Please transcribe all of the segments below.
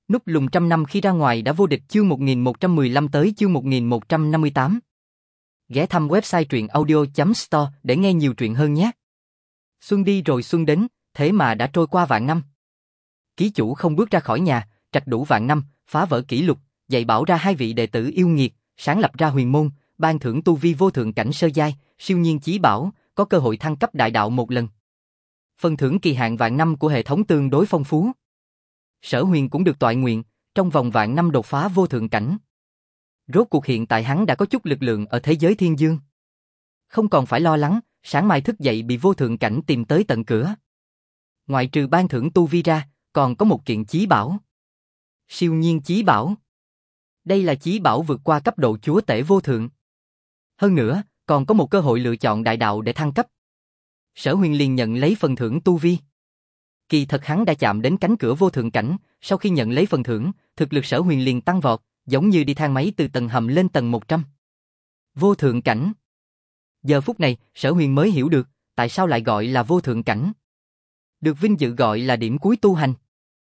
Núp lùm trăm năm khi ra ngoài đã vô địch chương 1115 tới chương 1158. Ghé thăm website truyện audio.store để nghe nhiều truyện hơn nhé. Xuân đi rồi xuân đến, thế mà đã trôi qua vạn năm. Ký chủ không bước ra khỏi nhà, trạch đủ vạn năm, phá vỡ kỷ lục, dạy bảo ra 2 vị đệ tử yêu nghiệt, sáng lập ra huyền môn, ban thưởng tu vi vô thượng cảnh sơ giai, siêu nhiên chí bảo, có cơ hội thăng cấp đại đạo một lần. Phần thưởng kỳ hạn vạn năm của hệ thống tương đối phong phú. Sở Huyền cũng được toại nguyện, trong vòng vạn năm đột phá vô thượng cảnh. Rốt cuộc hiện tại hắn đã có chút lực lượng ở thế giới thiên dương. Không còn phải lo lắng, sáng mai thức dậy bị vô thượng cảnh tìm tới tận cửa. Ngoại trừ ban thưởng tu vi ra, còn có một kiện chí bảo. Siêu nhiên chí bảo. Đây là chí bảo vượt qua cấp độ chúa tể vô thượng. Hơn nữa, còn có một cơ hội lựa chọn đại đạo để thăng cấp. Sở Huyền liền nhận lấy phần thưởng tu vi. Kỳ thật hắn đã chạm đến cánh cửa vô thượng cảnh, sau khi nhận lấy phần thưởng, thực lực Sở Huyền liền tăng vọt, giống như đi thang máy từ tầng hầm lên tầng 100. Vô thượng cảnh. Giờ phút này, Sở Huyền mới hiểu được, tại sao lại gọi là vô thượng cảnh. Được vinh dự gọi là điểm cuối tu hành.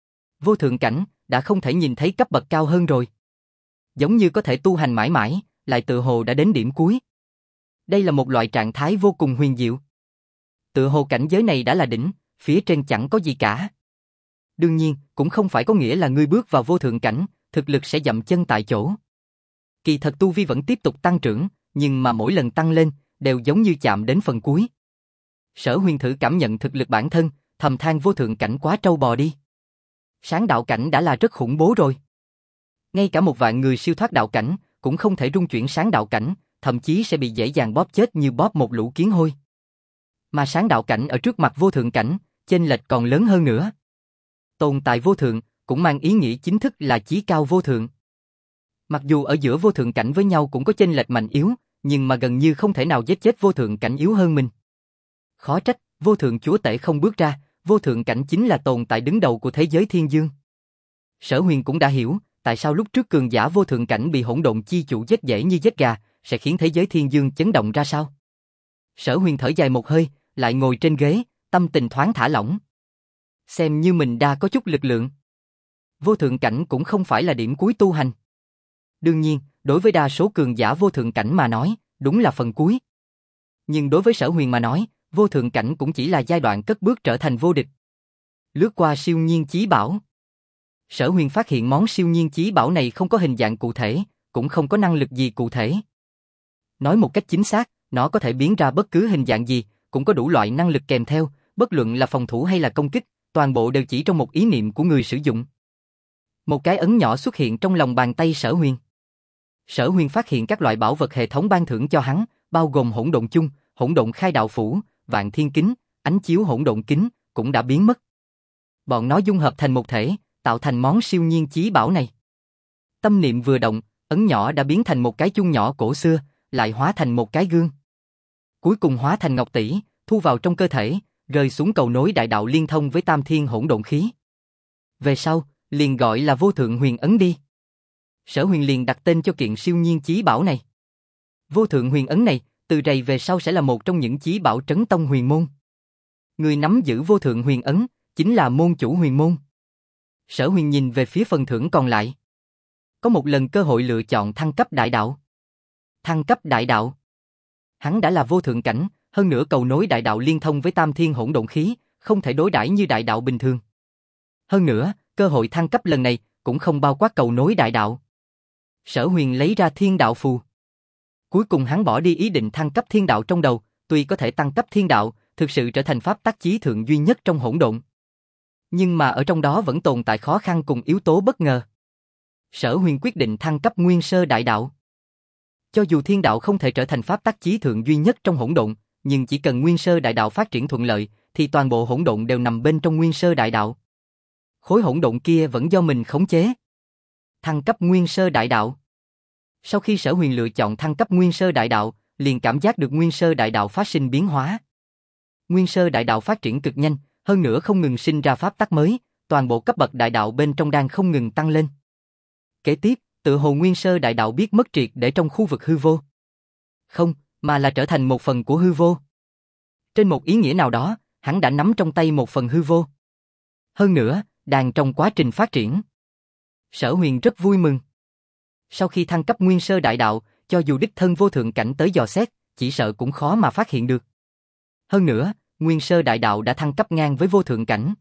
Vô thượng cảnh, đã không thể nhìn thấy cấp bậc cao hơn rồi. Giống như có thể tu hành mãi mãi, lại tự hồ đã đến điểm cuối. Đây là một loại trạng thái vô cùng huyền diệu. Tự hồ cảnh giới này đã là đỉnh, phía trên chẳng có gì cả. Đương nhiên, cũng không phải có nghĩa là ngươi bước vào vô thượng cảnh, thực lực sẽ dậm chân tại chỗ. Kỳ thật tu vi vẫn tiếp tục tăng trưởng, nhưng mà mỗi lần tăng lên, đều giống như chạm đến phần cuối. Sở Huyền thử cảm nhận thực lực bản thân, thầm than vô thượng cảnh quá trâu bò đi. Sáng đạo cảnh đã là rất khủng bố rồi. Ngay cả một vạn người siêu thoát đạo cảnh, cũng không thể rung chuyển sáng đạo cảnh, thậm chí sẽ bị dễ dàng bóp chết như bóp một lũ kiến hôi. Mà sáng đạo cảnh ở trước mặt vô thượng cảnh, chênh lệch còn lớn hơn nữa. Tồn tại vô thượng, cũng mang ý nghĩa chính thức là chí cao vô thượng. Mặc dù ở giữa vô thượng cảnh với nhau cũng có chênh lệch mạnh yếu, nhưng mà gần như không thể nào giết chết vô thượng cảnh yếu hơn mình. Khó trách, vô thượng chúa tể không bước ra, vô thượng cảnh chính là tồn tại đứng đầu của thế giới thiên dương. Sở Huyền cũng đã hiểu, tại sao lúc trước cường giả vô thượng cảnh bị hỗn độn chi chủ giết dễ như giết gà, sẽ khiến thế giới thiên dương chấn động ra sao. Sở Huyền thở dài một hơi, lại ngồi trên ghế, tâm tình thoáng thả lỏng. Xem như mình đã có chút lực lượng. Vô thượng cảnh cũng không phải là điểm cuối tu hành. Đương nhiên, đối với đa số cường giả vô thượng cảnh mà nói, đúng là phần cuối. Nhưng đối với Sở Huyền mà nói, vô thượng cảnh cũng chỉ là giai đoạn cất bước trở thành vô địch. Lướt qua siêu nhiên chí bảo. Sở Huyền phát hiện món siêu nhiên chí bảo này không có hình dạng cụ thể, cũng không có năng lực gì cụ thể. Nói một cách chính xác, nó có thể biến ra bất cứ hình dạng gì, cũng có đủ loại năng lực kèm theo, bất luận là phòng thủ hay là công kích, toàn bộ đều chỉ trong một ý niệm của người sử dụng. Một cái ấn nhỏ xuất hiện trong lòng bàn tay Sở Huyền. Sở Huyền phát hiện các loại bảo vật hệ thống ban thưởng cho hắn, bao gồm hỗn độn chung, hỗn độn khai đạo phủ, vạn thiên kính, ánh chiếu hỗn độn kính, cũng đã biến mất. Bọn nó dung hợp thành một thể, tạo thành món siêu nhiên chí bảo này. Tâm niệm vừa động, ấn nhỏ đã biến thành một cái chuông nhỏ cổ xưa, lại hóa thành một cái gương. Cuối cùng hóa thành ngọc tỷ, thu vào trong cơ thể, rơi xuống cầu nối đại đạo liên thông với tam thiên hỗn độn khí. Về sau, liền gọi là vô thượng huyền ấn đi. Sở Huyền liền đặt tên cho kiện siêu nhiên chí bảo này. Vô thượng huyền ấn này, từ rày về sau sẽ là một trong những chí bảo trấn tông huyền môn. Người nắm giữ vô thượng huyền ấn, chính là môn chủ huyền môn. Sở Huyền nhìn về phía phần thưởng còn lại. Có một lần cơ hội lựa chọn thăng cấp đại đạo. Thăng cấp đại đạo. Hắn đã là vô thượng cảnh, hơn nữa cầu nối đại đạo liên thông với tam thiên hỗn độn khí, không thể đối đãi như đại đạo bình thường. Hơn nữa, cơ hội thăng cấp lần này cũng không bao quát cầu nối đại đạo. Sở Huyền lấy ra thiên đạo phù. Cuối cùng hắn bỏ đi ý định thăng cấp thiên đạo trong đầu, tuy có thể tăng cấp thiên đạo, thực sự trở thành pháp tắc chí thượng duy nhất trong hỗn độn. Nhưng mà ở trong đó vẫn tồn tại khó khăn cùng yếu tố bất ngờ. Sở Huyền quyết định thăng cấp nguyên sơ đại đạo. Cho dù thiên đạo không thể trở thành pháp tắc chí thượng duy nhất trong hỗn độn, nhưng chỉ cần nguyên sơ đại đạo phát triển thuận lợi, thì toàn bộ hỗn độn đều nằm bên trong nguyên sơ đại đạo. Khối hỗn độn kia vẫn do mình khống chế. Thăng cấp nguyên sơ đại đạo. Sau khi Sở Huyền lựa chọn thăng cấp nguyên sơ đại đạo, liền cảm giác được nguyên sơ đại đạo phát sinh biến hóa. Nguyên sơ đại đạo phát triển cực nhanh, hơn nữa không ngừng sinh ra pháp tắc mới, toàn bộ cấp bậc đại đạo bên trong đang không ngừng tăng lên. Kế tiếp, tự hồ nguyên sơ đại đạo biết mất triệt để trong khu vực hư vô. Không, mà là trở thành một phần của hư vô. Trên một ý nghĩa nào đó, hắn đã nắm trong tay một phần hư vô. Hơn nữa, đang trong quá trình phát triển. Sở Huyền rất vui mừng. Sau khi thăng cấp Nguyên Sơ Đại Đạo, cho dù đích thân vô thượng cảnh tới dò xét, chỉ sợ cũng khó mà phát hiện được. Hơn nữa, Nguyên Sơ Đại Đạo đã thăng cấp ngang với vô thượng cảnh.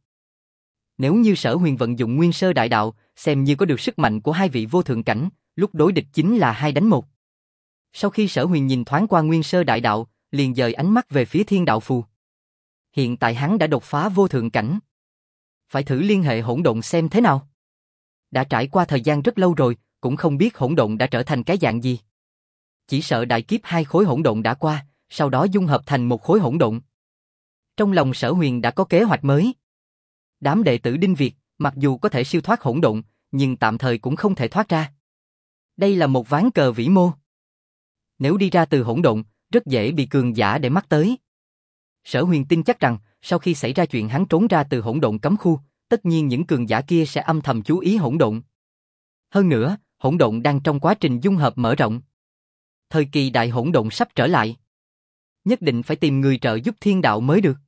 Nếu như Sở Huyền vận dụng Nguyên Sơ Đại Đạo, xem như có được sức mạnh của hai vị vô thượng cảnh, lúc đối địch chính là 2 đánh 1. Sau khi Sở Huyền nhìn thoáng qua Nguyên Sơ Đại Đạo, liền dời ánh mắt về phía Thiên Đạo Phù. Hiện tại hắn đã đột phá vô thượng cảnh. Phải thử liên hệ hỗn độn xem thế nào. Đã trải qua thời gian rất lâu rồi, cũng không biết hỗn độn đã trở thành cái dạng gì. Chỉ sợ đại kiếp 2 khối hỗn độn đã qua, sau đó dung hợp thành một khối hỗn độn. Trong lòng Sở Huyền đã có kế hoạch mới. Đám đệ tử Đinh Việt, mặc dù có thể siêu thoát hỗn độn, nhưng tạm thời cũng không thể thoát ra. Đây là một ván cờ vĩ mô. Nếu đi ra từ hỗn độn, rất dễ bị cường giả để mắt tới. Sở Huyền tin chắc rằng, sau khi xảy ra chuyện hắn trốn ra từ hỗn độn cấm khu, tất nhiên những cường giả kia sẽ âm thầm chú ý hỗn độn. Hơn nữa, hỗn độn đang trong quá trình dung hợp mở rộng. Thời kỳ đại hỗn độn sắp trở lại. Nhất định phải tìm người trợ giúp thiên đạo mới được.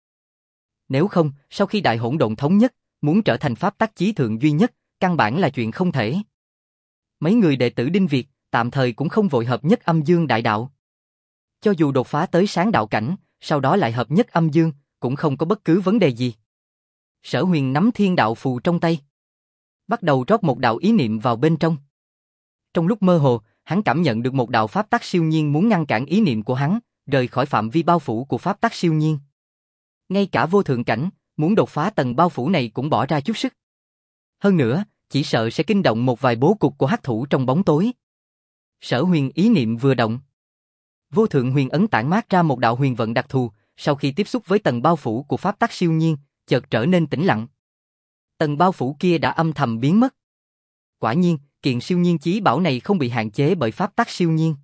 Nếu không, sau khi đại hỗn độn thống nhất, muốn trở thành pháp tắc chí thượng duy nhất, căn bản là chuyện không thể. Mấy người đệ tử Đinh Việt, tạm thời cũng không vội hợp nhất âm dương đại đạo. Cho dù đột phá tới sáng đạo cảnh, sau đó lại hợp nhất âm dương, cũng không có bất cứ vấn đề gì. Sở Huyền nắm Thiên Đạo Phù trong tay, bắt đầu rót một đạo ý niệm vào bên trong. Trong lúc mơ hồ, hắn cảm nhận được một đạo pháp tắc siêu nhiên muốn ngăn cản ý niệm của hắn, rời khỏi phạm vi bao phủ của pháp tắc siêu nhiên. Ngay cả vô thượng cảnh, muốn đột phá tầng bao phủ này cũng bỏ ra chút sức. Hơn nữa, chỉ sợ sẽ kinh động một vài bố cục của hắc thủ trong bóng tối. Sở Huyền ý niệm vừa động, vô thượng huyền ấn tản mát ra một đạo huyền vận đặc thù, sau khi tiếp xúc với tầng bao phủ của pháp tắc siêu nhiên, chợt trở nên tĩnh lặng. Tầng bao phủ kia đã âm thầm biến mất. Quả nhiên, kiện siêu nhiên chí bảo này không bị hạn chế bởi pháp tắc siêu nhiên.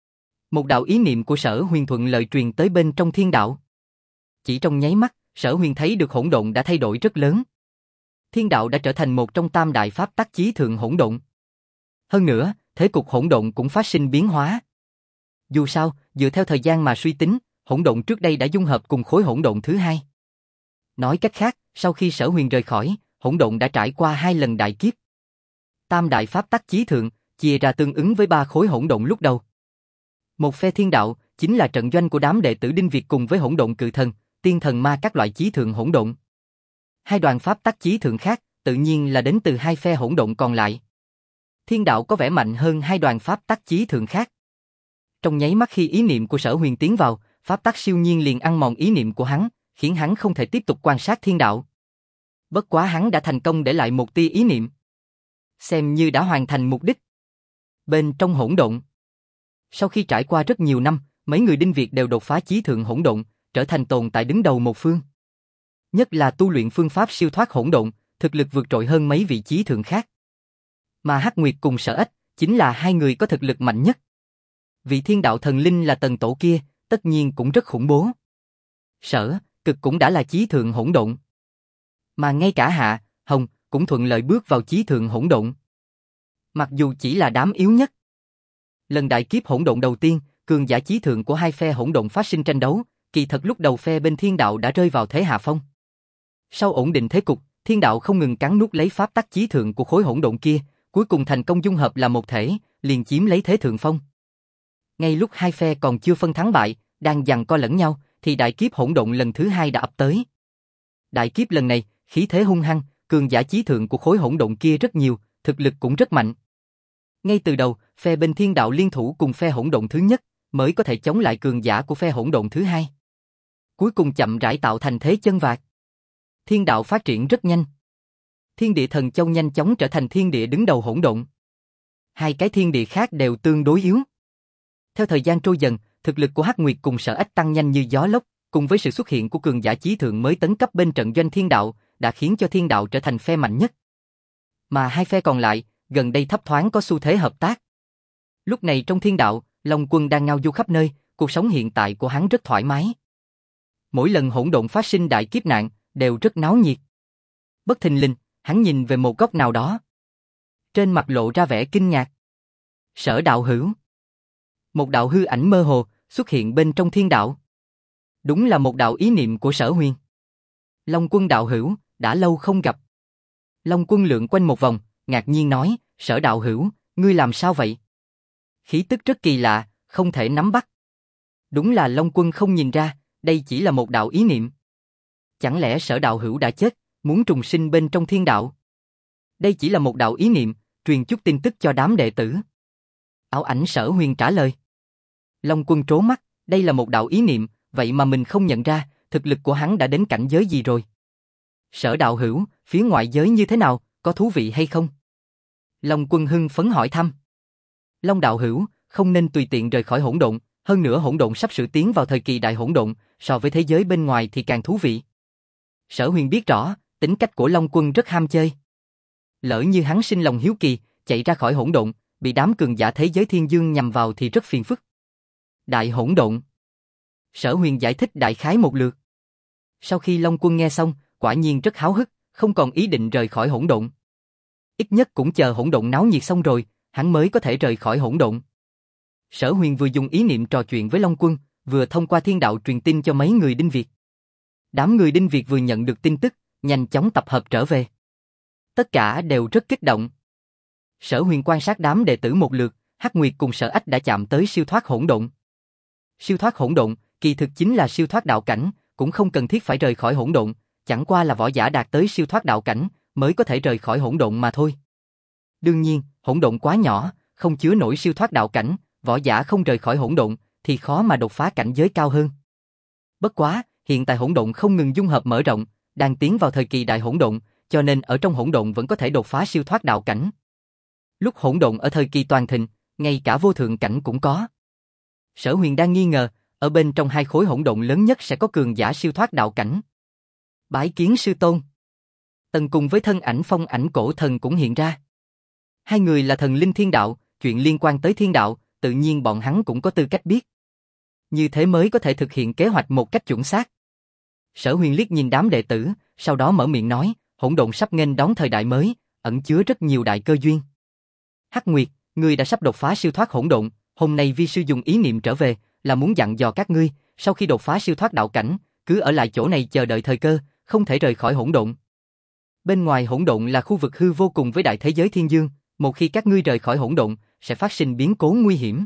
Một đạo ý niệm của Sở Huyền thuận lời truyền tới bên trong thiên đạo. Chỉ trong nháy mắt, Sở Huyền thấy được hỗn độn đã thay đổi rất lớn. Thiên đạo đã trở thành một trong tam đại pháp tắc chí thượng hỗn độn. Hơn nữa, thế cục hỗn độn cũng phát sinh biến hóa. Dù sao, dựa theo thời gian mà suy tính, hỗn độn trước đây đã dung hợp cùng khối hỗn độn thứ hai. Nói cách khác, sau khi Sở Huyền rời khỏi, hỗn độn đã trải qua 2 lần đại kiếp. Tam đại pháp tắc chí thượng, chia ra tương ứng với 3 khối hỗn độn lúc đầu. Một phe thiên đạo, chính là trận doanh của đám đệ tử Đinh Việt cùng với hỗn độn cự thần, tiên thần ma các loại chí thượng hỗn độn. 2 đoàn pháp tắc chí thượng khác, tự nhiên là đến từ 2 phe hỗn độn còn lại. Thiên đạo có vẻ mạnh hơn 2 đoàn pháp tắc chí thượng khác. Trong nháy mắt khi ý niệm của Sở Huyền tiến vào, pháp tắc siêu nhiên liền ăn mòn ý niệm của hắn, khiến hắn không thể tiếp tục quan sát thiên đạo. Bất quá hắn đã thành công để lại một tia ý niệm, xem như đã hoàn thành mục đích. Bên trong hỗn độn, sau khi trải qua rất nhiều năm, mấy người Đinh Việt đều đột phá chí thượng hỗn độn, trở thành tồn tại đứng đầu một phương. Nhất là tu luyện phương pháp siêu thoát hỗn độn, thực lực vượt trội hơn mấy vị chí thượng khác. Mà Hắc Nguyệt cùng Sở Ếch chính là 2 người có thực lực mạnh nhất. Vị thiên đạo thần linh là tần tổ kia, tất nhiên cũng rất khủng bố. Sở, Cực cũng đã là chí thượng hỗn độn. Mà ngay cả Hạ, Hồng cũng thuận lợi bước vào chí thượng hỗn độn. Mặc dù chỉ là đám yếu nhất. Lần đại kiếp hỗn độn đầu tiên, cường giả chí thượng của 2 phe hỗn độn phát sinh tranh đấu, kỳ thật lúc đầu phe bên thiên đạo đã rơi vào thế hạ phong. Sau ổn định thế cục, thiên đạo không ngừng cắn nuốt lấy pháp tắc chí thượng của khối hỗn độn kia, cuối cùng thành công dung hợp là một thể, liền chiếm lấy thế thượng phong. Ngay lúc 2 phe còn chưa phân thắng bại, đang giằng co lẫn nhau, thì đại kiếp hỗn độn lần thứ 2 đã ập tới. Đại kiếp lần này, khí thế hung hăng, cường giả chí thượng của khối hỗn độn kia rất nhiều, thực lực cũng rất mạnh. Ngay từ đầu, phe bên thiên đạo liên thủ cùng phe hỗn độn thứ nhất, mới có thể chống lại cường giả của phe hỗn độn thứ hai. Cuối cùng chậm rãi tạo thành thế chân vạc. Thiên đạo phát triển rất nhanh. Thiên địa thần châu nhanh chóng trở thành thiên địa đứng đầu hỗn độn. 2 cái thiên địa khác đều tương đối yếu. Theo thời gian trôi dần, thực lực của Hắc Nguyệt cùng Sở Ếch tăng nhanh như gió lốc, cùng với sự xuất hiện của cường giả chí thượng mới tấn cấp bên trận doanh thiên đạo, đã khiến cho thiên đạo trở thành phe mạnh nhất. Mà 2 phe còn lại, gần đây thấp thoáng có xu thế hợp tác. Lúc này trong thiên đạo, Long Quân đang ngao du khắp nơi, cuộc sống hiện tại của hắn rất thoải mái. Mỗi lần hỗn độn phát sinh đại kiếp nạn, đều rất náo nhiệt. Bất thình lình, hắn nhìn về một góc nào đó. Trên mặt lộ ra vẻ kinh ngạc. Sở đạo hữu. Một đạo hư ảnh mơ hồ xuất hiện bên trong thiên đạo. Đúng là một đạo ý niệm của Sở Huyền. Long Quân đạo hữu, đã lâu không gặp. Long Quân lượn quanh một vòng, ngạc nhiên nói, Sở đạo hữu, ngươi làm sao vậy? Khí tức rất kỳ lạ, không thể nắm bắt. Đúng là Long Quân không nhìn ra, đây chỉ là một đạo ý niệm. Chẳng lẽ Sở đạo hữu đã chết, muốn trùng sinh bên trong thiên đạo? Đây chỉ là một đạo ý niệm, truyền chút tin tức cho đám đệ tử. Ảo ảnh Sở Huyền trả lời. Long Quân trố mắt, đây là một đạo ý niệm, vậy mà mình không nhận ra, thực lực của hắn đã đến cảnh giới gì rồi? Sở đạo hữu, phía ngoại giới như thế nào, có thú vị hay không? Long Quân hưng phấn hỏi thăm. Long đạo hữu, không nên tùy tiện rời khỏi hỗn độn, hơn nữa hỗn độn sắp sửa tiến vào thời kỳ đại hỗn độn, so với thế giới bên ngoài thì càng thú vị. Sở Huyền biết rõ, tính cách của Long Quân rất ham chơi. Lỡ như hắn sinh lòng hiếu kỳ, chạy ra khỏi hỗn độn, bị đám cường giả thế giới thiên dương nhằm vào thì rất phiền phức. Đại hỗn độn. Sở Huyền giải thích đại khái một lượt. Sau khi Long Quân nghe xong, quả nhiên rất háo hức, không còn ý định rời khỏi hỗn độn. Ít nhất cũng chờ hỗn độn náo nhiệt xong rồi, hắn mới có thể rời khỏi hỗn độn. Sở Huyền vừa dùng ý niệm trò chuyện với Long Quân, vừa thông qua thiên đạo truyền tin cho mấy người Đinh Việt. Đám người Đinh Việt vừa nhận được tin tức, nhanh chóng tập hợp trở về. Tất cả đều rất kích động. Sở Huyền quan sát đám đệ tử một lượt, Hắc Nguyệt cùng Sở Ách đã chạm tới siêu thoát hỗn độn. Siêu thoát hỗn độn, kỳ thực chính là siêu thoát đạo cảnh, cũng không cần thiết phải rời khỏi hỗn độn, chẳng qua là võ giả đạt tới siêu thoát đạo cảnh mới có thể rời khỏi hỗn độn mà thôi. Đương nhiên, hỗn độn quá nhỏ, không chứa nổi siêu thoát đạo cảnh, võ giả không rời khỏi hỗn độn thì khó mà đột phá cảnh giới cao hơn. Bất quá, hiện tại hỗn độn không ngừng dung hợp mở rộng, đang tiến vào thời kỳ đại hỗn độn, cho nên ở trong hỗn độn vẫn có thể đột phá siêu thoát đạo cảnh. Lúc hỗn độn ở thời kỳ toàn thịnh, ngay cả vô thượng cảnh cũng có. Sở Huyền đang nghi ngờ, ở bên trong hai khối hỗn độn lớn nhất sẽ có cường giả siêu thoát đạo cảnh. Bái kiến sư tôn. Tần cùng với thân ảnh Phong Ảnh Cổ Thần cũng hiện ra. Hai người là thần linh thiên đạo, chuyện liên quan tới thiên đạo, tự nhiên bọn hắn cũng có tư cách biết. Như thế mới có thể thực hiện kế hoạch một cách chuẩn xác. Sở Huyền liếc nhìn đám đệ tử, sau đó mở miệng nói, hỗn độn sắp nghênh đón thời đại mới, ẩn chứa rất nhiều đại cơ duyên. Hắc Nguyệt, ngươi đã sắp đột phá siêu thoát hỗn độn, hôm nay vi sư dùng ý niệm trở về, là muốn dặn dò các ngươi, sau khi đột phá siêu thoát đạo cảnh, cứ ở lại chỗ này chờ đợi thời cơ, không thể rời khỏi hỗn độn. Bên ngoài hỗn độn là khu vực hư vô cùng với đại thế giới thiên dương, một khi các ngươi rời khỏi hỗn độn, sẽ phát sinh biến cố nguy hiểm.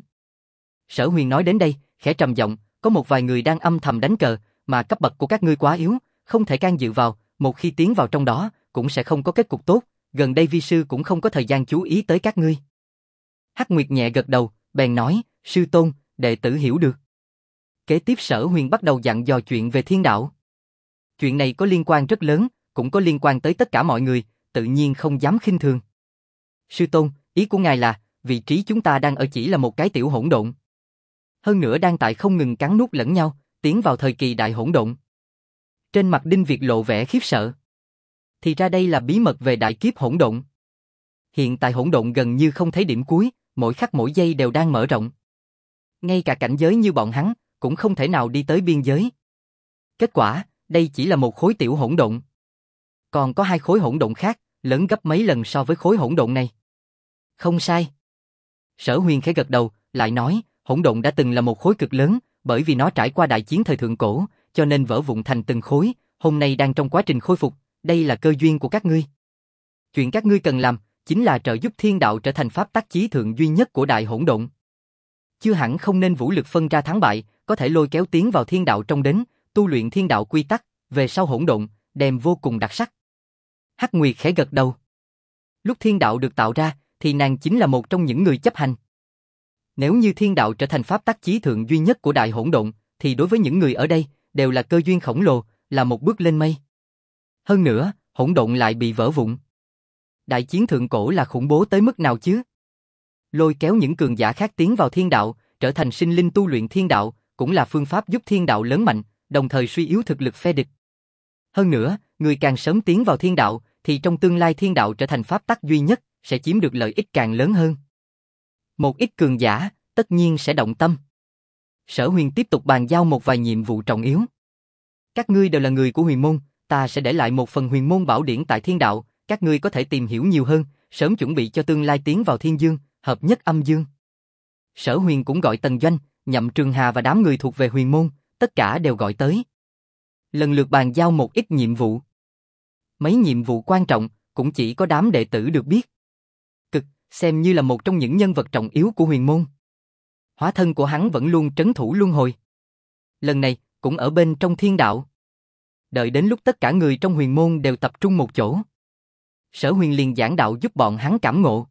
Sở Huyền nói đến đây, khẽ trầm giọng, có một vài người đang âm thầm đánh cờ, mà cấp bậc của các ngươi quá yếu, không thể can dự vào, một khi tiến vào trong đó, cũng sẽ không có kết cục tốt, gần đây vi sư cũng không có thời gian chú ý tới các ngươi. Hắc Nguyệt nhẹ gật đầu, bèn nói, sư tôn, đệ tử hiểu được. Kế tiếp Sở Huyền bắt đầu dặn dò chuyện về thiên đạo. Chuyện này có liên quan rất lớn, cũng có liên quan tới tất cả mọi người, tự nhiên không dám khinh thường. Sư tôn, ý của ngài là, vị trí chúng ta đang ở chỉ là một cái tiểu hỗn độn. Hơn nữa đang tại không ngừng cắn nuốt lẫn nhau, tiến vào thời kỳ đại hỗn độn. Trên mặt Đinh Việt lộ vẻ khiếp sợ. Thì ra đây là bí mật về đại kiếp hỗn độn. Hiện tại hỗn độn gần như không thấy điểm cuối, mỗi khắc mỗi giây đều đang mở rộng. Ngay cả cảnh giới như bọn hắn, cũng không thể nào đi tới biên giới. Kết quả, đây chỉ là một khối tiểu hỗn độn. Còn có hai khối hỗn độn khác, lớn gấp mấy lần so với khối hỗn độn này. Không sai. Sở Huyền khẽ gật đầu, lại nói, hỗn độn đã từng là một khối cực lớn, bởi vì nó trải qua đại chiến thời thượng cổ, cho nên vỡ vụn thành từng khối, hôm nay đang trong quá trình khôi phục, đây là cơ duyên của các ngươi. Chuyện các ngươi cần làm, chính là trợ giúp thiên đạo trở thành pháp tắc chí thượng duy nhất của đại hỗn độn. Chưa hẳn không nên vũ lực phân ra thắng bại, có thể lôi kéo tiến vào thiên đạo trong đến, tu luyện thiên đạo quy tắc, về sau hỗn độn, đem vô cùng đặc sắc. Hắc Nguyệt khẽ gật đầu. Lúc thiên đạo được tạo ra, thì nàng chính là một trong những người chấp hành. Nếu như thiên đạo trở thành pháp tắc chí thượng duy nhất của đại hỗn độn, thì đối với những người ở đây, đều là cơ duyên khổng lồ, là một bước lên mây. Hơn nữa, hỗn độn lại bị vỡ vụn. Đại chiến thượng cổ là khủng bố tới mức nào chứ? Lôi kéo những cường giả khác tiến vào thiên đạo, trở thành sinh linh tu luyện thiên đạo, cũng là phương pháp giúp thiên đạo lớn mạnh, đồng thời suy yếu thực lực phe địch. Hơn nữa, người càng sớm tiến vào thiên đạo, thì trong tương lai thiên đạo trở thành pháp tắc duy nhất, sẽ chiếm được lợi ích càng lớn hơn. Một ít cường giả, tất nhiên sẽ động tâm. Sở Huyền tiếp tục bàn giao một vài nhiệm vụ trọng yếu. Các ngươi đều là người của huyền môn, ta sẽ để lại một phần huyền môn bảo điển tại thiên đạo, các ngươi có thể tìm hiểu nhiều hơn, sớm chuẩn bị cho tương lai tiến vào thiên dương, hợp nhất âm dương. Sở Huyền cũng gọi Tần Doanh, Nhậm Trường Hà và đám người thuộc về huyền môn, tất cả đều gọi tới. Lần lượt bàn giao một ít nhiệm vụ. Mấy nhiệm vụ quan trọng, cũng chỉ có đám đệ tử được biết. Cực, xem như là một trong những nhân vật trọng yếu của huyền môn. Hóa thân của hắn vẫn luôn trấn thủ luân hồi. Lần này, cũng ở bên trong thiên đạo. Đợi đến lúc tất cả người trong huyền môn đều tập trung một chỗ, Sở Huyền liền giảng đạo giúp bọn hắn cảm ngộ.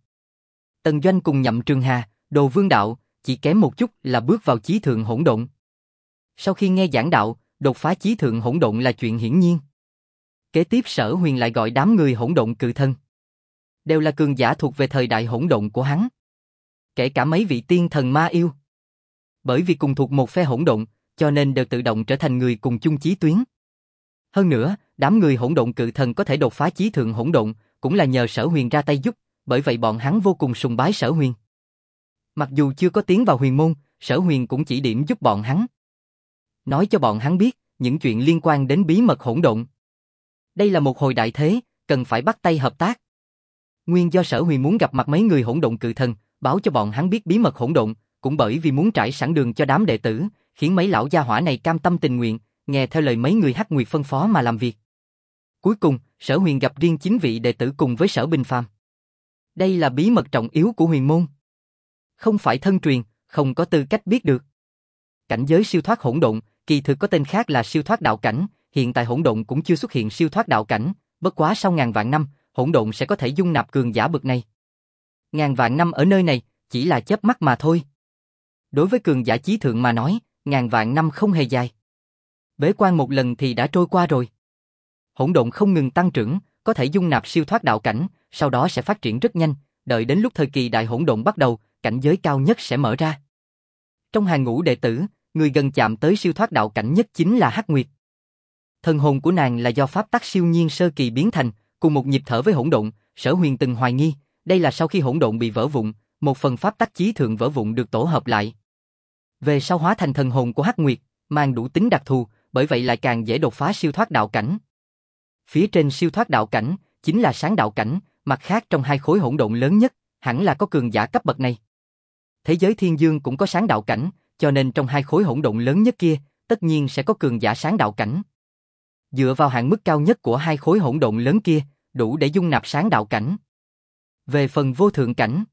Tần Doanh cùng Nhậm Trường Hà, Đồ Vương đạo, chỉ kém một chút là bước vào chí thượng hỗn độn. Sau khi nghe giảng đạo, đột phá chí thượng hỗn độn là chuyện hiển nhiên. Kế tiếp Sở Huyền lại gọi đám người hỗn độn cự thân. Đều là cường giả thuộc về thời đại hỗn độn của hắn. Kể cả mấy vị tiên thần ma yêu. Bởi vì cùng thuộc một phe hỗn độn, cho nên đều tự động trở thành người cùng chung chí tuyến. Hơn nữa, đám người hỗn độn cự thần có thể đột phá chí thượng hỗn độn, cũng là nhờ Sở Huyền ra tay giúp, bởi vậy bọn hắn vô cùng sùng bái Sở Huyền. Mặc dù chưa có tiến vào huyền môn, Sở Huyền cũng chỉ điểm giúp bọn hắn. Nói cho bọn hắn biết, những chuyện liên quan đến bí mật hỗn độn. Đây là một hồi đại thế, cần phải bắt tay hợp tác. Nguyên do Sở Huyền muốn gặp mặt mấy người hỗn độn cự thần, báo cho bọn hắn biết bí mật hỗn độn, cũng bởi vì muốn trải sẵn đường cho đám đệ tử, khiến mấy lão gia hỏa này cam tâm tình nguyện, nghe theo lời mấy người Hắc Nguyệt phân phó mà làm việc. Cuối cùng, Sở Huyền gặp riêng 9 vị đệ tử cùng với Sở Bình Phàm. Đây là bí mật trọng yếu của huyền môn. Không phải thân truyền, không có tư cách biết được. Cảnh giới siêu thoát hỗn độn, kỳ thực có tên khác là siêu thoát đạo cảnh, hiện tại hỗn độn cũng chưa xuất hiện siêu thoát đạo cảnh, bất quá sau ngàn vạn năm, hỗn độn sẽ có thể dung nạp cường giả bậc này. Ngàn vạn năm ở nơi này, chỉ là chớp mắt mà thôi. Đối với cường giả chí thượng mà nói, ngàn vạn năm không hề dài. Bế quan một lần thì đã trôi qua rồi. Hỗn độn không ngừng tăng trưởng, có thể dung nạp siêu thoát đạo cảnh, sau đó sẽ phát triển rất nhanh, đợi đến lúc thời kỳ đại hỗn độn bắt đầu, cảnh giới cao nhất sẽ mở ra. Trong hàng ngũ đệ tử, người gần chạm tới siêu thoát đạo cảnh nhất chính là Hắc Nguyệt. Thần hồn của nàng là do pháp tắc siêu nhiên sơ kỳ biến thành, cùng một nhịp thở với hỗn độn. Sở Huyền từng hoài nghi, đây là sau khi hỗn độn bị vỡ vụn, một phần pháp tắc chí thượng vỡ vụn được tổ hợp lại. Về sau hóa thành thần hồn của Hắc Nguyệt, mang đủ tính đặc thù, bởi vậy lại càng dễ đột phá siêu thoát đạo cảnh. Phía trên siêu thoát đạo cảnh, chính là sáng đạo cảnh, mặt khác trong hai khối hỗn độn lớn nhất, hẳn là có cường giả cấp bậc này. Thế giới thiên dương cũng có sáng đạo cảnh, cho nên trong hai khối hỗn độn lớn nhất kia, tất nhiên sẽ có cường giả sáng đạo cảnh. Dựa vào hạn mức cao nhất của hai khối hỗn độn lớn kia, đủ để dung nạp sáng đạo cảnh. Về phần vô thượng cảnh,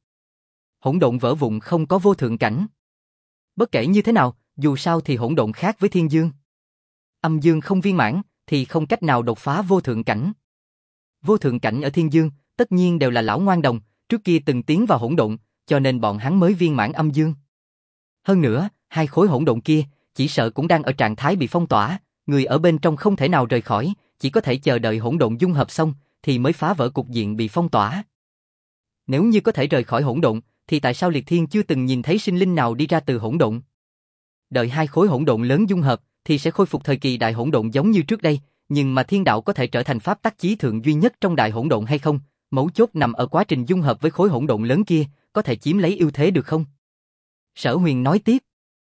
hỗn độn vỡ vụn không có vô thượng cảnh. Bất kể như thế nào, dù sao thì hỗn độn khác với thiên dương. Âm dương không viên mãn, thì không cách nào đột phá vô thượng cảnh. Vô thượng cảnh ở thiên dương, tất nhiên đều là lão ngoan đồng, trước kia từng tiến vào hỗn độn, cho nên bọn hắn mới viên mãn âm dương. Hơn nữa, hai khối hỗn độn kia, chỉ sợ cũng đang ở trạng thái bị phong tỏa, người ở bên trong không thể nào rời khỏi, chỉ có thể chờ đợi hỗn độn dung hợp xong, thì mới phá vỡ cục diện bị phong tỏa. Nếu như có thể rời khỏi hỗn độn, thì tại sao Liệt Thiên chưa từng nhìn thấy sinh linh nào đi ra từ hỗn độn? Đợi hai khối hỗn độn lớn dung hợp, thì sẽ khôi phục thời kỳ đại hỗn độn giống như trước đây, nhưng mà thiên đạo có thể trở thành pháp tắc chí thượng duy nhất trong đại hỗn độn hay không? Mấu chốt nằm ở quá trình dung hợp với khối hỗn độn lớn kia, có thể chiếm lấy ưu thế được không? Sở Huyền nói tiếp.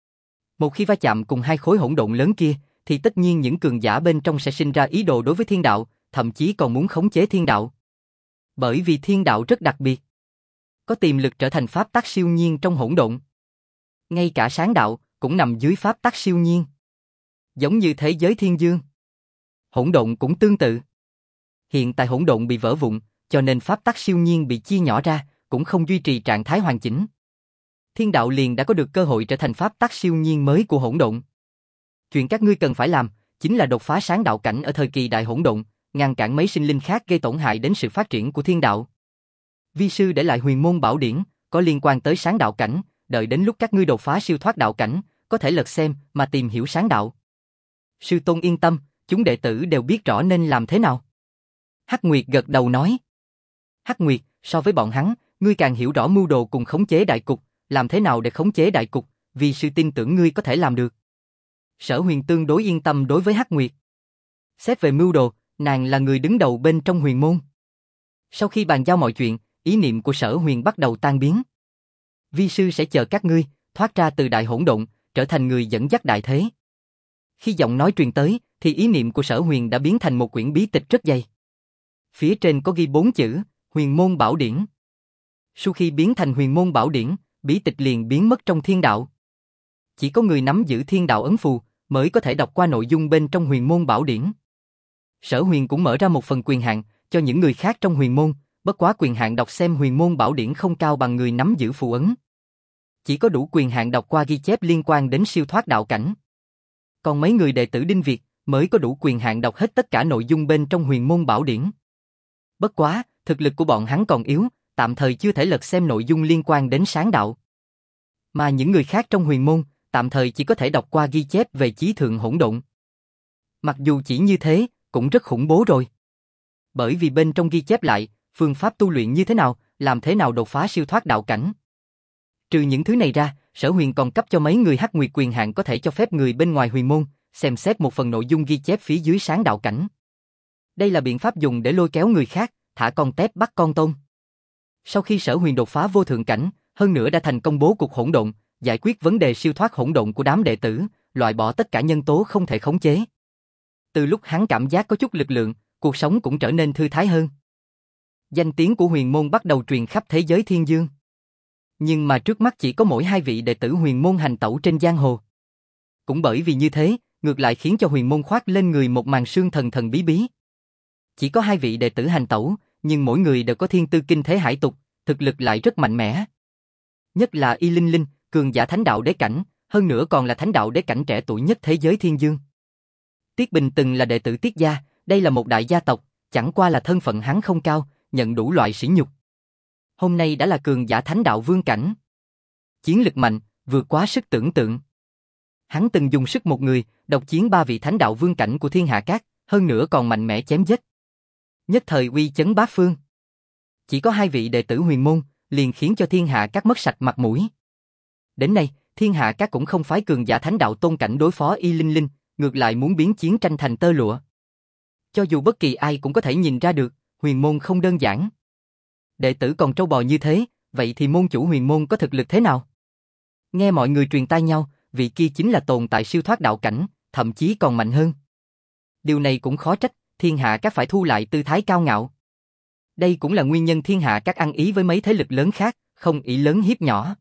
Một khi va chạm cùng hai khối hỗn độn lớn kia, thì tất nhiên những cường giả bên trong sẽ sinh ra ý đồ đối với thiên đạo, thậm chí còn muốn khống chế thiên đạo. Bởi vì thiên đạo rất đặc biệt, có tiềm lực trở thành pháp tắc siêu nhiên trong hỗn độn. Ngay cả sáng đạo cũng nằm dưới pháp tắc siêu nhiên. Giống như thế giới thiên dương, hỗn độn cũng tương tự. Hiện tại hỗn độn bị vỡ vụn, cho nên pháp tắc siêu nhiên bị chia nhỏ ra, cũng không duy trì trạng thái hoàn chỉnh. Thiên đạo liền đã có được cơ hội trở thành pháp tắc siêu nhiên mới của hỗn độn. Chuyện các ngươi cần phải làm, chính là đột phá sáng đạo cảnh ở thời kỳ đại hỗn độn, ngăn cản mấy sinh linh khác gây tổn hại đến sự phát triển của thiên đạo. Vi sư để lại huyền môn bảo điển, có liên quan tới sáng đạo cảnh, đợi đến lúc các ngươi đột phá siêu thoát đạo cảnh, có thể lật xem mà tìm hiểu sáng đạo. Sư tôn yên tâm, chúng đệ tử đều biết rõ nên làm thế nào. Hắc Nguyệt gật đầu nói. Hắc Nguyệt, so với bọn hắn, ngươi càng hiểu rõ mưu đồ cùng khống chế đại cục, làm thế nào để khống chế đại cục, vì sư tin tưởng ngươi có thể làm được. Sở Huyền tương đối yên tâm đối với Hắc Nguyệt. Xét về mưu đồ, nàng là người đứng đầu bên trong huyền môn. Sau khi bàn giao mọi chuyện, ý niệm của Sở Huyền bắt đầu tan biến. Vi sư sẽ chờ các ngươi thoát ra từ đại hỗn độn, trở thành người dẫn dắt đại thế. Khi giọng nói truyền tới, thì ý niệm của Sở Huyền đã biến thành một quyển bí tịch rất dày. Phía trên có ghi 4 chữ, Huyền môn bảo điển. Sau khi biến thành Huyền môn bảo điển, bí tịch liền biến mất trong thiên đạo. Chỉ có người nắm giữ thiên đạo ấn phù mới có thể đọc qua nội dung bên trong Huyền môn bảo điển. Sở Huyền cũng mở ra một phần quyền hạn cho những người khác trong huyền môn, Bất quá quyền hạn đọc xem huyền môn bảo điển không cao bằng người nắm giữ phù ấn. Chỉ có đủ quyền hạn đọc qua ghi chép liên quan đến siêu thoát đạo cảnh. Còn mấy người đệ tử Đinh Việt mới có đủ quyền hạn đọc hết tất cả nội dung bên trong huyền môn bảo điển. Bất quá, thực lực của bọn hắn còn yếu, tạm thời chưa thể lật xem nội dung liên quan đến sáng đạo. Mà những người khác trong huyền môn, tạm thời chỉ có thể đọc qua ghi chép về chí thượng hỗn độn. Mặc dù chỉ như thế, cũng rất khủng bố rồi. Bởi vì bên trong ghi chép lại, phương pháp tu luyện như thế nào, làm thế nào đột phá siêu thoát đạo cảnh. Trừ những thứ này ra, Sở Huyền còn cấp cho mấy người Hắc Nguyệt quyền hạn có thể cho phép người bên ngoài huyền môn xem xét một phần nội dung ghi chép phía dưới sáng đạo cảnh. Đây là biện pháp dùng để lôi kéo người khác, thả con tép bắt con tôm. Sau khi Sở Huyền đột phá vô thượng cảnh, hơn nữa đã thành công bố cục hỗn độn, giải quyết vấn đề siêu thoát hỗn độn của đám đệ tử, loại bỏ tất cả nhân tố không thể khống chế. Từ lúc hắn cảm giác có chút lực lượng, cuộc sống cũng trở nên thư thái hơn. Danh tiếng của huyền môn bắt đầu truyền khắp thế giới thiên dương. Nhưng mà trước mắt chỉ có mỗi 2 vị đệ tử huyền môn hành tẩu trên giang hồ. Cũng bởi vì như thế, ngược lại khiến cho huyền môn khoác lên người một màn sương thần thần bí bí. Chỉ có 2 vị đệ tử hành tẩu, nhưng mỗi người đều có thiên tư kinh thế hải tục, thực lực lại rất mạnh mẽ. Nhất là Y Linh Linh, cường giả thánh đạo đế cảnh, hơn nữa còn là thánh đạo đế cảnh trẻ tuổi nhất thế giới thiên dương. Tiết Bình từng là đệ tử Tiết gia, đây là một đại gia tộc, chẳng qua là thân phận hắn không cao, nhận đủ loại sỉ nhục. Hôm nay đã là cường giả thánh đạo vương cảnh. Chiến lực mạnh, vượt quá sức tưởng tượng. Hắn từng dùng sức một người, độc chiến 3 vị thánh đạo vương cảnh của Thiên Hạ Các, hơn nữa còn mạnh mẽ chém giết. Nhất thời uy chấn bát phương. Chỉ có 2 vị đệ tử huyền môn, liền khiến cho Thiên Hạ Các mất sạch mặt mũi. Đến nay, Thiên Hạ Các cũng không phái cường giả thánh đạo tôn cảnh đối phó Y Linh Linh, ngược lại muốn biến chiến tranh thành tơ lụa. Cho dù bất kỳ ai cũng có thể nhìn ra được, huyền môn không đơn giản. Đệ tử còn trâu bò như thế, vậy thì môn chủ huyền môn có thực lực thế nào? Nghe mọi người truyền tai nhau, vị kia chính là tồn tại siêu thoát đạo cảnh, thậm chí còn mạnh hơn. Điều này cũng khó trách, Thiên Hạ Các phải thu lại tư thái cao ngạo. Đây cũng là nguyên nhân Thiên Hạ Các ăn ý với mấy thế lực lớn khác, không ỷ lớn hiếp nhỏ.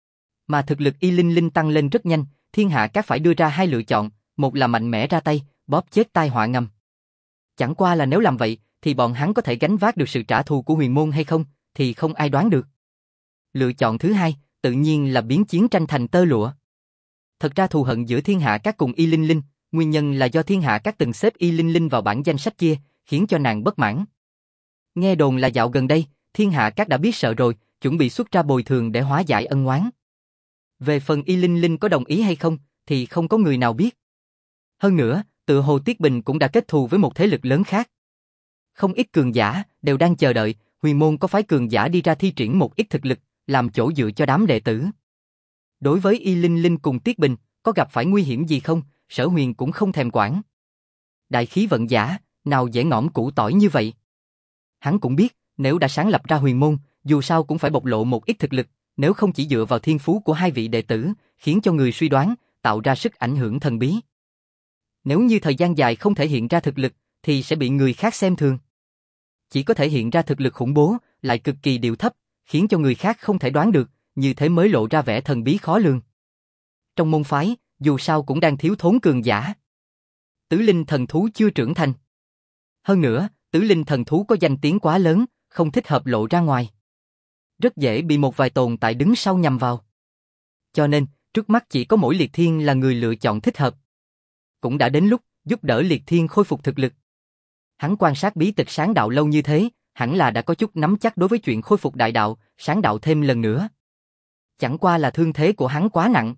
Mà thực lực Y Linh Linh tăng lên rất nhanh, Thiên Hạ Các phải đưa ra 2 lựa chọn, một là mạnh mẽ ra tay, bóp chết tai họa ngầm. Chẳng qua là nếu làm vậy, thì bọn hắn có thể gánh vác được sự trả thù của huyền môn hay không, thì không ai đoán được. Lựa chọn thứ hai, tự nhiên là biến chiến tranh thành tơ lụa. Thật ra thù hận giữa Thiên Hạ Các cùng Y Linh Linh, nguyên nhân là do Thiên Hạ Các từng xếp Y Linh Linh vào bảng danh sách kia, khiến cho nàng bất mãn. Nghe đồn là dạo gần đây, Thiên Hạ Các đã biết sợ rồi, chuẩn bị xuất ra bồi thường để hóa giải ân oán. Về phần Y Linh Linh có đồng ý hay không, thì không có người nào biết. Hơn nữa, tự hồ Tiết Bình cũng đã kết thù với một thế lực lớn khác. Không ít cường giả đều đang chờ đợi, huyền môn có phái cường giả đi ra thi triển một ít thực lực, làm chỗ dựa cho đám đệ tử. Đối với Y Linh Linh cùng Tiết Bình, có gặp phải nguy hiểm gì không, Sở Huyền cũng không thèm quản. Đại khí vận giả, nào dễ ngõm củ tỏi như vậy. Hắn cũng biết, nếu đã sáng lập ra huyền môn, dù sao cũng phải bộc lộ một ít thực lực, nếu không chỉ dựa vào thiên phú của 2 vị đệ tử, khiến cho người suy đoán, tạo ra sức ảnh hưởng thần bí. Nếu như thời gian dài không thể hiện ra thực lực, thì sẽ bị người khác xem thường. Chỉ có thể hiện ra thực lực khủng bố, lại cực kỳ điệu thấp, khiến cho người khác không thể đoán được, như thế mới lộ ra vẻ thần bí khó lường. Trong môn phái, dù sao cũng đang thiếu thốn cường giả. Tứ linh thần thú chưa trưởng thành. Hơn nữa, tứ linh thần thú có danh tiếng quá lớn, không thích hợp lộ ra ngoài. Rất dễ bị một vài tồn tại đứng sau nhằm vào. Cho nên, trước mắt chỉ có mỗi Liệt Thiên là người lựa chọn thích hợp. Cũng đã đến lúc giúp đỡ Liệt Thiên khôi phục thực lực. Hắn quan sát bí tịch sáng đạo lâu như thế, hẳn là đã có chút nắm chắc đối với chuyện khôi phục đại đạo, sáng đạo thêm lần nữa. Chẳng qua là thương thế của hắn quá nặng.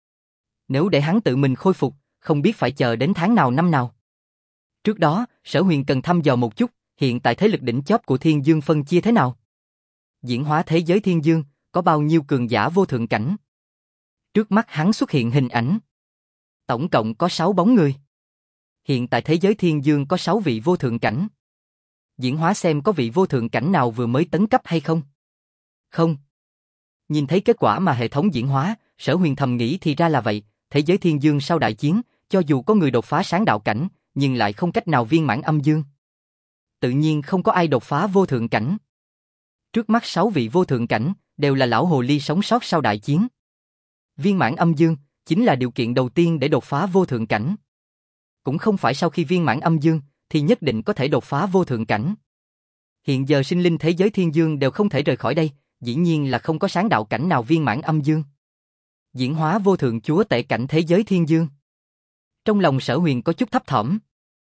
Nếu để hắn tự mình khôi phục, không biết phải chờ đến tháng nào năm nào. Trước đó, Sở Huyền cần thăm dò một chút, hiện tại thế lực đỉnh chóp của Thiên Dương phân chia thế nào. Diễn hóa thế giới Thiên Dương, có bao nhiêu cường giả vô thượng cảnh. Trước mắt hắn xuất hiện hình ảnh. Tổng cộng có 6 bóng người. Hiện tại thế giới Thiên Dương có 6 vị vô thượng cảnh. Diễn hóa xem có vị vô thượng cảnh nào vừa mới tấn cấp hay không. Không. Nhìn thấy kết quả mà hệ thống diễn hóa, Sở Huyền thầm nghĩ thì ra là vậy, thế giới Thiên Dương sau đại chiến, cho dù có người đột phá sáng đạo cảnh, nhưng lại không cách nào viên mãn âm dương. Tự nhiên không có ai đột phá vô thượng cảnh. Trước mắt 6 vị vô thượng cảnh, đều là lão hồ ly sống sót sau đại chiến. Viên mãn âm dương, chính là điều kiện đầu tiên để đột phá vô thượng cảnh. Cũng không phải sau khi viên mãn âm dương, thì nhất định có thể đột phá vô thượng cảnh. Hiện giờ sinh linh thế giới thiên dương đều không thể rời khỏi đây, dĩ nhiên là không có sáng đạo cảnh nào viên mãn âm dương. Diễn hóa vô thượng chúa tể cảnh thế giới thiên dương. Trong lòng Sở Huyền có chút thấp thỏm.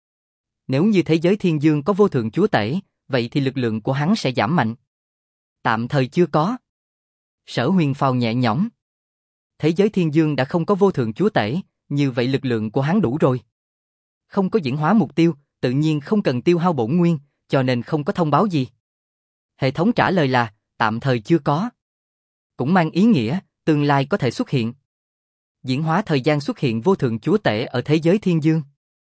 Nếu như thế giới thiên dương có vô thượng chúa tể, vậy thì lực lượng của hắn sẽ giảm mạnh. Tạm thời chưa có. Sở Huyền phào nhẹ nhõm. Thế giới thiên dương đã không có vô thượng chúa tể, như vậy lực lượng của hắn đủ rồi. Không có diễn hóa mục tiêu, tự nhiên không cần tiêu hao bổn nguyên, cho nên không có thông báo gì. Hệ thống trả lời là, tạm thời chưa có. Cũng mang ý nghĩa, tương lai có thể xuất hiện. Diễn hóa thời gian xuất hiện vô thượng chúa tể ở thế giới thiên dương.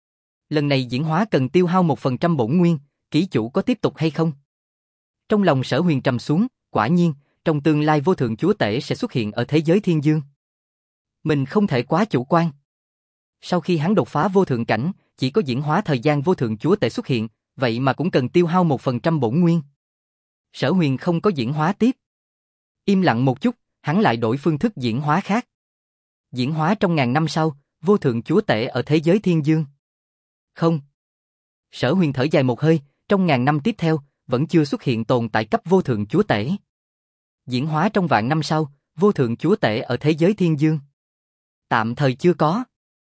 Lần này diễn hóa cần tiêu hao 1% bổn nguyên, ký chủ có tiếp tục hay không? Trong lòng Sở Huyền trầm xuống, quả nhiên, trong tương lai vô thượng chúa tể sẽ xuất hiện ở thế giới thiên dương. Mình không thể quá chủ quan. Sau khi hắn đột phá vô thượng cảnh, chỉ có diễn hóa thời gian vô thượng chúa tể xuất hiện, vậy mà cũng cần tiêu hao 1% bổn nguyên. Sở Huyền không có diễn hóa tiếp. Im lặng một chút, hắn lại đổi phương thức diễn hóa khác. Diễn hóa trong ngàn năm sau, vô thượng chúa tể ở thế giới thiên dương. Không. Sở Huyền thở dài một hơi, trong ngàn năm tiếp theo, vẫn chưa xuất hiện tồn tại cấp vô thượng chúa tể. Diễn hóa trong vạn năm sau, vô thượng chúa tể ở thế giới thiên dương. Tạm thời chưa có.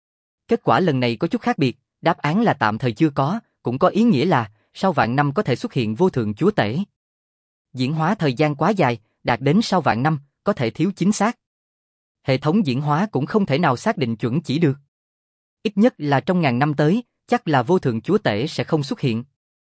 Kết quả lần này có chút khác biệt, đáp án là tạm thời chưa có, cũng có ý nghĩa là, sau vạn năm có thể xuất hiện vô thượng chúa tể. Diễn hóa thời gian quá dài, đạt đến sau vạn năm, có thể thiếu chính xác. Hệ thống diễn hóa cũng không thể nào xác định chuẩn chỉ được. Ít nhất là trong ngàn năm tới, chắc là vô thượng chúa tể sẽ không xuất hiện.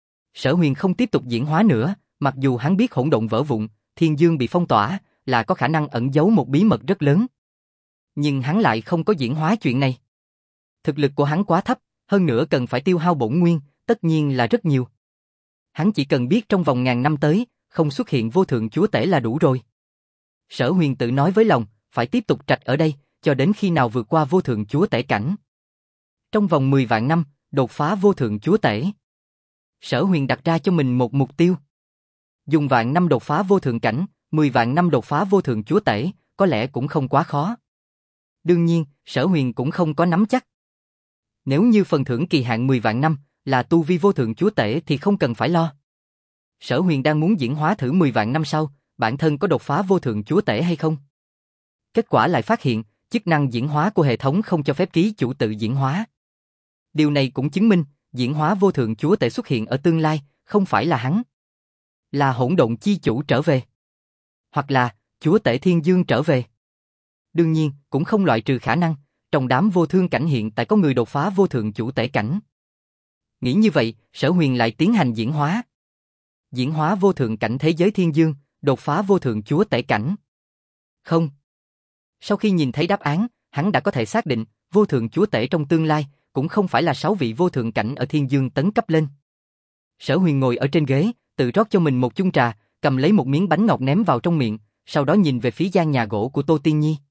Sở Huyền không tiếp tục diễn hóa nữa, mặc dù hắn biết hỗn độn vỡ vụn, thiên dương bị phong tỏa, là có khả năng ẩn giấu một bí mật rất lớn. Nhưng hắn lại không có diễn hóa chuyện này. Thực lực của hắn quá thấp, hơn nữa cần phải tiêu hao bổn nguyên, tất nhiên là rất nhiều. Hắn chỉ cần biết trong vòng ngàn năm tới, không xuất hiện vô thượng chúa tể là đủ rồi. Sở Huyền tự nói với lòng, phải tiếp tục trạch ở đây, cho đến khi nào vượt qua vô thượng chúa tể cảnh. Trong vòng 10 vạn năm, đột phá vô thượng chúa tể. Sở Huyền đặt ra cho mình một mục tiêu. Dùng vạn năm đột phá vô thượng cảnh, 10 vạn năm đột phá vô thượng chúa tể, có lẽ cũng không quá khó. Đương nhiên, Sở Huyền cũng không có nắm chắc. Nếu như phần thưởng kỳ hạn 10 vạn năm là tu vi vô thượng chúa tể thì không cần phải lo. Sở Huyền đang muốn diễn hóa thử 10 vạn năm sau, bản thân có đột phá vô thượng chúa tể hay không. Kết quả lại phát hiện, chức năng diễn hóa của hệ thống không cho phép ký chủ tự diễn hóa. Điều này cũng chứng minh, diễn hóa vô thượng chúa tể xuất hiện ở tương lai, không phải là hắn. Là hỗn độn chi chủ trở về. Hoặc là, chúa tể thiên dương trở về. Đương nhiên, cũng không loại trừ khả năng, trong đám vô thương cảnh hiện tại có người đột phá vô thượng chủ tể cảnh. Nghĩ như vậy, Sở Huyền lại tiến hành diễn hóa. Diễn hóa vô thượng cảnh thế giới thiên dương, đột phá vô thượng chúa tể cảnh. Không. Sau khi nhìn thấy đáp án, hắn đã có thể xác định, vô thượng chúa tể trong tương lai, cũng không phải là 6 vị vô thượng cảnh ở thiên dương tấn cấp lên. Sở Huyền ngồi ở trên ghế, tự rót cho mình một chung trà, cầm lấy một miếng bánh ngọt ném vào trong miệng, sau đó nhìn về phía gian nhà gỗ của Tô Tiên Nhi.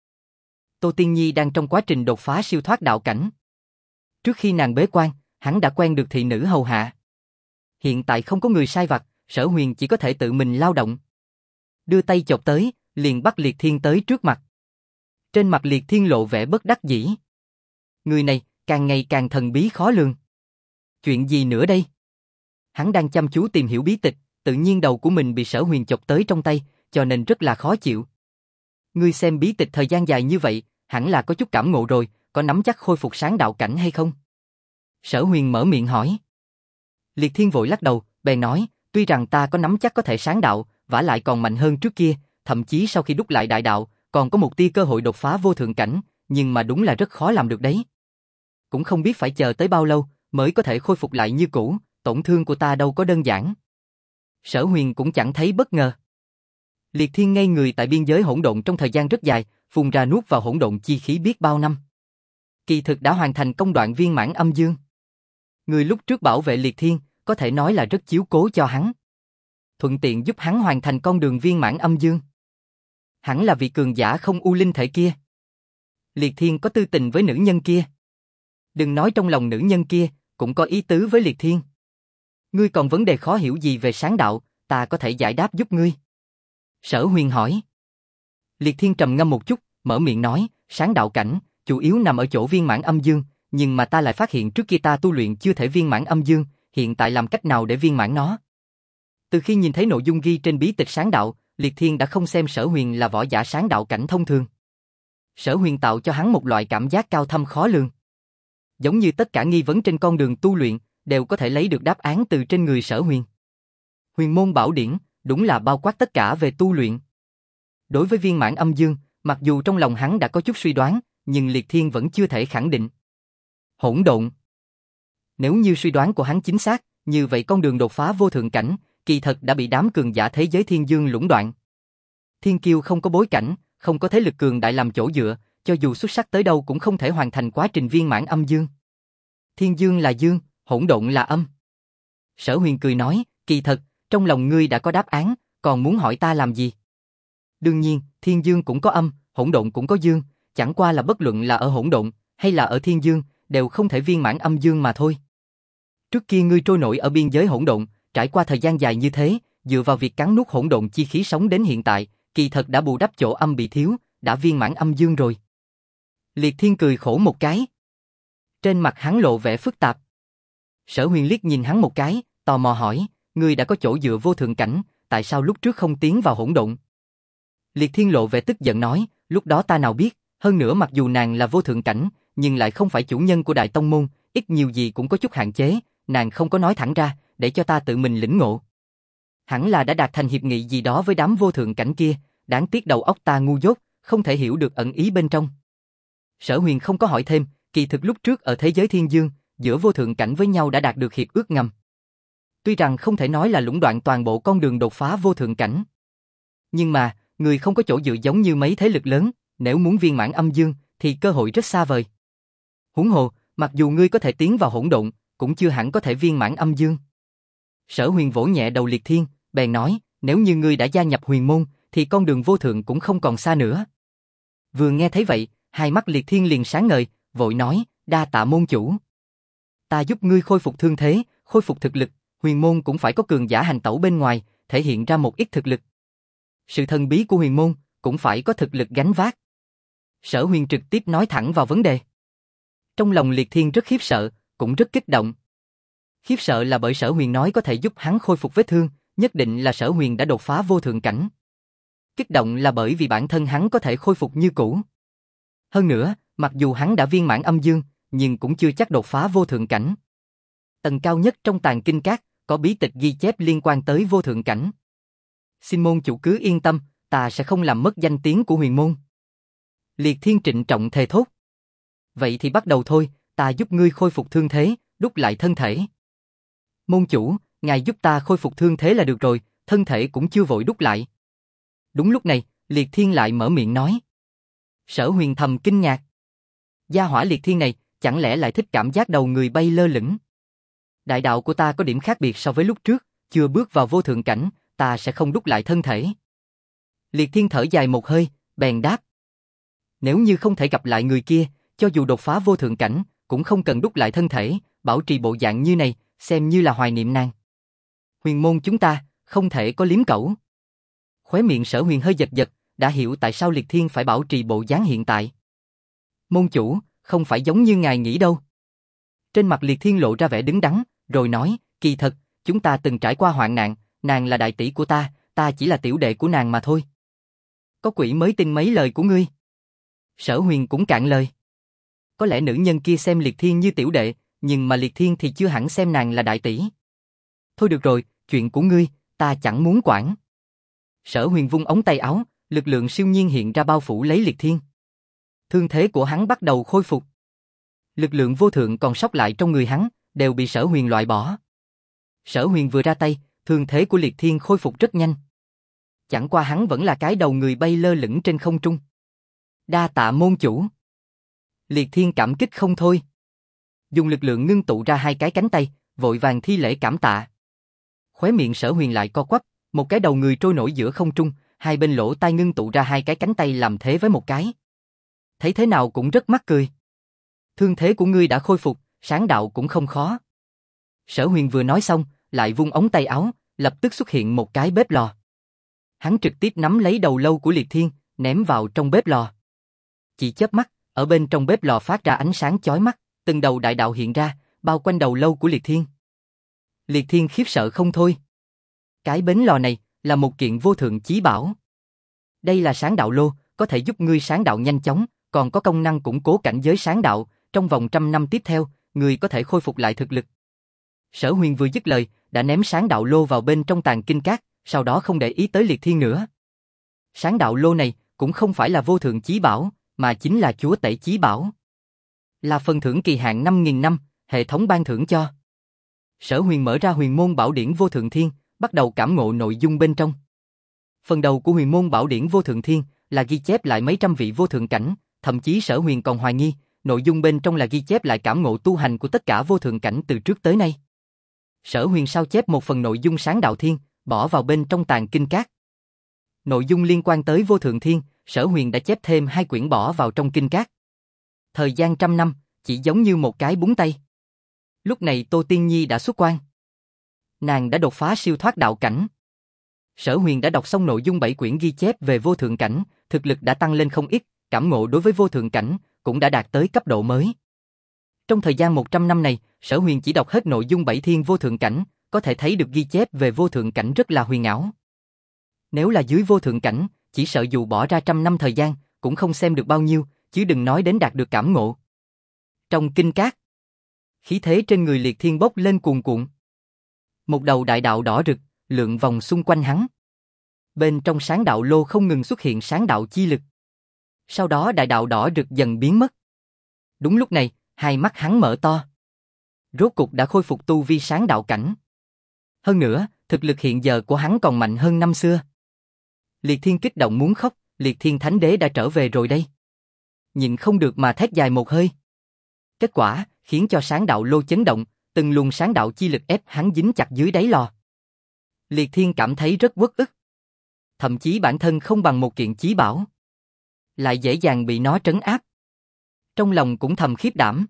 Tô Tiên Nhi đang trong quá trình đột phá siêu thoát đạo cảnh. Trước khi nàng bế quan, hắn đã quen được thị nữ hầu hạ. Hiện tại không có người sai vặt, Sở Huyền chỉ có thể tự mình lao động. Đưa tay chộp tới, liền bắt Liệt Thiên tới trước mặt. Trên mặt Liệt Thiên lộ vẻ bất đắc dĩ. Người này, càng ngày càng thần bí khó lường. Chuyện gì nữa đây? Hắn đang chăm chú tìm hiểu bí tịch, tự nhiên đầu của mình bị Sở Huyền chộp tới trong tay, cho nên rất là khó chịu. Ngươi xem bí tịch thời gian dài như vậy, hẳn là có chút cảm ngộ rồi, có nắm chắc khôi phục sáng đạo cảnh hay không? Sở Huyền mở miệng hỏi. Liệt Thiên vội lắc đầu, bèn nói, tuy rằng ta có nắm chắc có thể sáng đạo, vả lại còn mạnh hơn trước kia, thậm chí sau khi đúc lại đại đạo, còn có một tia cơ hội đột phá vô thượng cảnh, nhưng mà đúng là rất khó làm được đấy. Cũng không biết phải chờ tới bao lâu mới có thể khôi phục lại như cũ, tổn thương của ta đâu có đơn giản. Sở Huyền cũng chẳng thấy bất ngờ. Liệt Thiên ngây người tại biên giới hỗn độn trong thời gian rất dài, phun ra nuốt vào hỗn độn chi khí biết bao năm. Kỳ thực đã hoàn thành công đoạn viên mãn âm dương. Người lúc trước bảo vệ Liệt Thiên, có thể nói là rất chiếu cố cho hắn. Thuận tiện giúp hắn hoàn thành con đường viên mãn âm dương. Hẳn là vị cường giả không u linh thể kia. Liệt Thiên có tư tình với nữ nhân kia. Đừng nói trong lòng nữ nhân kia, cũng có ý tứ với Liệt Thiên. Ngươi còn vấn đề khó hiểu gì về sáng đạo, ta có thể giải đáp giúp ngươi. Sở Huyền hỏi. Liệt Thiên trầm ngâm một chút, mở miệng nói, sáng đạo cảnh, chủ yếu nằm ở chỗ viên mãn âm dương, nhưng mà ta lại phát hiện trước kia ta tu luyện chưa thể viên mãn âm dương, hiện tại làm cách nào để viên mãn nó? Từ khi nhìn thấy nội dung ghi trên bí tịch sáng đạo, Liệt Thiên đã không xem Sở Huyền là võ giả sáng đạo cảnh thông thường. Sở Huyền tạo cho hắn một loại cảm giác cao thâm khó lường. Giống như tất cả nghi vấn trên con đường tu luyện, đều có thể lấy được đáp án từ trên người Sở Huyền. Huyền môn bảo điển, đúng là bao quát tất cả về tu luyện. Đối với viên mãn âm dương, mặc dù trong lòng hắn đã có chút suy đoán, nhưng Liệt Thiên vẫn chưa thể khẳng định. Hỗn độn. Nếu như suy đoán của hắn chính xác, như vậy con đường đột phá vô thượng cảnh, kỳ thật đã bị đám cường giả thế giới thiên dương lũng đoạn. Thiên kiêu không có bối cảnh, không có thế lực cường đại làm chỗ dựa, cho dù xuất sắc tới đâu cũng không thể hoàn thành quá trình viên mãn âm dương. Thiên dương là dương, hỗn độn là âm. Sở Huyền cười nói, kỳ thật, trong lòng ngươi đã có đáp án, còn muốn hỏi ta làm gì? Đương nhiên, thiên dương cũng có âm, hỗn độn cũng có dương, chẳng qua là bất luận là ở hỗn độn hay là ở thiên dương, đều không thể viên mãn âm dương mà thôi. Trước kia ngươi trôi nổi ở biên giới hỗn độn, trải qua thời gian dài như thế, dựa vào việc cắn nuốt hỗn độn chi khí sống đến hiện tại, kỳ thật đã bù đắp chỗ âm bị thiếu, đã viên mãn âm dương rồi. Liệt Thiên cười khổ một cái. Trên mặt hắn lộ vẻ phức tạp. Sở Huyền liếc nhìn hắn một cái, tò mò hỏi, ngươi đã có chỗ dựa vô thượng cảnh, tại sao lúc trước không tiến vào hỗn độn? Liệt Thiên lộ vẻ tức giận nói, lúc đó ta nào biết, hơn nữa mặc dù nàng là vô thượng cảnh, nhưng lại không phải chủ nhân của Đại Tông Môn, ít nhiều gì cũng có chút hạn chế, nàng không có nói thẳng ra, để cho ta tự mình lĩnh ngộ. Hẳn là đã đạt thành hiệp nghị gì đó với đám vô thượng cảnh kia, đáng tiếc đầu óc ta ngu dốt, không thể hiểu được ẩn ý bên trong. Sở Huyền không có hỏi thêm, kỳ thực lúc trước ở thế giới thiên dương, giữa vô thượng cảnh với nhau đã đạt được hiệp ước ngầm. Tuy rằng không thể nói là lũng đoạn toàn bộ con đường đột phá vô thượng cảnh. Nhưng mà, người không có chỗ dựa giống như mấy thế lực lớn, nếu muốn viên mãn âm dương, thì cơ hội rất xa vời. Huống hồ, mặc dù ngươi có thể tiến vào hỗn độn, cũng chưa hẳn có thể viên mãn âm dương. Sở Huyền vỗ nhẹ đầu Liệt Thiên, bèn nói, nếu như ngươi đã gia nhập huyền môn, thì con đường vô thượng cũng không còn xa nữa. Vừa nghe thấy vậy, hai mắt Liệt Thiên liền sáng ngời, vội nói, đa tạ môn chủ. Ta giúp ngươi khôi phục thương thế, khôi phục thực lực, huyền môn cũng phải có cường giả hành tẩu bên ngoài, thể hiện ra một ít thực lực. Sự thần bí của huyền môn, cũng phải có thực lực gánh vác. Sở Huyền trực tiếp nói thẳng vào vấn đề. Trong lòng Liệt Thiên rất khiếp sợ, cũng rất kích động. Khiếp sợ là bởi Sở Huyền nói có thể giúp hắn khôi phục vết thương, nhất định là Sở Huyền đã đột phá vô thượng cảnh. Kích động là bởi vì bản thân hắn có thể khôi phục như cũ. Hơn nữa, mặc dù hắn đã viên mãn âm dương, nhưng cũng chưa chắc đột phá vô thượng cảnh. Tầng cao nhất trong Tàng Kinh Các, có bí tịch ghi chép liên quan tới vô thượng cảnh. Xin môn chủ cứ yên tâm, ta sẽ không làm mất danh tiếng của huyền môn. Liệt Thiên trịnh trọng thề thốt. Vậy thì bắt đầu thôi, ta giúp ngươi khôi phục thương thế, đúc lại thân thể. Môn chủ, ngài giúp ta khôi phục thương thế là được rồi, thân thể cũng chưa vội đúc lại. Đúng lúc này, Liệt Thiên lại mở miệng nói. Sở Huyền thầm kinh ngạc. Gia hỏa Liệt Thiên này, chẳng lẽ lại thích cảm giác đầu người bay lơ lửng? Đại đạo của ta có điểm khác biệt so với lúc trước, chưa bước vào vô thượng cảnh, ta sẽ không đúc lại thân thể. Liệt Thiên thở dài một hơi, bèn đáp. Nếu như không thể gặp lại người kia, cho dù đột phá vô thượng cảnh, cũng không cần đúc lại thân thể, bảo trì bộ dạng như này, xem như là hoài niệm nàng. Huyền môn chúng ta, không thể có liếm cẩu. Khóe miệng Sở Huyền hơi giật giật, đã hiểu tại sao Liệt Thiên phải bảo trì bộ dáng hiện tại. Môn chủ, không phải giống như ngài nghĩ đâu. Trên mặt Liệt Thiên lộ ra vẻ đứng đắn, rồi nói, kỳ thật, chúng ta từng trải qua hoạn nạn, nàng là đại tỷ của ta chỉ là tiểu đệ của nàng mà thôi. Có quỷ mới tin mấy lời của ngươi. Sở Huyền cũng cạn lời. Có lẽ nữ nhân kia xem Liệt Thiên như tiểu đệ, nhưng mà Liệt Thiên thì chưa hẳn xem nàng là đại tỷ. Thôi được rồi, chuyện của ngươi, ta chẳng muốn quản. Sở Huyền vung ống tay áo, lực lượng siêu nhiên hiện ra bao phủ lấy Liệt Thiên. Thương thế của hắn bắt đầu khôi phục. Lực lượng vô thượng còn sót lại trong người hắn, đều bị Sở Huyền loại bỏ. Sở Huyền vừa ra tay, thương thế của Liệt Thiên khôi phục rất nhanh. Chẳng qua hắn vẫn là cái đầu người bay lơ lửng trên không trung. Đa tạ môn chủ. Liệt Thiên cảm kích không thôi. Dùng lực lượng ngưng tụ ra hai cái cánh tay, vội vàng thi lễ cảm tạ. Khóe miệng Sở Huyền lại co quắp, một cái đầu người trôi nổi giữa không trung, hai bên lỗ tai ngưng tụ ra hai cái cánh tay làm thế với một cái. Thấy thế nào cũng rất mắc cười. Thương thế của ngươi đã khôi phục, sáng đạo cũng không khó. Sở Huyền vừa nói xong, lại vung ống tay áo, lập tức xuất hiện một cái bếp lò. Hắn trực tiếp nắm lấy đầu lâu của Liệt Thiên, ném vào trong bếp lò. Chỉ chớp mắt, ở bên trong bếp lò phát ra ánh sáng chói mắt, từng đầu đại đạo hiện ra, bao quanh đầu lâu của Liệt Thiên. Liệt Thiên khiếp sợ không thôi. Cái bến lò này là một kiện vô thượng chí bảo. Đây là sáng đạo lô, có thể giúp ngươi sáng đạo nhanh chóng, còn có công năng củng cố cảnh giới sáng đạo, trong vòng 100 năm tiếp theo, ngươi có thể khôi phục lại thực lực. Sở Huyền vừa dứt lời, đã ném sáng đạo lô vào bên trong tàn kinh cát, sau đó không để ý tới Liệt Thiên nữa. Sáng đạo lô này cũng không phải là vô thượng chí bảo, mà chính là chúa tể chí bảo. Là phần thưởng kỳ hạn 5.000 năm, hệ thống ban thưởng cho. Sở Huyền mở ra huyền môn bảo điển vô thượng thiên, bắt đầu cảm ngộ nội dung bên trong. Phần đầu của huyền môn bảo điển vô thượng thiên là ghi chép lại mấy trăm vị vô thượng cảnh, thậm chí Sở Huyền còn hoài nghi, nội dung bên trong là ghi chép lại cảm ngộ tu hành của tất cả vô thượng cảnh từ trước tới nay. Sở Huyền sao chép một phần nội dung sáng đạo thiên, bỏ vào bên trong tàn kinh cát. Nội dung liên quan tới vô thượng thiên, Sở Huyền đã chép thêm 2 quyển bỏ vào trong kinh cát. Thời gian 100 năm, chỉ giống như một cái búng tay. Lúc này Tô Tiên Nhi đã xuất quan. Nàng đã đột phá siêu thoát đạo cảnh. Sở Huyền đã đọc xong nội dung 7 quyển ghi chép về vô thượng cảnh, thực lực đã tăng lên không ít, cảm ngộ đối với vô thượng cảnh cũng đã đạt tới cấp độ mới. Trong thời gian 100 năm này, Sở Huyền chỉ đọc hết nội dung 7 thiên vô thượng cảnh, có thể thấy được ghi chép về vô thượng cảnh rất là huyền ảo. Nếu là dưới vô thượng cảnh, chỉ sợ dù bỏ ra 100 năm thời gian, cũng không xem được bao nhiêu, chứ đừng nói đến đạt được cảm ngộ. Trong kinh cát, khí thế trên người Liệt Thiên bốc lên cuồn cuộn. Một đầu đại đạo đỏ rực, lượn vòng xung quanh hắn. Bên trong sáng đạo lô không ngừng xuất hiện sáng đạo chi lực. Sau đó đại đạo đỏ rực dần biến mất. Đúng lúc này, hai mắt hắn mở to. Rốt cục đã khôi phục tu vi sáng đạo cảnh. Hơn nữa, thực lực hiện giờ của hắn còn mạnh hơn năm xưa. Liệt Thiên kích động muốn khóc, Liệt Thiên Thánh Đế đã trở về rồi đây. Nhịn không được mà thét dài một hơi. Kết quả, khiến cho sáng đạo lô chấn động, từng luồng sáng đạo chi lực ép hắn dính chặt dưới đáy lò. Liệt Thiên cảm thấy rất uất ức. Thậm chí bản thân không bằng một kiện chí bảo, lại dễ dàng bị nó trấn áp. Trong lòng cũng thầm khiếp đảm.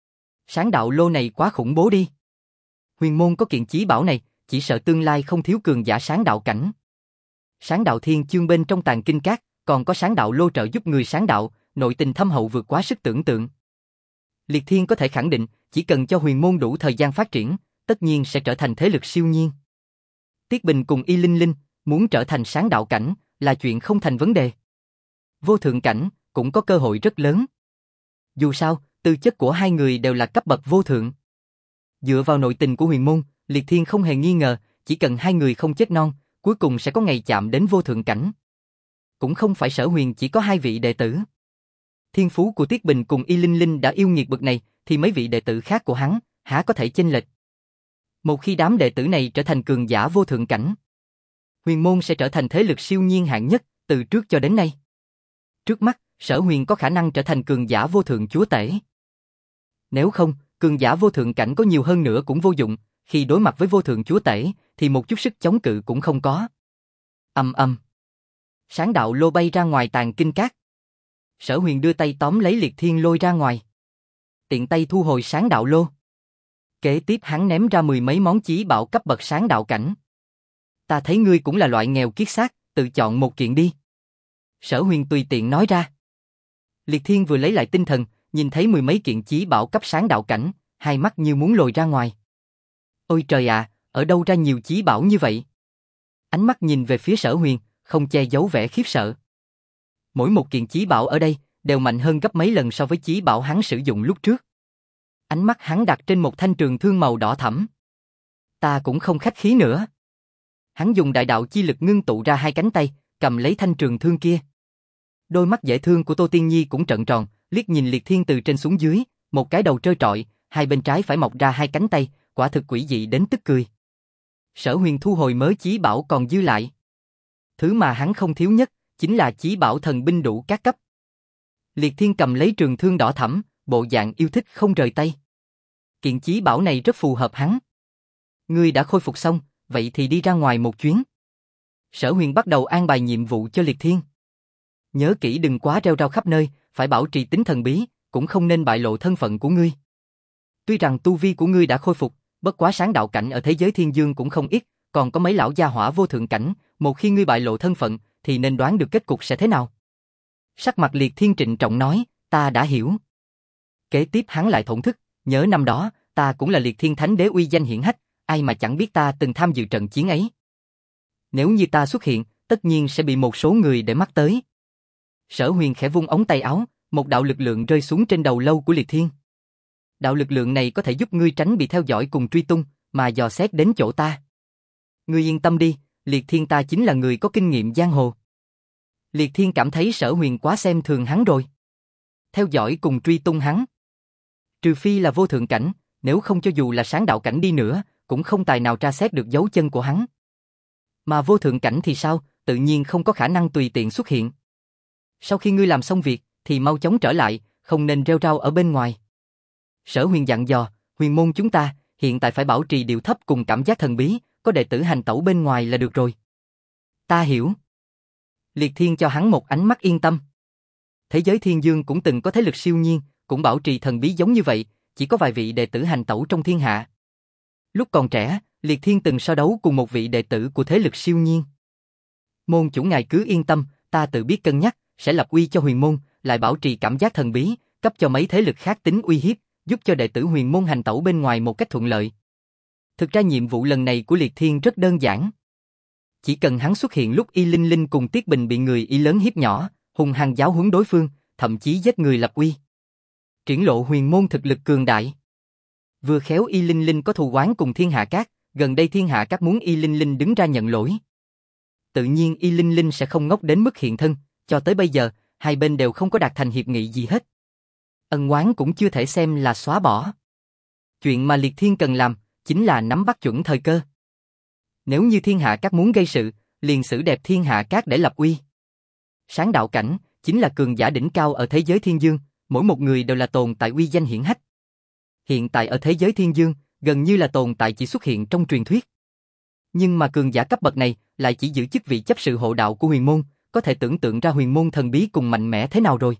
Sáng đạo lô này quá khủng bố đi. Huyền môn có kiện chí bảo này, chỉ sợ tương lai không thiếu cường giả sáng đạo cảnh. Sáng đạo thiên chương bên trong tàn kinh cát, còn có sáng đạo lô trợ giúp người sáng đạo, nội tình thâm hậu vượt quá sức tưởng tượng. Liệt Thiên có thể khẳng định, chỉ cần cho huyền môn đủ thời gian phát triển, tất nhiên sẽ trở thành thế lực siêu nhiên. Tiết Bình cùng Y Linh Linh muốn trở thành sáng đạo cảnh là chuyện không thành vấn đề. Vô thượng cảnh cũng có cơ hội rất lớn. Dù sao, tư chất của hai người đều là cấp bậc vô thượng. Dựa vào nội tình của huyền môn, Liệt Thiên không hề nghi ngờ, chỉ cần hai người không chết non, cuối cùng sẽ có ngày chạm đến vô thượng cảnh. Cũng không phải Sở Huyền chỉ có 2 vị đệ tử. Thiên phú của Tiết Bình cùng Y Linh Linh đã yêu nghiệt bậc này, thì mấy vị đệ tử khác của hắn há có thể chênh lệch. Một khi đám đệ tử này trở thành cường giả vô thượng cảnh, huyền môn sẽ trở thành thế lực siêu nhiên hạng nhất từ trước cho đến nay. Trước mắt, Sở Huyền có khả năng trở thành cường giả vô thượng chúa tể. Nếu không, cường giả vô thượng cảnh có nhiều hơn nữa cũng vô dụng, khi đối mặt với vô thượng chúa tể thì một chút sức chống cự cũng không có. Ầm ầm. Sáng đạo lô bay ra ngoài tàn kinh cát. Sở Huyền đưa tay tóm lấy Liệt Thiên lôi ra ngoài. Tiện tay thu hồi sáng đạo lô. Kế tiếp hắn ném ra 10 mấy món chí bảo cấp bậc sáng đạo cảnh. Ta thấy ngươi cũng là loại nghèo kiết xác, tự chọn một kiện đi. Sở Huyền tùy tiện nói ra. Liệt Thiên vừa lấy lại tinh thần, nhìn thấy 10 mấy kiện chí bảo cấp sáng đạo cảnh, hai mắt như muốn lồi ra ngoài. Ôi trời ạ, ở đâu ra nhiều chí bảo như vậy? Ánh mắt nhìn về phía Sở Huyền, không che giấu vẻ khiếp sợ. Mỗi một kiện chí bảo ở đây đều mạnh hơn gấp mấy lần so với chí bảo hắn sử dụng lúc trước. Ánh mắt hắn đặt trên một thanh trường thương màu đỏ thẫm. Ta cũng không khách khí nữa. Hắn dùng đại đạo chi lực ngưng tụ ra 2 cánh tay, cầm lấy thanh trường thương kia. Đôi mắt dễ thương của Tô Tiên Nhi cũng trợn tròn, liếc nhìn Liệt Thiên từ trên xuống dưới, một cái đầu trơ trọi, hai bên trái phải mọc ra 2 cánh tay, quả thực quỷ dị đến tức cười. Sở Huyền thu hồi mớ chí bảo còn dư lại. Thứ mà hắn không thiếu nhất chính là chí bảo thần binh đủ các cấp. Liệt Thiên cầm lấy trường thương đỏ thẫm, bộ dạng yêu thích không rời tay. Kiện chí bảo này rất phù hợp hắn. Ngươi đã khôi phục xong, vậy thì đi ra ngoài một chuyến. Sở Huyền bắt đầu an bài nhiệm vụ cho Liệt Thiên. Nhớ kỹ đừng quá rêu rao khắp nơi, phải bảo trì tính thần bí, cũng không nên bại lộ thân phận của ngươi. Tuy rằng tu vi của ngươi đã khôi phục, bất quá sáng đạo cảnh ở thế giới thiên dương cũng không ít, còn có mấy lão gia hỏa vô thượng cảnh, một khi ngươi bại lộ thân phận, thì nên đoán được kết cục sẽ thế nào. Sắc mặt Liệt Thiên trịnh trọng nói, ta đã hiểu. Kế tiếp hắn lại thổn thức, nhớ năm đó, ta cũng là Liệt Thiên Thánh Đế uy danh hiển hách, ai mà chẳng biết ta từng tham dự trận chiến ấy. Nếu như ta xuất hiện, tất nhiên sẽ bị một số người để mắt tới. Sở Huyền khẽ vung ống tay áo, một đạo lực lượng rơi xuống trên đầu lâu của Liệt Thiên. Đạo lực lượng này có thể giúp ngươi tránh bị theo dõi cùng truy tung, mà dò xét đến chỗ ta. Ngươi yên tâm đi, Liệt Thiên ta chính là người có kinh nghiệm giang hồ. Liệt Thiên cảm thấy Sở Huyền quá xem thường hắn rồi. Theo dõi cùng truy tung hắn. Trừ phi là vô thượng cảnh, nếu không cho dù là sáng đạo cảnh đi nữa, cũng không tài nào tra xét được dấu chân của hắn. Mà vô thượng cảnh thì sao, tự nhiên không có khả năng tùy tiện xuất hiện. Sau khi ngươi làm xong việc, thì mau chóng trở lại, không nên rêu rao ở bên ngoài. Sở Huyền dặn dò, huyền môn chúng ta, hiện tại phải bảo trì điệu thấp cùng cảm giác thần bí, có đệ tử hành tẩu bên ngoài là được rồi. Ta hiểu. Liệt Thiên cho hắn một ánh mắt yên tâm. Thế giới thiên dương cũng từng có thế lực siêu nhiên, cũng bảo trì thần bí giống như vậy, chỉ có vài vị đệ tử hành tẩu trong thiên hạ. Lúc còn trẻ, Liệt Thiên từng so đấu cùng một vị đệ tử của thế lực siêu nhiên. Môn chủ ngài cứ yên tâm, ta tự biết cân nhắc, sẽ lập uy cho huyền môn, lại bảo trì cảm giác thần bí, cấp cho mấy thế lực khác tính uy hiếp, giúp cho đệ tử huyền môn hành tẩu bên ngoài một cách thuận lợi. Thực ra nhiệm vụ lần này của Liệt Thiên rất đơn giản. Chỉ cần hắn xuất hiện lúc Y Linh Linh cùng Tiết Bình bị người Y lớn hiếp nhỏ, hung hăng giáo huấn đối phương, thậm chí giết người lập uy. Triển lộ huyền môn thực lực cường đại. Vừa khéo Y Linh Linh có thù oán cùng Thiên Hạ Các, gần đây Thiên Hạ Các muốn Y Linh Linh đứng ra nhận lỗi. Tự nhiên Y Linh Linh sẽ không ngốc đến mức hiện thân, cho tới bây giờ, hai bên đều không có đạt thành hiệp nghị gì hết. Ân oán cũng chưa thể xem là xóa bỏ. Chuyện mà Liệt Thiên cần làm, chính là nắm bắt chuẩn thời cơ. Nếu như Thiên Hạ Các muốn gây sự, liền xử đẹp Thiên Hạ Các để lập uy. Sáng đạo cảnh, chính là cường giả đỉnh cao ở thế giới thiên dương, mỗi một người đều là tồn tại uy danh hiển hách. Hiện tại ở thế giới thiên dương, gần như là tồn tại chỉ xuất hiện trong truyền thuyết. Nhưng mà cường giả cấp bậc này lại chỉ giữ chức vị chấp sự hộ đạo của huyền môn, có thể tưởng tượng ra huyền môn thần bí cùng mạnh mẽ thế nào rồi.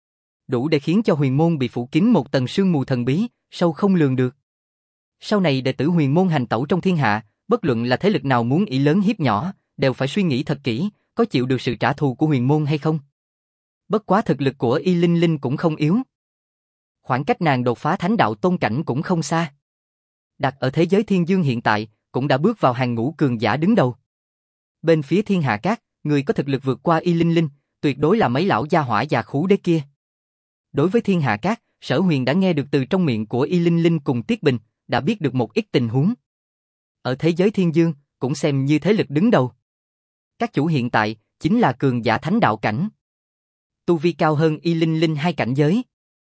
Đủ để khiến cho huyền môn bị phủ kín một tầng sương mù thần bí, sâu không lường được. Sau này đệ tử huyền môn hành tẩu trong thiên hạ, bất luận là thế lực nào muốn ỷ lớn hiếp nhỏ, đều phải suy nghĩ thật kỹ, có chịu được sự trả thù của huyền môn hay không. Bất quá thực lực của Y Linh Linh cũng không yếu. Khoảng cách nàng đột phá thánh đạo tôn cảnh cũng không xa. Đặt ở thế giới thiên dương hiện tại, cũng đã bước vào hàng ngũ cường giả đứng đầu. Bên phía Thiên Hạ Các, người có thực lực vượt qua Y Linh Linh, tuyệt đối là mấy lão gia hỏa già khú đế kia. Đối với Thiên Hạ Các, Sở Huyền đã nghe được từ trong miệng của Y Linh Linh cùng Tiết Bình, đã biết được một ít tình huống. Ở thế giới thiên dương, cũng xem như thế lực đứng đầu. Các chủ hiện tại, chính là cường giả thánh đạo cảnh. Tu vi cao hơn Y Linh Linh hai cảnh giới.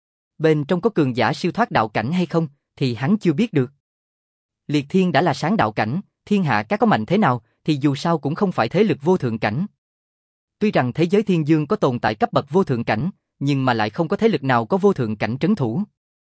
Bên trong có cường giả siêu thoát đạo cảnh hay không, thì hắn chưa biết được. Liệt Thiên đã là sáng đạo cảnh, Thiên Hạ Các có mạnh thế nào, thì dù sao cũng không phải thế lực vô thượng cảnh. Tuy rằng thế giới thiên dương có tồn tại cấp bậc vô thượng cảnh, nhưng mà lại không có thế lực nào có vô thượng cảnh trấn thủ.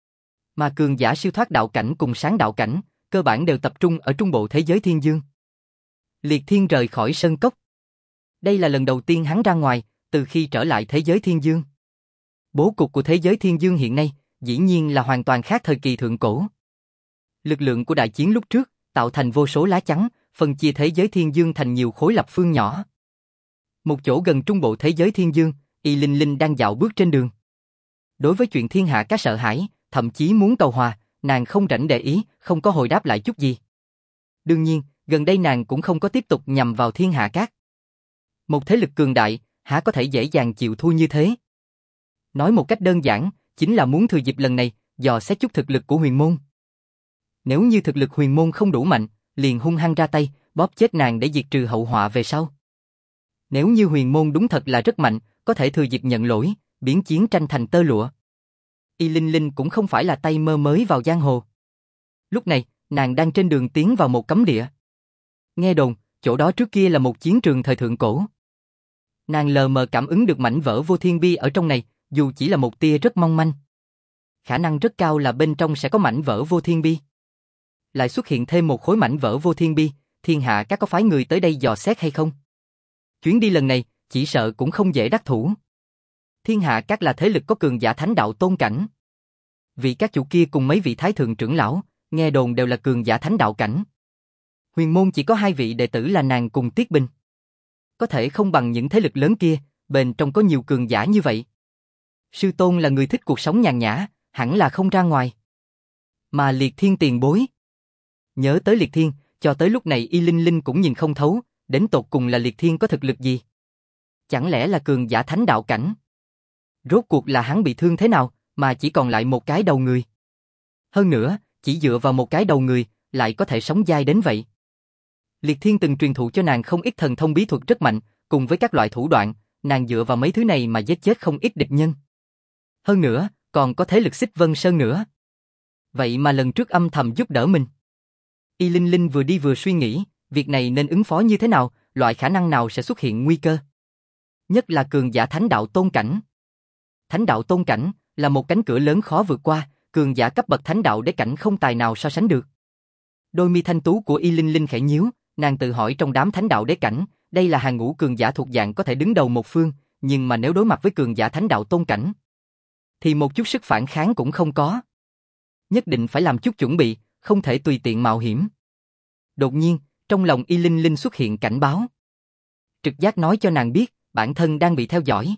Mà cường giả siêu thoát đạo cảnh cùng sáng đạo cảnh, cơ bản đều tập trung ở trung bộ thế giới thiên dương. Liệt Thiên rời khỏi sơn cốc. Đây là lần đầu tiên hắn ra ngoài, từ khi trở lại thế giới thiên dương. Bố cục của thế giới thiên dương hiện nay, dĩ nhiên là hoàn toàn khác thời kỳ thượng cổ. Lực lượng của đại chiến lúc trước, tạo thành vô số lá chắn, phân chia thế giới thiên dương thành nhiều khối lập phương nhỏ. Một chỗ gần trung bộ thế giới thiên dương, Y Linh Linh đang dạo bước trên đường. Đối với chuyện Thiên Hạ Các sợ hãi, thậm chí muốn cầu hòa, nàng không rảnh để ý, không có hồi đáp lại chút gì. Đương nhiên, gần đây nàng cũng không có tiếp tục nhằm vào Thiên Hạ Các. Một thế lực cường đại, há có thể dễ dàng chịu thua như thế? Nói một cách đơn giản, chính là muốn thừa dịp lần này, dò xét chút thực lực của huyền môn. Nếu như thực lực huyền môn không đủ mạnh, liền hung hăng ra tay, bóp chết nàng để diệt trừ hậu họa về sau. Nếu như huyền môn đúng thật là rất mạnh, có thể thừa dịp nhận lỗi, biến chiến tranh thành tơ lụa. Y Linh Linh cũng không phải là tay mơ mới vào giang hồ. Lúc này, nàng đang trên đường tiến vào một cấm địa. Nghe đồn, chỗ đó trước kia là một chiến trường thời thượng cổ. Nàng lờ mờ cảm ứng được mảnh vỡ vô thiên bi ở trong này, dù chỉ là một tia rất mong manh. Khả năng rất cao là bên trong sẽ có mảnh vỡ vô thiên bi. Lại xuất hiện thêm một khối mảnh vỡ vô thiên bi, Thiên Hạ Các có phái người tới đây dò xét hay không? Chuyến đi lần này, chỉ sợ cũng không dễ đắc thủ. Thiên Hạ Các là thế lực có cường giả thánh đạo tôn cảnh. Vị các chủ kia cùng mấy vị thái thượng trưởng lão, nghe đồn đều là cường giả thánh đạo cảnh. Huyền môn chỉ có hai vị đệ tử là nàng cùng Tiết Bình. Có thể không bằng những thế lực lớn kia, bên trong có nhiều cường giả như vậy. Sư tôn là người thích cuộc sống nhàn nhã, hẳn là không ra ngoài. Mà Liệt Thiên tiền bối. Nhớ tới Liệt Thiên, cho tới lúc này Y Linh Linh cũng nhìn không thấu, đến tột cùng là Liệt Thiên có thực lực gì? Chẳng lẽ là cường giả thánh đạo cảnh? Rốt cuộc là hắn bị thương thế nào, mà chỉ còn lại một cái đầu người? Hơn nữa, chỉ dựa vào một cái đầu người, lại có thể sống dai đến vậy. Liệt Thiên từng truyền thụ cho nàng không ít thần thông bí thuật rất mạnh, cùng với các loại thủ đoạn, nàng dựa vào mấy thứ này mà giết chết không ít địch nhân. Hơn nữa, còn có thế lực Xích Vân Sơn nữa. Vậy mà lần trước âm thầm giúp đỡ mình. Y Linh Linh vừa đi vừa suy nghĩ, việc này nên ứng phó như thế nào, loại khả năng nào sẽ xuất hiện nguy cơ. Nhất là cường giả thánh đạo tôn cảnh. Thánh đạo tôn cảnh là một cánh cửa lớn khó vượt qua, cường giả cấp bậc thánh đạo đế cảnh không tài nào so sánh được. Đôi mi thanh tú của Y Linh Linh khẽ nhíu, nàng tự hỏi trong đám thánh đạo đế cảnh, đây là hàng ngũ cường giả thuộc dạng có thể đứng đầu một phương, nhưng mà nếu đối mặt với cường giả thánh đạo tôn cảnh, thì một chút sức phản kháng cũng không có. Nhất định phải làm chút chuẩn bị, không thể tùy tiện mạo hiểm. Đột nhiên, trong lòng Y Linh Linh xuất hiện cảnh báo. Trực giác nói cho nàng biết, bản thân đang bị theo dõi.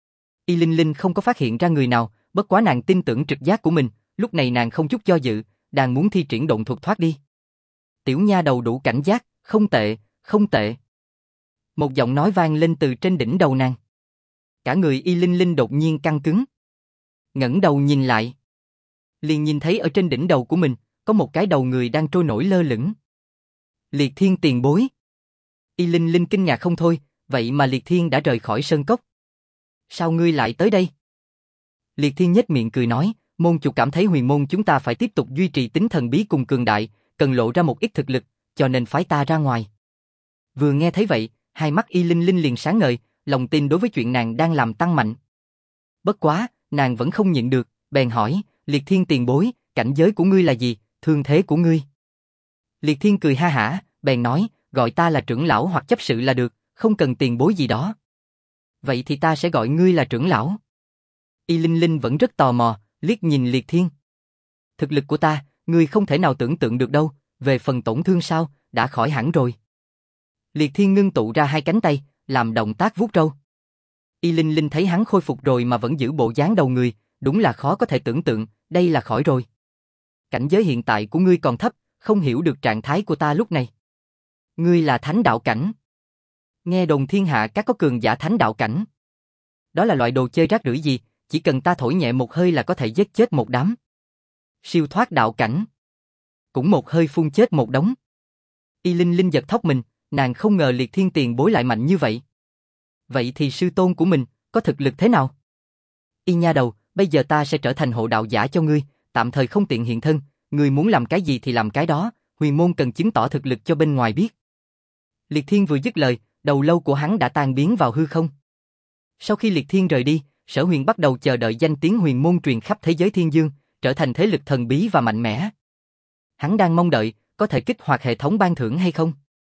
Y Linh Linh không có phát hiện ra người nào, bất quá nàng tin tưởng trực giác của mình, lúc này nàng không chút do dự, đang muốn thi triển độn thuật thoát đi. Tiểu nha đầu đủ cảnh giác, không tệ, không tệ. Một giọng nói vang lên từ trên đỉnh đầu nàng. Cả người Y Linh Linh đột nhiên căng cứng. Ngẩng đầu nhìn lại. Liền nhìn thấy ở trên đỉnh đầu của mình, có một cái đầu người đang trôi nổi lơ lửng. Liệt Thiên tiền bối. Y Linh Linh kinh ngạc không thôi, vậy mà Liệt Thiên đã rời khỏi sơn cốc. Sao ngươi lại tới đây? Liệt Thiên nhếch miệng cười nói, môn chủ cảm thấy huyền môn chúng ta phải tiếp tục duy trì tính thần bí cùng cường đại, cần lộ ra một ít thực lực, cho nên phái ta ra ngoài. Vừa nghe thấy vậy, hai mắt Y Linh Linh liền sáng ngời, lòng tin đối với chuyện nàng đang làm tăng mạnh. Bất quá, nàng vẫn không nhịn được, bèn hỏi, Liệt Thiên tiền bối, cảnh giới của ngươi là gì, thương thế của ngươi? Liệt Thiên cười ha hả, bèn nói, gọi ta là trưởng lão hoặc chấp sự là được, không cần tiền bối gì đó. Vậy thì ta sẽ gọi ngươi là trưởng lão. Y Linh Linh vẫn rất tò mò, liếc nhìn Liệt Thiên. Thực lực của ta, ngươi không thể nào tưởng tượng được đâu, về phần tổn thương sao, đã khỏi hẳn rồi. Liệt Thiên ngưng tụ ra hai cánh tay, làm động tác vuốt râu. Y Linh Linh thấy hắn khôi phục rồi mà vẫn giữ bộ dáng đầu người, đúng là khó có thể tưởng tượng, đây là khỏi rồi. Cảnh giới hiện tại của ngươi còn thấp, không hiểu được trạng thái của ta lúc này. Ngươi là thánh đạo cảnh. Nghe đồn thiên hạ các có cường giả thánh đạo cảnh. Đó là loại đồ chơi rác rưởi gì, chỉ cần ta thổi nhẹ một hơi là có thể giết chết một đám. Siêu thoát đạo cảnh. Cũng một hơi phun chết một đống. Y Linh Linh giật thót mình, nàng không ngờ Liệt Thiên tiền bối lại mạnh như vậy. Vậy thì sư tôn của mình, có thực lực thế nào? Y nha đầu, bây giờ ta sẽ trở thành hộ đạo giả cho ngươi, tạm thời không tiện hiện thân, ngươi muốn làm cái gì thì làm cái đó, huyền môn cần chứng tỏ thực lực cho bên ngoài biết. Liệt Thiên vừa dứt lời, đầu lâu của hắn đã tan biến vào hư không. Sau khi Liệt Thiên rời đi, Sở Huyền bắt đầu chờ đợi danh tiếng huyền môn truyền khắp thế giới thiên dương, trở thành thế lực thần bí và mạnh mẽ. Hắn đang mong đợi, có thể kích hoạt hệ thống ban thưởng hay không?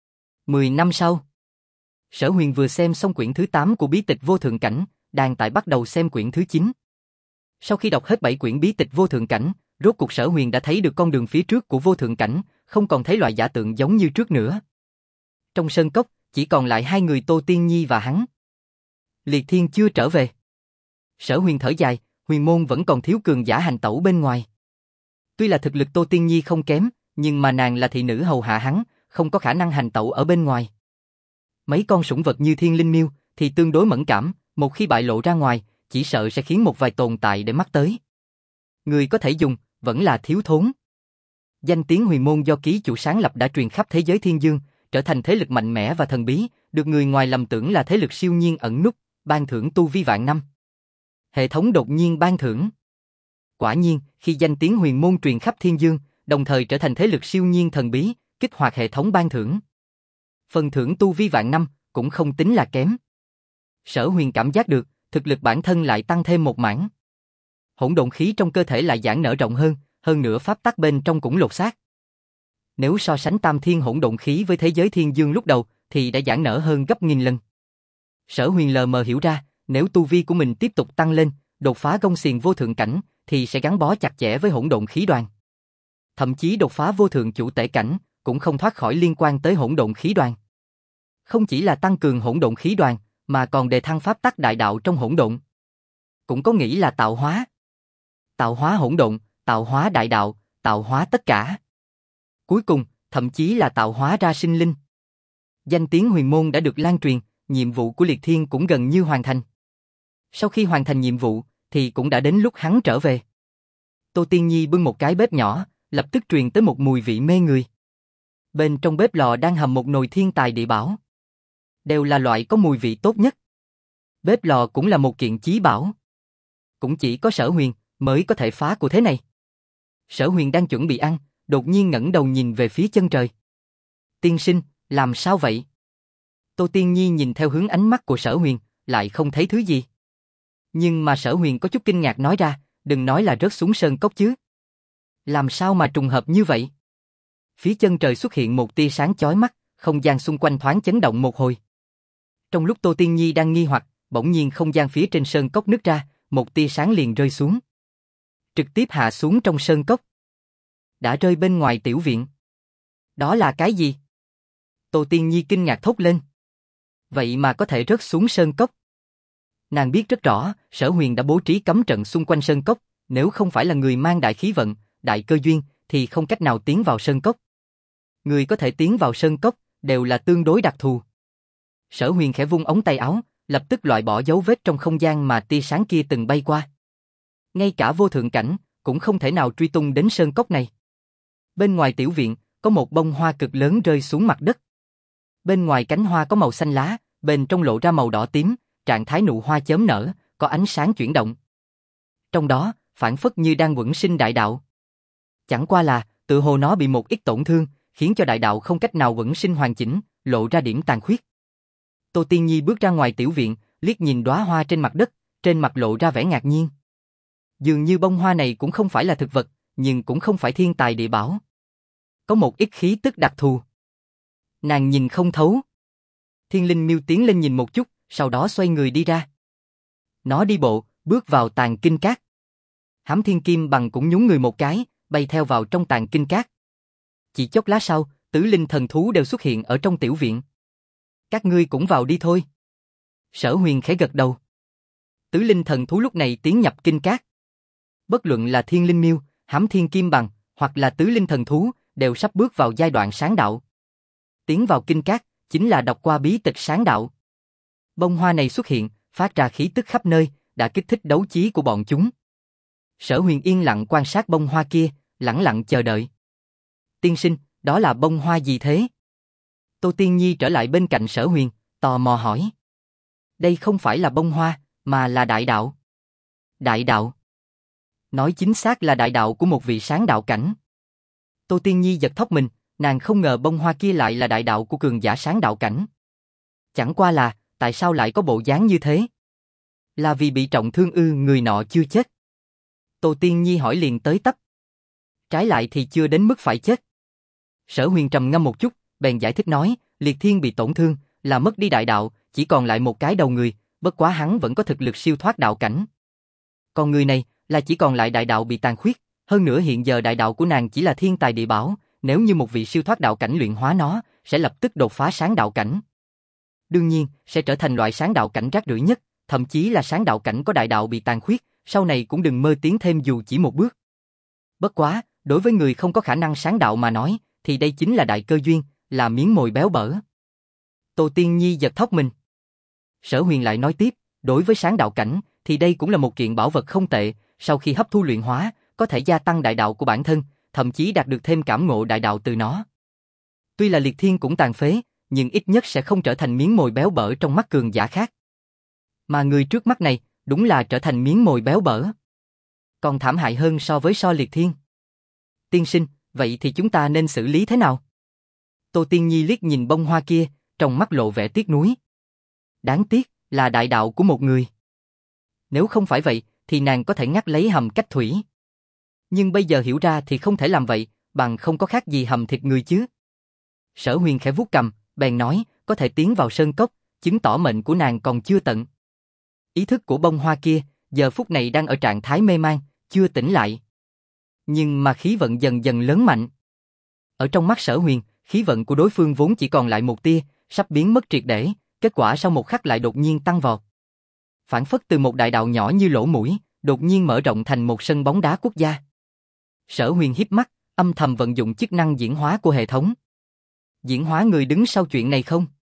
10 năm sau, Sở Huyền vừa xem xong quyển thứ 8 của bí tịch vô thượng cảnh, đang tại bắt đầu xem quyển thứ 9. Sau khi đọc hết 7 quyển bí tịch vô thượng cảnh, rốt cuộc Sở Huyền đã thấy được con đường phía trước của vô thượng cảnh, không còn thấy loại giả tượng giống như trước nữa. Trong sơn cốc, chỉ còn lại hai người Tô Tiên Nhi và hắn. Liệt Thiên chưa trở về. Sở Huyền thở dài, huyền môn vẫn còn thiếu cường giả hành tẩu bên ngoài. Tuy là thực lực Tô Tiên Nhi không kém, nhưng mà nàng là thị nữ hầu hạ hắn, không có khả năng hành tẩu ở bên ngoài. Mấy con sủng vật như Thiên Linh Miêu thì tương đối mẫn cảm, một khi bại lộ ra ngoài, chỉ sợ sẽ khiến một vài tồn tại để mắt tới. Người có thể dùng, vẫn là thiếu thốn. Danh tiếng huyền môn do ký chủ sáng lập đã truyền khắp thế giới thiên dương, trở thành thế lực mạnh mẽ và thần bí, được người ngoài lầm tưởng là thế lực siêu nhiên ẩn núp, ban thưởng tu vi vạn năm. Hệ thống đột nhiên ban thưởng. Quả nhiên, khi danh tiếng huyền môn truyền khắp thiên dương, đồng thời trở thành thế lực siêu nhiên thần bí, kích hoạt hệ thống ban thưởng. Phần thưởng tu vi vạn năm, cũng không tính là kém. Sở Huyền cảm giác được, thực lực bản thân lại tăng thêm một mảng. Hỗn độn khí trong cơ thể lại giãn nở rộng hơn nữa pháp tắc bên trong cũng lột xác. Nếu so sánh tam thiên hỗn độn khí với thế giới thiên dương lúc đầu, thì đã giãn nở hơn gấp nghìn lần. Sở Huyền lờ mờ hiểu ra, nếu tu vi của mình tiếp tục tăng lên, đột phá gông xiềng vô thượng cảnh, thì sẽ gắn bó chặt chẽ với hỗn độn khí đoàn. Thậm chí đột phá vô thượng chủ tể cảnh, cũng không thoát khỏi liên quan tới hỗn độn khí đoàn. Không chỉ là tăng cường hỗn độn khí đoàn, mà còn đề thăng pháp tắc đại đạo trong hỗn độn. Cũng có nghĩ là tạo hóa. Tạo hóa hỗn độn, tạo hóa đại đạo, tạo hóa tất cả. Cuối cùng, thậm chí là tạo hóa ra sinh linh. Danh tiếng huyền môn đã được lan truyền, nhiệm vụ của Liệt Thiên cũng gần như hoàn thành. Sau khi hoàn thành nhiệm vụ, thì cũng đã đến lúc hắn trở về. Tô Tiên Nhi bưng một cái bếp nhỏ, lập tức truyền tới một mùi vị mê người. Bên trong bếp lò đang hầm một nồi thiên tài địa bảo. Đều là loại có mùi vị tốt nhất. Bếp lò cũng là một kiện chí bảo. Cũng chỉ có Sở Huyền mới có thể phá của thế này. Sở Huyền đang chuẩn bị ăn, đột nhiên ngẩng đầu nhìn về phía chân trời. Tiên sinh, làm sao vậy? Tô Tiên Nhi nhìn theo hướng ánh mắt của Sở Huyền, lại không thấy thứ gì. Nhưng mà Sở Huyền có chút kinh ngạc nói ra, đừng nói là rớt xuống sơn cốc chứ. Làm sao mà trùng hợp như vậy? Phía chân trời xuất hiện một tia sáng chói mắt, không gian xung quanh thoáng chấn động một hồi. Trong lúc Tô Tiên Nhi đang nghi hoặc, bỗng nhiên không gian phía trên sơn cốc nứt ra, một tia sáng liền rơi xuống. Trực tiếp hạ xuống trong sơn cốc. Đã rơi bên ngoài tiểu viện. Đó là cái gì? Tô Tiên Nhi kinh ngạc thốt lên. Vậy mà có thể rớt xuống sơn cốc. Nàng biết rất rõ, Sở Huyền đã bố trí cấm trận xung quanh sơn cốc, nếu không phải là người mang đại khí vận, đại cơ duyên, thì không cách nào tiến vào sơn cốc. Người có thể tiến vào sơn cốc, đều là tương đối đặc thù. Sở Huyền khẽ vung ống tay áo, lập tức loại bỏ dấu vết trong không gian mà tia sáng kia từng bay qua. Ngay cả vô thượng cảnh, cũng không thể nào truy tung đến sơn cốc này. Bên ngoài tiểu viện, có một bông hoa cực lớn rơi xuống mặt đất. Bên ngoài cánh hoa có màu xanh lá, bên trong lộ ra màu đỏ tím, trạng thái nụ hoa chớm nở, có ánh sáng chuyển động. Trong đó, phảng phất như đang vãng sinh đại đạo. Chẳng qua là, tự hồ nó bị một ít tổn thương, khiến cho đại đạo không cách nào vãng sinh hoàn chỉnh, lộ ra điểm tàn khuyết. Tô Tiên Nhi bước ra ngoài tiểu viện, liếc nhìn đóa hoa trên mặt đất, trên mặt lộ ra vẻ ngạc nhiên. Dường như bông hoa này cũng không phải là thực vật, nhưng cũng không phải thiên tài địa bảo. Có một ít khí tức đặc thù. Nàng nhìn không thấu. Thiên Linh Miêu tiến lên nhìn một chút, sau đó xoay người đi ra. Nó đi bộ, bước vào tàn kinh cát. Hám Thiên Kim Bằng cũng nhún người một cái, bay theo vào trong tàn kinh cát. Chỉ chốc lát sau, tứ linh thần thú đều xuất hiện ở trong tiểu viện. Các ngươi cũng vào đi thôi. Sở Huyền khẽ gật đầu. Tứ linh thần thú lúc này tiến nhập kinh cát. Bất luận là Thiên Linh Miêu, Hám Thiên Kim Bằng, hoặc là tứ linh thần thú, đều sắp bước vào giai đoạn sáng đạo. Tiến vào kinh cát, chính là đọc qua bí tịch sáng đạo. Bông hoa này xuất hiện, phát ra khí tức khắp nơi, đã kích thích đấu chí của bọn chúng. Sở Huyền yên lặng quan sát bông hoa kia, lẳng lặng chờ đợi. Tiên sinh, đó là bông hoa gì thế? Tô Tiên Nhi trở lại bên cạnh Sở Huyền, tò mò hỏi. Đây không phải là bông hoa, mà là đại đạo. Đại đạo? Nói chính xác là đại đạo của một vị sáng đạo cảnh. Tô Tiên Nhi giật thót mình, nàng không ngờ bông hoa kia lại là đại đạo của cường giả sáng đạo cảnh. Chẳng qua là, tại sao lại có bộ dáng như thế? Là vì bị trọng thương ư? Người nọ chưa chết? Tô Tiên Nhi hỏi liền tới tấp. Trái lại thì chưa đến mức phải chết. Sở Huyền trầm ngâm một chút, bèn giải thích nói, Liệt Thiên bị tổn thương, là mất đi đại đạo, chỉ còn lại một cái đầu người, bất quá hắn vẫn có thực lực siêu thoát đạo cảnh. Còn người này, là chỉ còn lại đại đạo bị tàn khuyết, hơn nữa hiện giờ đại đạo của nàng chỉ là thiên tài địa bảo, nếu như một vị siêu thoát đạo cảnh luyện hóa nó, sẽ lập tức đột phá sáng đạo cảnh. Đương nhiên, sẽ trở thành loại sáng đạo cảnh rác rưởi nhất, thậm chí là sáng đạo cảnh có đại đạo bị tàn khuyết, sau này cũng đừng mơ tiến thêm dù chỉ một bước. Bất quá, đối với người không có khả năng sáng đạo mà nói, thì đây chính là đại cơ duyên, là miếng mồi béo bở. Tô Tiên Nhi giật thót mình. Sở Huyền lại nói tiếp, đối với sáng đạo cảnh, thì đây cũng là một kiện bảo vật không tệ, sau khi hấp thu luyện hóa, có thể gia tăng đại đạo của bản thân, thậm chí đạt được thêm cảm ngộ đại đạo từ nó. Tuy là Liệt Thiên cũng tàn phế, nhưng ít nhất sẽ không trở thành miếng mồi béo bở trong mắt cường giả khác. Mà người trước mắt này, đúng là trở thành miếng mồi béo bở. Còn thảm hại hơn so với Liệt Thiên. Tiên sinh, vậy thì chúng ta nên xử lý thế nào? Tô Tiên Nhi liếc nhìn bông hoa kia, trong mắt lộ vẻ tiếc nuối. Đáng tiếc, là đại đạo của một người. Nếu không phải vậy, thì nàng có thể ngắt lấy hầm cách thủy. Nhưng bây giờ hiểu ra thì không thể làm vậy, bằng không có khác gì hầm thịt người chứ. Sở Huyền khẽ vuốt cằm, bèn nói, có thể tiến vào sơn cốc, chứng tỏ mệnh của nàng còn chưa tận. Ý thức của bông hoa kia, giờ phút này đang ở trạng thái mê man, chưa tỉnh lại. Nhưng mà khí vận dần dần lớn mạnh. Ở trong mắt Sở Huyền, khí vận của đối phương vốn chỉ còn lại một tia, sắp biến mất triệt để, kết quả sau một khắc lại đột nhiên tăng vọt. Phản phất từ một đại đạo nhỏ như lỗ mũi, đột nhiên mở rộng thành một sân bóng đá quốc gia. Sở Huyền híp mắt, âm thầm vận dụng chức năng diễn hóa của hệ thống. Diễn hóa người đứng sau chuyện này không?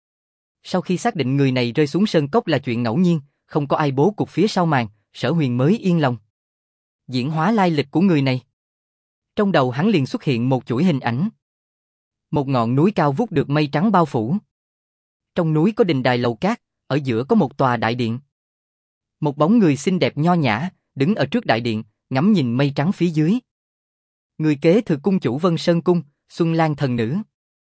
Sau khi xác định người này rơi xuống sơn cốc là chuyện ngẫu nhiên, không có ai bố cục phía sau màn, Sở Huyền mới yên lòng. Diễn hóa lai lịch của người này. Trong đầu hắn liền xuất hiện một chuỗi hình ảnh. Một ngọn núi cao vút được mây trắng bao phủ. Trong núi có đình đài lầu cát, ở giữa có một tòa đại điện. Một bóng người xinh đẹp nho nhã, đứng ở trước đại điện, ngắm nhìn mây trắng phía dưới. Người kế thừa cung chủ Vân Sơn Cung, Xuân Lan thần nữ.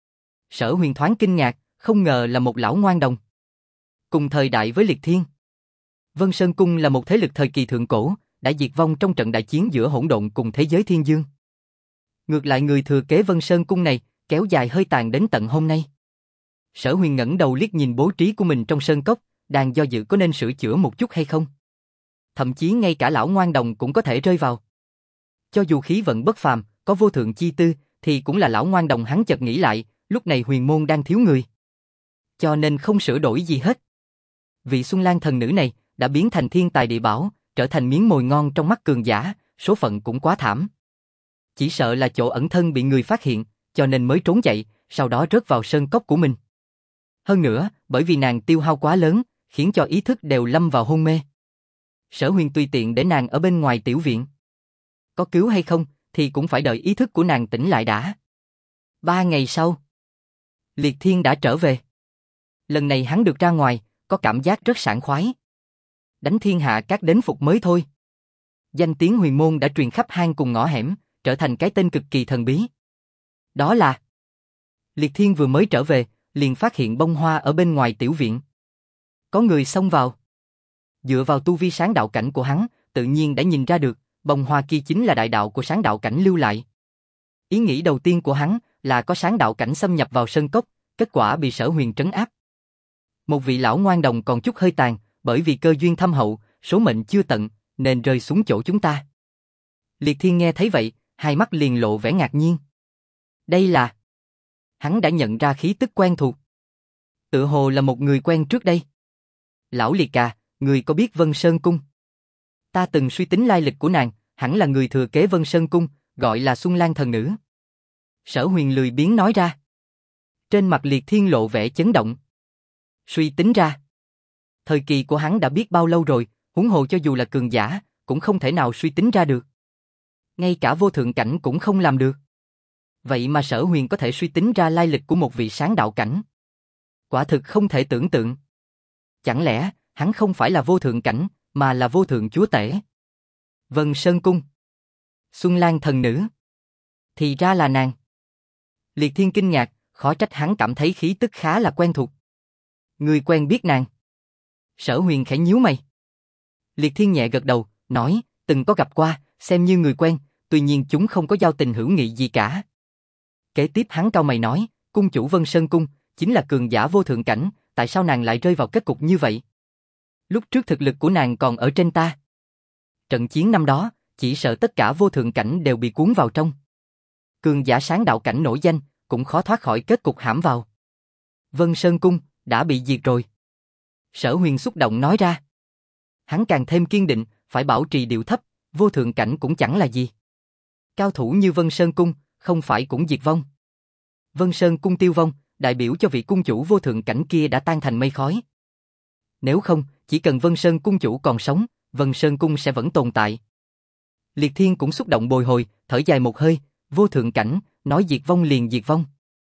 Sở Huyền thoáng kinh ngạc, không ngờ là một lão ngoan đồng. Cùng thời đại với Liệt Thiên. Vân Sơn Cung là một thế lực thời kỳ thượng cổ, đã diệt vong trong trận đại chiến giữa hỗn độn cùng thế giới thiên dương. Ngược lại người thừa kế Vân Sơn Cung này, kéo dài hơi tàn đến tận hôm nay. Sở Huyền ngẩng đầu liếc nhìn bố trí của mình trong sơn cốc, đang do dự có nên sửa chữa một chút hay không. Thậm chí ngay cả lão ngoan đồng cũng có thể rơi vào. Cho dù khí vận bất phàm, có vô thượng chi tư, thì cũng là lão ngoan đồng. Hắn chợt nghĩ lại, lúc này huyền môn đang thiếu người. Cho nên không sửa đổi gì hết. Vị Xuân Lan thần nữ này, đã biến thành thiên tài địa bảo, trở thành miếng mồi ngon trong mắt cường giả, số phận cũng quá thảm. Chỉ sợ là chỗ ẩn thân bị người phát hiện, cho nên mới trốn chạy, sau đó rớt vào sơn cốc của mình. Hơn nữa, bởi vì nàng tiêu hao quá lớn, khiến cho ý thức đều lâm vào hôn mê. Sở Huyền tùy tiện để nàng ở bên ngoài tiểu viện. Có cứu hay không, thì cũng phải đợi ý thức của nàng tỉnh lại đã. 3 ngày sau, Liệt Thiên đã trở về. Lần này hắn được ra ngoài, có cảm giác rất sảng khoái. Đánh thiên hạ các đến phục mới thôi. Danh tiếng huyền môn đã truyền khắp hang cùng ngõ hẻm, trở thành cái tên cực kỳ thần bí. Đó là... Liệt Thiên vừa mới trở về, liền phát hiện bông hoa ở bên ngoài tiểu viện. Có người xông vào. Dựa vào tu vi sáng đạo cảnh của hắn, tự nhiên đã nhìn ra được, bông hoa kia chính là đại đạo của sáng đạo cảnh lưu lại. Ý nghĩ đầu tiên của hắn là có sáng đạo cảnh xâm nhập vào sơn cốc, kết quả bị Sở Huyền trấn áp. Một vị lão ngoan đồng còn chút hơi tàn, bởi vì cơ duyên thâm hậu, số mệnh chưa tận, nên rơi xuống chỗ chúng ta. Liệt Thiên nghe thấy vậy, hai mắt liền lộ vẻ ngạc nhiên. Đây là... Hắn đã nhận ra khí tức quen thuộc. Tựa hồ là một người quen trước đây. Lão Liệt à, người có biết Vân Sơn Cung? Ta từng suy tính lai lịch của nàng, hẳn là người thừa kế Vân Sơn Cung, gọi là Xuân Lan thần nữ. Sở Huyền lười biếng nói ra. Trên mặt Liệt Thiên lộ vẻ chấn động. Suy tính ra. Thời kỳ của hắn đã biết bao lâu rồi, huống hồ cho dù là cường giả, cũng không thể nào suy tính ra được. Ngay cả vô thượng cảnh cũng không làm được. Vậy mà Sở Huyền có thể suy tính ra lai lịch của một vị sáng đạo cảnh. Quả thực không thể tưởng tượng. Chẳng lẽ, hắn không phải là vô thượng cảnh, mà là vô thượng chúa tể? Vân Sơn Cung. Xuân Lan thần nữ. Thì ra là nàng. Liệt Thiên kinh ngạc, khó trách hắn cảm thấy khí tức khá là quen thuộc. Người quen biết nàng. Sở Huyền khẽ nhíu mày. Liệt Thiên nhẹ gật đầu, nói, từng có gặp qua, xem như người quen, tuy nhiên chúng không có giao tình hữu nghị gì cả. Kế tiếp hắn cau mày nói, cung chủ Vân Sơn Cung, chính là cường giả vô thượng cảnh, tại sao nàng lại rơi vào kết cục như vậy? Lúc trước thực lực của nàng còn ở trên ta. Trận chiến năm đó, chỉ sợ tất cả vô thượng cảnh đều bị cuốn vào trong. Cường giả sáng đạo cảnh nổi danh, cũng khó thoát khỏi kết cục hãm vào. Vân Sơn Cung, đã bị diệt rồi. Sở Huyền xúc động nói ra. Hắn càng thêm kiên định, phải bảo trì điệu thấp, vô thượng cảnh cũng chẳng là gì. Cao thủ như Vân Sơn Cung, không phải cũng diệt vong. Vân Sơn Cung tiêu vong, đại biểu cho vị cung chủ vô thượng cảnh kia đã tan thành mây khói. Nếu không, chỉ cần Vân Sơn Cung chủ còn sống, Vân Sơn Cung sẽ vẫn tồn tại. Liệt Thiên cũng xúc động bồi hồi, thở dài một hơi, vô thượng cảnh, nói diệt vong liền diệt vong.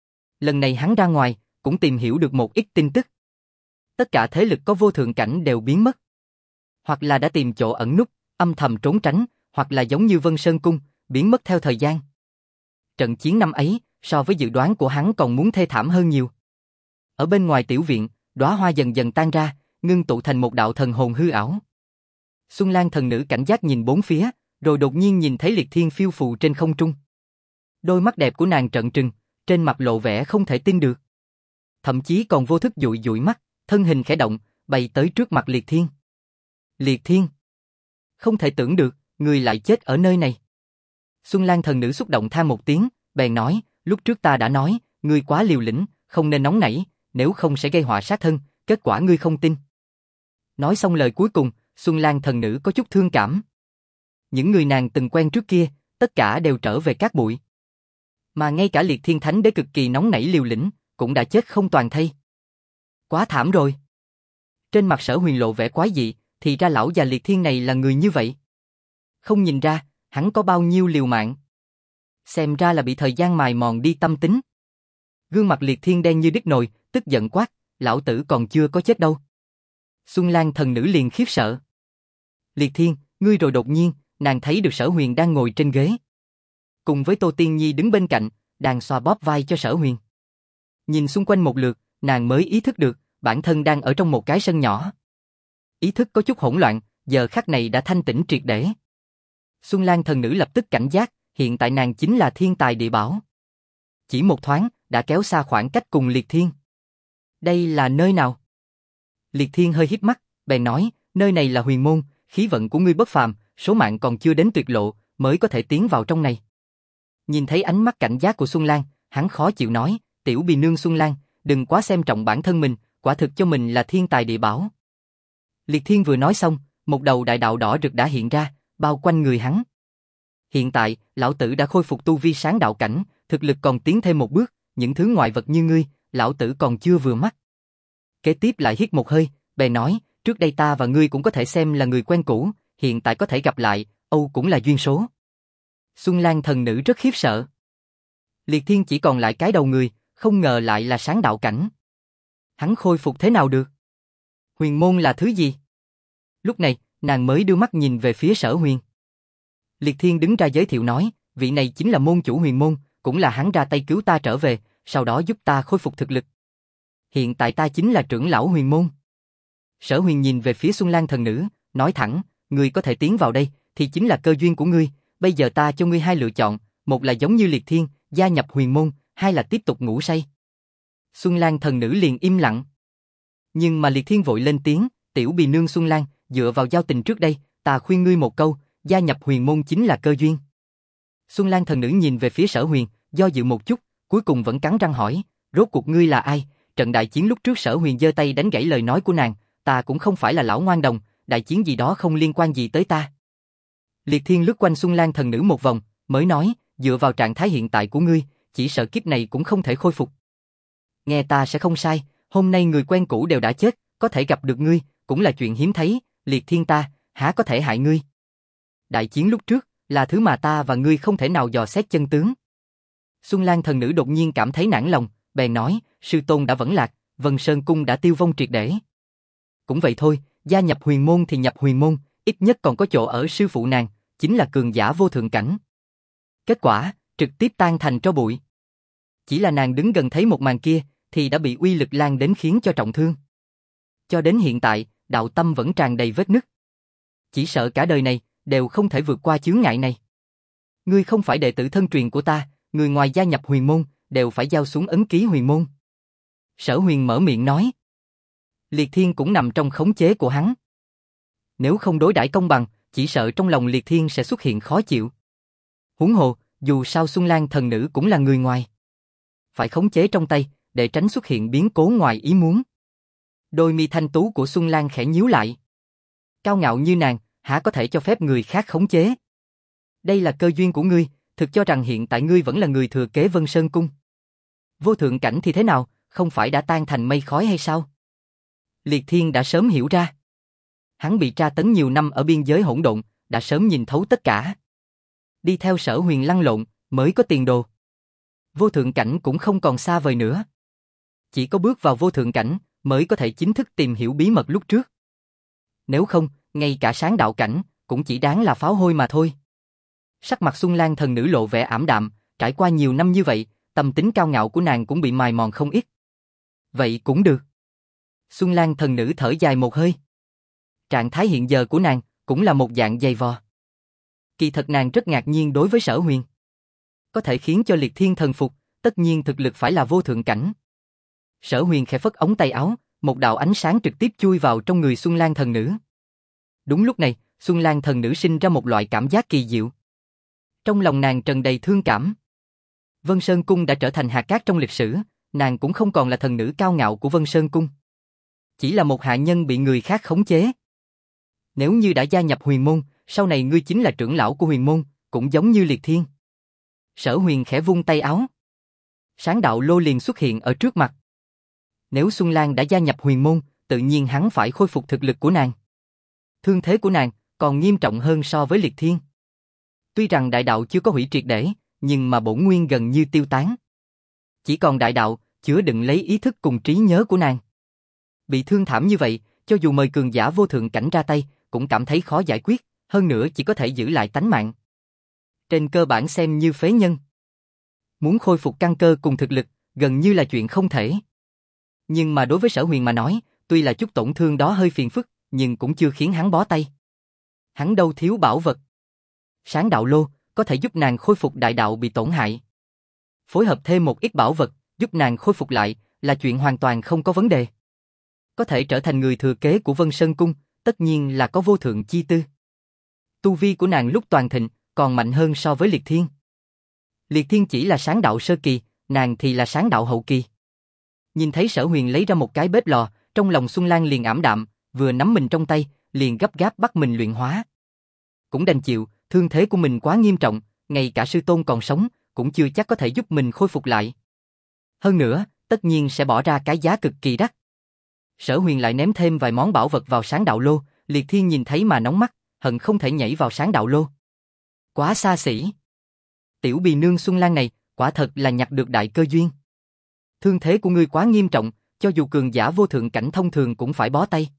Lần này hắn ra ngoài, cũng tìm hiểu được một ít tin tức. Tất cả thế lực có vô thượng cảnh đều biến mất. Hoặc là đã tìm chỗ ẩn núp, âm thầm trốn tránh, hoặc là giống như Vân Sơn Cung, biến mất theo thời gian. Trận chiến năm ấy, so với dự đoán của hắn còn muốn thê thảm hơn nhiều. Ở bên ngoài tiểu viện, đóa hoa dần dần tan ra, ngưng tụ thành một đạo thần hồn hư ảo. Xuân Lan thần nữ cảnh giác nhìn bốn phía, rồi đột nhiên nhìn thấy Liệt Thiên phiêu phù trên không trung. Đôi mắt đẹp của nàng trợn trừng, trên mặt lộ vẻ không thể tin được. Thậm chí còn vô thức dụi dụi mắt, thân hình khẽ động, bay tới trước mặt Liệt Thiên. Liệt Thiên! Không thể tưởng được, người lại chết ở nơi này. Xuân Lan thần nữ xúc động than một tiếng, bèn nói, lúc trước ta đã nói, ngươi quá liều lĩnh, không nên nóng nảy, nếu không sẽ gây họa sát thân, kết quả ngươi không tin. Nói xong lời cuối cùng, Xuân Lan thần nữ có chút thương cảm. Những người nàng từng quen trước kia, tất cả đều trở về cát bụi. Mà ngay cả Liệt Thiên Thánh Đế cực kỳ nóng nảy liều lĩnh, cũng đã chết không toàn thây. Quá thảm rồi. Trên mặt Sở Huyền lộ vẻ quái dị, thì ra lão già Liệt Thiên này là người như vậy. Không nhìn ra, hắn có bao nhiêu liều mạng. Xem ra là bị thời gian mài mòn đi tâm tính. Gương mặt Liệt Thiên đen như đít nồi, tức giận quát, lão tử còn chưa có chết đâu. Xuân Lan thần nữ liền khiếp sợ. Liệt Thiên, ngươi rồi. Đột nhiên, nàng thấy được Sở Huyền đang ngồi trên ghế. Cùng với Tô Tiên Nhi đứng bên cạnh, đang xoa bóp vai cho Sở Huyền. Nhìn xung quanh một lượt, nàng mới ý thức được, bản thân đang ở trong một cái sân nhỏ. Ý thức có chút hỗn loạn, giờ khắc này đã thanh tĩnh triệt để. Xuân Lan thần nữ lập tức cảnh giác, hiện tại nàng chính là thiên tài địa bảo. Chỉ một thoáng, đã kéo xa khoảng cách cùng Liệt Thiên. Đây là nơi nào? Liệt Thiên hơi híp mắt, bèn nói, nơi này là huyền môn, khí vận của ngươi bất phàm, số mạng còn chưa đến tuyệt lộ, mới có thể tiến vào trong này. Nhìn thấy ánh mắt cảnh giác của Xuân Lan, hắn khó chịu nói, tiểu bì nương Xuân Lan, đừng quá xem trọng bản thân mình, quả thực cho mình là thiên tài địa bảo. Liệt Thiên vừa nói xong, một đầu đại đạo đỏ rực đã hiện ra, bao quanh người hắn. Hiện tại, lão tử đã khôi phục tu vi sáng đạo cảnh, thực lực còn tiến thêm một bước, những thứ ngoại vật như ngươi, lão tử còn chưa vừa mắt. Kế tiếp lại hít một hơi, bèn nói, trước đây ta và ngươi cũng có thể xem là người quen cũ, hiện tại có thể gặp lại, âu cũng là duyên số. Xuân Lan thần nữ rất khiếp sợ. Liệt Thiên chỉ còn lại cái đầu người, không ngờ lại là sáng đạo cảnh. Hắn khôi phục thế nào được? Huyền môn là thứ gì? Lúc này, nàng mới đưa mắt nhìn về phía Sở Huyền. Liệt Thiên đứng ra giới thiệu nói, vị này chính là môn chủ huyền môn, cũng là hắn ra tay cứu ta trở về, sau đó giúp ta khôi phục thực lực. Hiện tại ta chính là trưởng lão huyền môn. Sở Huyền nhìn về phía Xuân Lan thần nữ, nói thẳng, ngươi có thể tiến vào đây, thì chính là cơ duyên của ngươi, bây giờ ta cho ngươi hai lựa chọn, một là giống như Liệt Thiên, gia nhập huyền môn, hai là tiếp tục ngủ say. Xuân Lan thần nữ liền im lặng. Nhưng mà Liệt Thiên vội lên tiếng, tiểu bì nương Xuân Lan, dựa vào giao tình trước đây, ta khuyên ngươi một câu, gia nhập huyền môn chính là cơ duyên. Xuân Lan thần nữ nhìn về phía Sở Huyền, do dự một chút, cuối cùng vẫn cắn răng hỏi, rốt cuộc ngươi là ai? Trận đại chiến lúc trước Sở Huyền giơ tay đánh gãy lời nói của nàng, ta cũng không phải là lão ngoan đồng, đại chiến gì đó không liên quan gì tới ta. Liệt Thiên lướt quanh Xuân Lan thần nữ một vòng, mới nói, dựa vào trạng thái hiện tại của ngươi, chỉ sợ kiếp này cũng không thể khôi phục. Nghe ta sẽ không sai, hôm nay người quen cũ đều đã chết, có thể gặp được ngươi, cũng là chuyện hiếm thấy, Liệt Thiên ta, há có thể hại ngươi. Đại chiến lúc trước, là thứ mà ta và ngươi không thể nào dò xét chân tướng. Xuân Lan thần nữ đột nhiên cảm thấy nản lòng, bèn nói, sư tôn đã vẫn lạc, Vân Sơn Cung đã tiêu vong triệt để. Cũng vậy thôi, gia nhập huyền môn thì nhập huyền môn, ít nhất còn có chỗ ở sư phụ nàng, chính là cường giả vô thượng cảnh. Kết quả, trực tiếp tan thành tro bụi. Chỉ là nàng đứng gần thấy một màn kia, thì đã bị uy lực lan đến khiến cho trọng thương. Cho đến hiện tại, đạo tâm vẫn tràn đầy vết nứt. Chỉ sợ cả đời này, đều không thể vượt qua chướng ngại này. Ngươi không phải đệ tử thân truyền của ta, người ngoài gia nhập huyền môn, đều phải giao xuống ấn ký huyền môn. Sở Huyền mở miệng nói. Liệt Thiên cũng nằm trong khống chế của hắn. Nếu không đối đãi công bằng, chỉ sợ trong lòng Liệt Thiên sẽ xuất hiện khó chịu. Huống hồ, dù sao Xuân Lan thần nữ cũng là người ngoài. Phải khống chế trong tay, để tránh xuất hiện biến cố ngoài ý muốn. Đôi mi thanh tú của Xuân Lan khẽ nhíu lại. Cao ngạo như nàng, há có thể cho phép người khác khống chế? Đây là cơ duyên của ngươi, thực cho rằng hiện tại ngươi vẫn là người thừa kế Vân Sơn Cung. Vô thượng cảnh thì thế nào, không phải đã tan thành mây khói hay sao? Liệt Thiên đã sớm hiểu ra. Hắn bị tra tấn nhiều năm ở biên giới hỗn độn, đã sớm nhìn thấu tất cả. Đi theo Sở Huyền lăn lộn, mới có tiền đồ. Vô thượng cảnh cũng không còn xa vời nữa. Chỉ có bước vào vô thượng cảnh, mới có thể chính thức tìm hiểu bí mật lúc trước. Nếu không, ngay cả sáng đạo cảnh, cũng chỉ đáng là pháo hôi mà thôi. Sắc mặt Xuân Lan thần nữ lộ vẻ ảm đạm, trải qua nhiều năm như vậy, tâm tính cao ngạo của nàng cũng bị mài mòn không ít. Vậy cũng được. Xuân Lan thần nữ thở dài một hơi. Trạng thái hiện giờ của nàng, cũng là một dạng dày vò. Kỳ thật nàng rất ngạc nhiên đối với Sở Huyền. Có thể khiến cho Liệt Thiên thần phục, tất nhiên thực lực phải là vô thượng cảnh. Sở Huyền khẽ phất ống tay áo, một đạo ánh sáng trực tiếp chui vào trong người Xuân Lan thần nữ. Đúng lúc này, Xuân Lan thần nữ sinh ra một loại cảm giác kỳ diệu. Trong lòng nàng tràn đầy thương cảm. Vân Sơn Cung đã trở thành hạt cát trong lịch sử, nàng cũng không còn là thần nữ cao ngạo của Vân Sơn Cung. Chỉ là một hạ nhân bị người khác khống chế. Nếu như đã gia nhập huyền môn, sau này ngươi chính là trưởng lão của huyền môn, cũng giống như Liệt Thiên. Sở Huyền khẽ vung tay áo. Sáng đạo lô liền xuất hiện ở trước mặt. Nếu Xuân Lan đã gia nhập huyền môn, tự nhiên hắn phải khôi phục thực lực của nàng. Thương thế của nàng còn nghiêm trọng hơn so với Liệt Thiên. Tuy rằng đại đạo chưa có hủy triệt để, nhưng mà bổn nguyên gần như tiêu tán. Chỉ còn đại đạo, chứa đựng lấy ý thức cùng trí nhớ của nàng. Bị thương thảm như vậy, cho dù mời cường giả vô thượng cảnh ra tay, cũng cảm thấy khó giải quyết, hơn nữa chỉ có thể giữ lại tánh mạng. Trên cơ bản xem như phế nhân. Muốn khôi phục căn cơ cùng thực lực, gần như là chuyện không thể. Nhưng mà đối với Sở Huyền mà nói, tuy là chút tổn thương đó hơi phiền phức, nhưng cũng chưa khiến hắn bó tay. Hắn đâu thiếu bảo vật. Sáng đạo lô có thể giúp nàng khôi phục đại đạo bị tổn hại. Phối hợp thêm một ít bảo vật, giúp nàng khôi phục lại, là chuyện hoàn toàn không có vấn đề. Có thể trở thành người thừa kế của Vân Sơn Cung, tất nhiên là có vô thượng chi tư. Tu vi của nàng lúc toàn thịnh, còn mạnh hơn so với Liệt Thiên. Liệt Thiên chỉ là sáng đạo sơ kỳ, nàng thì là sáng đạo hậu kỳ. Nhìn thấy Sở Huyền lấy ra một cái bếp lò, trong lòng Xuân Lan liền ảm đạm, vừa nắm mình trong tay, liền gấp gáp bắt mình luyện hóa. Cũng đành chịu, thương thế của mình quá nghiêm trọng, ngay cả sư tôn còn sống, cũng chưa chắc có thể giúp mình khôi phục lại. Hơn nữa, tất nhiên sẽ bỏ ra cái giá cực kỳ đắt. Sở Huyền lại ném thêm vài món bảo vật vào sáng đạo lô, Liệt Thiên nhìn thấy mà nóng mắt, hận không thể nhảy vào sáng đạo lô. Quá xa xỉ. Tiểu bì nương Xuân Lan này, quả thật là nhặt được đại cơ duyên. Thương thế của ngươi quá nghiêm trọng, cho dù cường giả vô thượng cảnh thông thường cũng phải bó tay.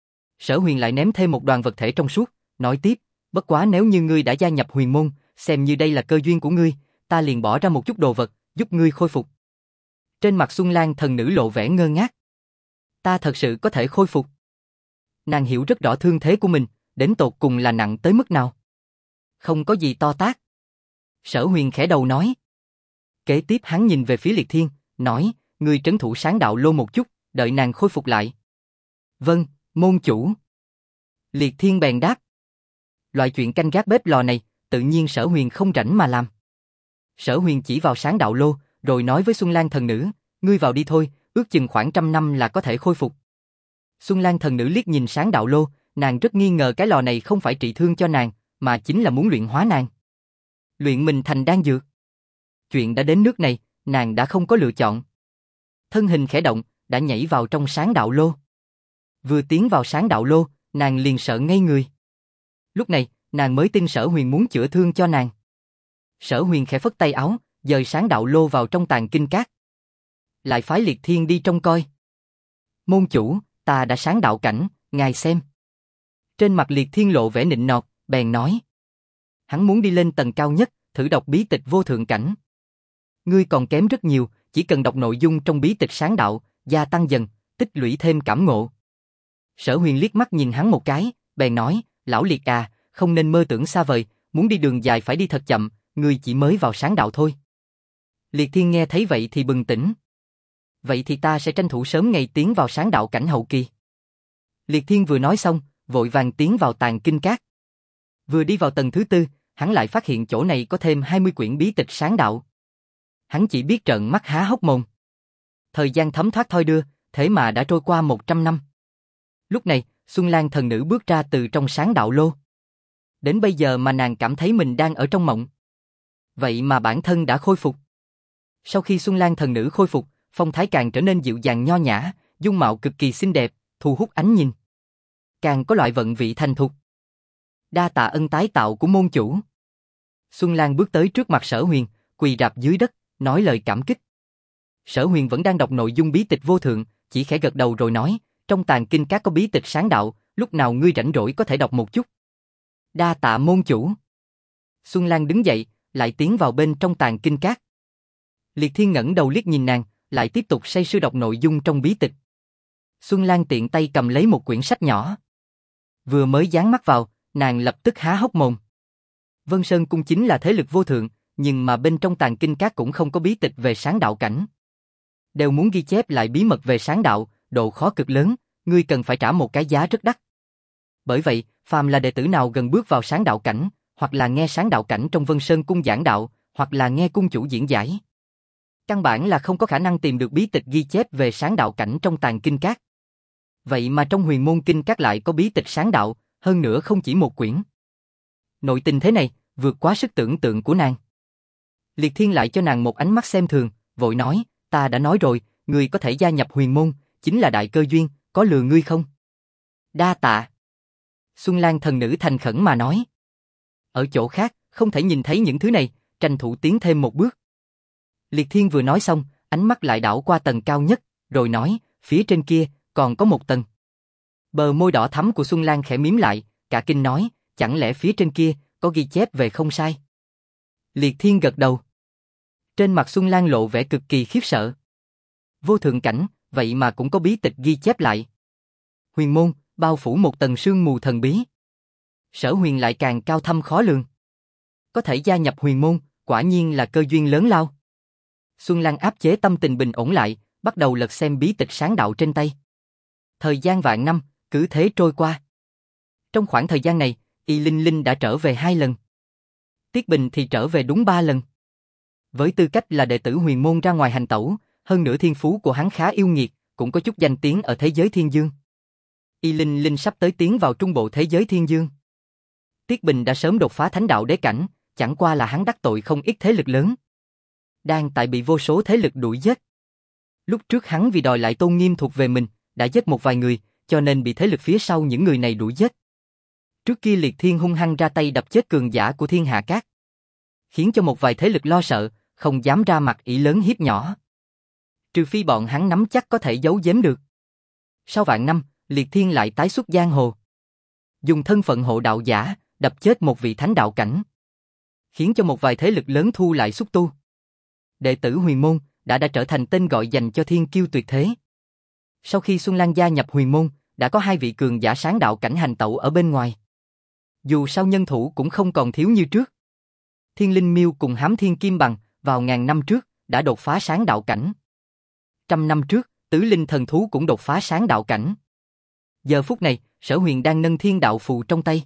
Sở Huyền lại ném thêm một đoàn vật thể trong suốt, nói tiếp, bất quá nếu như ngươi đã gia nhập huyền môn, xem như đây là cơ duyên của ngươi, ta liền bỏ ra một chút đồ vật, giúp ngươi khôi phục. Trên mặt Xuân Lan thần nữ lộ vẻ ngơ ngác. Ta thật sự có thể khôi phục. Nàng hiểu rất rõ thương thế của mình, đến tột cùng là nặng tới mức nào. Không có gì to tát. Sở Huyền khẽ đầu nói. Kế tiếp hắn nhìn về phía Liệt Thiên, nói, ngươi trấn thủ sáng đạo lô một chút, đợi nàng khôi phục lại. Vâng, môn chủ. Liệt Thiên bèn đáp. Loại chuyện canh gác bếp lò này, tự nhiên Sở Huyền không rảnh mà làm. Sở Huyền chỉ vào sáng đạo lô, rồi nói với Xuân Lan thần nữ, ngươi vào đi thôi, ước chừng khoảng 100 năm là có thể khôi phục. Xuân Lan thần nữ liếc nhìn sáng đạo lô, nàng rất nghi ngờ cái lò này không phải trị thương cho nàng, mà chính là muốn luyện hóa nàng. Luyện mình thành đan dược. Chuyện đã đến nước này, nàng đã không có lựa chọn. Thân hình khẽ động, đã nhảy vào trong sáng đạo lô. Vừa tiến vào sáng đạo lô, nàng liền sợ ngây người. Lúc này, nàng mới tin Sở Huyền muốn chữa thương cho nàng. Sở Huyền khẽ phất tay áo, dời sáng đạo lô vào trong tàng kinh cát. Lại phái Liệt Thiên đi trông coi. Môn chủ, ta đã sáng đạo cảnh, ngài xem. Trên mặt Liệt Thiên lộ vẻ nịnh nọt, bèn nói. Hắn muốn đi lên tầng cao nhất, thử đọc bí tịch vô thượng cảnh. Ngươi còn kém rất nhiều, chỉ cần đọc nội dung trong bí tịch sáng đạo, gia tăng dần, tích lũy thêm cảm ngộ. Sở Huyền liếc mắt nhìn hắn một cái, bèn nói, lão Liệt à, không nên mơ tưởng xa vời, muốn đi đường dài phải đi thật chậm, ngươi chỉ mới vào sáng đạo thôi. Liệt Thiên nghe thấy vậy thì bừng tỉnh. Vậy thì ta sẽ tranh thủ sớm ngày tiến vào sáng đạo cảnh hậu kỳ. Liệt Thiên vừa nói xong, vội vàng tiến vào tàng kinh cát. Vừa đi vào tầng thứ tư, hắn lại phát hiện chỗ này có thêm 20 quyển bí tịch sáng đạo. Hắn chỉ biết trợn mắt há hốc mồm. Thời gian thấm thoát thoi đưa, thế mà đã trôi qua 100 năm. Lúc này, Xuân Lan thần nữ bước ra từ trong sáng đạo lô. Đến bây giờ mà nàng cảm thấy mình đang ở trong mộng. Vậy mà bản thân đã khôi phục. Sau khi Xuân Lan thần nữ khôi phục, phong thái càng trở nên dịu dàng nho nhã, dung mạo cực kỳ xinh đẹp, thu hút ánh nhìn. Càng có loại vận vị thành thục. Đa tạ ân tái tạo của môn chủ. Xuân Lan bước tới trước mặt Sở Huyền, quỳ rạp dưới đất, nói lời cảm kích. Sở Huyền vẫn đang đọc nội dung bí tịch vô thượng, chỉ khẽ gật đầu rồi nói, trong tàng kinh các có bí tịch sáng đạo, lúc nào ngươi rảnh rỗi có thể đọc một chút. Đa tạ môn chủ. Xuân Lan đứng dậy, lại tiến vào bên trong tàng kinh các. Liệt Thiên ngẩng đầu liếc nhìn nàng, lại tiếp tục say sưa đọc nội dung trong bí tịch. Xuân Lan tiện tay cầm lấy một quyển sách nhỏ. Vừa mới dán mắt vào, nàng lập tức há hốc mồm. Vân Sơn Cung chính là thế lực vô thượng, nhưng mà bên trong tàng kinh các cũng không có bí tịch về sáng đạo cảnh. Đều muốn ghi chép lại bí mật về sáng đạo, độ khó cực lớn, ngươi cần phải trả một cái giá rất đắt. Bởi vậy, phàm là đệ tử nào gần bước vào sáng đạo cảnh, hoặc là nghe sáng đạo cảnh trong Vân Sơn Cung giảng đạo, hoặc là nghe cung chủ diễn giải, căn bản là không có khả năng tìm được bí tịch ghi chép về sáng đạo cảnh trong tàng kinh các. Vậy mà trong huyền môn kinh các lại có bí tịch sáng đạo, hơn nữa không chỉ một quyển. Nội tình thế này, vượt quá sức tưởng tượng của nàng. Liệt Thiên lại cho nàng một ánh mắt xem thường, vội nói, ta đã nói rồi, người có thể gia nhập huyền môn, chính là đại cơ duyên, có lừa ngươi không? Đa tạ. Xuân Lan thần nữ thành khẩn mà nói. Ở chỗ khác, không thể nhìn thấy những thứ này, tranh thủ tiến thêm một bước. Liệt Thiên vừa nói xong, ánh mắt lại đảo qua tầng cao nhất, rồi nói, phía trên kia, còn có một tầng. Bờ môi đỏ thắm của Xuân Lan khẽ mím lại, cả kinh nói, chẳng lẽ phía trên kia, có ghi chép về không sai? Liệt Thiên gật đầu. Trên mặt Xuân Lan lộ vẻ cực kỳ khiếp sợ. Vô thượng cảnh, vậy mà cũng có bí tịch ghi chép lại. Huyền môn, bao phủ một tầng sương mù thần bí. Sở huyền lại càng cao thâm khó lường. Có thể gia nhập huyền môn, quả nhiên là cơ duyên lớn lao. Xuân Lan áp chế tâm tình bình ổn lại, bắt đầu lật xem bí tịch sáng đạo trên tay. Thời gian vạn năm, cứ thế trôi qua. Trong khoảng thời gian này, Y Linh Linh đã trở về 2 lần. Tiết Bình thì trở về đúng 3 lần. Với tư cách là đệ tử huyền môn ra ngoài hành tẩu, hơn nữa thiên phú của hắn khá yêu nghiệt, cũng có chút danh tiếng ở thế giới thiên dương. Y Linh Linh sắp tới tiến vào trung bộ thế giới thiên dương. Tiết Bình đã sớm đột phá thánh đạo đế cảnh, chẳng qua là hắn đắc tội không ít thế lực lớn. Đang tại bị vô số thế lực đuổi giết. Lúc trước hắn vì đòi lại tôn nghiêm thuộc về mình, đã giết một vài người, cho nên bị thế lực phía sau những người này đuổi giết. Trước kia Liệt Thiên hung hăng ra tay đập chết cường giả của Thiên Hạ Các, khiến cho một vài thế lực lo sợ, không dám ra mặt ỷ lớn hiếp nhỏ. Trừ phi bọn hắn nắm chắc có thể giấu giếm được. Sau vạn năm, Liệt Thiên lại tái xuất giang hồ. Dùng thân phận hộ đạo giả, đập chết một vị thánh đạo cảnh, khiến cho một vài thế lực lớn thu lại xúc tu. Đệ tử huyền môn đã trở thành tên gọi dành cho thiên kiêu tuyệt thế. Sau khi Xuân Lan gia nhập huyền môn, đã có 2 vị cường giả sáng đạo cảnh hành tẩu ở bên ngoài. Dù sao nhân thủ cũng không còn thiếu như trước. Thiên Linh Miêu cùng Hám Thiên Kim Bằng vào ngàn năm trước đã đột phá sáng đạo cảnh. 100 năm trước, Tứ Linh Thần Thú cũng đột phá sáng đạo cảnh. Giờ phút này, Sở Huyền đang nâng thiên đạo phù trong tay.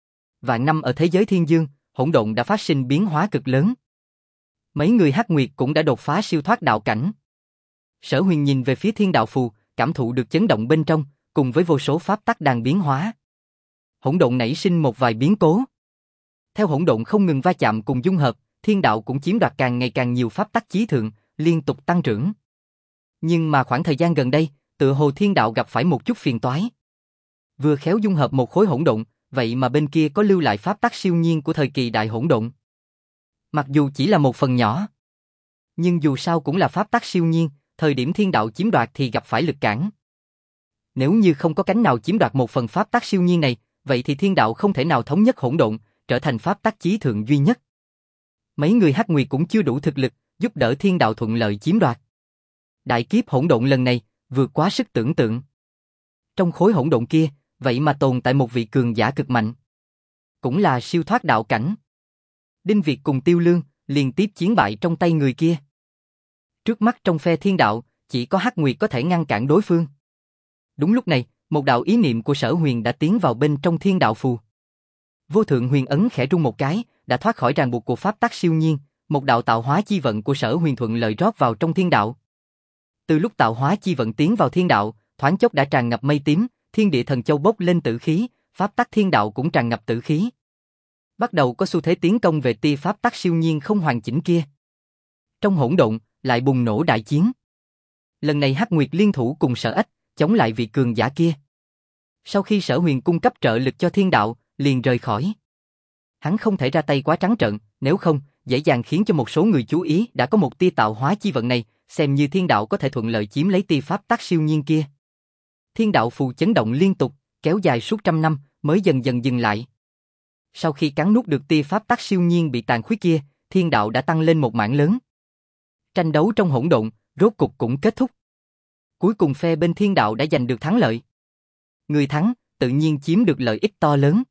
Vạn năm ở thế giới thiên dương, hỗn độn đã phát sinh biến hóa cực lớn. Mấy người Hắc Nguyệt cũng đã đột phá siêu thoát đạo cảnh. Sở Huyền nhìn về phía thiên đạo phù, cảm thụ được chấn động bên trong, cùng với vô số pháp tắc đang biến hóa. Hỗn độn nảy sinh một vài biến cố. Theo hỗn độn không ngừng va chạm cùng dung hợp, thiên đạo cũng chiếm đoạt càng ngày càng nhiều pháp tắc chí thượng, liên tục tăng trưởng. Nhưng mà khoảng thời gian gần đây, tựa hồ thiên đạo gặp phải một chút phiền toái. Vừa khéo dung hợp một khối hỗn độn, vậy mà bên kia có lưu lại pháp tắc siêu nhiên của thời kỳ đại hỗn độn. Mặc dù chỉ là một phần nhỏ, nhưng dù sao cũng là pháp tắc siêu nhiên, thời điểm thiên đạo chiếm đoạt thì gặp phải lực cản. Nếu như không có cánh nào chiếm đoạt một phần pháp tắc siêu nhiên này, vậy thì thiên đạo không thể nào thống nhất hỗn độn, trở thành pháp tắc chí thượng duy nhất. Mấy người Hắc Nguyệt cũng chưa đủ thực lực, giúp đỡ thiên đạo thuận lợi chiếm đoạt. Đại kiếp hỗn độn lần này, vượt quá sức tưởng tượng. Trong khối hỗn độn kia, vậy mà tồn tại một vị cường giả cực mạnh. Cũng là siêu thoát đạo cảnh. Đinh Việt cùng Tiêu Lương, liên tiếp chiến bại trong tay người kia. Trước mắt trong phe thiên đạo, chỉ có Hắc Nguyệt có thể ngăn cản đối phương. Đúng lúc này, một đạo ý niệm của Sở Huyền đã tiến vào bên trong thiên đạo phù. Vô thượng huyền ấn khẽ rung một cái, đã thoát khỏi ràng buộc của pháp tắc siêu nhiên, một đạo tạo hóa chi vận của Sở Huyền thuận lợi rót vào trong thiên đạo. Từ lúc tạo hóa chi vận tiến vào thiên đạo, thoáng chốc đã tràn ngập mây tím, thiên địa thần châu bốc lên tử khí, pháp tắc thiên đạo cũng tràn ngập tử khí. Bắt đầu có xu thế tiến công về tia pháp tắc siêu nhiên không hoàn chỉnh kia. Trong hỗn độn, lại bùng nổ đại chiến. Lần này Hắc Nguyệt liên thủ cùng Sở Ách, chống lại vị cường giả kia. Sau khi Sở Huyền cung cấp trợ lực cho thiên đạo, liền rời khỏi. Hắn không thể ra tay quá trắng trợn, nếu không, dễ dàng khiến cho một số người chú ý đã có một tia tạo hóa chi vận này, xem như thiên đạo có thể thuận lợi chiếm lấy tia pháp tắc siêu nhiên kia. Thiên đạo phù chấn động liên tục, kéo dài suốt 100 năm, mới dần dần dừng lại. Sau khi cắn nuốt được tia pháp tắc siêu nhiên bị tàn khuyết kia, thiên đạo đã tăng lên một mảng lớn. Tranh đấu trong hỗn độn, rốt cục cũng kết thúc. Cuối cùng phe bên thiên đạo đã giành được thắng lợi. Người thắng, tự nhiên chiếm được lợi ích to lớn.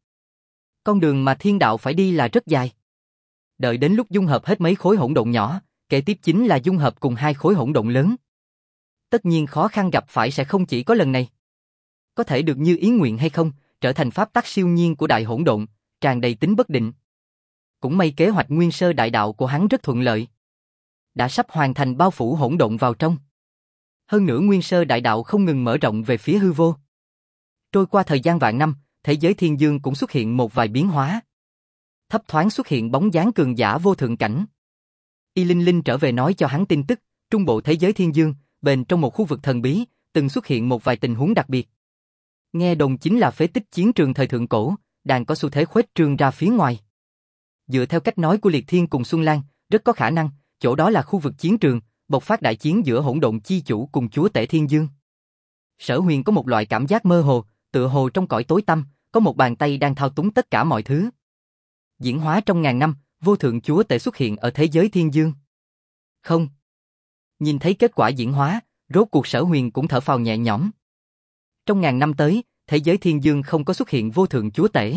Con đường mà thiên đạo phải đi là rất dài. Đợi đến lúc dung hợp hết mấy khối hỗn độn nhỏ, kế tiếp chính là dung hợp cùng 2 khối hỗn độn lớn. Tất nhiên khó khăn gặp phải sẽ không chỉ có lần này. Có thể được như ý nguyện hay không, trở thành pháp tắc siêu nhiên của đại hỗn độn, tràn đầy tính bất định. Cũng may kế hoạch nguyên sơ đại đạo của hắn rất thuận lợi. Đã sắp hoàn thành bao phủ hỗn độn vào trong. Hơn nữa nguyên sơ đại đạo không ngừng mở rộng về phía hư vô. Trôi qua thời gian vạn năm, thế giới thiên dương cũng xuất hiện một vài biến hóa. Thấp thoáng xuất hiện bóng dáng cường giả vô thượng cảnh. Y Linh Linh trở về nói cho hắn tin tức, trung bộ thế giới thiên dương, bên trong một khu vực thần bí, từng xuất hiện một vài tình huống đặc biệt. Nghe đồn chính là phế tích chiến trường thời thượng cổ, đang có xu thế khuếch trương ra phía ngoài. Dựa theo cách nói của Liệt Thiên cùng Xuân Lan, rất có khả năng, chỗ đó là khu vực chiến trường, bộc phát đại chiến giữa hỗn độn chi chủ cùng chúa tể Thiên Dương. Sở Huyền có một loại cảm giác mơ hồ, tựa hồ trong cõi tối tăm, có một bàn tay đang thao túng tất cả mọi thứ. Diễn hóa trong ngàn năm, vô thượng chúa tể xuất hiện ở thế giới Thiên Dương. Không. Nhìn thấy kết quả diễn hóa, rốt cuộc Sở Huyền cũng thở phào nhẹ nhõm. Trong ngàn năm tới, thế giới Thiên Dương không có xuất hiện vô thượng chúa tể.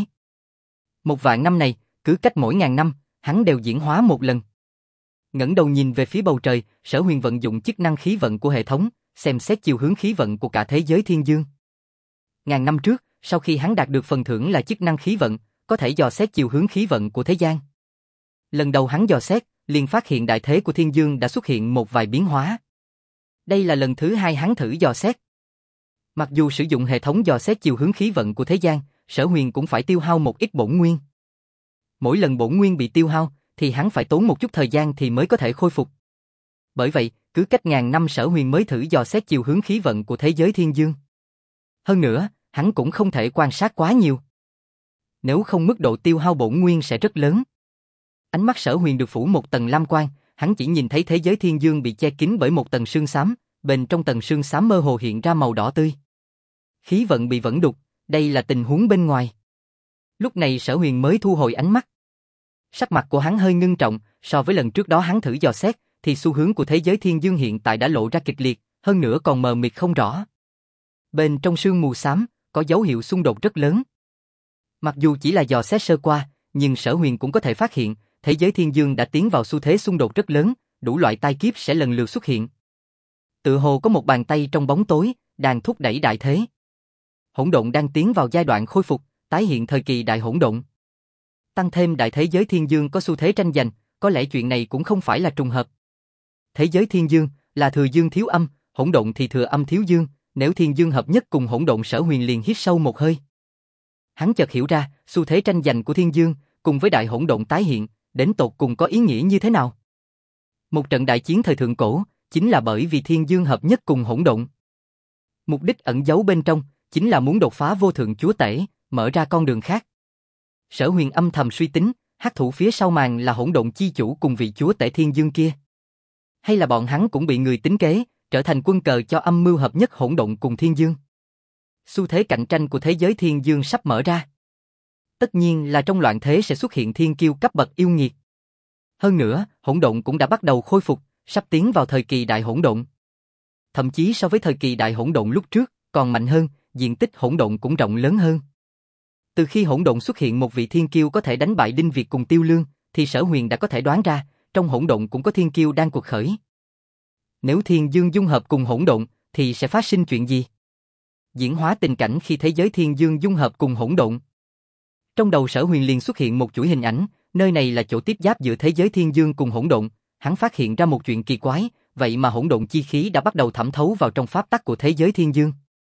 1.000 năm này, cứ cách mỗi ngàn năm, hắn đều diễn hóa một lần. Ngẩng đầu nhìn về phía bầu trời, Sở Huyền vận dụng chức năng khí vận của hệ thống, xem xét chiều hướng khí vận của cả thế giới Thiên Dương. Ngàn năm trước, sau khi hắn đạt được phần thưởng là chức năng khí vận, có thể dò xét chiều hướng khí vận của thế gian. Lần đầu hắn dò xét, liền phát hiện đại thế của Thiên Dương đã xuất hiện một vài biến hóa. Đây là lần thứ hai hắn thử dò xét. Mặc dù sử dụng hệ thống dò xét chiều hướng khí vận của thế gian, Sở Huyền cũng phải tiêu hao một ít bổn nguyên. Mỗi lần bổn nguyên bị tiêu hao, thì hắn phải tốn một chút thời gian thì mới có thể khôi phục. Bởi vậy, cứ cách ngàn năm Sở Huyền mới thử dò xét chiều hướng khí vận của thế giới Thiên Dương. Hơn nữa, hắn cũng không thể quan sát quá nhiều. Nếu không mức độ tiêu hao bổn nguyên sẽ rất lớn. Ánh mắt Sở Huyền được phủ một tầng lam quang, hắn chỉ nhìn thấy thế giới Thiên Dương bị che kín bởi một tầng sương xám, bên trong tầng sương xám mơ hồ hiện ra màu đỏ tươi. Khí vận bị vẫn đục, đây là tình huống bên ngoài. Lúc này Sở Huyền mới thu hồi ánh mắt. Sắc mặt của hắn hơi ngưng trọng, so với lần trước đó hắn thử dò xét, thì xu hướng của thế giới Thiên Dương hiện tại đã lộ ra kịch liệt, hơn nữa còn mờ mịt không rõ. Bên trong sương mù xám, có dấu hiệu xung đột rất lớn. Mặc dù chỉ là dò xét sơ qua, nhưng Sở Huyền cũng có thể phát hiện, thế giới Thiên Dương đã tiến vào xu thế xung đột rất lớn, đủ loại tai kiếp sẽ lần lượt xuất hiện. Tựa hồ có một bàn tay trong bóng tối, đang thúc đẩy đại thế. Hỗn độn đang tiến vào giai đoạn khôi phục, tái hiện thời kỳ đại hỗn độn. Tăng thêm đại thế giới Thiên Dương có xu thế tranh giành, có lẽ chuyện này cũng không phải là trùng hợp. Thế giới Thiên Dương là thừa dương thiếu âm, hỗn độn thì thừa âm thiếu dương, nếu Thiên Dương hợp nhất cùng hỗn độn, Sở Huyền liền hít sâu một hơi. Hắn chợt hiểu ra, xu thế tranh giành của Thiên Dương cùng với đại hỗn độn tái hiện, đến tột cùng có ý nghĩa như thế nào? Một trận đại chiến thời thượng cổ, chính là bởi vì Thiên Dương hợp nhất cùng hỗn độn. Mục đích ẩn giấu bên trong, chính là muốn đột phá vô thượng chúa tể, mở ra con đường khác. Sở Huyền âm thầm suy tính, hắc thủ phía sau màn là hỗn độn chi chủ cùng vị chúa tể Thiên Dương kia. Hay là bọn hắn cũng bị người tính kế, trở thành quân cờ cho âm mưu hợp nhất hỗn độn cùng Thiên Dương. Xu thế cạnh tranh của thế giới Thiên Dương sắp mở ra. Tất nhiên là trong loạn thế sẽ xuất hiện thiên kiêu cấp bậc yêu nghiệt. Hơn nữa, hỗn độn cũng đã bắt đầu khôi phục, sắp tiến vào thời kỳ đại hỗn độn. Thậm chí so với thời kỳ đại hỗn độn lúc trước, còn mạnh hơn, diện tích hỗn độn cũng rộng lớn hơn. Từ khi hỗn độn xuất hiện một vị thiên kiêu có thể đánh bại Đinh Việt cùng Tiêu Lương, thì Sở Huyền đã có thể đoán ra, trong hỗn độn cũng có thiên kiêu đang cuộc khởi. Nếu Thiên Dương dung hợp cùng hỗn độn, thì sẽ phát sinh chuyện gì? Diễn hóa tình cảnh khi thế giới Thiên Dương dung hợp cùng hỗn độn. Trong đầu Sở Huyền liền xuất hiện một chuỗi hình ảnh, nơi này là chỗ tiếp giáp giữa thế giới Thiên Dương cùng hỗn độn. Hắn phát hiện ra một chuyện kỳ quái, vậy mà hỗn độn chi khí đã bắt đầu thẩm thấu vào trong pháp tắc của thế giới Thiên Dương.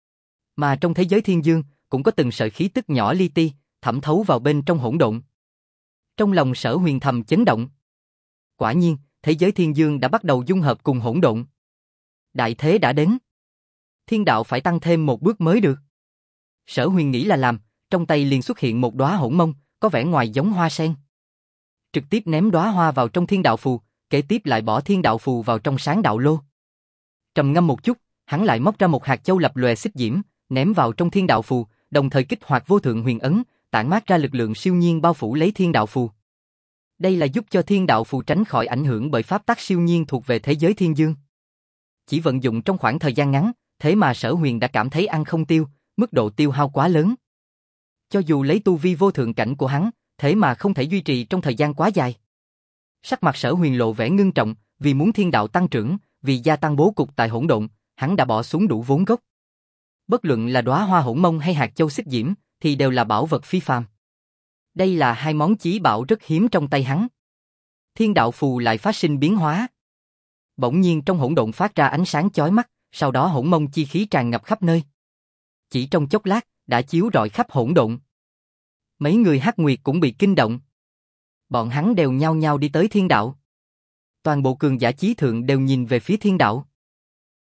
Mà trong thế giới Thiên Dương, cũng có từng sợi khí tức nhỏ li ti, thẩm thấu vào bên trong hỗn độn. Trong lòng Sở Huyền thầm chấn động. Quả nhiên, thế giới Thiên Dương đã bắt đầu dung hợp cùng hỗn độn. Đại thế đã đến. Thiên đạo phải tăng thêm một bước mới được. Sở Huyền nghĩ là làm, trong tay liền xuất hiện một đóa hỗn mông, có vẻ ngoài giống hoa sen. Trực tiếp ném đóa hoa vào trong thiên đạo phù, kế tiếp lại bỏ thiên đạo phù vào trong sáng đạo lô. Trầm ngâm một chút, hắn lại móc ra một hạt châu lập lòe xích diễm, ném vào trong thiên đạo phù, đồng thời kích hoạt vô thượng huyền ấn, tản mát ra lực lượng siêu nhiên bao phủ lấy thiên đạo phù. Đây là giúp cho thiên đạo phù tránh khỏi ảnh hưởng bởi pháp tắc siêu nhiên thuộc về thế giới Thiên Dương. Chỉ vận dụng trong khoảng thời gian ngắn, thế mà Sở Huyền đã cảm thấy ăn không tiêu, mức độ tiêu hao quá lớn. Cho dù lấy tu vi vô thượng cảnh của hắn, thế mà không thể duy trì trong thời gian quá dài. Sắc mặt Sở Huyền lộ vẻ ngưng trọng, vì muốn thiên đạo tăng trưởng, vì gia tăng bố cục tại hỗn độn, hắn đã bỏ xuống đủ vốn gốc. Bất luận là đóa hoa hỗn mông hay hạt châu xích diễm, thì đều là bảo vật phi phàm. Đây là hai món chí bảo rất hiếm trong tay hắn. Thiên đạo phù lại phát sinh biến hóa. Bỗng nhiên trong hỗn độn phát ra ánh sáng chói mắt, sau đó hỗn mông chi khí tràn ngập khắp nơi. Chỉ trong chốc lát, đã chiếu rọi khắp hỗn độn. Mấy người Hắc Nguyệt cũng bị kinh động. Bọn hắn đều nhao nhao đi tới thiên đạo. Toàn bộ cường giả chí thượng đều nhìn về phía thiên đạo.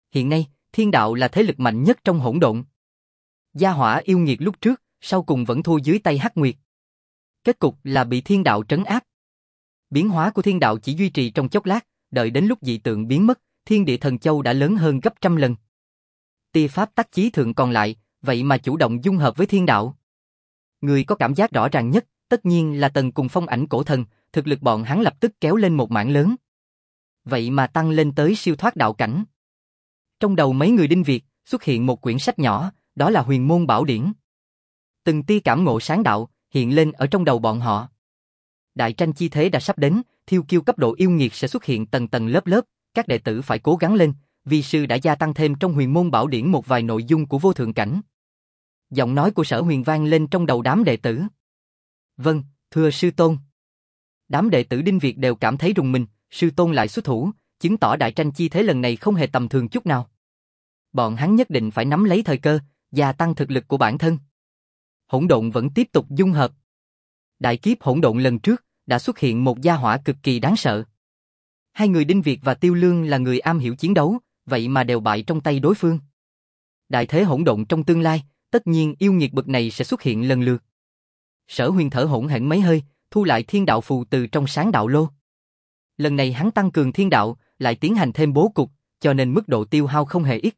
Hiện nay, thiên đạo là thế lực mạnh nhất trong hỗn độn. Gia hỏa yêu nghiệt lúc trước, sau cùng vẫn thua dưới tay Hắc Nguyệt. Kết cục là bị thiên đạo trấn áp. Biến hóa của thiên đạo chỉ duy trì trong chốc lát, đợi đến lúc dị tượng biến mất, thiên địa thần châu đã lớn hơn gấp trăm lần. Tia pháp tắc chí thượng còn lại, vậy mà chủ động dung hợp với thiên đạo. Người có cảm giác rõ ràng nhất, tất nhiên là Tần cùng Phong Ảnh cổ thần, thực lực bọn hắn lập tức kéo lên một mảng lớn. Vậy mà tăng lên tới siêu thoát đạo cảnh. Trong đầu mấy người Đinh Việt, xuất hiện một quyển sách nhỏ, đó là Huyền Môn Bảo Điển. Từng tia cảm ngộ sáng đạo, hiện lên ở trong đầu bọn họ. Đại tranh chi thế đã sắp đến, thiêu kiêu cấp độ yêu nghiệt sẽ xuất hiện tầng tầng lớp lớp, các đệ tử phải cố gắng lên, vì sư đã gia tăng thêm trong Huyền Môn Bảo Điển một vài nội dung của vô thượng cảnh. Giọng nói của Sở Huyền vang lên trong đầu đám đệ tử. Vâng, thưa sư tôn. Đám đệ tử Đinh Việt đều cảm thấy rùng mình, sư tôn lại xuất thủ, chứng tỏ đại tranh chi thế lần này không hề tầm thường chút nào. Bọn hắn nhất định phải nắm lấy thời cơ, gia tăng thực lực của bản thân. Hỗn độn vẫn tiếp tục dung hợp. Đại kiếp hỗn độn lần trước, đã xuất hiện một gia hỏa cực kỳ đáng sợ. Hai người Đinh Việt và Tiêu Lương là người am hiểu chiến đấu, vậy mà đều bại trong tay đối phương. Đại thế hỗn độn trong tương lai, tất nhiên yêu nghiệt bậc này sẽ xuất hiện lần lượt. Sở Huyền thở hổn hển mấy hơi, thu lại thiên đạo phù từ trong sáng đạo lô. Lần này hắn tăng cường thiên đạo, lại tiến hành thêm bố cục, cho nên mức độ tiêu hao không hề ít.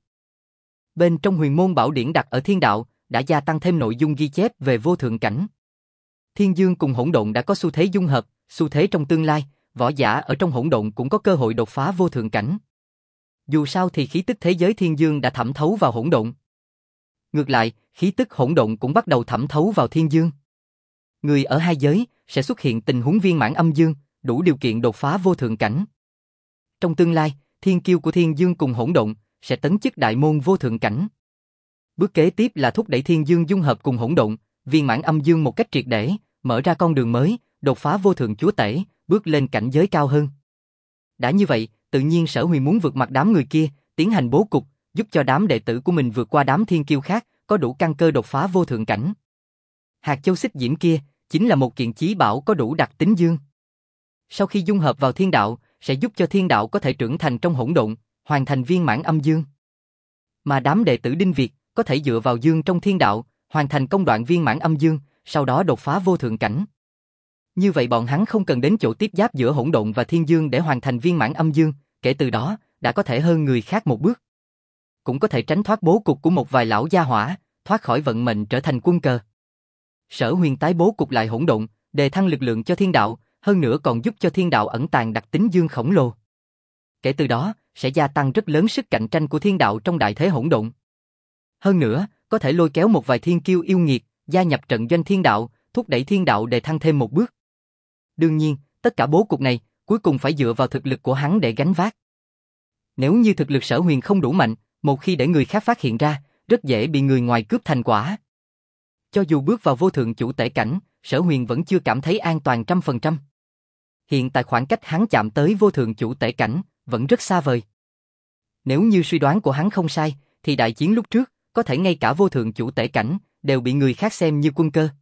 Bên trong Huyền Môn Bảo Điển đặt ở thiên đạo, đã gia tăng thêm nội dung ghi chép về vô thượng cảnh. Thiên dương cùng hỗn độn đã có xu thế dung hợp, xu thế trong tương lai, võ giả ở trong hỗn độn cũng có cơ hội đột phá vô thượng cảnh. Dù sao thì khí tức thế giới thiên dương đã thẩm thấu vào hỗn độn. Ngược lại, khí tức hỗn độn cũng bắt đầu thẩm thấu vào thiên dương. Người ở hai giới sẽ xuất hiện tình huống viên mãn âm dương, đủ điều kiện đột phá vô thượng cảnh. Trong tương lai, thiên kiêu của thiên dương cùng hỗn độn sẽ tấn chức đại môn vô thượng cảnh. Bước kế tiếp là thúc đẩy thiên dương dung hợp cùng hỗn độn, viên mãn âm dương một cách triệt để, mở ra con đường mới, đột phá vô thượng chúa tể, bước lên cảnh giới cao hơn. Đã như vậy, tự nhiên Sở Huyền muốn vượt mặt đám người kia, tiến hành bố cục, giúp cho đám đệ tử của mình vượt qua đám thiên kiêu khác, có đủ căn cơ đột phá vô thượng cảnh. Hạt châu xích diễm kia, chính là một kiện chí bảo có đủ đặc tính dương. Sau khi dung hợp vào thiên đạo, sẽ giúp cho thiên đạo có thể trưởng thành trong hỗn độn, hoàn thành viên mãn âm dương. Mà đám đệ tử Đinh Việt, có thể dựa vào dương trong thiên đạo, hoàn thành công đoạn viên mãn âm dương, sau đó đột phá vô thượng cảnh. Như vậy bọn hắn không cần đến chỗ tiếp giáp giữa hỗn độn và thiên dương để hoàn thành viên mãn âm dương, kể từ đó, đã có thể hơn người khác một bước. Cũng có thể tránh thoát bố cục của một vài lão gia hỏa, thoát khỏi vận mệnh trở thành quân cờ. Sở Huyền tái bố cục lại hỗn độn, đề thăng lực lượng cho thiên đạo, hơn nữa còn giúp cho thiên đạo ẩn tàng đặc tính dương khổng lồ. Kể từ đó, sẽ gia tăng rất lớn sức cạnh tranh của thiên đạo trong đại thế hỗn độn. Hơn nữa, có thể lôi kéo một vài thiên kiêu yêu nghiệt, gia nhập trận doanh thiên đạo, thúc đẩy thiên đạo đề thăng thêm một bước. Đương nhiên, tất cả bố cục này, cuối cùng phải dựa vào thực lực của hắn để gánh vác. Nếu như thực lực Sở Huyền không đủ mạnh, một khi để người khác phát hiện ra, rất dễ bị người ngoài cướp thành quả. Cho dù bước vào vô thượng chủ tể cảnh, Sở Huyền vẫn chưa cảm thấy an toàn 100%. Hiện tại khoảng cách hắn chạm tới vô thượng chủ tể cảnh, vẫn rất xa vời. Nếu như suy đoán của hắn không sai, thì đại chiến lúc trước, có thể ngay cả vô thượng chủ tể cảnh, đều bị người khác xem như quân cơ.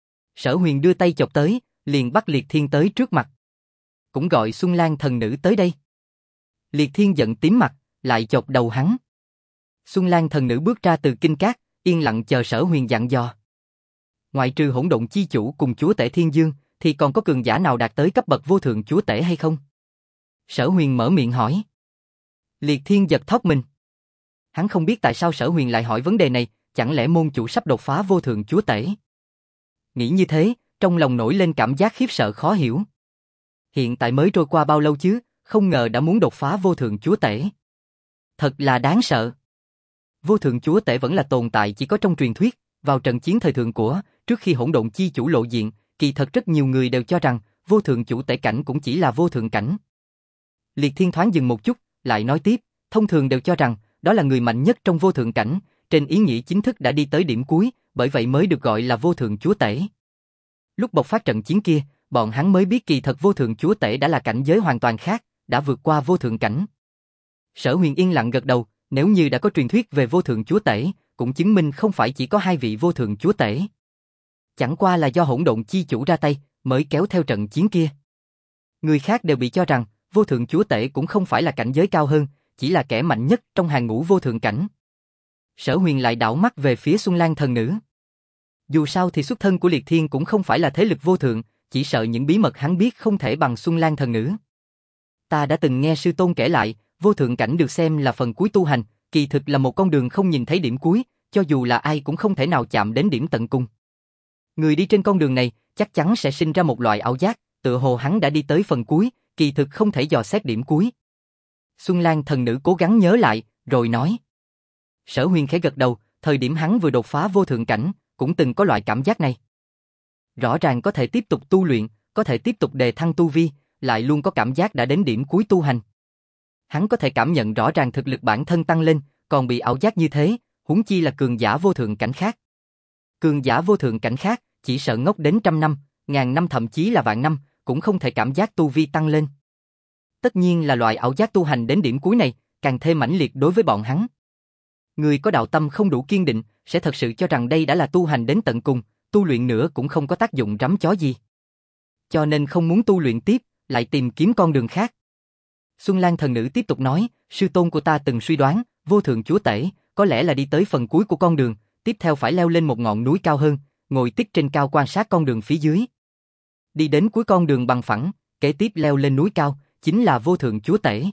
Sở Huyền đưa tay chộp tới, liền bắt Liệt Thiên tới trước mặt. Cũng gọi Xuân Lan thần nữ tới đây. Liệt Thiên giận tím mặt, lại chộp đầu hắn. Xuân Lan thần nữ bước ra từ kinh cát, yên lặng chờ Sở Huyền dặn dò. Ngoại trừ hỗn độn chi chủ cùng chúa tể thiên dương, thì còn có cường giả nào đạt tới cấp bậc vô thượng chúa tể hay không? Sở Huyền mở miệng hỏi. Liệt Thiên giật thót mình. Hắn không biết tại sao Sở Huyền lại hỏi vấn đề này, chẳng lẽ môn chủ sắp đột phá vô thượng chúa tể? Nghĩ như thế, trong lòng nổi lên cảm giác khiếp sợ khó hiểu. Hiện tại mới trôi qua bao lâu chứ, không ngờ đã muốn đột phá vô thượng chúa tể. Thật là đáng sợ. Vô thượng chúa tể vẫn là tồn tại chỉ có trong truyền thuyết, vào trận chiến thời thượng của, trước khi hỗn độn chi chủ lộ diện, kỳ thật rất nhiều người đều cho rằng, vô thượng chủ tể cảnh cũng chỉ là vô thượng cảnh. Liệt Thiên thoáng dừng một chút, lại nói tiếp, thông thường đều cho rằng, đó là người mạnh nhất trong vô thượng cảnh, trên ý nghĩa chính thức đã đi tới điểm cuối, bởi vậy mới được gọi là vô thượng chúa tể. Lúc bộc phát trận chiến kia, bọn hắn mới biết kỳ thật vô thượng chúa tể đã là cảnh giới hoàn toàn khác, đã vượt qua vô thượng cảnh. Sở Huyền yên lặng gật đầu, nếu như đã có truyền thuyết về vô thượng chúa tể, cũng chứng minh không phải chỉ có hai vị vô thượng chúa tể. Chẳng qua là do hỗn độn chi chủ ra tay, mới kéo theo trận chiến kia. Người khác đều bị cho rằng, vô thượng chúa tể cũng không phải là cảnh giới cao hơn, chỉ là kẻ mạnh nhất trong hàng ngũ vô thượng cảnh. Sở Huyền lại đảo mắt về phía Xuân Lan thần nữ. Dù sao thì xuất thân của Liệt Thiên cũng không phải là thế lực vô thượng, chỉ sợ những bí mật hắn biết không thể bằng Xuân Lan thần nữ. Ta đã từng nghe sư tôn kể lại, vô thượng cảnh được xem là phần cuối tu hành, kỳ thực là một con đường không nhìn thấy điểm cuối, cho dù là ai cũng không thể nào chạm đến điểm tận cùng. Người đi trên con đường này chắc chắn sẽ sinh ra một loại ảo giác, tựa hồ hắn đã đi tới phần cuối, kỳ thực không thể dò xét điểm cuối. Xuân Lan thần nữ cố gắng nhớ lại, rồi nói. Sở Huyền khẽ gật đầu, thời điểm hắn vừa đột phá vô thượng cảnh, cũng từng có loại cảm giác này. Rõ ràng có thể tiếp tục tu luyện, có thể tiếp tục đề thăng tu vi, lại luôn có cảm giác đã đến điểm cuối tu hành. Hắn có thể cảm nhận rõ ràng thực lực bản thân tăng lên, còn bị ảo giác như thế, huống chi là cường giả vô thượng cảnh khác. Cường giả vô thượng cảnh khác, chỉ sợ ngốc đến 100 năm, 1000 năm thậm chí là vạn năm, cũng không thể cảm giác tu vi tăng lên. Tất nhiên là loại ảo giác tu hành đến điểm cuối này, càng thêm mãnh liệt đối với bọn hắn. Người có đạo tâm không đủ kiên định, sẽ thật sự cho rằng đây đã là tu hành đến tận cùng, tu luyện nữa cũng không có tác dụng rắm chó gì. Cho nên không muốn tu luyện tiếp, lại tìm kiếm con đường khác. Xuân Lan thần nữ tiếp tục nói, sư tôn của ta từng suy đoán, vô thượng chúa tể, có lẽ là đi tới phần cuối của con đường, tiếp theo phải leo lên một ngọn núi cao hơn, ngồi tích trên cao quan sát con đường phía dưới. Đi đến cuối con đường bằng phẳng, kế tiếp leo lên núi cao, chính là vô thượng chúa tể.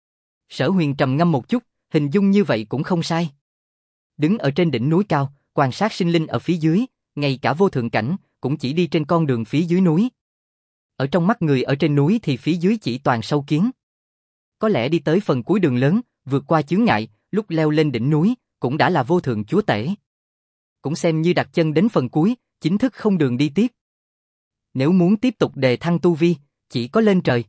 Sở Huyền trầm ngâm một chút, hình dung như vậy cũng không sai. Đứng ở trên đỉnh núi cao, quan sát sinh linh ở phía dưới, ngay cả vô thượng cảnh, cũng chỉ đi trên con đường phía dưới núi. Ở trong mắt người ở trên núi thì phía dưới chỉ toàn sâu kiến. Có lẽ đi tới phần cuối đường lớn, vượt qua chướng ngại, lúc leo lên đỉnh núi, cũng đã là vô thượng chúa tể. Cũng xem như đặt chân đến phần cuối, chính thức không đường đi tiếp. Nếu muốn tiếp tục đề thăng tu vi, chỉ có lên trời.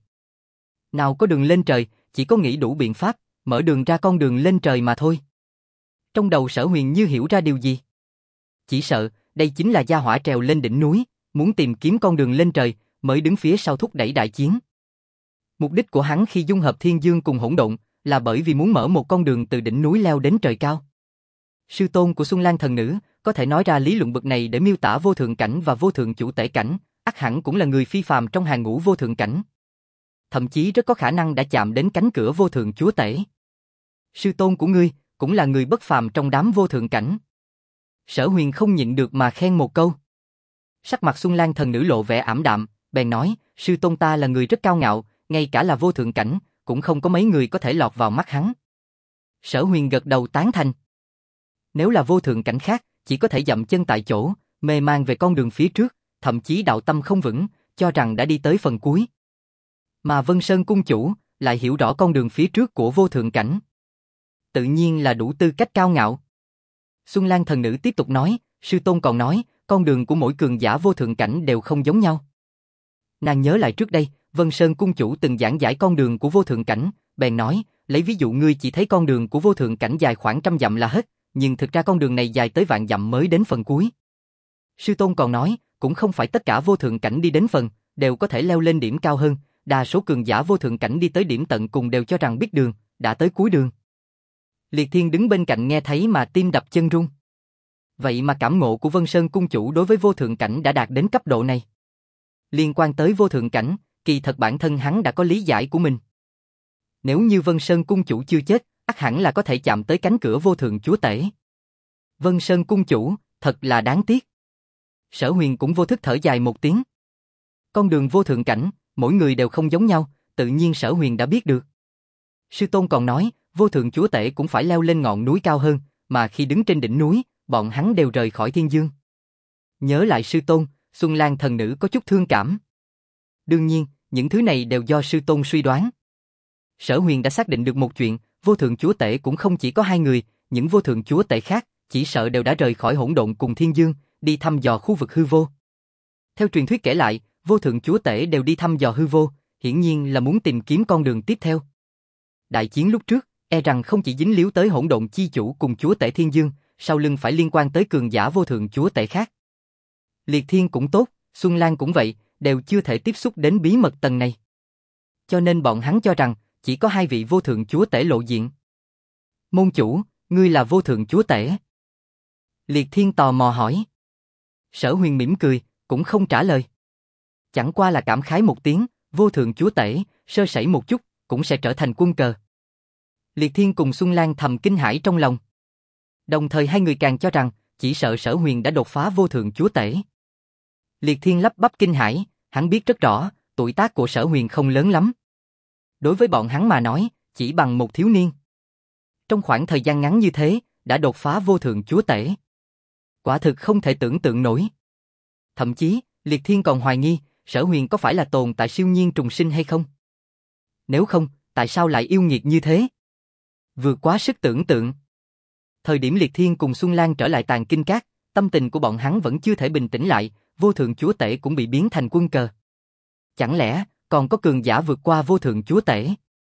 Nào có đường lên trời, chỉ có nghĩ đủ biện pháp, mở đường ra con đường lên trời mà thôi. Trong đầu Sở Huyền như hiểu ra điều gì. Chỉ sợ, đây chính là gia hỏa trèo lên đỉnh núi, muốn tìm kiếm con đường lên trời, mới đứng phía sau thúc đẩy đại chiến. Mục đích của hắn khi dung hợp thiên dương cùng hỗn độn, là bởi vì muốn mở một con đường từ đỉnh núi leo đến trời cao. Sư tôn của Xuân Lan thần nữ, có thể nói ra lý luận bậc này để miêu tả vô thượng cảnh và vô thượng chủ tể cảnh, ắt hẳn cũng là người phi phàm trong hàng ngũ vô thượng cảnh. Thậm chí rất có khả năng đã chạm đến cánh cửa vô thượng chúa tể. Sư tôn của ngươi, cũng là người bất phàm trong đám vô thượng cảnh. Sở Huyền không nhịn được mà khen một câu. Sắc mặt Xuân Lan thần nữ lộ vẻ ảm đạm, bèn nói, sư tôn ta là người rất cao ngạo, ngay cả là vô thượng cảnh, cũng không có mấy người có thể lọt vào mắt hắn. Sở Huyền gật đầu tán thành. Nếu là vô thượng cảnh khác, chỉ có thể dậm chân tại chỗ, mê man về con đường phía trước, thậm chí đạo tâm không vững, cho rằng đã đi tới phần cuối. Mà Vân Sơn cung chủ lại hiểu rõ con đường phía trước của vô thượng cảnh. Tự nhiên là đủ tư cách cao ngạo. Xuân Lan thần nữ tiếp tục nói, sư tôn còn nói, con đường của mỗi cường giả vô thượng cảnh đều không giống nhau. Nàng nhớ lại trước đây, Vân Sơn cung chủ từng giảng giải con đường của vô thượng cảnh, bèn nói, lấy ví dụ ngươi chỉ thấy con đường của vô thượng cảnh dài khoảng 100 dặm là hết, nhưng thực ra con đường này dài tới vạn dặm mới đến phần cuối. Sư tôn còn nói, cũng không phải tất cả vô thượng cảnh đi đến phần, đều có thể leo lên điểm cao hơn, đa số cường giả vô thượng cảnh đi tới điểm tận cùng đều cho rằng biết đường, đã tới cuối đường. Liệt Thiên đứng bên cạnh nghe thấy mà tim đập chân run. Vậy mà cảm ngộ của Vân Sơn cung chủ đối với vô thượng cảnh đã đạt đến cấp độ này. Liên quan tới vô thượng cảnh, kỳ thật bản thân hắn đã có lý giải của mình. Nếu như Vân Sơn cung chủ chưa chết, ắt hẳn là có thể chạm tới cánh cửa vô thượng chúa tể. Vân Sơn cung chủ, thật là đáng tiếc. Sở Huyền cũng vô thức thở dài một tiếng. Con đường vô thượng cảnh, mỗi người đều không giống nhau, tự nhiên Sở Huyền đã biết được. Sư tôn còn nói, vô thượng chúa tể cũng phải leo lên ngọn núi cao hơn, mà khi đứng trên đỉnh núi, bọn hắn đều rời khỏi thiên dương. Nhớ lại sư tôn, Xuân Lan thần nữ có chút thương cảm. Đương nhiên, những thứ này đều do sư tôn suy đoán. Sở Huyền đã xác định được một chuyện, vô thượng chúa tể cũng không chỉ có 2 người, những vô thượng chúa tể khác, chỉ sợ đều đã rời khỏi hỗn độn cùng thiên dương, đi thăm dò khu vực hư vô. Theo truyền thuyết kể lại, vô thượng chúa tể đều đi thăm dò hư vô, hiển nhiên là muốn tìm kiếm con đường tiếp theo. Đại chiến lúc trước, e rằng không chỉ dính líu tới hỗn độn chi chủ cùng chúa tể thiên dương, sau lưng phải liên quan tới cường giả vô thượng chúa tể khác. Liệt Thiên cũng tốt, Xuân Lan cũng vậy, đều chưa thể tiếp xúc đến bí mật tầng này. Cho nên bọn hắn cho rằng, chỉ có 2 vị vô thượng chúa tể lộ diện. Môn chủ, ngươi là vô thượng chúa tể. Liệt Thiên tò mò hỏi. Sở Huyền mỉm cười, cũng không trả lời. Chẳng qua là cảm khái một tiếng, vô thượng chúa tể, sơ sẩy một chút, cũng sẽ trở thành quân cờ. Liệt Thiên cùng Xuân Lan thầm kinh hãi trong lòng. Đồng thời hai người càng cho rằng, chỉ sợ Sở Huyền đã đột phá vô thượng chúa tể. Liệt Thiên lắp bắp kinh hãi, hắn biết rất rõ, tuổi tác của Sở Huyền không lớn lắm. Đối với bọn hắn mà nói, chỉ bằng một thiếu niên. Trong khoảng thời gian ngắn như thế, đã đột phá vô thượng chúa tể. Quả thực không thể tưởng tượng nổi. Thậm chí, Liệt Thiên còn hoài nghi, Sở Huyền có phải là tồn tại siêu nhiên trùng sinh hay không? Nếu không, tại sao lại yêu nghiệt như thế? Vượt quá sức tưởng tượng. Thời điểm Liệt Thiên cùng Xuân Lan trở lại Tàng Kinh Các, tâm tình của bọn hắn vẫn chưa thể bình tĩnh lại, vô thượng chúa tể cũng bị biến thành quân cờ. Chẳng lẽ, còn có cường giả vượt qua vô thượng chúa tể?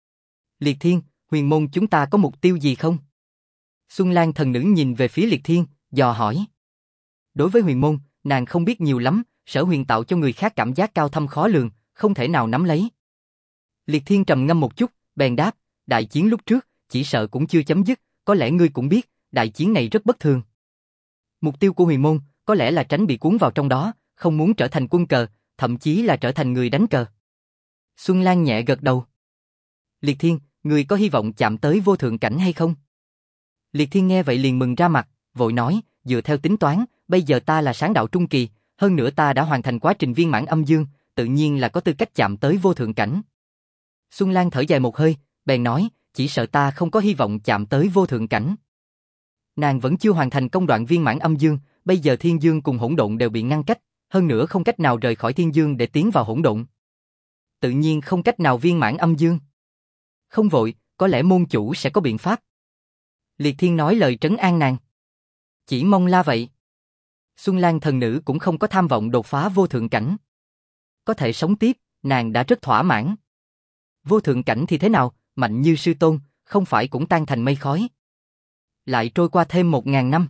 Liệt Thiên, huyền môn chúng ta có mục tiêu gì không? Xuân Lan thần nữ nhìn về phía Liệt Thiên, dò hỏi. Đối với huyền môn, nàng không biết nhiều lắm, Sở Huyền tạo cho người khác cảm giác cao thâm khó lường, không thể nào nắm lấy. Liệt Thiên trầm ngâm một chút, bèn đáp, đại chiến lúc trước, chỉ sợ cũng chưa chấm dứt, có lẽ ngươi cũng biết, đại chiến này rất bất thường. Mục tiêu của huyền môn, có lẽ là tránh bị cuốn vào trong đó, không muốn trở thành quân cờ, thậm chí là trở thành người đánh cờ. Xuân Lan nhẹ gật đầu. Liệt Thiên, ngươi có hy vọng chạm tới vô thượng cảnh hay không? Liệt Thiên nghe vậy liền mừng ra mặt, vội nói, dựa theo tính toán, bây giờ ta là sáng đạo trung kỳ, hơn nữa ta đã hoàn thành quá trình viên mãn âm dương, tự nhiên là có tư cách chạm tới vô thượng cảnh. Xuân Lan thở dài một hơi, bèn nói, chỉ sợ ta không có hy vọng chạm tới vô thượng cảnh. Nàng vẫn chưa hoàn thành công đoạn viên mãn âm dương, bây giờ thiên dương cùng hỗn độn đều bị ngăn cách, hơn nữa không cách nào rời khỏi thiên dương để tiến vào hỗn độn. Tự nhiên không cách nào viên mãn âm dương. Không vội, có lẽ môn chủ sẽ có biện pháp. Liệt Thiên nói lời trấn an nàng. Chỉ mong là vậy. Xuân Lan thần nữ cũng không có tham vọng đột phá vô thượng cảnh. Có thể sống tiếp, nàng đã rất thỏa mãn. Vô thượng cảnh thì thế nào, mạnh như sư tôn, không phải cũng tan thành mây khói. Lại trôi qua thêm 1000 năm.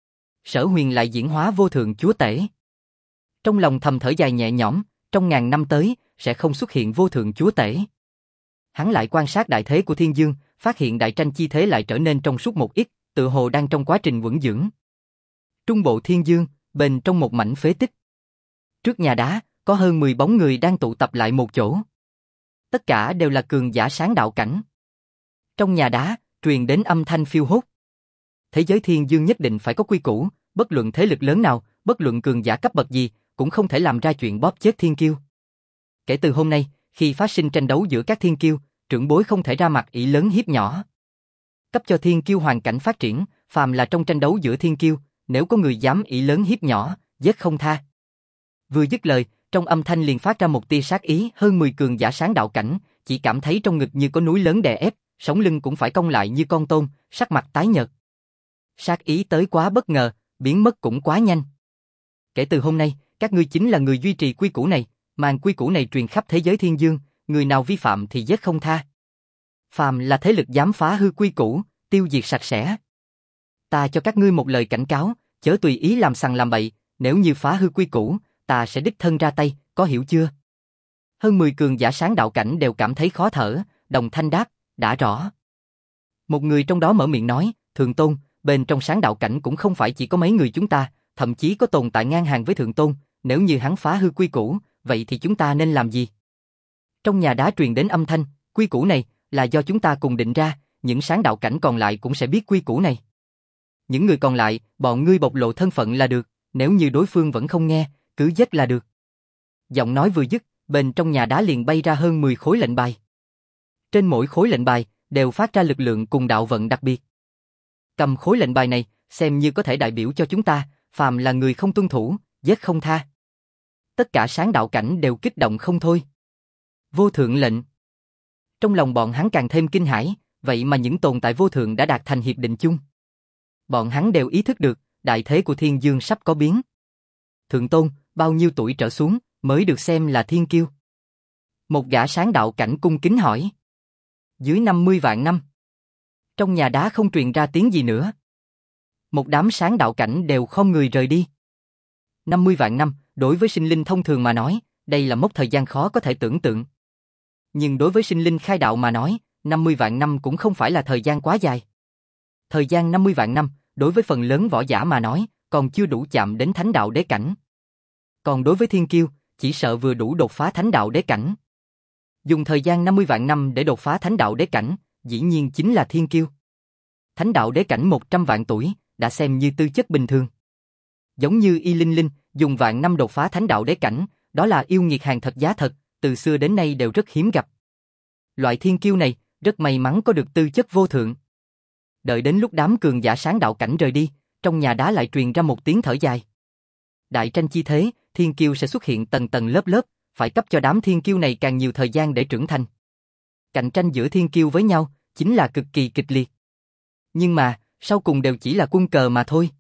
Sở Huyền lại diễn hóa vô thượng chúa tể. Trong lòng thầm thở dài nhẹ nhõm, trong ngàn năm tới, sẽ không xuất hiện vô thượng chúa tể. Hắn lại quan sát đại thế của thiên dương, phát hiện đại tranh chi thế lại trở nên trong suốt một ít, tự hồ đang trong quá trình vững dưỡng. Trung bộ thiên dương, bên trong một mảnh phế tích. Trước nhà đá, có hơn 10 bóng người đang tụ tập lại một chỗ. Tất cả đều là cường giả sáng đạo cảnh. Trong nhà đá, truyền đến âm thanh phiêu hốt. Thế giới thiên dương nhất định phải có quy củ, bất luận thế lực lớn nào, bất luận cường giả cấp bậc gì, cũng không thể làm ra chuyện bóp chết thiên kiêu. Kể từ hôm nay, khi phát sinh tranh đấu giữa các thiên kiêu, trưởng bối không thể ra mặt ỷ lớn hiếp nhỏ. Cấp cho thiên kiêu hoàn cảnh phát triển, phàm là trong tranh đấu giữa thiên kiêu, nếu có người dám ỷ lớn hiếp nhỏ, giết không tha. Vừa dứt lời, trong âm thanh liền phát ra một tia sát ý, hơn 10 cường giả sáng đạo cảnh, chỉ cảm thấy trong ngực như có núi lớn đè ép, sống lưng cũng phải cong lại như con tôm, sắc mặt tái nhợt. Sát ý tới quá bất ngờ, biến mất cũng quá nhanh. Kể từ hôm nay, các ngươi chính là người duy trì quy củ này, màn quy củ này truyền khắp thế giới thiên dương, người nào vi phạm thì giết không tha. Phàm là thế lực dám phá hư quy củ, tiêu diệt sạch sẽ. Ta cho các ngươi một lời cảnh cáo, chớ tùy ý làm sằng làm bậy, nếu như phá hư quy củ, ta sẽ đích thân ra tay, có hiểu chưa? Hơn 10 cường giả sáng đạo cảnh đều cảm thấy khó thở, đồng thanh đáp, đã rõ. Một người trong đó mở miệng nói, Thượng Tôn, bên trong sáng đạo cảnh cũng không phải chỉ có mấy người chúng ta, thậm chí có tồn tại ngang hàng với Thượng Tôn, nếu như hắn phá hư quy củ, vậy thì chúng ta nên làm gì? Trong nhà đá truyền đến âm thanh, quy củ này là do chúng ta cùng định ra, những sáng đạo cảnh còn lại cũng sẽ biết quy củ này. Những người còn lại, bọn ngươi bộc lộ thân phận là được, nếu như đối phương vẫn không nghe, cứ giết là được. Giọng nói vừa dứt, bên trong nhà đá liền bay ra hơn 10 khối lệnh bài. Trên mỗi khối lệnh bài, đều phát ra lực lượng cùng đạo vận đặc biệt. Cầm khối lệnh bài này, xem như có thể đại biểu cho chúng ta, phàm là người không tuân thủ, giết không tha. Tất cả sáng đạo cảnh đều kích động không thôi. Vô thượng lệnh. Trong lòng bọn hắn càng thêm kinh hãi, vậy mà những tồn tại vô thượng đã đạt thành hiệp định chung. Bọn hắn đều ý thức được, đại thế của thiên dương sắp có biến. Thượng Tôn, bao nhiêu tuổi trở xuống, mới được xem là thiên kiêu? Một gã sáng đạo cảnh cung kính hỏi. Dưới 50 vạn năm. Trong nhà đá không truyền ra tiếng gì nữa. Một đám sáng đạo cảnh đều khom người rời đi. 50 vạn năm, đối với sinh linh thông thường mà nói, đây là mốc thời gian khó có thể tưởng tượng. Nhưng đối với sinh linh khai đạo mà nói, 50 vạn năm cũng không phải là thời gian quá dài. Thời gian 50 vạn năm, đối với phần lớn võ giả mà nói, còn chưa đủ chạm đến thánh đạo đế cảnh. Còn đối với thiên kiêu, chỉ sợ vừa đủ đột phá thánh đạo đế cảnh. Dùng thời gian 50 vạn năm để đột phá thánh đạo đế cảnh, dĩ nhiên chính là thiên kiêu. Thánh đạo đế cảnh 100 vạn tuổi, đã xem như tư chất bình thường. Giống như Y Linh Linh, dùng vạn năm đột phá thánh đạo đế cảnh, đó là yêu nghiệt hàng thật giá thật, từ xưa đến nay đều rất hiếm gặp. Loại thiên kiêu này, rất may mắn có được tư chất vô thượng. Đợi đến lúc đám cường giả sáng đạo cảnh rời đi, trong nhà đá lại truyền ra một tiếng thở dài. Đại tranh chi thế, thiên kiêu sẽ xuất hiện tầng tầng lớp lớp, phải cấp cho đám thiên kiêu này càng nhiều thời gian để trưởng thành. Cạnh tranh giữa thiên kiêu với nhau, chính là cực kỳ kịch liệt. Nhưng mà, sau cùng đều chỉ là quân cờ mà thôi.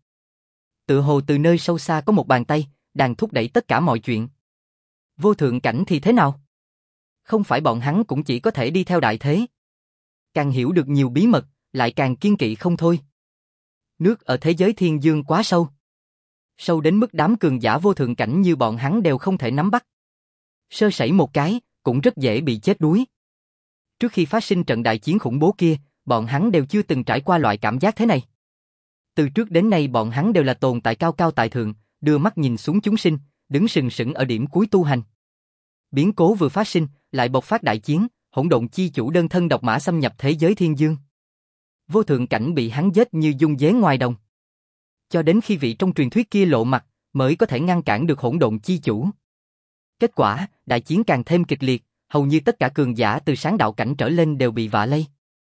Tự hồ từ nơi sâu xa có một bàn tay, đang thúc đẩy tất cả mọi chuyện. Vô thượng cảnh thì thế nào? Không phải bọn hắn cũng chỉ có thể đi theo đại thế. Càng hiểu được nhiều bí mật, lại càng kiên kỵ không thôi. Nước ở thế giới thiên dương quá sâu. Sâu đến mức đám cường giả vô thượng cảnh như bọn hắn đều không thể nắm bắt. Sơ sẩy một cái, cũng rất dễ bị chết đuối. Trước khi phát sinh trận đại chiến khủng bố kia, bọn hắn đều chưa từng trải qua loại cảm giác thế này. Từ trước đến nay bọn hắn đều là tồn tại cao cao tại thượng, đưa mắt nhìn xuống chúng sinh, đứng sừng sững ở điểm cuối tu hành. Biến cố vừa phát sinh, lại bộc phát đại chiến, hỗn độn chi chủ đơn thân độc mã xâm nhập thế giới thiên dương. Vô thượng cảnh bị hắn giết như dung dế ngoài đồng. Cho đến khi vị trong truyền thuyết kia lộ mặt, mới có thể ngăn cản được hỗn độn chi chủ. Kết quả, đại chiến càng thêm kịch liệt, hầu như tất cả cường giả từ sáng đạo cảnh trở lên đều bị vạ lây.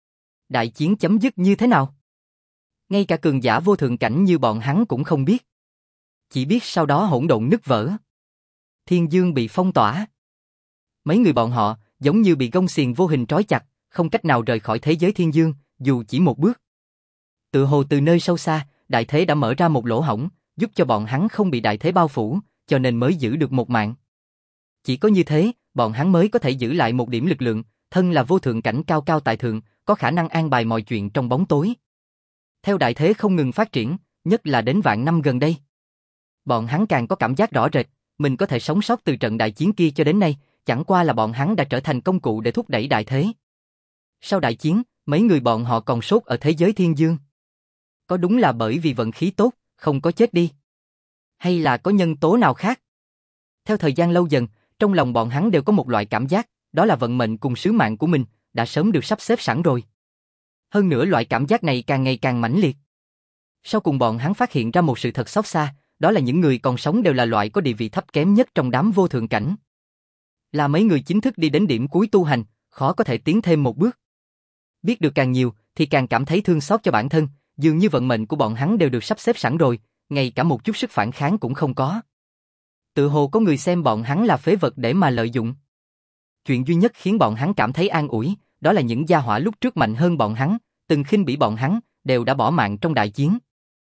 Đại chiến chấm dứt như thế nào? Ngay cả cường giả vô thượng cảnh như bọn hắn cũng không biết. Chỉ biết sau đó hỗn độn nứt vỡ. Thiên dương bị phong tỏa. Mấy người bọn họ giống như bị gông xiềng vô hình trói chặt, không cách nào rời khỏi thế giới thiên dương, dù chỉ một bước. Tự hồ từ nơi sâu xa, đại thế đã mở ra một lỗ hổng, giúp cho bọn hắn không bị đại thế bao phủ, cho nên mới giữ được một mạng. Chỉ có như thế, bọn hắn mới có thể giữ lại một điểm lực lượng, thân là vô thượng cảnh cao cao tại thượng, có khả năng an bài mọi chuyện trong bóng tối. Theo đại thế không ngừng phát triển, nhất là đến vạn năm gần đây. Bọn hắn càng có cảm giác rõ rệt, mình có thể sống sót từ trận đại chiến kia cho đến nay, chẳng qua là bọn hắn đã trở thành công cụ để thúc đẩy đại thế. Sau đại chiến, mấy người bọn họ còn sốt ở thế giới thiên dương. Có đúng là bởi vì vận khí tốt, không có chết đi? Hay là có nhân tố nào khác? Theo thời gian lâu dần, trong lòng bọn hắn đều có một loại cảm giác, đó là vận mệnh cùng sứ mạng của mình, đã sớm được sắp xếp sẵn rồi. Hơn nữa loại cảm giác này càng ngày càng mãnh liệt. Sau cùng bọn hắn phát hiện ra một sự thật xót xa, đó là những người còn sống đều là loại có địa vị thấp kém nhất trong đám vô thượng cảnh. Là mấy người chính thức đi đến điểm cuối tu hành, khó có thể tiến thêm một bước. Biết được càng nhiều, thì càng cảm thấy thương xót cho bản thân, dường như vận mệnh của bọn hắn đều được sắp xếp sẵn rồi, ngay cả một chút sức phản kháng cũng không có. Tự hồ có người xem bọn hắn là phế vật để mà lợi dụng. Chuyện duy nhất khiến bọn hắn cảm thấy an ủi, đó là những gia hỏa lúc trước mạnh hơn bọn hắn, từng khinh bỉ bọn hắn, đều đã bỏ mạng trong đại chiến.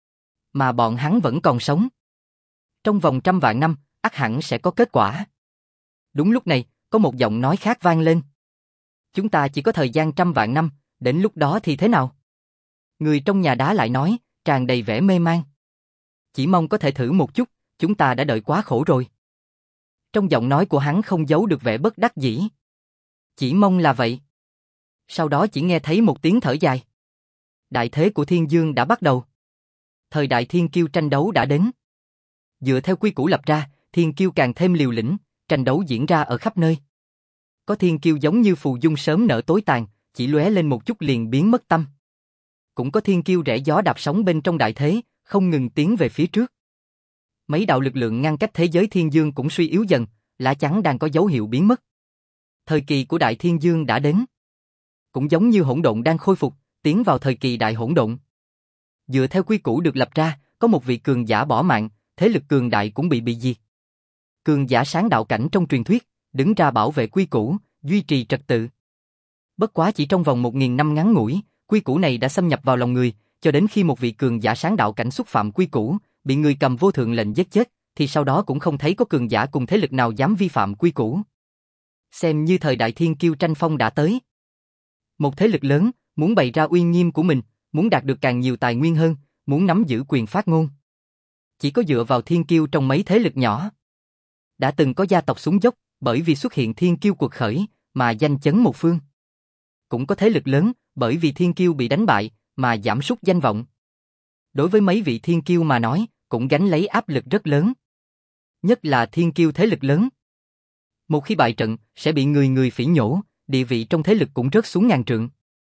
Mà bọn hắn vẫn còn sống. Trong vòng 100 vạn năm, ắt hẳn sẽ có kết quả. Đúng lúc này, có một giọng nói khác vang lên. Chúng ta chỉ có thời gian 100 vạn năm, đến lúc đó thì thế nào? Người trong nhà đá lại nói, tràn đầy vẻ mê man. Chỉ mong có thể thử một chút, chúng ta đã đợi quá khổ rồi. Trong giọng nói của hắn không giấu được vẻ bất đắc dĩ. Chỉ mong là vậy. Sau đó chỉ nghe thấy một tiếng thở dài. Đại thế của thiên dương đã bắt đầu. Thời đại thiên kiêu tranh đấu đã đến. Dựa theo quy củ lập ra, thiên kiêu càng thêm liều lĩnh, tranh đấu diễn ra ở khắp nơi. Có thiên kiêu giống như phù dung sớm nở tối tàn, chỉ lóe lên một chút liền biến mất tâm. Cũng có thiên kiêu rẽ gió đạp sóng bên trong đại thế, không ngừng tiến về phía trước. Mấy đạo lực lượng ngăn cách thế giới thiên dương cũng suy yếu dần, lá chắn đang có dấu hiệu biến mất. Thời kỳ của đại thiên dương đã đến. Cũng giống như hỗn độn đang khôi phục, tiến vào thời kỳ đại hỗn độn. Dựa theo quy củ được lập ra, có một vị cường giả bỏ mạng, thế lực cường đại cũng bị diệt. Cường giả sáng đạo cảnh trong truyền thuyết, đứng ra bảo vệ quy củ, duy trì trật tự. Bất quá chỉ trong vòng 1000 năm ngắn ngủi, quy củ này đã xâm nhập vào lòng người, cho đến khi một vị cường giả sáng đạo cảnh xúc phạm quy củ, bị người cầm vô thượng lệnh giết chết, thì sau đó cũng không thấy có cường giả cùng thế lực nào dám vi phạm quy củ. Xem như thời đại thiên kiêu tranh phong đã tới. Một thế lực lớn, muốn bày ra uy nghiêm của mình, muốn đạt được càng nhiều tài nguyên hơn, muốn nắm giữ quyền phát ngôn. Chỉ có dựa vào thiên kiêu trong mấy thế lực nhỏ. Đã từng có gia tộc xuống dốc, bởi vì xuất hiện thiên kiêu cuộc khởi, mà danh chấn một phương. Cũng có thế lực lớn, bởi vì thiên kiêu bị đánh bại, mà giảm sút danh vọng. Đối với mấy vị thiên kiêu mà nói, cũng gánh lấy áp lực rất lớn. Nhất là thiên kiêu thế lực lớn. Một khi bại trận, sẽ bị người người phỉ nhổ, địa vị trong thế lực cũng rớt xuống ngàn trượng.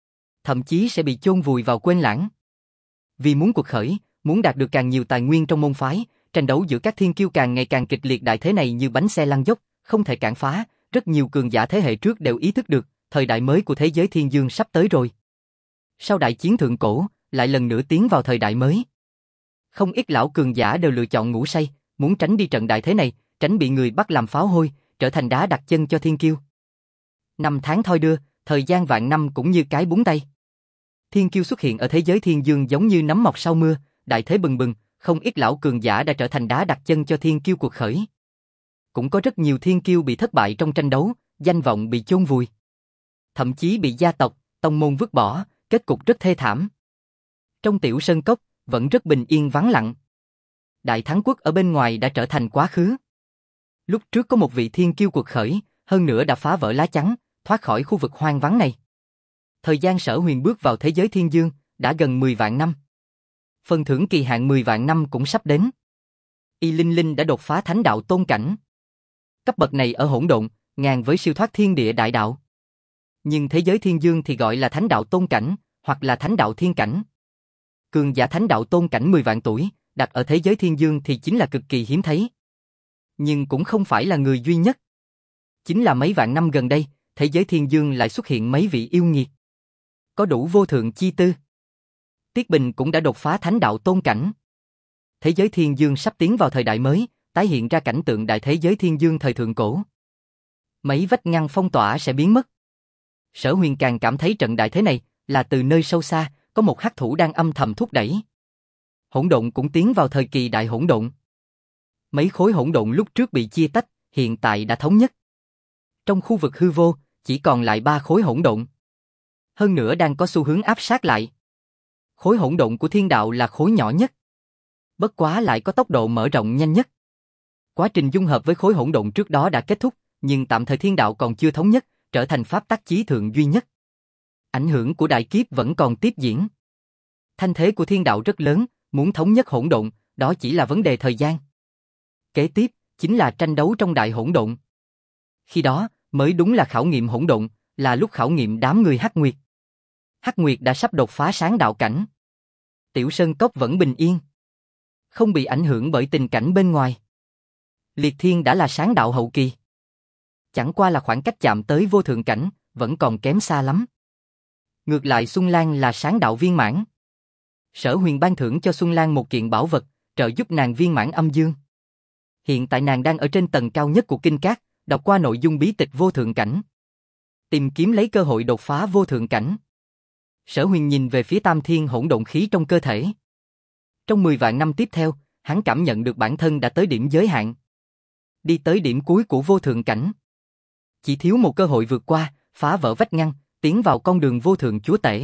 thậm chí sẽ bị chôn vùi vào quên lãng. Vì muốn cuộc khởi, muốn đạt được càng nhiều tài nguyên trong môn phái, tranh đấu giữa các thiên kiêu càng ngày càng kịch liệt, đại thế này như bánh xe lăn dốc, không thể cản phá, rất nhiều cường giả thế hệ trước đều ý thức được, thời đại mới của thế giới thiên dương sắp tới rồi. Sau đại chiến thượng cổ, lại lần nữa tiến vào thời đại mới. Không ít lão cường giả đều lựa chọn ngủ say, muốn tránh đi trận đại thế này, tránh bị người bắt làm pháo hôi, trở thành đá đặt chân cho thiên kiêu. Năm tháng thoi đưa, thời gian vạn năm cũng như cái búng tay. Thiên kiêu xuất hiện ở thế giới thiên dương giống như nấm mọc sau mưa, đại thế bừng bừng, không ít lão cường giả đã trở thành đá đặt chân cho thiên kiêu cuộc khởi. Cũng có rất nhiều thiên kiêu bị thất bại trong tranh đấu, danh vọng bị chôn vùi. Thậm chí bị gia tộc, tông môn vứt bỏ, kết cục rất thê thảm. Trong tiểu sơn cốc, vẫn rất bình yên vắng lặng. Đại thắng quốc ở bên ngoài đã trở thành quá khứ. Lúc trước có một vị thiên kiêu cuộc khởi, hơn nữa đã phá vỡ lá chắn, thoát khỏi khu vực hoang vắng này. Thời gian Sở Huyền bước vào thế giới thiên dương, đã gần 10 vạn năm. Phần thưởng kỳ hạn 10 vạn năm cũng sắp đến. Y Linh Linh đã đột phá thánh đạo tôn cảnh. Cấp bậc này ở hỗn độn, ngang với siêu thoát thiên địa đại đạo. Nhưng thế giới thiên dương thì gọi là thánh đạo tôn cảnh, hoặc là thánh đạo thiên cảnh. Cường giả thánh đạo tôn cảnh 10 vạn tuổi, đặt ở thế giới thiên dương thì chính là cực kỳ hiếm thấy. Nhưng cũng không phải là người duy nhất. Chính là mấy vạn năm gần đây, thế giới thiên dương lại xuất hiện mấy vị yêu nghiệt. Có đủ vô thượng chi tư. Tiết Bình cũng đã đột phá thánh đạo tôn cảnh. Thế giới thiên dương sắp tiến vào thời đại mới, tái hiện ra cảnh tượng đại thế giới thiên dương thời thượng cổ. Mấy vách ngăn phong tỏa sẽ biến mất. Sở Huyền càng cảm thấy trận đại thế này là từ nơi sâu xa, có một hắc thủ đang âm thầm thúc đẩy. Hỗn độn cũng tiến vào thời kỳ đại hỗn độn. Mấy khối hỗn độn lúc trước bị chia tách, hiện tại đã thống nhất. Trong khu vực hư vô, chỉ còn lại 3 khối hỗn độn. Hơn nữa đang có xu hướng áp sát lại. Khối hỗn độn của thiên đạo là khối nhỏ nhất. Bất quá lại có tốc độ mở rộng nhanh nhất. Quá trình dung hợp với khối hỗn độn trước đó đã kết thúc, nhưng tạm thời thiên đạo còn chưa thống nhất, trở thành pháp tắc chí thượng duy nhất. Ảnh hưởng của đại kiếp vẫn còn tiếp diễn. Thanh thế của thiên đạo rất lớn, muốn thống nhất hỗn độn, đó chỉ là vấn đề thời gian. Kế tiếp, chính là tranh đấu trong đại hỗn độn. Khi đó, mới đúng là khảo nghiệm hỗn độn, là lúc khảo nghiệm đám người Hắc Nguyệt. Hắc Nguyệt đã sắp đột phá sáng đạo cảnh. Tiểu Sơn Cốc vẫn bình yên. Không bị ảnh hưởng bởi tình cảnh bên ngoài. Liệt Thiên đã là sáng đạo hậu kỳ. Chẳng qua là khoảng cách chạm tới vô thượng cảnh, vẫn còn kém xa lắm. Ngược lại Xuân Lan là sáng đạo viên mãn. Sở Huyền ban thưởng cho Xuân Lan một kiện bảo vật, trợ giúp nàng viên mãn âm dương. Hiện tại nàng đang ở trên tầng cao nhất của Kinh Cát, đọc qua nội dung bí tịch vô thượng cảnh. Tìm kiếm lấy cơ hội đột phá vô thượng cảnh. Sở Huyền nhìn về phía tam thiên hỗn độn khí trong cơ thể. Trong 10 vạn năm tiếp theo, hắn cảm nhận được bản thân đã tới điểm giới hạn. Đi tới điểm cuối của vô thượng cảnh. Chỉ thiếu một cơ hội vượt qua, phá vỡ vách ngăn, tiến vào con đường vô thượng chúa tể.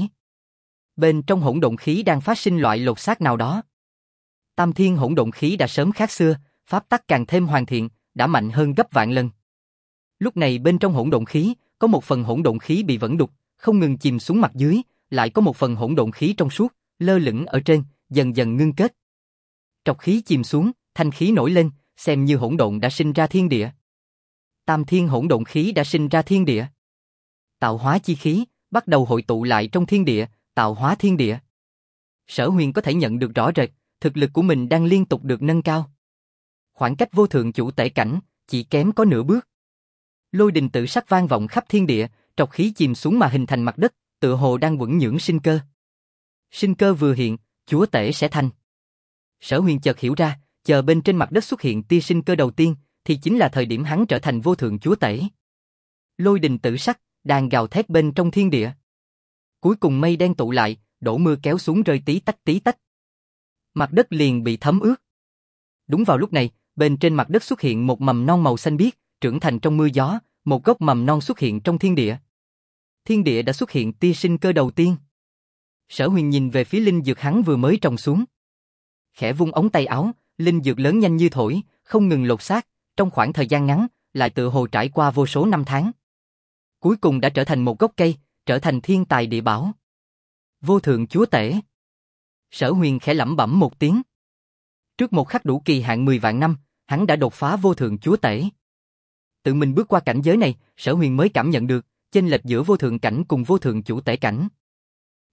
Bên trong hỗn độn khí đang phát sinh loại lột xác nào đó. Tam thiên hỗn độn khí đã sớm khác xưa, pháp tắc càng thêm hoàn thiện, đã mạnh hơn gấp vạn lần. Lúc này bên trong hỗn độn khí, có một phần hỗn độn khí bị vẩn đục, không ngừng chìm xuống mặt dưới, lại có một phần hỗn độn khí trong suốt, lơ lửng ở trên, dần dần ngưng kết. Trọc khí chìm xuống, thanh khí nổi lên, xem như hỗn độn đã sinh ra thiên địa. Tam thiên hỗn độn khí đã sinh ra thiên địa. Tạo hóa chi khí, bắt đầu hội tụ lại trong thiên địa, tạo hóa thiên địa. Sở Huyền có thể nhận được rõ rệt, thực lực của mình đang liên tục được nâng cao. Khoảng cách vô thượng chủ tể cảnh, chỉ kém có nửa bước. Lôi đình tự sắc vang vọng khắp thiên địa, trọc khí chìm xuống mà hình thành mặt đất, tựa hồ đang quẩn nhưỡng sinh cơ. Sinh cơ vừa hiện, chúa tể sẽ thành. Sở Huyền chợt hiểu ra, chờ bên trên mặt đất xuất hiện tia sinh cơ đầu tiên, thì chính là thời điểm hắn trở thành vô thượng chúa tể. Lôi đình tự sắc, đang gào thét bên trong thiên địa. Cuối cùng mây đen tụ lại, đổ mưa kéo xuống rơi tí tách tí tách. Mặt đất liền bị thấm ướt. Đúng vào lúc này, bên trên mặt đất xuất hiện một mầm non màu xanh biếc, trưởng thành trong mưa gió, một gốc mầm non xuất hiện trong thiên địa. Thiên địa đã xuất hiện tia sinh cơ đầu tiên. Sở Huyền nhìn về phía linh dược hắn vừa mới trồng xuống. Khẽ vung ống tay áo, linh dược lớn nhanh như thổi, không ngừng lột xác, trong khoảng thời gian ngắn, lại tựa hồ trải qua vô số năm tháng. Cuối cùng đã trở thành một gốc cây, trở thành thiên tài địa bảo. Vô thượng chúa tể. Sở Huyền khẽ lẩm bẩm một tiếng. Trước một khắc đủ kỳ hạn 10 vạn năm, hắn đã đột phá vô thượng chúa tể. Tự mình bước qua cảnh giới này, Sở Huyền mới cảm nhận được chênh lệch giữa vô thượng cảnh cùng vô thượng chủ tể cảnh.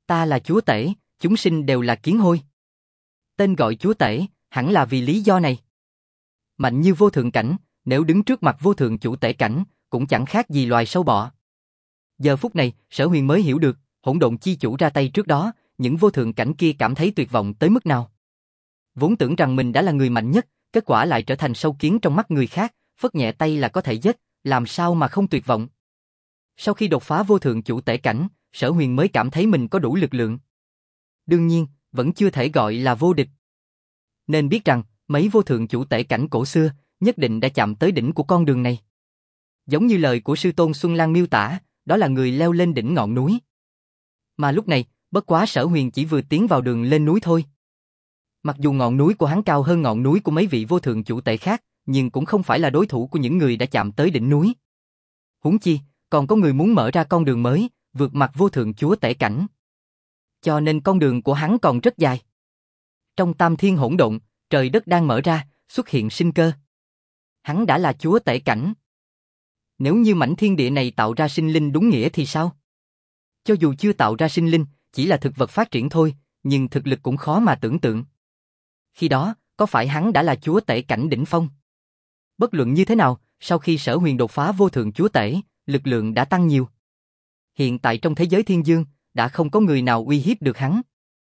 Ta là chúa tể, chúng sinh đều là kiến hôi. Tên gọi chúa tể, hẳn là vì lý do này. Mạnh như vô thượng cảnh, nếu đứng trước mặt vô thượng chủ tể cảnh, cũng chẳng khác gì loài sâu bọ. Giờ phút này, Sở Huyền mới hiểu được, hỗn độn chi chủ ra tay trước đó, những vô thượng cảnh kia cảm thấy tuyệt vọng tới mức nào. Vốn tưởng rằng mình đã là người mạnh nhất, kết quả lại trở thành sâu kiến trong mắt người khác, phất nhẹ tay là có thể giết, làm sao mà không tuyệt vọng. Sau khi đột phá vô thượng chủ tể cảnh, Sở Huyền mới cảm thấy mình có đủ lực lượng. Đương nhiên, vẫn chưa thể gọi là vô địch. Nên biết rằng, mấy vô thượng chủ tể cảnh cổ xưa, nhất định đã chạm tới đỉnh của con đường này. Giống như lời của sư tôn Xuân Lan miêu tả, đó là người leo lên đỉnh ngọn núi. Mà lúc này, bất quá Sở Huyền chỉ vừa tiến vào đường lên núi thôi. Mặc dù ngọn núi của hắn cao hơn ngọn núi của mấy vị vô thượng chủ tể khác, nhưng cũng không phải là đối thủ của những người đã chạm tới đỉnh núi. Huống chi, còn có người muốn mở ra con đường mới, vượt mặt vô thượng chúa tể cảnh. Cho nên con đường của hắn còn rất dài. Trong tam thiên hỗn độn, trời đất đang mở ra, xuất hiện sinh cơ. Hắn đã là chúa tể cảnh. Nếu như mảnh thiên địa này tạo ra sinh linh đúng nghĩa thì sao? Cho dù chưa tạo ra sinh linh, chỉ là thực vật phát triển thôi, nhưng thực lực cũng khó mà tưởng tượng. Khi đó, có phải hắn đã là chúa tể cảnh đỉnh phong? Bất luận như thế nào, sau khi Sở Huyền đột phá vô thượng chúa tể, lực lượng đã tăng nhiều. Hiện tại trong thế giới thiên dương, đã không có người nào uy hiếp được hắn.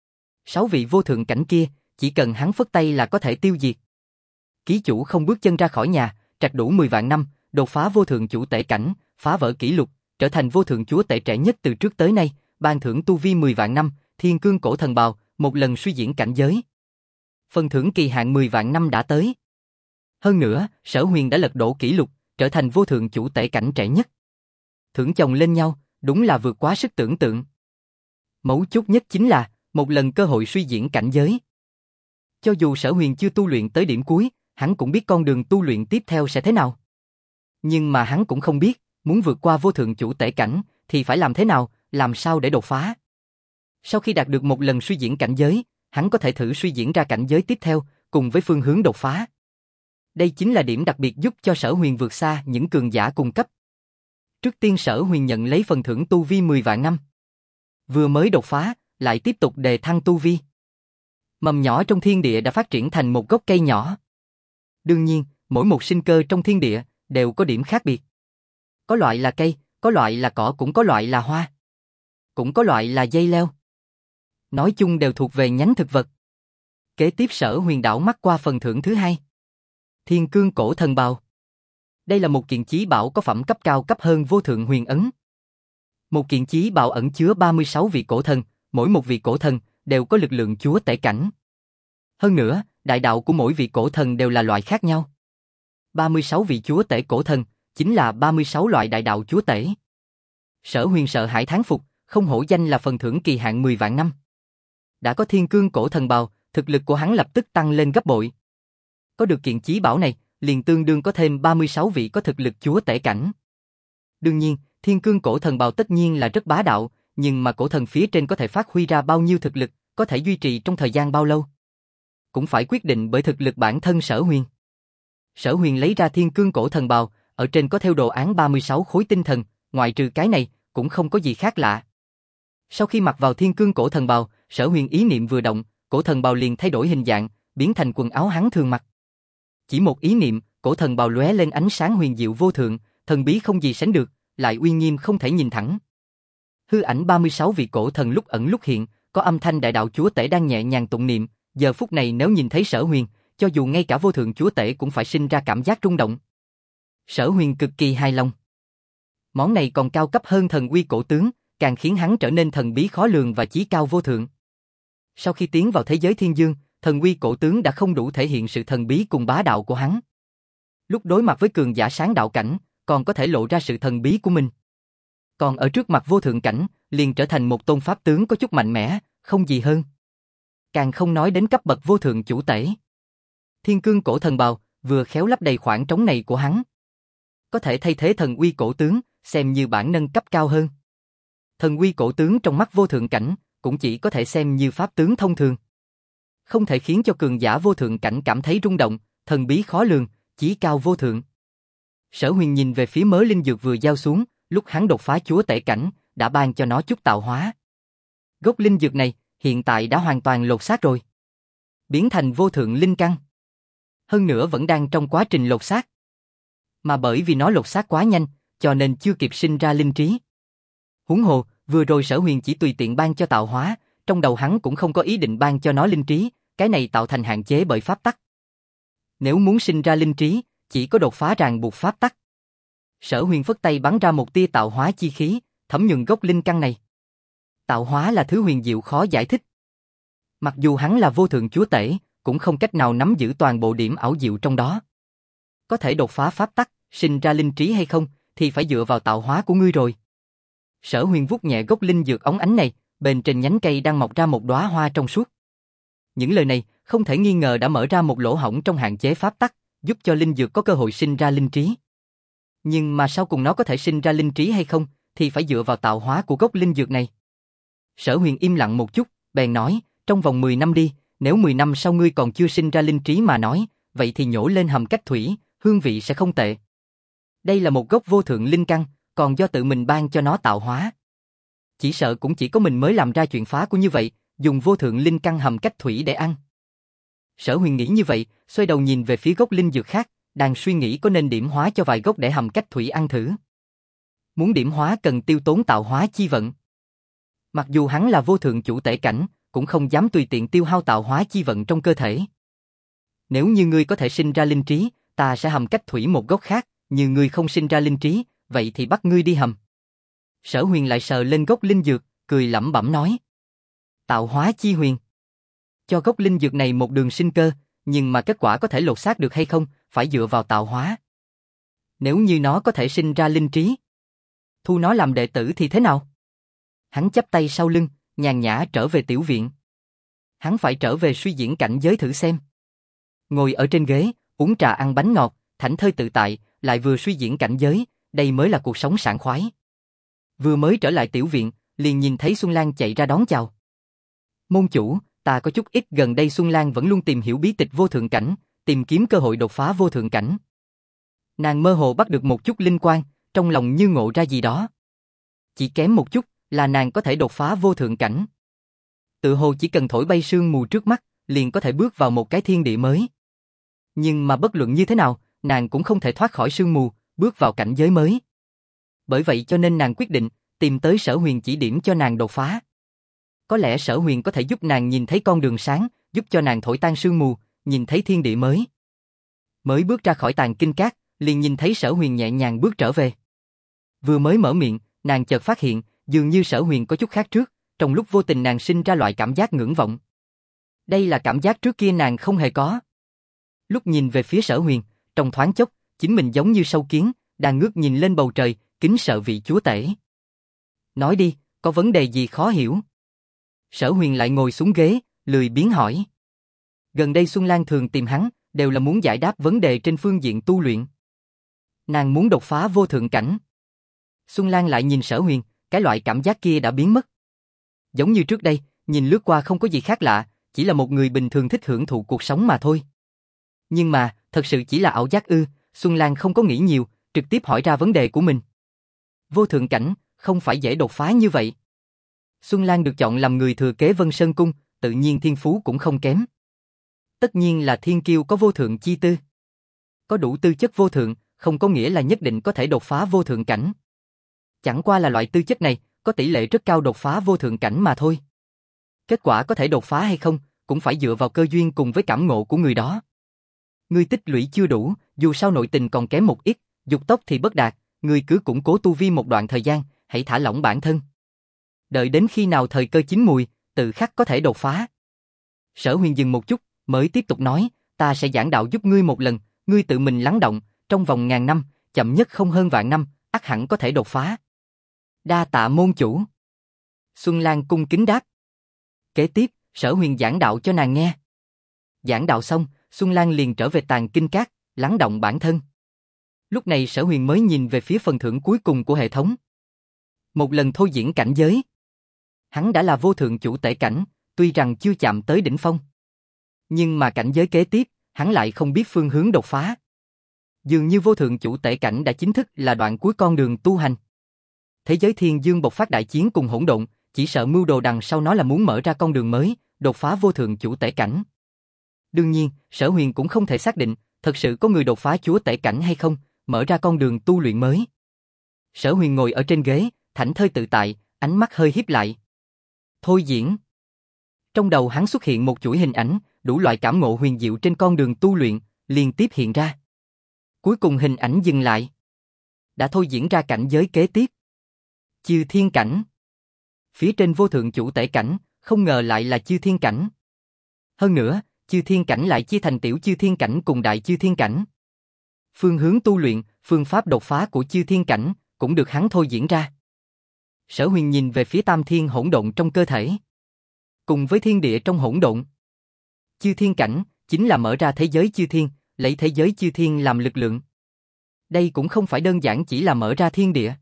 6 vị vô thượng cảnh kia, chỉ cần hắn phất tay là có thể tiêu diệt. Ký chủ không bước chân ra khỏi nhà, trạch đủ 10 vạn năm, đột phá vô thượng chủ tể cảnh, phá vỡ kỷ lục, trở thành vô thượng chúa tể trẻ nhất từ trước tới nay, ban thưởng tu vi 10 vạn năm, thiên cương cổ thần bào, một lần suy diễn cảnh giới. Phần thưởng kỳ hạn 10 vạn năm đã tới. Hơn nữa, Sở Huyền đã lật đổ kỷ lục, trở thành vô thượng chủ tể cảnh trẻ nhất. Thưởng chồng lên nhau, đúng là vượt quá sức tưởng tượng. Mấu chốt nhất chính là, một lần cơ hội suy diễn cảnh giới. Cho dù Sở Huyền chưa tu luyện tới điểm cuối, hắn cũng biết con đường tu luyện tiếp theo sẽ thế nào. Nhưng mà hắn cũng không biết, muốn vượt qua vô thượng chủ tể cảnh, thì phải làm thế nào, làm sao để đột phá. Sau khi đạt được một lần suy diễn cảnh giới, hắn có thể thử suy diễn ra cảnh giới tiếp theo, cùng với phương hướng đột phá. Đây chính là điểm đặc biệt giúp cho Sở Huyền vượt xa những cường giả cùng cấp. Trước tiên Sở Huyền nhận lấy phần thưởng tu vi 10 vạn năm. Vừa mới đột phá, lại tiếp tục đề thăng tu vi. Mầm nhỏ trong thiên địa đã phát triển thành một gốc cây nhỏ. Đương nhiên, mỗi một sinh cơ trong thiên địa đều có điểm khác biệt. Có loại là cây, có loại là cỏ, cũng có loại là hoa. Cũng có loại là dây leo. Nói chung đều thuộc về nhánh thực vật. Kế tiếp Sở Huyền đảo mắt qua phần thưởng thứ hai. Thiên cương cổ thần bào. Đây là một kiện chí bảo có phẩm cấp cao cấp hơn vô thượng huyền ấn. Một kiện chí bảo ẩn chứa 36 vị cổ thần, mỗi một vị cổ thần đều có lực lượng chúa tể cảnh. Hơn nữa, đại đạo của mỗi vị cổ thần đều là loại khác nhau. 36 vị chúa tể cổ thần, chính là 36 loại đại đạo chúa tể. Sở Huyền sợ hãi thán phục, không hổ danh là phần thưởng kỳ hạn 10 vạn năm. Đã có thiên cương cổ thần bào, thực lực của hắn lập tức tăng lên gấp bội. Có được kiện chí bảo này, liền tương đương có thêm 36 vị có thực lực chúa tể cảnh. Đương nhiên, thiên cương cổ thần bào tất nhiên là rất bá đạo, nhưng mà cổ thần phía trên có thể phát huy ra bao nhiêu thực lực, có thể duy trì trong thời gian bao lâu, cũng phải quyết định bởi thực lực bản thân Sở Huyền. Sở Huyền lấy ra thiên cương cổ thần bào, ở trên có theo đồ án 36 khối tinh thần, ngoại trừ cái này, cũng không có gì khác lạ. Sau khi mặc vào thiên cương cổ thần bào, Sở Huyền ý niệm vừa động, cổ thần bào liền thay đổi hình dạng, biến thành quần áo hắn thường mặc. Chỉ một ý niệm, cổ thần bào lóe lên ánh sáng huyền diệu vô thượng, thần bí không gì sánh được, lại uy nghiêm không thể nhìn thẳng. Hư ảnh 36 vị cổ thần lúc ẩn lúc hiện, có âm thanh đại đạo chúa tể đang nhẹ nhàng tụng niệm, giờ phút này nếu nhìn thấy Sở Huyền, cho dù ngay cả vô thượng chúa tể cũng phải sinh ra cảm giác rung động. Sở Huyền cực kỳ hài lòng. Món này còn cao cấp hơn thần uy cổ tướng, càng khiến hắn trở nên thần bí khó lường và chí cao vô thượng. Sau khi tiến vào thế giới thiên dương, thần uy cổ tướng đã không đủ thể hiện sự thần bí cùng bá đạo của hắn. Lúc đối mặt với cường giả sáng đạo cảnh, còn có thể lộ ra sự thần bí của mình. Còn ở trước mặt vô thượng cảnh, liền trở thành một tôn pháp tướng có chút mạnh mẽ, không gì hơn. Càng không nói đến cấp bậc vô thượng chủ tể. Thiên cương cổ thần bào, vừa khéo lấp đầy khoảng trống này của hắn. Có thể thay thế thần uy cổ tướng, xem như bản nâng cấp cao hơn. Thần uy cổ tướng trong mắt vô thượng cảnh, cũng chỉ có thể xem như pháp tướng thông thường. Không thể khiến cho cường giả vô thượng cảnh cảm thấy rung động, thần bí khó lường, chí cao vô thượng. Sở Huyền nhìn về phía mớ linh dược vừa giao xuống, lúc hắn đột phá chúa tể cảnh, đã ban cho nó chút tạo hóa. Gốc linh dược này, hiện tại đã hoàn toàn lột xác rồi. Biến thành vô thượng linh căn. Hơn nữa vẫn đang trong quá trình lột xác. Mà bởi vì nó lột xác quá nhanh, cho nên chưa kịp sinh ra linh trí. Huống hồ, vừa rồi Sở Huyền chỉ tùy tiện ban cho tạo hóa, trong đầu hắn cũng không có ý định ban cho nó linh trí, cái này tạo thành hạn chế bởi pháp tắc. Nếu muốn sinh ra linh trí, chỉ có đột phá ràng buộc pháp tắc. Sở Huyền phất tay bắn ra một tia tạo hóa chi khí, thấm nhuần gốc linh căn này. Tạo hóa là thứ huyền diệu khó giải thích. Mặc dù hắn là vô thượng chúa tể, cũng không cách nào nắm giữ toàn bộ điểm ảo diệu trong đó. Có thể đột phá pháp tắc, sinh ra linh trí hay không, thì phải dựa vào tạo hóa của ngươi rồi. Sở Huyền vuốt nhẹ gốc linh dược óng ánh này, bên trên nhánh cây đang mọc ra một đóa hoa trong suốt. Những lời này không thể nghi ngờ đã mở ra một lỗ hổng trong hạn chế pháp tắc, giúp cho linh dược có cơ hội sinh ra linh trí. Nhưng mà sau cùng nó có thể sinh ra linh trí hay không, thì phải dựa vào tạo hóa của gốc linh dược này. Sở Huyền im lặng một chút, bèn nói, trong vòng 10 năm đi, nếu 10 năm sau ngươi còn chưa sinh ra linh trí mà nói, vậy thì nhổ lên hầm cách thủy, hương vị sẽ không tệ. Đây là một gốc vô thượng linh căn, còn do tự mình ban cho nó tạo hóa. Chỉ sợ cũng chỉ có mình mới làm ra chuyện phá của như vậy, dùng vô thượng linh căn hầm cách thủy để ăn. Sở Huyền nghĩ như vậy, xoay đầu nhìn về phía gốc linh dược khác, đang suy nghĩ có nên điểm hóa cho vài gốc để hầm cách thủy ăn thử. Muốn điểm hóa cần tiêu tốn tạo hóa chi vận. Mặc dù hắn là vô thượng chủ tể cảnh, cũng không dám tùy tiện tiêu hao tạo hóa chi vận trong cơ thể. Nếu như ngươi có thể sinh ra linh trí, ta sẽ hầm cách thủy một gốc khác, như ngươi không sinh ra linh trí, vậy thì bắt ngươi đi hầm. Sở Huyền lại sờ lên gốc linh dược, cười lẩm bẩm nói. Tạo hóa chi huyền. Cho gốc linh dược này một đường sinh cơ, nhưng mà kết quả có thể lột xác được hay không, phải dựa vào tạo hóa. Nếu như nó có thể sinh ra linh trí, thu nó làm đệ tử thì thế nào? Hắn chắp tay sau lưng, nhàn nhã trở về tiểu viện. Hắn phải trở về suy diễn cảnh giới thử xem. Ngồi ở trên ghế, uống trà ăn bánh ngọt, thảnh thơi tự tại, lại vừa suy diễn cảnh giới, đây mới là cuộc sống sảng khoái. Vừa mới trở lại tiểu viện, liền nhìn thấy Xuân Lan chạy ra đón chào. Môn chủ, ta có chút ít gần đây Xuân Lan vẫn luôn tìm hiểu bí tịch vô thượng cảnh, tìm kiếm cơ hội đột phá vô thượng cảnh. Nàng mơ hồ bắt được một chút linh quang, trong lòng như ngộ ra gì đó. Chỉ kém một chút là nàng có thể đột phá vô thượng cảnh. Tự hồ chỉ cần thổi bay sương mù trước mắt, liền có thể bước vào một cái thiên địa mới. Nhưng mà bất luận như thế nào, nàng cũng không thể thoát khỏi sương mù, bước vào cảnh giới mới. Bởi vậy cho nên nàng quyết định tìm tới Sở Huyền chỉ điểm cho nàng đột phá. Có lẽ Sở Huyền có thể giúp nàng nhìn thấy con đường sáng, giúp cho nàng thổi tan sương mù, nhìn thấy thiên địa mới. Mới bước ra khỏi tàng kinh cát, liền nhìn thấy Sở Huyền nhẹ nhàng bước trở về. Vừa mới mở miệng, nàng chợt phát hiện, dường như Sở Huyền có chút khác trước, trong lúc vô tình nàng sinh ra loại cảm giác ngưỡng vọng. Đây là cảm giác trước kia nàng không hề có. Lúc nhìn về phía Sở Huyền, trong thoáng chốc, chính mình giống như sâu kiến, đang ngước nhìn lên bầu trời, kính sợ vị chúa tể. Nói đi, có vấn đề gì khó hiểu? Sở Huyền lại ngồi xuống ghế, lười biếng hỏi. Gần đây Xuân Lan thường tìm hắn, đều là muốn giải đáp vấn đề trên phương diện tu luyện. Nàng muốn đột phá vô thượng cảnh. Xuân Lan lại nhìn Sở Huyền, cái loại cảm giác kia đã biến mất. Giống như trước đây, nhìn lướt qua không có gì khác lạ, chỉ là một người bình thường thích hưởng thụ cuộc sống mà thôi. Nhưng mà, thật sự chỉ là ảo giác ư? Xuân Lan không có nghĩ nhiều, trực tiếp hỏi ra vấn đề của mình. Vô thượng cảnh, không phải dễ đột phá như vậy. Xuân Lan được chọn làm người thừa kế Vân Sơn Cung, tự nhiên thiên phú cũng không kém. Tất nhiên là thiên kiêu có vô thượng chi tư. Có đủ tư chất vô thượng, không có nghĩa là nhất định có thể đột phá vô thượng cảnh. Chẳng qua là loại tư chất này, có tỷ lệ rất cao đột phá vô thượng cảnh mà thôi. Kết quả có thể đột phá hay không, cũng phải dựa vào cơ duyên cùng với cảm ngộ của người đó. Ngươi tích lũy chưa đủ, dù sao nội tình còn kém một ít, dục tốc thì bất đạt, ngươi cứ củng cố tu vi một đoạn thời gian, hãy thả lỏng bản thân. Đợi đến khi nào thời cơ chín mùi, tự khắc có thể đột phá. Sở Huyền dừng một chút, mới tiếp tục nói, ta sẽ giảng đạo giúp ngươi một lần, ngươi tự mình lắng động, trong vòng 1000 năm, chậm nhất không hơn vạn năm, ắt hẳn có thể đột phá. Đa tạ môn chủ. Xuân Lan cung kính đáp. Kế tiếp, Sở Huyền giảng đạo cho nàng nghe. Giảng đạo xong, Xuân Lan liền trở về tàng kinh cát, lắng động bản thân. Lúc này Sở Huyền mới nhìn về phía phần thưởng cuối cùng của hệ thống. Một lần thôi diễn cảnh giới. Hắn đã là vô thượng chủ tể cảnh, tuy rằng chưa chạm tới đỉnh phong. Nhưng mà cảnh giới kế tiếp, hắn lại không biết phương hướng đột phá. Dường như vô thượng chủ tể cảnh đã chính thức là đoạn cuối con đường tu hành. Thế giới thiên dương bộc phát đại chiến cùng hỗn độn, chỉ sợ mưu đồ đằng sau nó là muốn mở ra con đường mới, đột phá vô thượng chủ tể cảnh. Đương nhiên, Sở Huyền cũng không thể xác định, thật sự có người đột phá chúa tể cảnh hay không, mở ra con đường tu luyện mới. Sở Huyền ngồi ở trên ghế, thảnh thơi tự tại, ánh mắt hơi híp lại. Thôi diễn. Trong đầu hắn xuất hiện một chuỗi hình ảnh, đủ loại cảm ngộ huyền diệu trên con đường tu luyện, liên tiếp hiện ra. Cuối cùng hình ảnh dừng lại. Đã thôi diễn ra cảnh giới kế tiếp. Chư thiên cảnh. Phía trên vô thượng chủ tể cảnh, không ngờ lại là chư thiên cảnh. Hơn nữa, chư thiên cảnh lại chia thành tiểu chư thiên cảnh cùng đại chư thiên cảnh. Phương hướng tu luyện, phương pháp đột phá của chư thiên cảnh, cũng được hắn thôi diễn ra. Sở Huyền nhìn về phía tam thiên hỗn độn trong cơ thể. Cùng với thiên địa trong hỗn độn. Chư thiên cảnh, chính là mở ra thế giới chư thiên, lấy thế giới chư thiên làm lực lượng. Đây cũng không phải đơn giản chỉ là mở ra thiên địa.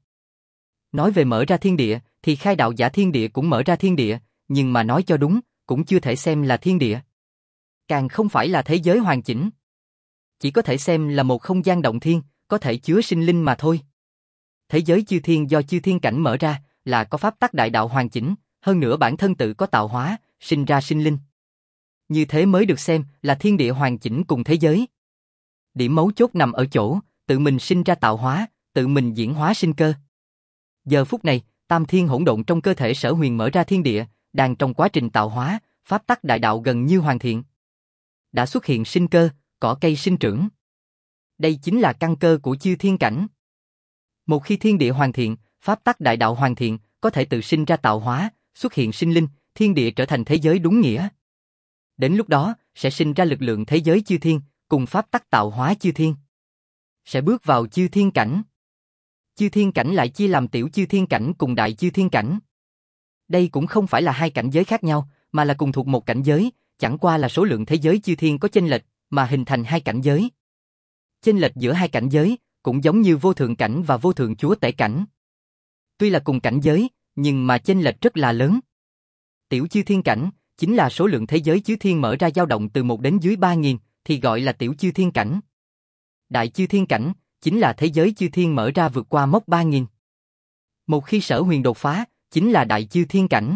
Nói về mở ra thiên địa, thì khai đạo giả thiên địa cũng mở ra thiên địa, nhưng mà nói cho đúng, cũng chưa thể xem là thiên địa. Càng không phải là thế giới hoàn chỉnh. Chỉ có thể xem là một không gian động thiên, có thể chứa sinh linh mà thôi. Thế giới chư thiên do chư thiên cảnh mở ra, là có pháp tắc đại đạo hoàn chỉnh, hơn nữa bản thân tự có tạo hóa, sinh ra sinh linh. Như thế mới được xem là thiên địa hoàn chỉnh cùng thế giới. Điểm mấu chốt nằm ở chỗ, tự mình sinh ra tạo hóa, tự mình diễn hóa sinh cơ. Giờ phút này, tam thiên hỗn độn trong cơ thể Sở Huyền mở ra thiên địa, đang trong quá trình tạo hóa, pháp tắc đại đạo gần như hoàn thiện. Đã xuất hiện sinh cơ, cỏ cây sinh trưởng. Đây chính là căn cơ của chư thiên cảnh. Một khi thiên địa hoàn thiện, pháp tắc đại đạo hoàn thiện, có thể tự sinh ra tạo hóa, xuất hiện sinh linh, thiên địa trở thành thế giới đúng nghĩa. Đến lúc đó, sẽ sinh ra lực lượng thế giới chư thiên, cùng pháp tắc tạo hóa chư thiên. Sẽ bước vào chư thiên cảnh. Chư thiên cảnh lại chia làm tiểu chư thiên cảnh cùng đại chư thiên cảnh. Đây cũng không phải là hai cảnh giới khác nhau, mà là cùng thuộc một cảnh giới, chẳng qua là số lượng thế giới chư thiên có chênh lệch, mà hình thành hai cảnh giới. Chênh lệch giữa hai cảnh giới, cũng giống như vô thượng cảnh và vô thượng chúa tể cảnh. Tuy là cùng cảnh giới, nhưng mà chênh lệch rất là lớn. Tiểu chư thiên cảnh, chính là số lượng thế giới chư thiên mở ra dao động từ 1 đến dưới 3.000, thì gọi là tiểu chư thiên cảnh. Đại chư thiên cảnh, chính là thế giới chư thiên mở ra vượt qua mốc 3.000. Một khi Sở Huyền đột phá, chính là đại chư thiên cảnh.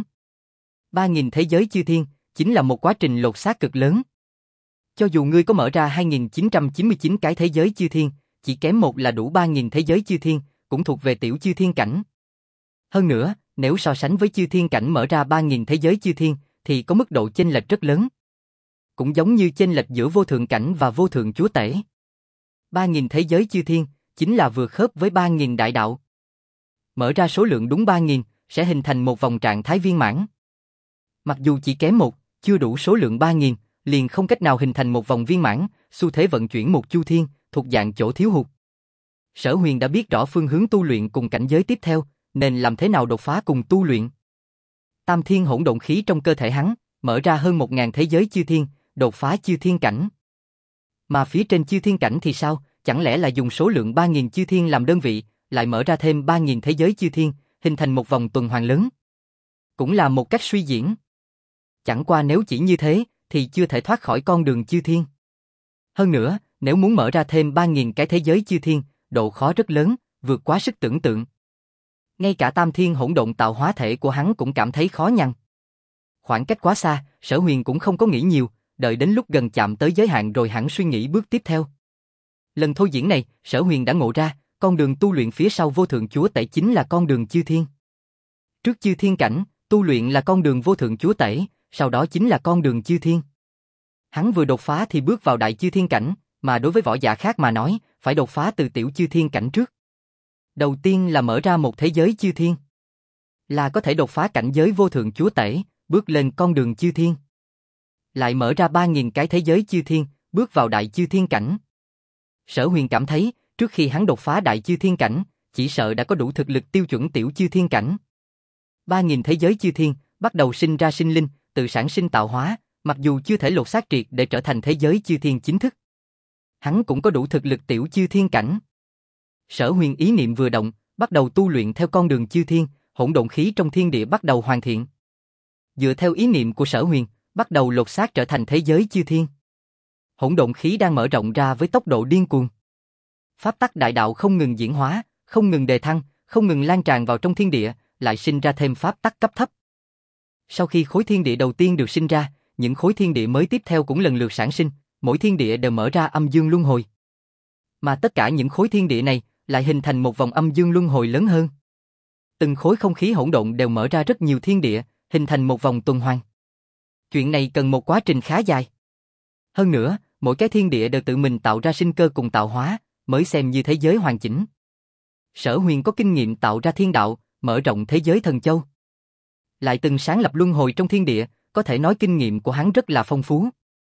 3.000 thế giới chư thiên, chính là một quá trình lột xác cực lớn. Cho dù ngươi có mở ra 2.999 cái thế giới chư thiên, chỉ kém một là đủ 3.000 thế giới chư thiên, cũng thuộc về tiểu chư thiên cảnh. Hơn nữa, nếu so sánh với chư thiên cảnh mở ra 3.000 thế giới chư thiên, thì có mức độ chênh lệch rất lớn. Cũng giống như chênh lệch giữa vô thượng cảnh và vô thượng chúa tể. 3.000 thế giới chư thiên, chính là vừa khớp với 3.000 đại đạo. Mở ra số lượng đúng 3.000, sẽ hình thành một vòng trạng thái viên mãn. Mặc dù chỉ kém một, chưa đủ số lượng 3.000, liền không cách nào hình thành một vòng viên mãn, xu thế vận chuyển một chu thiên, thuộc dạng chỗ thiếu hụt. Sở Huyền đã biết rõ phương hướng tu luyện cùng cảnh giới tiếp theo, nên làm thế nào đột phá cùng tu luyện. Tam thiên hỗn độn khí trong cơ thể hắn, mở ra hơn 1.000 thế giới chư thiên, đột phá chư thiên cảnh. Mà phía trên chư thiên cảnh thì sao, chẳng lẽ là dùng số lượng 3.000 chư thiên làm đơn vị, lại mở ra thêm 3.000 thế giới chư thiên, hình thành một vòng tuần hoàn lớn. Cũng là một cách suy diễn. Chẳng qua nếu chỉ như thế, thì chưa thể thoát khỏi con đường chư thiên. Hơn nữa, nếu muốn mở ra thêm 3.000 cái thế giới chư thiên, độ khó rất lớn, vượt quá sức tưởng tượng. Ngay cả tam thiên hỗn độn tạo hóa thể của hắn cũng cảm thấy khó nhằn. Khoảng cách quá xa, Sở Huyền cũng không có nghĩ nhiều, đợi đến lúc gần chạm tới giới hạn rồi hẳn suy nghĩ bước tiếp theo. Lần thôi diễn này, Sở Huyền đã ngộ ra, con đường tu luyện phía sau vô thượng chúa tể chính là con đường chư thiên. Trước chư thiên cảnh, tu luyện là con đường vô thượng chúa tể, sau đó chính là con đường chư thiên. Hắn vừa đột phá thì bước vào đại chư thiên cảnh, mà đối với võ giả khác mà nói, phải đột phá từ tiểu chư thiên cảnh trước. Đầu tiên là mở ra một thế giới chư thiên. Là có thể đột phá cảnh giới vô thượng chúa tể, bước lên con đường chư thiên. Lại mở ra 3.000 cái thế giới chư thiên, bước vào đại chư thiên cảnh. Sở Huyền cảm thấy, trước khi hắn đột phá đại chư thiên cảnh, chỉ sợ đã có đủ thực lực tiêu chuẩn tiểu chư thiên cảnh. 3.000 thế giới chư thiên, bắt đầu sinh ra sinh linh, tự sản sinh tạo hóa, mặc dù chưa thể lột xác triệt để trở thành thế giới chư thiên chính thức. Hắn cũng có đủ thực lực tiểu chư thiên cảnh. Sở Huyền ý niệm vừa động, bắt đầu tu luyện theo con đường chư thiên, hỗn độn khí trong thiên địa bắt đầu hoàn thiện. Dựa theo ý niệm của Sở Huyền, bắt đầu lột xác trở thành thế giới chư thiên. Hỗn độn khí đang mở rộng ra với tốc độ điên cuồng. Pháp tắc đại đạo không ngừng diễn hóa, không ngừng đề thăng, không ngừng lan tràn vào trong thiên địa, lại sinh ra thêm pháp tắc cấp thấp, Sau khi khối thiên địa đầu tiên được sinh ra, những khối thiên địa mới tiếp theo cũng lần lượt sản sinh, mỗi thiên địa đều mở ra âm dương luân hồi. Mà tất cả những khối thiên địa này lại hình thành một vòng âm dương luân hồi lớn hơn. Từng khối không khí hỗn độn đều mở ra rất nhiều thiên địa, hình thành một vòng tuần hoàn. Chuyện này cần một quá trình khá dài. Hơn nữa, mỗi cái thiên địa đều tự mình tạo ra sinh cơ cùng tạo hóa, mới xem như thế giới hoàn chỉnh. Sở Huyền có kinh nghiệm tạo ra thiên đạo, mở rộng thế giới thần châu. Lại từng sáng lập luân hồi trong thiên địa, có thể nói kinh nghiệm của hắn rất là phong phú.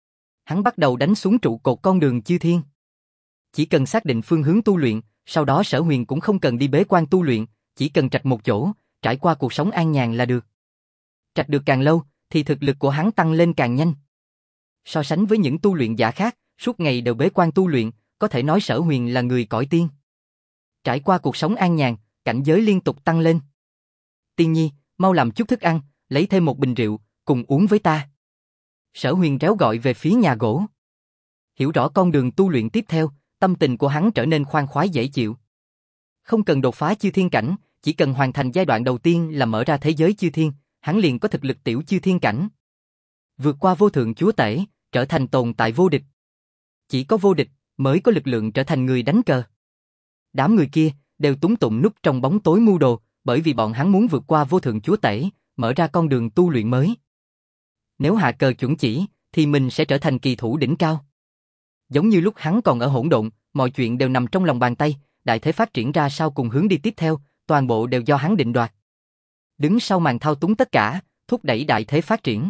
Hắn bắt đầu đánh xuống trụ cột con đường chư thiên. Chỉ cần xác định phương hướng tu luyện, sau đó Sở Huyền cũng không cần đi bế quan tu luyện, chỉ cần trạch một chỗ, trải qua cuộc sống an nhàn là được. Trạch được càng lâu, thì thực lực của hắn tăng lên càng nhanh. So sánh với những tu luyện giả khác, suốt ngày đều bế quan tu luyện, có thể nói Sở Huyền là người cõi tiên. Trải qua cuộc sống an nhàn, cảnh giới liên tục tăng lên. Tiên nhi, mau làm chút thức ăn, lấy thêm một bình rượu, cùng uống với ta. Sở Huyền réo gọi về phía nhà gỗ. Hiểu rõ con đường tu luyện tiếp theo, tâm tình của hắn trở nên khoan khoái dễ chịu. Không cần đột phá chư thiên cảnh, chỉ cần hoàn thành giai đoạn đầu tiên là mở ra thế giới chư thiên, hắn liền có thực lực tiểu chư thiên cảnh. Vượt qua vô thượng chúa tể, trở thành tồn tại vô địch. Chỉ có vô địch mới có lực lượng trở thành người đánh cờ. Đám người kia đều túng tụng núp trong bóng tối mưu đồ, bởi vì bọn hắn muốn vượt qua vô thượng chúa tể, mở ra con đường tu luyện mới. Nếu hạ cờ chuẩn chỉ, thì mình sẽ trở thành kỳ thủ đỉnh cao. Giống như lúc hắn còn ở hỗn độn, mọi chuyện đều nằm trong lòng bàn tay, đại thế phát triển ra sao cùng hướng đi tiếp theo, toàn bộ đều do hắn định đoạt. Đứng sau màn thao túng tất cả, thúc đẩy đại thế phát triển.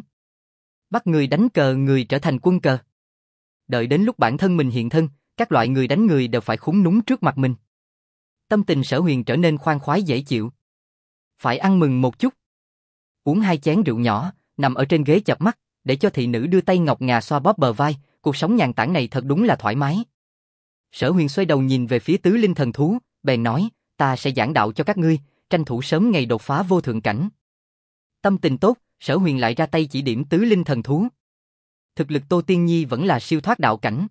Bắt người đánh cờ người trở thành quân cờ. Đợi đến lúc bản thân mình hiện thân, các loại người đánh người đều phải khúm núm trước mặt mình. Tâm tình Sở Huyền trở nên khoan khoái dễ chịu. Phải ăn mừng một chút. Uống 2 chén rượu nhỏ, nằm ở trên ghế chợp mắt, để cho thị nữ đưa tay ngọc ngà xoa bóp bờ vai, cuộc sống nhàn tản này thật đúng là thoải mái. Sở Huyền xoay đầu nhìn về phía tứ linh thần thú, bèn nói, ta sẽ giảng đạo cho các ngươi, tranh thủ sớm ngày đột phá vô thượng cảnh. Tâm tình tốt, Sở Huyền lại ra tay chỉ điểm tứ linh thần thú. Thực lực Tô Tiên Nhi vẫn là siêu thoát đạo cảnh.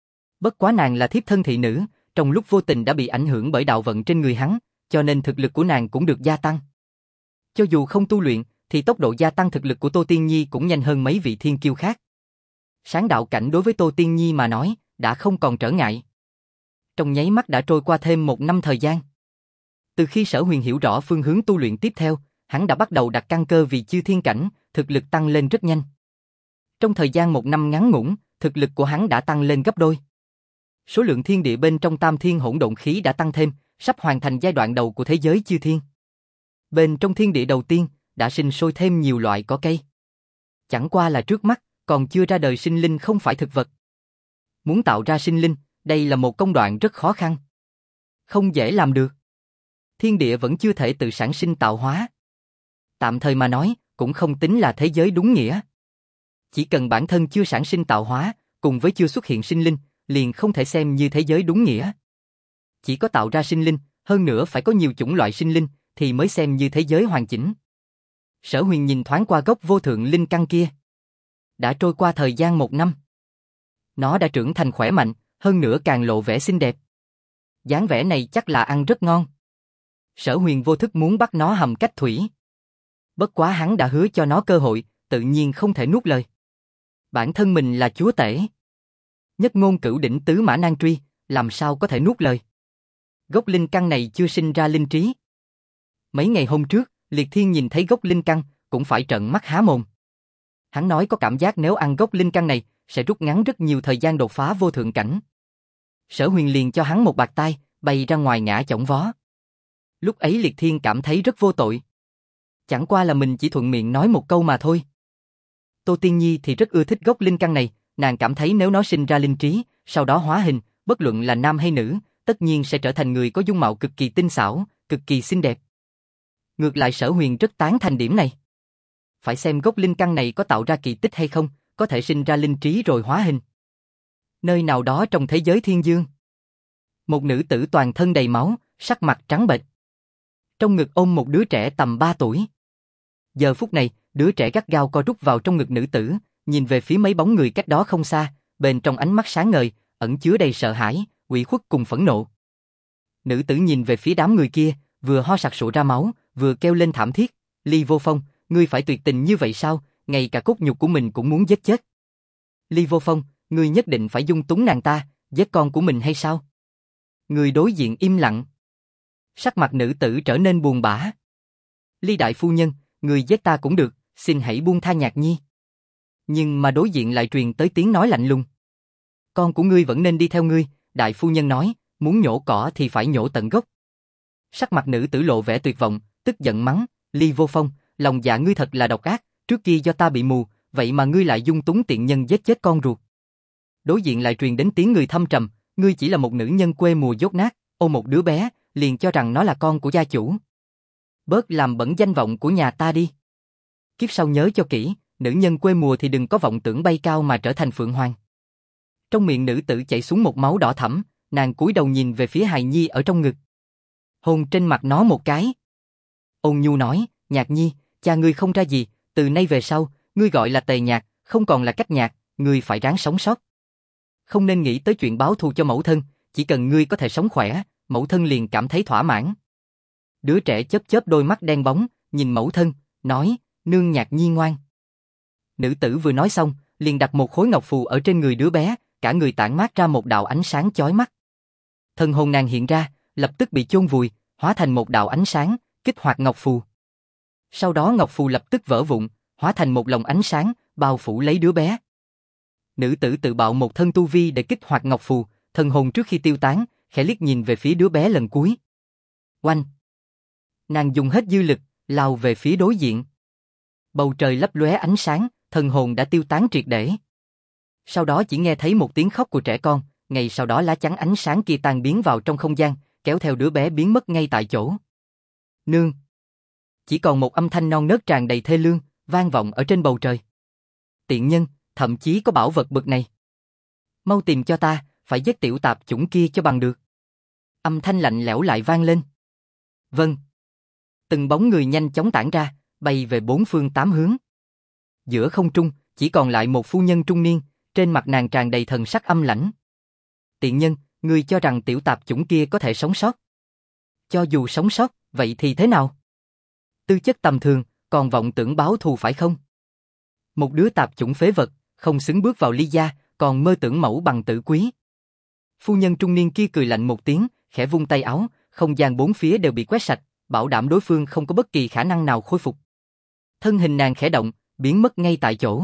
Bất quá nàng là thiếp thân thị nữ, trong lúc vô tình đã bị ảnh hưởng bởi đạo vận trên người hắn, cho nên thực lực của nàng cũng được gia tăng. Cho dù không tu luyện, thì tốc độ gia tăng thực lực của Tô Tiên Nhi cũng nhanh hơn mấy vị thiên kiêu khác. Sáng đạo cảnh đối với Tô Tiên Nhi mà nói, đã không còn trở ngại. Trong nháy mắt đã trôi qua thêm 1 năm thời gian. Từ khi Sở Huyền hiểu rõ phương hướng tu luyện tiếp theo, hắn đã bắt đầu đặt căn cơ vì chư thiên cảnh, thực lực tăng lên rất nhanh. Trong thời gian 1 năm ngắn ngủn, thực lực của hắn đã tăng lên gấp đôi. Số lượng thiên địa bên trong tam thiên hỗn độn khí đã tăng thêm, sắp hoàn thành giai đoạn đầu của thế giới chư thiên. Bên trong thiên địa đầu tiên, đã sinh sôi thêm nhiều loại cỏ cây. Chẳng qua là trước mắt, còn chưa ra đời sinh linh không phải thực vật. Muốn tạo ra sinh linh, đây là một công đoạn rất khó khăn. Không dễ làm được. Thiên địa vẫn chưa thể tự sản sinh tạo hóa. Tạm thời mà nói, cũng không tính là thế giới đúng nghĩa. Chỉ cần bản thân chưa sản sinh tạo hóa, cùng với chưa xuất hiện sinh linh, liền không thể xem như thế giới đúng nghĩa. Chỉ có tạo ra sinh linh, hơn nữa phải có nhiều chủng loại sinh linh, thì mới xem như thế giới hoàn chỉnh. Sở Huyền nhìn thoáng qua gốc vô thượng linh căn kia. Đã trôi qua thời gian 1 năm. Nó đã trưởng thành khỏe mạnh, hơn nữa càng lộ vẻ xinh đẹp. Dáng vẻ này chắc là ăn rất ngon. Sở Huyền vô thức muốn bắt nó hầm cách thủy. Bất quá hắn đã hứa cho nó cơ hội, tự nhiên không thể nuốt lời. Bản thân mình là chúa tể. Nhất ngôn cửu đỉnh tứ mã nan truy, làm sao có thể nuốt lời. Gốc linh căn này chưa sinh ra linh trí. Mấy ngày hôm trước, Liệt Thiên nhìn thấy gốc linh căn, cũng phải trợn mắt há mồm. Hắn nói có cảm giác nếu ăn gốc linh căn này, sẽ rút ngắn rất nhiều thời gian đột phá vô thượng cảnh. Sở Huyền liền cho hắn một bạt tai, bay ra ngoài ngã chổng vó. Lúc ấy Liệt Thiên cảm thấy rất vô tội. Chẳng qua là mình chỉ thuận miệng nói một câu mà thôi. Tô Tiên Nhi thì rất ưa thích gốc linh căn này, nàng cảm thấy nếu nó sinh ra linh trí, sau đó hóa hình, bất luận là nam hay nữ, tất nhiên sẽ trở thành người có dung mạo cực kỳ tinh xảo, cực kỳ xinh đẹp. Ngược lại Sở Huyền rất tán thành điểm này. Phải xem gốc linh căn này có tạo ra kỳ tích hay không, có thể sinh ra linh trí rồi hóa hình. Nơi nào đó trong thế giới thiên dương, một nữ tử toàn thân đầy máu, sắc mặt trắng bệch. Trong ngực ôm một đứa trẻ tầm 3 tuổi. Giờ phút này, đứa trẻ gắt gao co rút vào trong ngực nữ tử, nhìn về phía mấy bóng người cách đó không xa, bên trong ánh mắt sáng ngời, ẩn chứa đầy sợ hãi, ủy khuất cùng phẫn nộ. Nữ tử nhìn về phía đám người kia, vừa ho sặc sụa ra máu, vừa kêu lên thảm thiết, Ly Vô Phong, ngươi phải tuyệt tình như vậy sao, ngay cả cốt nhục của mình cũng muốn giết chết. Ly Vô Phong, ngươi nhất định phải dung túng nàng ta, giết con của mình hay sao? Người đối diện im lặng. Sắc mặt nữ tử trở nên buồn bã. Ly đại phu nhân, người giết ta cũng được, xin hãy buông tha Nhạc Nhi. Nhưng mà đối diện lại truyền tới tiếng nói lạnh lùng. Con của ngươi vẫn nên đi theo ngươi, đại phu nhân nói, muốn nhổ cỏ thì phải nhổ tận gốc. Sắc mặt nữ tử lộ vẻ tuyệt vọng, tức giận mắng, Ly Vô Phong, lòng dạ ngươi thật là độc ác, trước kia do ta bị mù, vậy mà ngươi lại dung túng tiện nhân giết chết con ruột. Đối diện lại truyền đến tiếng người thâm trầm, ngươi chỉ là một nữ nhân quê mùa dốt nát, ôm một đứa bé, liền cho rằng nó là con của gia chủ. Bớt làm bẩn danh vọng của nhà ta đi. Kiếp sau nhớ cho kỹ, nữ nhân quê mùa thì đừng có vọng tưởng bay cao mà trở thành phượng hoàng. Trong miệng nữ tử chảy xuống một máu đỏ thẫm, nàng cúi đầu nhìn về phía hài nhi ở trong ngực. Hôn trên mặt nó một cái. Ôn nhu nói, Nhạc Nhi, cha ngươi không ra gì, từ nay về sau, ngươi gọi là Tề Nhạc, không còn là Cách Nhạc, ngươi phải ráng sống sót. Không nên nghĩ tới chuyện báo thù cho mẫu thân, chỉ cần ngươi có thể sống khỏe, mẫu thân liền cảm thấy thỏa mãn. Đứa trẻ chớp chớp đôi mắt đen bóng, nhìn mẫu thân, nói, nương Nhạc Nhi ngoan. Nữ tử vừa nói xong, liền đặt một khối ngọc phù ở trên người đứa bé, cả người tản mát ra một đạo ánh sáng chói mắt. Thân hồn nàng hiện ra, lập tức bị chôn vùi, hóa thành một đạo ánh sáng, kích hoạt ngọc phù. Sau đó ngọc phù lập tức vỡ vụn, hóa thành một lồng ánh sáng, bao phủ lấy đứa bé. Nữ tử tự bạo một thân tu vi để kích hoạt ngọc phù, thân hồn trước khi tiêu tán, khẽ liếc nhìn về phía đứa bé lần cuối. Oanh! Nàng dùng hết dư lực, lao về phía đối diện. Bầu trời lấp lóe ánh sáng, thần hồn đã tiêu tán triệt để. Sau đó chỉ nghe thấy một tiếng khóc của trẻ con, ngay sau đó lá chắn ánh sáng kia tan biến vào trong không gian, kéo theo đứa bé biến mất ngay tại chỗ. Nương! Chỉ còn một âm thanh non nớt tràn đầy thê lương, vang vọng ở trên bầu trời. Tiện nhân, thậm chí có bảo vật bực này. Mau tìm cho ta, phải giết tiểu tạp chủng kia cho bằng được. Âm thanh lạnh lẽo lại vang lên. Vâng. Từng bóng người nhanh chóng tản ra, bay về bốn phương tám hướng. Giữa không trung, chỉ còn lại một phu nhân trung niên, trên mặt nàng tràn đầy thần sắc âm lãnh. Tiện nhân, ngươi cho rằng tiểu tạp chủng kia có thể sống sót? Cho dù sống sót, vậy thì thế nào? Tư chất tầm thường, còn vọng tưởng báo thù phải không? Một đứa tạp chủng phế vật, không xứng bước vào Ly gia, còn mơ tưởng mẫu bằng tử quý. Phu nhân trung niên kia cười lạnh một tiếng, khẽ vung tay áo, không gian bốn phía đều bị quét sạch, bảo đảm đối phương không có bất kỳ khả năng nào khôi phục. Thân hình nàng khẽ động, biến mất ngay tại chỗ.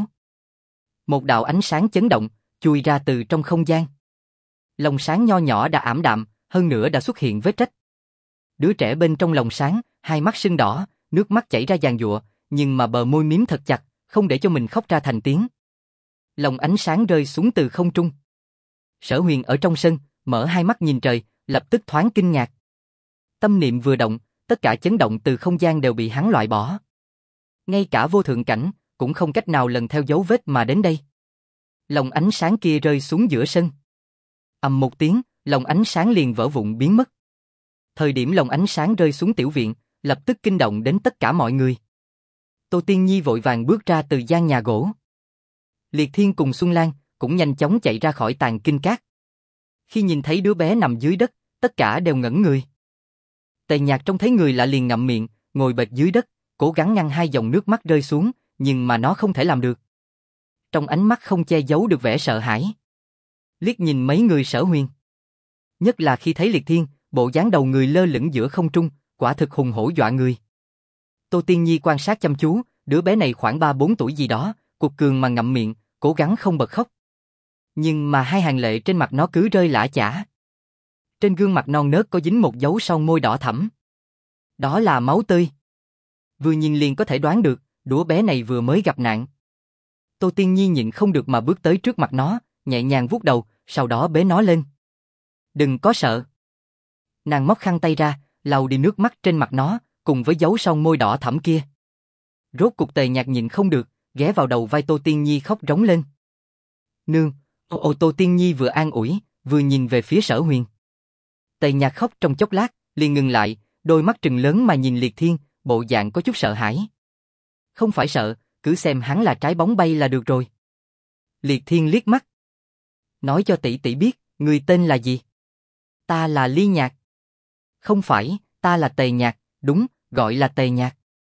Một đạo ánh sáng chấn động, chui ra từ trong không gian. Lồng sáng nho nhỏ đã ảm đạm, hơn nữa đã xuất hiện vết rách. Đứa trẻ bên trong lồng sáng, hai mắt sưng đỏ, nước mắt chảy ra giàn giụa, nhưng mà bờ môi miếm thật chặt, không để cho mình khóc ra thành tiếng. Lồng ánh sáng rơi xuống từ không trung. Sở Huyền ở trong sân, mở hai mắt nhìn trời, lập tức thoáng kinh ngạc. Tâm niệm vừa động, tất cả chấn động từ không gian đều bị hắn loại bỏ. Ngay cả vô thượng cảnh, cũng không cách nào lần theo dấu vết mà đến đây. Lồng ánh sáng kia rơi xuống giữa sân. Ầm một tiếng, lồng ánh sáng liền vỡ vụn biến mất. Thời điểm lồng ánh sáng rơi xuống tiểu viện, lập tức kinh động đến tất cả mọi người. Tô Tiên Nhi vội vàng bước ra từ gian nhà gỗ. Liệt Thiên cùng Xuân Lan cũng nhanh chóng chạy ra khỏi tàn kinh cát. Khi nhìn thấy đứa bé nằm dưới đất, tất cả đều ngẩn người. Tề Nhạc trông thấy người lạ liền ngậm miệng, ngồi bệt dưới đất, cố gắng ngăn hai dòng nước mắt rơi xuống, nhưng mà nó không thể làm được. Trong ánh mắt không che giấu được vẻ sợ hãi. Liếc nhìn mấy người Sở Huyền. Nhất là khi thấy Liệt Thiên, bộ dáng đầu người lơ lửng giữa không trung, quả thực hùng hổ dọa người. Tô Tiên Nhi quan sát chăm chú, đứa bé này khoảng 3-4 tuổi gì đó, cuột cường mà ngậm miệng, cố gắng không bật khóc. Nhưng mà hai hàng lệ trên mặt nó cứ rơi lã chã. Trên gương mặt non nớt có dính một dấu son môi đỏ thẫm. Đó là máu tươi. Vừa nhìn liền có thể đoán được, đứa bé này vừa mới gặp nạn. Tô Tiên Nhi nhịn không được mà bước tới trước mặt nó, nhẹ nhàng vuốt đầu, sau đó bế nó lên. Đừng có sợ. Nàng móc khăn tay ra, lau đi nước mắt trên mặt nó, cùng với dấu son môi đỏ thẫm kia. Rốt cục Tề Nhạc nhịn không được, ghé vào đầu vai Tô Tiên Nhi khóc rống lên. Nương, Tô Tiên Nhi vừa an ủi, vừa nhìn về phía Sở Huyền. Tề Nhạc khóc trong chốc lát, liền ngừng lại, đôi mắt trừng lớn mà nhìn Liệt Thiên, bộ dạng có chút sợ hãi. Không phải sợ, cứ xem hắn là trái bóng bay là được rồi. Liệt Thiên liếc mắt. Nói cho tỷ tỷ biết, người tên là gì? Ta là Ly Nhạc. Không phải, ta là Tề Nhạc, đúng, gọi là Tề Nhạc.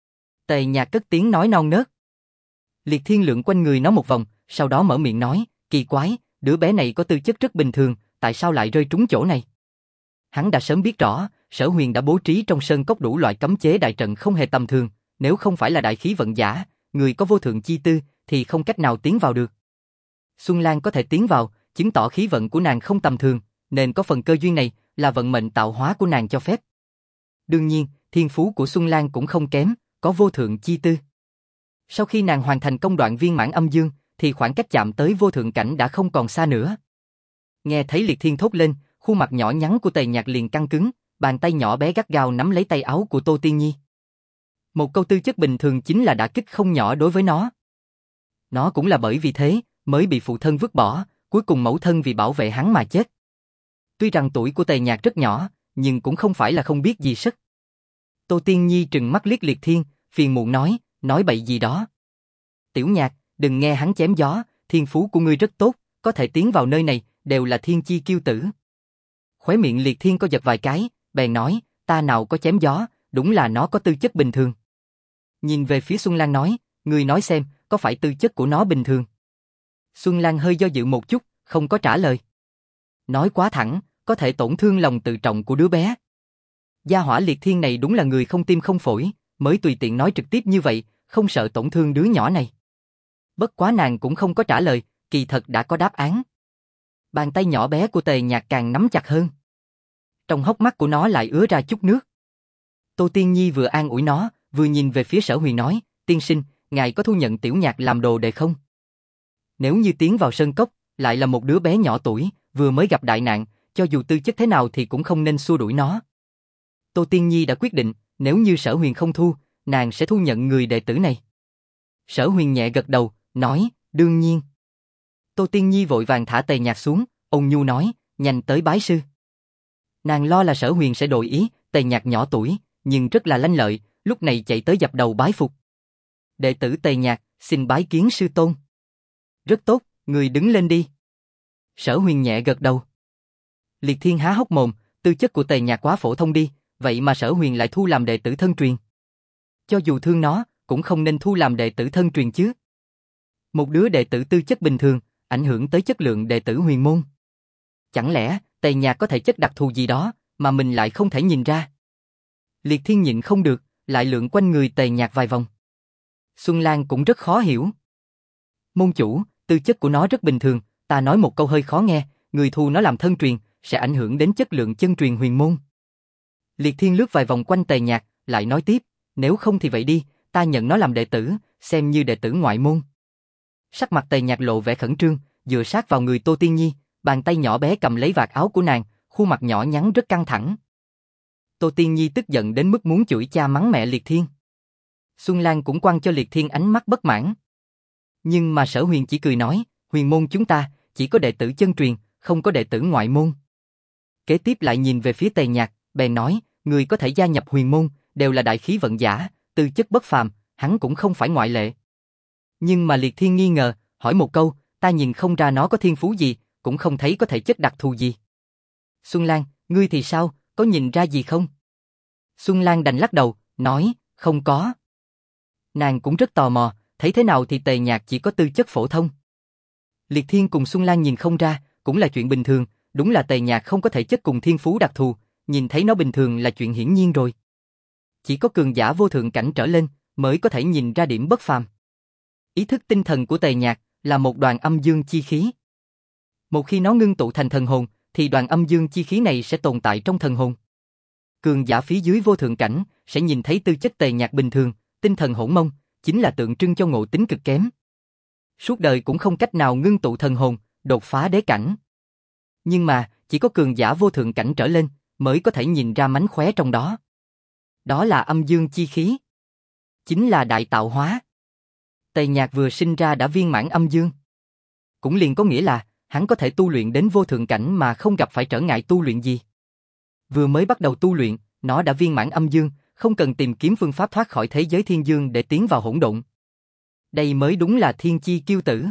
Tề Nhạc cất tiếng nói non nớt. Liệt Thiên lượn quanh người nó một vòng, sau đó mở miệng nói, kỳ quái, đứa bé này có tư chất rất bình thường, tại sao lại rơi trúng chỗ này? Hắn đã sớm biết rõ, Sở Huyền đã bố trí trong sơn cốc đủ loại cấm chế đại trận không hề tầm thường, nếu không phải là đại khí vận giả, người có vô thượng chi tư, thì không cách nào tiến vào được. Xuân Lan có thể tiến vào, chứng tỏ khí vận của nàng không tầm thường, nên có phần cơ duyên này là vận mệnh tạo hóa của nàng cho phép. Đương nhiên, thiên phú của Xuân Lan cũng không kém, có vô thượng chi tư. Sau khi nàng hoàn thành công đoạn viên mãn âm dương, thì khoảng cách chạm tới vô thượng cảnh đã không còn xa nữa. Nghe thấy Liệt Thiên thốt lên, khuôn mặt nhỏ nhắn của Tề Nhạc liền căng cứng, bàn tay nhỏ bé gắt gao nắm lấy tay áo của Tô Tiên Nhi. Một câu tư chất bình thường chính là đả kích không nhỏ đối với nó. Nó cũng là bởi vì thế, mới bị phụ thân vứt bỏ, cuối cùng mẫu thân vì bảo vệ hắn mà chết. Tuy rằng tuổi của Tề Nhạc rất nhỏ, nhưng cũng không phải là không biết gì sức. Tô Tiên Nhi trừng mắt liếc Liệt Thiên, phiền muộn nói bậy gì đó. Tiểu Nhạc, đừng nghe hắn chém gió, thiên phú của ngươi rất tốt, có thể tiến vào nơi này, đều là thiên chi kiêu tử. Khóe miệng Liệt Thiên co giật vài cái, bèn nói, ta nào có chém gió, đúng là nó có tư chất bình thường. Nhìn về phía Xuân Lan nói, ngươi nói xem, có phải tư chất của nó bình thường? Xuân Lan hơi do dự một chút, không có trả lời. Nói quá thẳng, có thể tổn thương lòng tự trọng của đứa bé. Gia hỏa Liệt Thiên này đúng là người không tim không phổi, mới tùy tiện nói trực tiếp như vậy, không sợ tổn thương đứa nhỏ này. Bất quá nàng cũng không có trả lời, kỳ thật đã có đáp án. Bàn tay nhỏ bé của Tề Nhạc càng nắm chặt hơn. Trong hốc mắt của nó lại ứa ra chút nước. Tô Tiên Nhi vừa an ủi nó, vừa nhìn về phía Sở Huyền nói, tiên sinh, ngài có thu nhận Tiểu Nhạc làm đồ đệ không? Nếu như tiến vào sơn cốc, lại là một đứa bé nhỏ tuổi, vừa mới gặp đại nạn, cho dù tư chất thế nào thì cũng không nên xua đuổi nó. Tô Tiên Nhi đã quyết định, nếu như Sở Huyền không thu, nàng sẽ thu nhận người đệ tử này. Sở Huyền nhẹ gật đầu, nói, đương nhiên. Tô Tiên Nhi vội vàng thả Tề Nhạc xuống, ôn nhu nói, nhanh tới bái sư. Nàng lo là Sở Huyền sẽ đổi ý, Tề Nhạc nhỏ tuổi, nhưng rất là lanh lợi, lúc này chạy tới dập đầu bái phục. Đệ tử Tề Nhạc, xin bái kiến sư tôn. Rất tốt, người đứng lên đi. Sở Huyền nhẹ gật đầu. Liệt Thiên há hốc mồm, tư chất của Tề Nhạc quá phổ thông đi, vậy mà Sở Huyền lại thu làm đệ tử thân truyền. Cho dù thương nó, cũng không nên thu làm đệ tử thân truyền chứ. Một đứa đệ tử tư chất bình thường, ảnh hưởng tới chất lượng đệ tử huyền môn. Chẳng lẽ Tề Nhạc có thể chất đặc thù gì đó, mà mình lại không thể nhìn ra? Liệt Thiên nhịn không được, lại lượn quanh người Tề Nhạc vài vòng. Xuân Lan cũng rất khó hiểu. Môn chủ, tư chất của nó rất bình thường, ta nói một câu hơi khó nghe, người thu nó làm thân truyền, sẽ ảnh hưởng đến chất lượng chân truyền huyền môn. Liệt Thiên lướt vài vòng quanh Tề Nhạc, lại nói tiếp, nếu không thì vậy đi, ta nhận nó làm đệ tử, xem như đệ tử ngoại môn. Sắc mặt Tề Nhạc lộ vẻ khẩn trương, dựa sát vào người Tô Tiên Nhi, bàn tay nhỏ bé cầm lấy vạt áo của nàng, khuôn mặt nhỏ nhắn rất căng thẳng. Tô Tiên Nhi tức giận đến mức muốn chửi cha mắng mẹ Liệt Thiên. Xuân Lan cũng quăng cho Liệt Thiên ánh mắt bất mãn. Nhưng mà Sở Huyền chỉ cười nói, huyền môn chúng ta chỉ có đệ tử chân truyền, không có đệ tử ngoại môn. Kế tiếp lại nhìn về phía Tề Nhạc, bèn nói, người có thể gia nhập huyền môn, đều là đại khí vận giả, tư chất bất phàm, hắn cũng không phải ngoại lệ. Nhưng mà Liệt Thiên nghi ngờ, hỏi một câu, ta nhìn không ra nó có thiên phú gì, cũng không thấy có thể chất đặc thù gì. Xuân Lan, ngươi thì sao, có nhìn ra gì không? Xuân Lan đành lắc đầu, nói, không có. Nàng cũng rất tò mò, thấy thế nào thì Tề Nhạc chỉ có tư chất phổ thông. Liệt Thiên cùng Xuân Lan nhìn không ra, cũng là chuyện bình thường, đúng là Tề Nhạc không có thể chất cùng thiên phú đặc thù, nhìn thấy nó bình thường là chuyện hiển nhiên rồi. Chỉ có cường giả vô thượng cảnh trở lên, mới có thể nhìn ra điểm bất phàm. Ý thức tinh thần của Tề Nhạc là một đoàn âm dương chi khí. Một khi nó ngưng tụ thành thần hồn, thì đoàn âm dương chi khí này sẽ tồn tại trong thần hồn. Cường giả phía dưới vô thượng cảnh sẽ nhìn thấy tư chất Tề Nhạc bình thường, tinh thần hỗn mông, chính là tượng trưng cho ngộ tính cực kém. Suốt đời cũng không cách nào ngưng tụ thần hồn, đột phá đế cảnh. Nhưng mà, chỉ có cường giả vô thượng cảnh trở lên, mới có thể nhìn ra mánh khóe trong đó. Đó là âm dương chi khí. Chính là đại tạo hóa. Tề Nhạc vừa sinh ra đã viên mãn âm dương. Cũng liền có nghĩa là, hắn có thể tu luyện đến vô thượng cảnh mà không gặp phải trở ngại tu luyện gì. Vừa mới bắt đầu tu luyện, nó đã viên mãn âm dương, không cần tìm kiếm phương pháp thoát khỏi thế giới thiên dương để tiến vào hỗn độn. Đây mới đúng là thiên chi kiêu tử.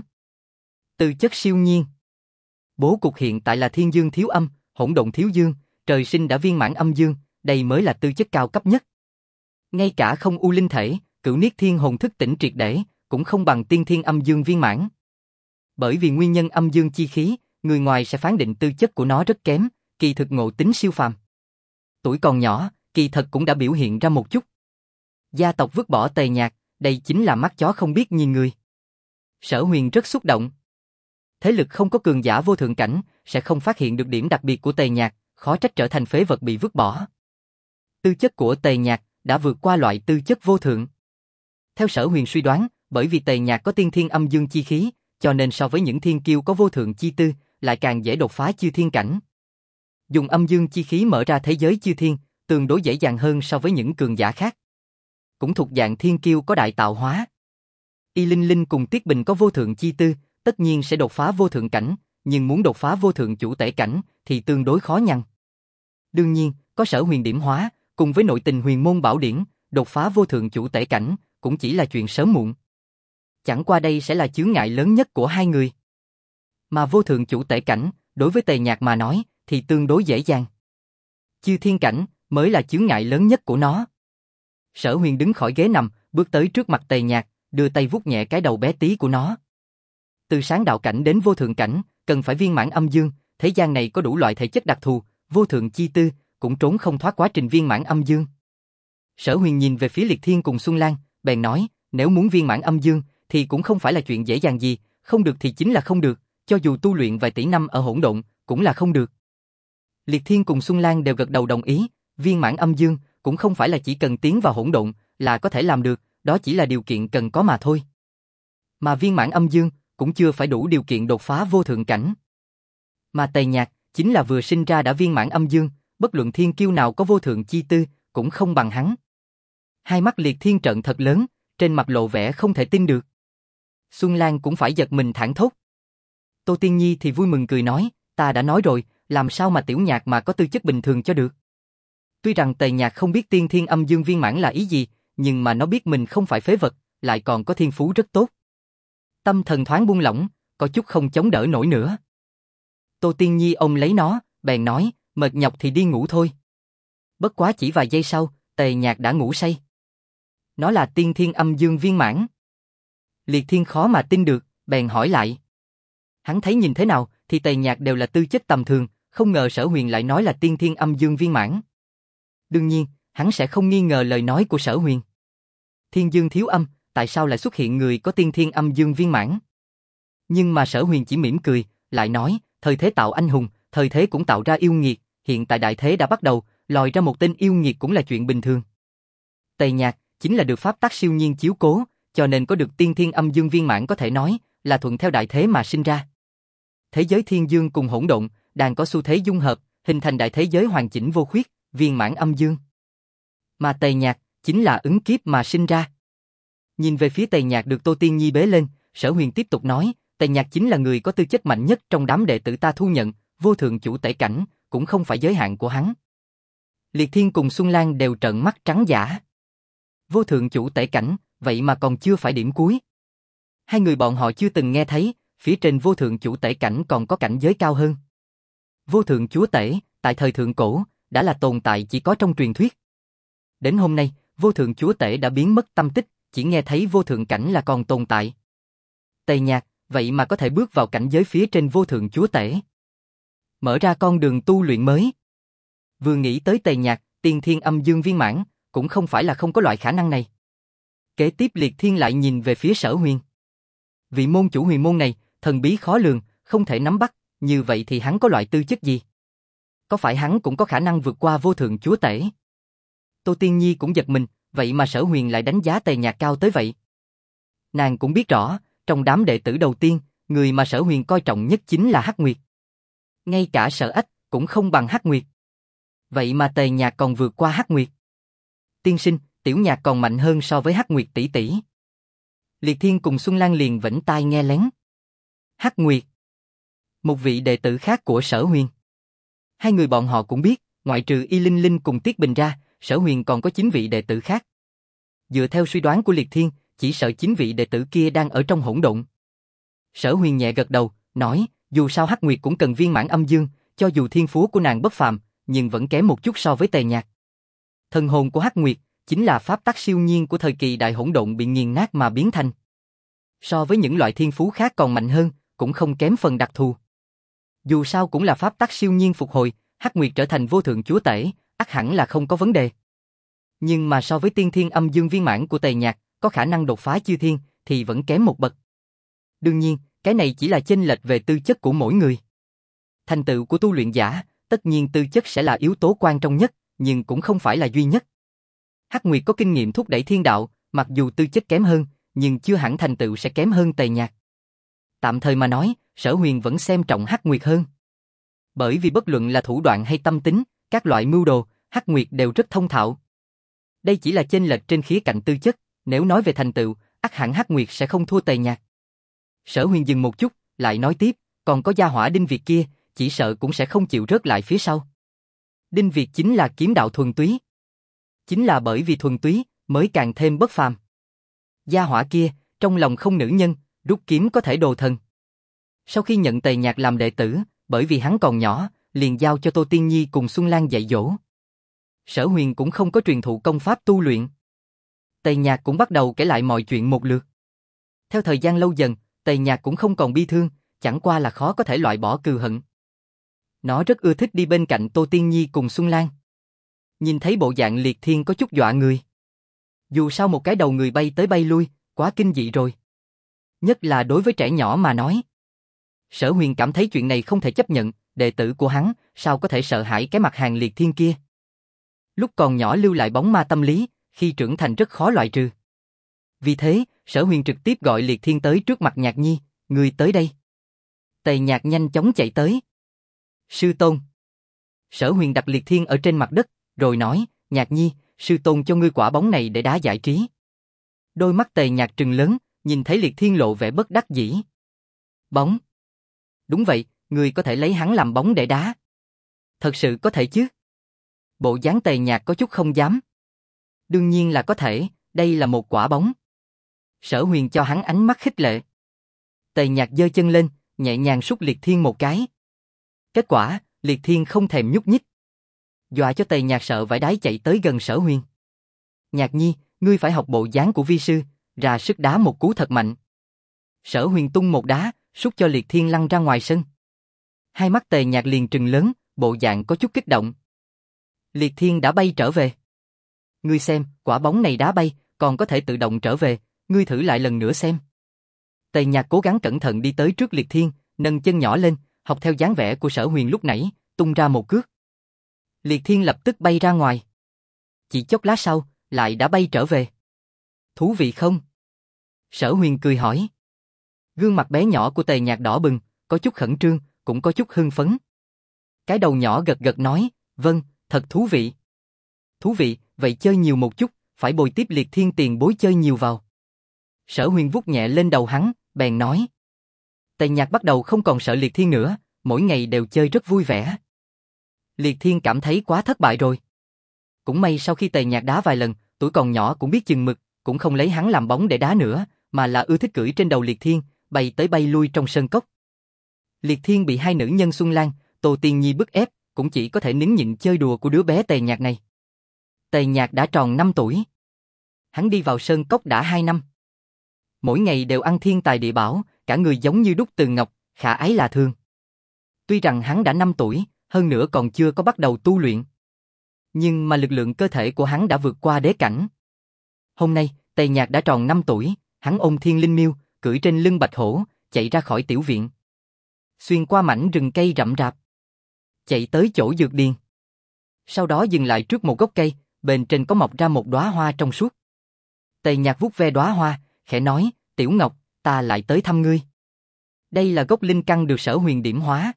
Tư chất siêu nhiên. Bố cục hiện tại là thiên dương thiếu âm, hỗn độn thiếu dương, trời sinh đã viên mãn âm dương, đây mới là tư chất cao cấp nhất. Ngay cả không u linh thể, Cửu Niết Thiên hồn thức tỉnh triệt để, cũng không bằng Tiên Thiên Âm Dương viên mãn. Bởi vì nguyên nhân âm dương chi khí, người ngoài sẽ phán định tư chất của nó rất kém, kỳ thực ngộ tính siêu phàm. Tuổi còn nhỏ, kỳ thật cũng đã biểu hiện ra một chút. Gia tộc vứt bỏ Tề Nhạc, đây chính là mắt chó không biết nhìn người. Sở Huyền rất xúc động. Thế lực không có cường giả vô thượng cảnh, sẽ không phát hiện được điểm đặc biệt của Tề Nhạc, khó trách trở thành phế vật bị vứt bỏ. Tư chất của Tề Nhạc đã vượt qua loại tư chất vô thượng. Theo Sở Huyền suy đoán, bởi vì Tề Nhạc có tiên thiên âm dương chi khí, cho nên so với những thiên kiêu có vô thượng chi tư, lại càng dễ đột phá chư thiên cảnh. Dùng âm dương chi khí mở ra thế giới chư thiên, tương đối dễ dàng hơn so với những cường giả khác. Cũng thuộc dạng thiên kiêu có đại tạo hóa. Y Linh Linh cùng Tiết Bình có vô thượng chi tư, tất nhiên sẽ đột phá vô thượng cảnh, nhưng muốn đột phá vô thượng chủ tể cảnh thì tương đối khó nhằn. Đương nhiên, có Sở Huyền điểm hóa, cùng với nội tình huyền môn bảo điển, đột phá vô thượng chủ tể cảnh cũng chỉ là chuyện sớm muộn. Chẳng qua đây sẽ là chướng ngại lớn nhất của hai người. Mà vô thượng chủ tể cảnh, đối với Tề Nhạc mà nói, thì tương đối dễ dàng. Chư thiên cảnh mới là chướng ngại lớn nhất của nó. Sở Huyền đứng khỏi ghế nằm, bước tới trước mặt Tề Nhạc, đưa tay vuốt nhẹ cái đầu bé tí của nó. Từ sáng đạo cảnh đến vô thượng cảnh, cần phải viên mãn âm dương, thế gian này có đủ loại thể chất đặc thù, vô thượng chi tư, cũng trốn không thoát quá trình viên mãn âm dương. Sở Huyền nhìn về phía Liệt Thiên cùng Xuân Lan, bèn nói, nếu muốn viên mãn âm dương, thì cũng không phải là chuyện dễ dàng gì, không được thì chính là không được, cho dù tu luyện vài tỷ năm ở hỗn độn, cũng là không được. Liệt Thiên cùng Xuân Lan đều gật đầu đồng ý, viên mãn âm dương, cũng không phải là chỉ cần tiến vào hỗn độn, là có thể làm được, đó chỉ là điều kiện cần có mà thôi. Mà viên mãn âm dương, cũng chưa phải đủ điều kiện đột phá vô thượng cảnh. Mà Tề Nhạc, chính là vừa sinh ra đã viên mãn âm dương, bất luận thiên kiêu nào có vô thượng chi tư, cũng không bằng hắn. Hai mắt Liệt Thiên trợn thật lớn, trên mặt lộ vẻ không thể tin được. Xuân Lan cũng phải giật mình thảng thốt. Tô Tiên Nhi thì vui mừng cười nói, ta đã nói rồi, làm sao mà Tiểu Nhạc mà có tư chất bình thường cho được. Tuy rằng Tề Nhạc không biết tiên thiên âm dương viên mãn là ý gì, nhưng mà nó biết mình không phải phế vật, lại còn có thiên phú rất tốt. Tâm thần thoáng buông lỏng, có chút không chống đỡ nổi nữa. Tô Tiên Nhi ôm lấy nó, bèn nói, mệt nhọc thì đi ngủ thôi. Bất quá chỉ vài giây sau, Tề Nhạc đã ngủ say. Nó là tiên thiên âm dương viên mãn. Liệt Thiên khó mà tin được, bèn hỏi lại. Hắn thấy nhìn thế nào thì Tề Nhạc đều là tư chất tầm thường, không ngờ Sở Huyền lại nói là tiên thiên âm dương viên mãn. Đương nhiên, hắn sẽ không nghi ngờ lời nói của Sở Huyền. Thiên dương thiếu âm, tại sao lại xuất hiện người có tiên thiên âm dương viên mãn? Nhưng mà Sở Huyền chỉ mỉm cười, lại nói, thời thế tạo anh hùng, thời thế cũng tạo ra yêu nghiệt, hiện tại đại thế đã bắt đầu, lòi ra một tên yêu nghiệt cũng là chuyện bình thường. Tề Nhạc chính là được pháp tắc siêu nhiên chiếu cố, cho nên có được tiên thiên âm dương viên mãn có thể nói là thuận theo đại thế mà sinh ra. Thế giới thiên dương cùng hỗn độn đang có xu thế dung hợp, hình thành đại thế giới hoàn chỉnh vô khuyết, viên mãn âm dương. Mà Tề Nhạc chính là ứng kiếp mà sinh ra. Nhìn về phía Tề Nhạc được Tô Tiên Nhi bế lên, Sở Huyền tiếp tục nói, Tề Nhạc chính là người có tư chất mạnh nhất trong đám đệ tử ta thu nhận, vô thượng chủ tể cảnh, cũng không phải giới hạn của hắn. Liệt Thiên cùng Xuân Lan đều trợn mắt trắng dã. Vô thượng chủ tể cảnh, vậy mà còn chưa phải điểm cuối. Hai người bọn họ chưa từng nghe thấy, phía trên vô thượng chủ tể cảnh còn có cảnh giới cao hơn. Vô thượng chúa tể, tại thời thượng cổ, đã là tồn tại chỉ có trong truyền thuyết. Đến hôm nay, vô thượng chúa tể đã biến mất tâm tích, chỉ nghe thấy vô thượng cảnh là còn tồn tại. Tề Nhạc, vậy mà có thể bước vào cảnh giới phía trên vô thượng chúa tể. Mở ra con đường tu luyện mới. Vừa nghĩ tới Tề Nhạc, tiên thiên âm dương viên mãn, cũng không phải là không có loại khả năng này. Kế tiếp Liệt Thiên lại nhìn về phía Sở Huyền. Vị môn chủ huyền môn này, thần bí khó lường, không thể nắm bắt, như vậy thì hắn có loại tư chất gì? Có phải hắn cũng có khả năng vượt qua vô thượng chúa tể? Tô Tiên Nhi cũng giật mình, vậy mà Sở Huyền lại đánh giá Tề Nhạc cao tới vậy. Nàng cũng biết rõ, trong đám đệ tử đầu tiên, người mà Sở Huyền coi trọng nhất chính là Hắc Nguyệt. Ngay cả Sở Ách cũng không bằng Hắc Nguyệt. Vậy mà Tề Nhạc còn vượt qua Hắc Nguyệt. Tiên sinh, Tiểu Nhạc còn mạnh hơn so với Hắc Nguyệt tỷ tỷ. Liệt Thiên cùng Xuân Lan liền vểnh tai nghe lén. Hắc Nguyệt, một vị đệ tử khác của Sở Huyền. Hai người bọn họ cũng biết, ngoại trừ Y Linh Linh cùng Tiết Bình ra, Sở Huyền còn có 9 vị đệ tử khác. Dựa theo suy đoán của Liệt Thiên, chỉ sợ 9 vị đệ tử kia đang ở trong hỗn độn. Sở Huyền nhẹ gật đầu, nói, dù sao Hắc Nguyệt cũng cần viên mãn âm dương, cho dù thiên phú của nàng bất phàm, nhưng vẫn kém một chút so với Tề Nhạc. Thần hồn của Hắc Nguyệt chính là pháp tắc siêu nhiên của thời kỳ đại hỗn độn bị nghiền nát mà biến thành. So với những loại thiên phú khác còn mạnh hơn, cũng không kém phần đặc thù. Dù sao cũng là pháp tắc siêu nhiên phục hồi, Hắc Nguyệt trở thành vô thượng chúa tể, ắt hẳn là không có vấn đề. Nhưng mà so với tiên thiên âm dương viên mãn của Tề Nhạc, có khả năng đột phá chư thiên, thì vẫn kém một bậc. Đương nhiên, cái này chỉ là chênh lệch về tư chất của mỗi người. Thành tựu của tu luyện giả, tất nhiên tư chất sẽ là yếu tố quan trọng nhất, nhưng cũng không phải là duy nhất. Hắc Nguyệt có kinh nghiệm thúc đẩy thiên đạo, mặc dù tư chất kém hơn, nhưng chưa hẳn thành tựu sẽ kém hơn Tề Nhạc. Tạm thời mà nói, Sở Huyền vẫn xem trọng Hắc Nguyệt hơn. Bởi vì bất luận là thủ đoạn hay tâm tính, các loại mưu đồ, Hắc Nguyệt đều rất thông thạo. Đây chỉ là chênh lệch trên khía cạnh tư chất, nếu nói về thành tựu, ắt hẳn Hắc Nguyệt sẽ không thua Tề Nhạc. Sở Huyền dừng một chút, lại nói tiếp, còn có gia hỏa Đinh Việt kia, chỉ sợ cũng sẽ không chịu rớt lại phía sau. Đinh Việt chính là kiếm đạo thuần túy. Chính là bởi vì thuần túy, mới càng thêm bất phàm. Gia hỏa kia, trong lòng không nữ nhân, rút kiếm có thể đồ thần. Sau khi nhận Tề Nhạc làm đệ tử, bởi vì hắn còn nhỏ, liền giao cho Tô Tiên Nhi cùng Xuân Lan dạy dỗ. Sở Huyền cũng không có truyền thụ công pháp tu luyện. Tề Nhạc cũng bắt đầu kể lại mọi chuyện một lượt. Theo thời gian lâu dần, Tề Nhạc cũng không còn bi thương, chẳng qua là khó có thể loại bỏ cừu hận. Nó rất ưa thích đi bên cạnh Tô Tiên Nhi cùng Xuân Lan. Nhìn thấy bộ dạng Liệt Thiên có chút dọa người. Dù sao một cái đầu người bay tới bay lui, quá kinh dị rồi. Nhất là đối với trẻ nhỏ mà nói. Sở Huyền cảm thấy chuyện này không thể chấp nhận, đệ tử của hắn, sao có thể sợ hãi cái mặt hàng Liệt Thiên kia. Lúc còn nhỏ lưu lại bóng ma tâm lý, khi trưởng thành rất khó loại trừ. Vì thế, Sở Huyền trực tiếp gọi Liệt Thiên tới trước mặt Nhạc Nhi, người tới đây. Tề Nhạc nhanh chóng chạy tới. Sư tôn. Sở Huyền đặt Liệt Thiên ở trên mặt đất, rồi nói, Nhạc Nhi, sư tôn cho ngươi quả bóng này để đá giải trí. Đôi mắt Tề Nhạc trừng lớn, nhìn thấy Liệt Thiên lộ vẻ bất đắc dĩ. Bóng. Đúng vậy, ngươi có thể lấy hắn làm bóng để đá. Thật sự có thể chứ? Bộ dáng Tề Nhạc có chút không dám. Đương nhiên là có thể, đây là một quả bóng. Sở Huyền cho hắn ánh mắt khích lệ. Tề Nhạc giơ chân lên, nhẹ nhàng sút Liệt Thiên một cái. Kết quả, Liệt Thiên không thèm nhúc nhích. Dọa cho Tề Nhạc sợ vãi đái chạy tới gần Sở Huyền. Nhạc Nhi, ngươi phải học bộ dáng của vi sư, ra sức đá một cú thật mạnh. Sở Huyền tung một đá, sút cho Liệt Thiên lăn ra ngoài sân. Hai mắt Tề Nhạc liền trừng lớn, bộ dạng có chút kích động. Liệt Thiên đã bay trở về. Ngươi xem, quả bóng này đá bay, còn có thể tự động trở về, ngươi thử lại lần nữa xem. Tề Nhạc cố gắng cẩn thận đi tới trước Liệt Thiên, nâng chân nhỏ lên, học theo dáng vẻ của Sở Huyền lúc nãy, tung ra một cước. Liệt Thiên lập tức bay ra ngoài. Chỉ chốc lát sau, lại đã bay trở về. Thú vị không? Sở Huyền cười hỏi. Gương mặt bé nhỏ của Tề Nhạc đỏ bừng, có chút khẩn trương, cũng có chút hưng phấn. Cái đầu nhỏ gật gật nói, vâng, thật thú vị. Thú vị, vậy chơi nhiều một chút, phải bồi tiếp Liệt Thiên tiền bối chơi nhiều vào. Sở Huyền vuốt nhẹ lên đầu hắn, bèn nói. Tề Nhạc bắt đầu không còn sợ Liệt Thiên nữa, mỗi ngày đều chơi rất vui vẻ. Liệt Thiên cảm thấy quá thất bại rồi. Cũng may sau khi Tề Nhạc đá vài lần, tuổi còn nhỏ cũng biết chừng mực, cũng không lấy hắn làm bóng để đá nữa, mà là ưa thích cưỡi trên đầu Liệt Thiên, bay tới bay lui trong sân cốc. Liệt Thiên bị hai nữ nhân Xuân Lan, Tô Tiên Nhi bức ép, cũng chỉ có thể nín nhịn chơi đùa của đứa bé Tề Nhạc này. Tề Nhạc đã tròn 5 tuổi. Hắn đi vào sơn cốc đã 2 năm. Mỗi ngày đều ăn thiên tài địa bảo, cả người giống như đúc từ ngọc, khả ái lạ thường. Tuy rằng hắn đã 5 tuổi, hơn nữa còn chưa có bắt đầu tu luyện. Nhưng mà lực lượng cơ thể của hắn đã vượt qua đế cảnh. Hôm nay, Tề Nhạc đã tròn 5 tuổi, hắn ôm thiên linh miêu, cưỡi trên lưng bạch hổ, chạy ra khỏi tiểu viện. Xuyên qua mảnh rừng cây rậm rạp. Chạy tới chỗ dược điền. Sau đó dừng lại trước một gốc cây, bên trên có mọc ra một đóa hoa trong suốt. Tề Nhạc vuốt ve đóa hoa, khẽ nói, Tiểu Ngọc, ta lại tới thăm ngươi. Đây là gốc linh căn được Sở Huyền điểm hóa.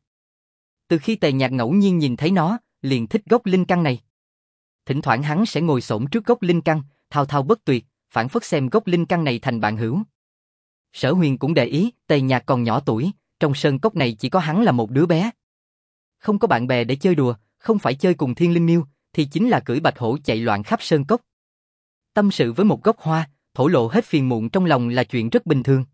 Từ khi Tề Nhạc ngẫu nhiên nhìn thấy nó, liền thích gốc linh căn này. Thỉnh thoảng hắn sẽ ngồi xổm trước gốc linh căn, thao thao bất tuyệt, phảng phất xem gốc linh căn này thành bạn hữu. Sở Huyền cũng để ý, Tề Nhạc còn nhỏ tuổi, trong sơn cốc này chỉ có hắn là một đứa bé. Không có bạn bè để chơi đùa, không phải chơi cùng thiên linh miêu, thì chính là cưỡi bạch hổ chạy loạn khắp sơn cốc. Tâm sự với một gốc hoa, thổ lộ hết phiền muộn trong lòng là chuyện rất bình thường.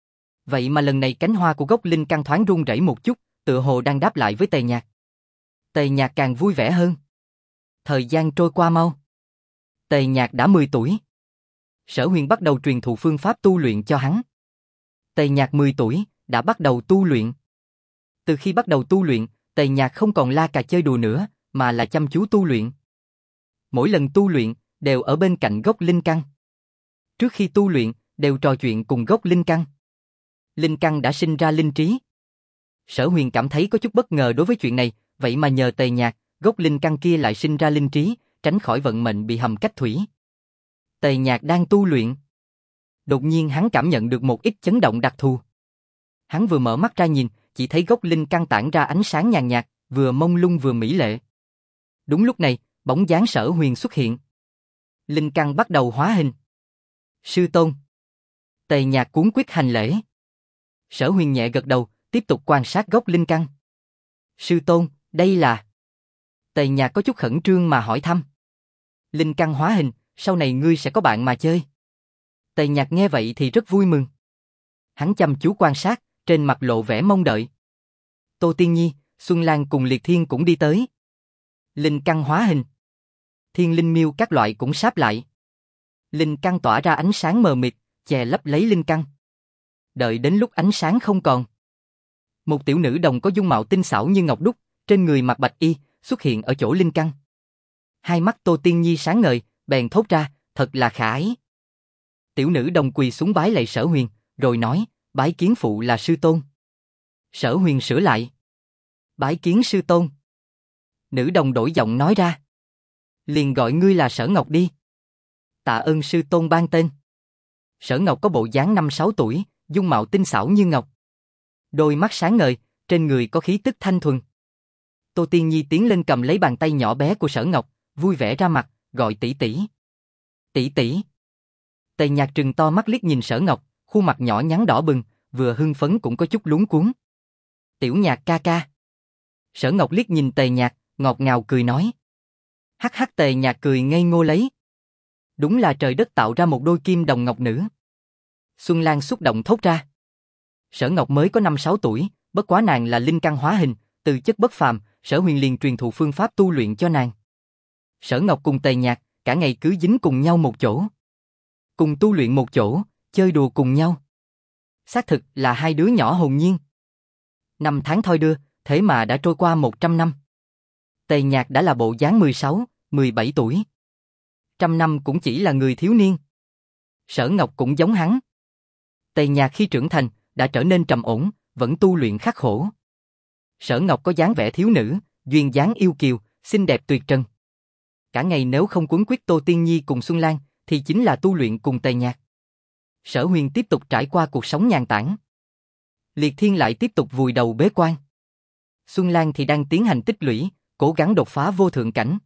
Vậy mà lần này cánh hoa của gốc linh căn thoáng rung rẩy một chút, tựa hồ đang đáp lại với Tề Nhạc. Tề Nhạc càng vui vẻ hơn. Thời gian trôi qua mau. Tề Nhạc đã 10 tuổi. Sở Huyền bắt đầu truyền thụ phương pháp tu luyện cho hắn. Tề Nhạc 10 tuổi, đã bắt đầu tu luyện. Từ khi bắt đầu tu luyện, Tề Nhạc không còn la cà chơi đùa nữa, mà là chăm chú tu luyện. Mỗi lần tu luyện, đều ở bên cạnh gốc linh căn. Trước khi tu luyện, đều trò chuyện cùng gốc linh căn. Linh căn đã sinh ra linh trí. Sở Huyền cảm thấy có chút bất ngờ đối với chuyện này, vậy mà nhờ Tề Nhạc, gốc linh căn kia lại sinh ra linh trí, tránh khỏi vận mệnh bị hầm cách thủy. Tề Nhạc đang tu luyện. Đột nhiên hắn cảm nhận được một ít chấn động đặc thù. Hắn vừa mở mắt ra nhìn, chỉ thấy gốc linh căn tản ra ánh sáng nhàn nhạt, vừa mông lung vừa mỹ lệ. Đúng lúc này, bóng dáng Sở Huyền xuất hiện. Linh căn bắt đầu hóa hình. Sư tôn. Tề Nhạc cuống quýt hành lễ. Sở Huyền nhẹ gật đầu, tiếp tục quan sát gốc linh căn. Sư tôn, đây là... Tề Nhạc có chút khẩn trương mà hỏi thăm. Linh căn hóa hình, sau này ngươi sẽ có bạn mà chơi. Tề Nhạc nghe vậy thì rất vui mừng. Hắn chăm chú quan sát, trên mặt lộ vẻ mong đợi. Tô Tiên Nhi, Xuân Lan cùng Liệt Thiên cũng đi tới. Linh căn hóa hình. Thiên linh miêu các loại cũng sáp lại. Linh căn tỏa ra ánh sáng mờ mịt, che lấp lấy linh căn. Đợi đến lúc ánh sáng không còn. Một tiểu nữ đồng có dung mạo tinh xảo như ngọc đúc, trên người mặc bạch y, xuất hiện ở chỗ linh căn. Hai mắt Tô Tiên Nhi sáng ngời, bèn thốt ra, thật là khả ái. Tiểu nữ đồng quỳ xuống bái lạy Sở Huyền, rồi nói, bái kiến phụ là sư tôn. Sở Huyền sửa lại. Bái kiến sư tôn. Nữ đồng đổi giọng nói ra. Liền gọi ngươi là Sở Ngọc đi. Tạ ơn sư tôn ban tên. Sở Ngọc có bộ dáng 5-6 tuổi, dung mạo tinh xảo như ngọc. Đôi mắt sáng ngời, trên người có khí tức thanh thuần. Tô Tiên Nhi tiến lên cầm lấy bàn tay nhỏ bé của Sở Ngọc, vui vẻ ra mặt, gọi tỷ tỷ. Tỷ tỷ. Tề Nhạc trừng to mắt liếc nhìn Sở Ngọc, khuôn mặt nhỏ nhắn đỏ bừng, vừa hưng phấn cũng có chút luống cuống. Tiểu Nhạc ca ca. Sở Ngọc liếc nhìn Tề Nhạc, ngọt ngào cười nói. Hắc hắc. Tề Nhạc cười ngây ngô lấy. Đúng là trời đất tạo ra một đôi kim đồng ngọc nữ. Xuân Lan xúc động thốt ra. Sở Ngọc mới có 5-6 tuổi, bất quá nàng là linh căn hóa hình, từ chất bất phàm, Sở Huyền liền truyền thụ phương pháp tu luyện cho nàng. Sở Ngọc cùng Tề Nhạc, cả ngày cứ dính cùng nhau một chỗ. Cùng tu luyện một chỗ, chơi đùa cùng nhau. Xác thực là hai đứa nhỏ hồn nhiên. 5 tháng thoi đưa, thế mà đã trôi qua 100 năm. Tề Nhạc đã là bộ dáng 16-17 tuổi. 100 năm cũng chỉ là người thiếu niên. Sở Ngọc cũng giống hắn. Tề Nhạc khi trưởng thành, đã trở nên trầm ổn, vẫn tu luyện khắc khổ. Sở Ngọc có dáng vẻ thiếu nữ, duyên dáng yêu kiều, xinh đẹp tuyệt trần. Cả ngày nếu không quấn quýt Tô Tiên Nhi cùng Xuân Lan, thì chính là tu luyện cùng Tề Nhạc. Sở Huyền tiếp tục trải qua cuộc sống nhàn tản. Liệt Thiên lại tiếp tục vùi đầu bế quan. Xuân Lan thì đang tiến hành tích lũy, cố gắng đột phá vô thượng cảnh.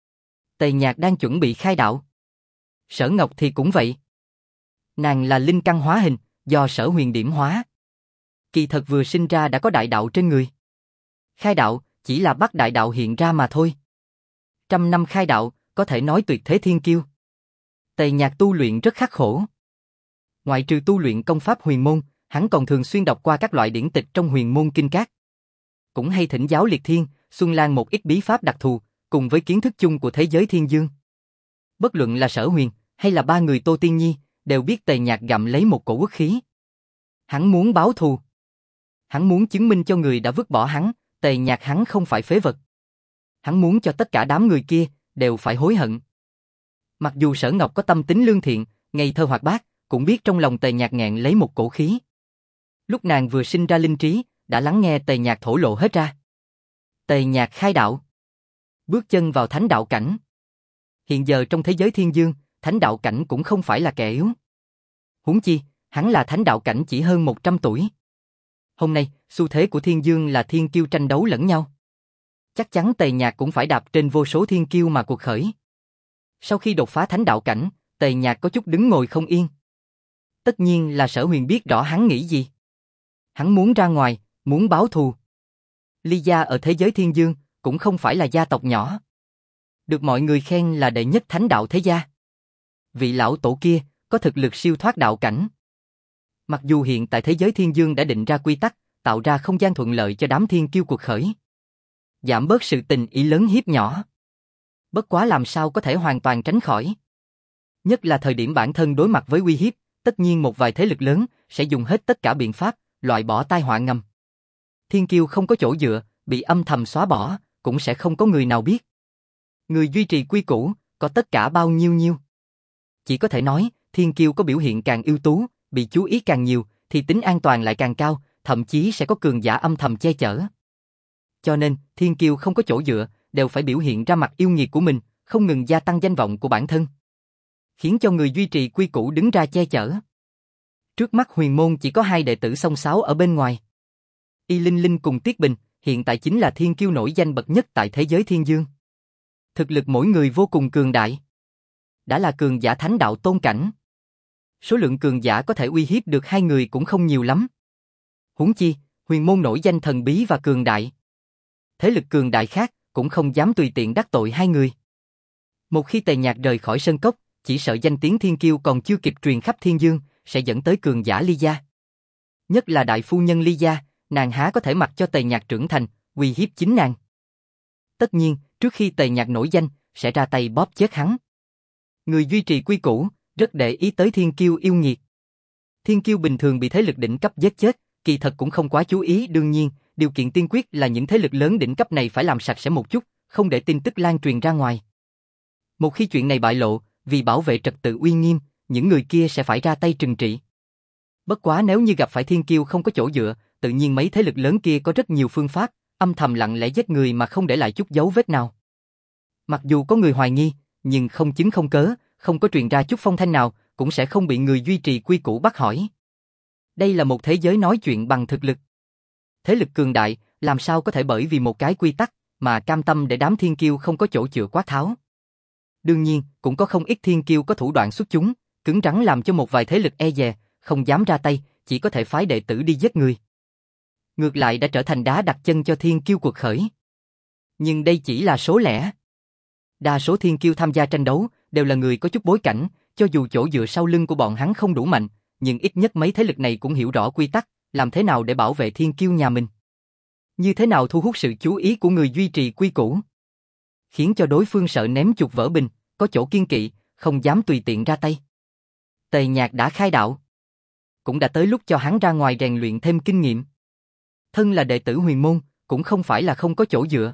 Tề Nhạc đang chuẩn bị khai đạo. Sở Ngọc thì cũng vậy. Nàng là linh căn hóa hình, do Sở Huyền điểm hóa. Kỳ thật vừa sinh ra đã có đại đạo trên người. Khai đạo chỉ là bắt đại đạo hiện ra mà thôi. 100 năm khai đạo, có thể nói tuyệt thế thiên kiêu. Tề Nhạc tu luyện rất khắc khổ. Ngoại trừ tu luyện công pháp huyền môn, hắn còn thường xuyên đọc qua các loại điển tịch trong huyền môn kinh các. Cũng hay thỉnh giáo Liệt Thiên, Xuân Lan một ít bí pháp đặc thù, cùng với kiến thức chung của thế giới thiên dương. Bất luận là Sở Huyền, hay là ba người Tô Tiên Nhi, đều biết Tề Nhạc gặm lấy một cổ uất khí. Hắn muốn báo thù. Hắn muốn chứng minh cho người đã vứt bỏ hắn, Tề Nhạc hắn không phải phế vật. Hắn muốn cho tất cả đám người kia, đều phải hối hận. Mặc dù Sở Ngọc có tâm tính lương thiện, ngây thơ hoạt bát, cũng biết trong lòng Tề Nhạc nghẹn lấy một cổ khí. Lúc nàng vừa sinh ra linh trí, đã lắng nghe Tề Nhạc thổ lộ hết ra. Tề Nhạc khai đạo. Bước chân vào thánh đạo cảnh. Hiện giờ trong thế giới thiên dương, thánh đạo cảnh cũng không phải là kẻ yếu. Huống chi, hắn là thánh đạo cảnh chỉ hơn 100 tuổi. Hôm nay, xu thế của thiên dương là thiên kiêu tranh đấu lẫn nhau. Chắc chắn Tề Nhạc cũng phải đạp trên vô số thiên kiêu mà cuộc khởi. Sau khi đột phá thánh đạo cảnh, Tề Nhạc có chút đứng ngồi không yên. Tất nhiên là Sở Huyền biết rõ hắn nghĩ gì. Hắn muốn ra ngoài, muốn báo thù. Ly gia ở thế giới thiên dương, cũng không phải là gia tộc nhỏ. Được mọi người khen là đệ nhất thánh đạo thế gia. Vị lão tổ kia, có thực lực siêu thoát đạo cảnh. Mặc dù hiện tại thế giới thiên dương đã định ra quy tắc, tạo ra không gian thuận lợi cho đám thiên kiêu cuộc khởi. Giảm bớt sự tình ý lớn hiếp nhỏ. Bất quá làm sao có thể hoàn toàn tránh khỏi. Nhất là thời điểm bản thân đối mặt với uy hiếp, tất nhiên một vài thế lực lớn sẽ dùng hết tất cả biện pháp, loại bỏ tai họa ngầm. Thiên kiêu không có chỗ dựa, bị âm thầm xóa bỏ, cũng sẽ không có người nào biết. Người duy trì quy củ, có tất cả bao nhiêu nhiêu. Chỉ có thể nói, thiên kiêu có biểu hiện càng ưu tú, bị chú ý càng nhiều, thì tính an toàn lại càng cao, thậm chí sẽ có cường giả âm thầm che chở. Cho nên, thiên kiêu không có chỗ dựa, đều phải biểu hiện ra mặt yêu nghiệt của mình, không ngừng gia tăng danh vọng của bản thân. Khiến cho người duy trì quy củ đứng ra che chở. Trước mắt huyền môn chỉ có 2 đệ tử xông xáo ở bên ngoài. Y Linh Linh cùng Tiết Bình, hiện tại chính là thiên kiêu nổi danh bậc nhất tại thế giới thiên dương. Thực lực mỗi người vô cùng cường đại. Đã là cường giả thánh đạo tôn cảnh. Số lượng cường giả có thể uy hiếp được 2 người cũng không nhiều lắm. Huống chi, huyền môn nổi danh thần bí và cường đại. Thế lực cường đại khác cũng không dám tùy tiện đắc tội 2 người. Một khi Tề Nhạc rời khỏi Sơn Cốc, chỉ sợ danh tiếng thiên kiêu còn chưa kịp truyền khắp thiên dương, sẽ dẫn tới cường giả Ly Gia. Nhất là đại phu nhân Ly Gia, nàng há có thể mặc cho Tề Nhạc trưởng thành, uy hiếp chính nàng. Tất nhiên, trước khi Tề Nhạc nổi danh, sẽ ra tay bóp chết hắn. Người duy trì quy củ, rất để ý tới thiên kiêu yêu nghiệt. Thiên kiêu bình thường bị thế lực đỉnh cấp giết chết, kỳ thật cũng không quá chú ý, đương nhiên, điều kiện tiên quyết là những thế lực lớn đỉnh cấp này phải làm sạch sẽ một chút, không để tin tức lan truyền ra ngoài. Một khi chuyện này bại lộ, vì bảo vệ trật tự uy nghiêm, những người kia sẽ phải ra tay trừng trị. Bất quá nếu như gặp phải thiên kiêu không có chỗ dựa, tự nhiên mấy thế lực lớn kia có rất nhiều phương pháp, âm thầm lặng lẽ giết người mà không để lại chút dấu vết nào. Mặc dù có người hoài nghi, nhưng không chứng không cớ, không có truyền ra chút phong thanh nào, cũng sẽ không bị người duy trì quy củ bắt hỏi. Đây là một thế giới nói chuyện bằng thực lực. Thế lực cường đại, làm sao có thể bởi vì một cái quy tắc, mà cam tâm để đám thiên kiêu không có chỗ chữa quát tháo. Đương nhiên, cũng có không ít thiên kiêu có thủ đoạn xuất chúng, cứng rắn làm cho một vài thế lực e dè, không dám ra tay, chỉ có thể phái đệ tử đi giết người. Ngược lại đã trở thành đá đặt chân cho thiên kiêu cuộc khởi. Nhưng đây chỉ là số lẻ. Đa số thiên kiêu tham gia tranh đấu đều là người có chút bối cảnh, cho dù chỗ dựa sau lưng của bọn hắn không đủ mạnh, nhưng ít nhất mấy thế lực này cũng hiểu rõ quy tắc, làm thế nào để bảo vệ thiên kiêu nhà mình. Như thế nào thu hút sự chú ý của người duy trì quy củ. Khiến cho đối phương sợ ném chuột vỡ bình, có chỗ kiên kỵ, không dám tùy tiện ra tay. Tề Nhạc đã khai đạo. Cũng đã tới lúc cho hắn ra ngoài rèn luyện thêm kinh nghiệm. Thân là đệ tử huyền môn, cũng không phải là không có chỗ dựa.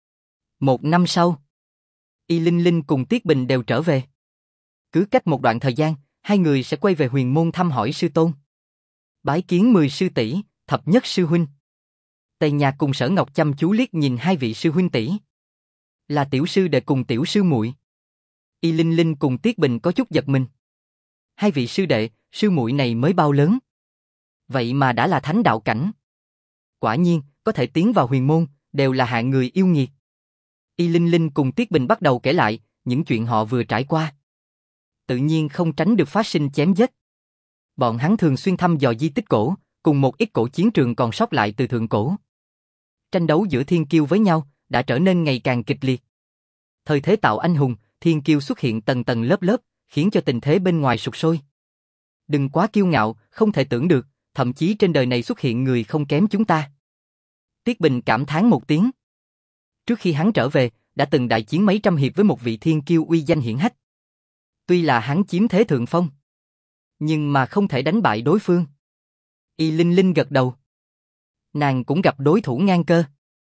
1 năm sau, Y Linh Linh cùng Tiết Bình đều trở về. Cứ cách một đoạn thời gian, 2 người sẽ quay về huyền môn thăm hỏi sư tôn. Bái kiến 10 sư tỷ, thập nhất sư huynh. Tề Nhạc cùng Sở Ngọc chăm chú liếc nhìn 2 vị sư huynh tỷ. Là tiểu sư đệ cùng tiểu sư muội. Y Linh Linh cùng Tiết Bình có chút giật mình. 2 vị sư đệ, sư muội này mới bao lớn. Vậy mà đã là thánh đạo cảnh. Quả nhiên, có thể tiến vào huyền môn, đều là hạng người yêu nghiệt. Y Linh Linh cùng Tiết Bình bắt đầu kể lại những chuyện họ vừa trải qua. Tự nhiên không tránh được phát sinh chém giết. Bọn hắn thường xuyên thăm dò di tích cổ, cùng một ít cổ chiến trường còn sót lại từ thượng cổ. Tranh đấu giữa thiên kiêu với nhau đã trở nên ngày càng kịch liệt. Thời thế tạo anh hùng, thiên kiêu xuất hiện tầng tầng lớp lớp, khiến cho tình thế bên ngoài sục sôi. Đừng quá kiêu ngạo, không thể tưởng được, thậm chí trên đời này xuất hiện người không kém chúng ta. Tiết Bình cảm thán một tiếng. Trước khi hắn trở về, đã từng đại chiến mấy trăm hiệp với một vị thiên kiêu uy danh hiển hách. Tuy là hắn chiếm thế thượng phong, nhưng mà không thể đánh bại đối phương. Y Linh Linh gật đầu. Nàng cũng gặp đối thủ ngang cơ.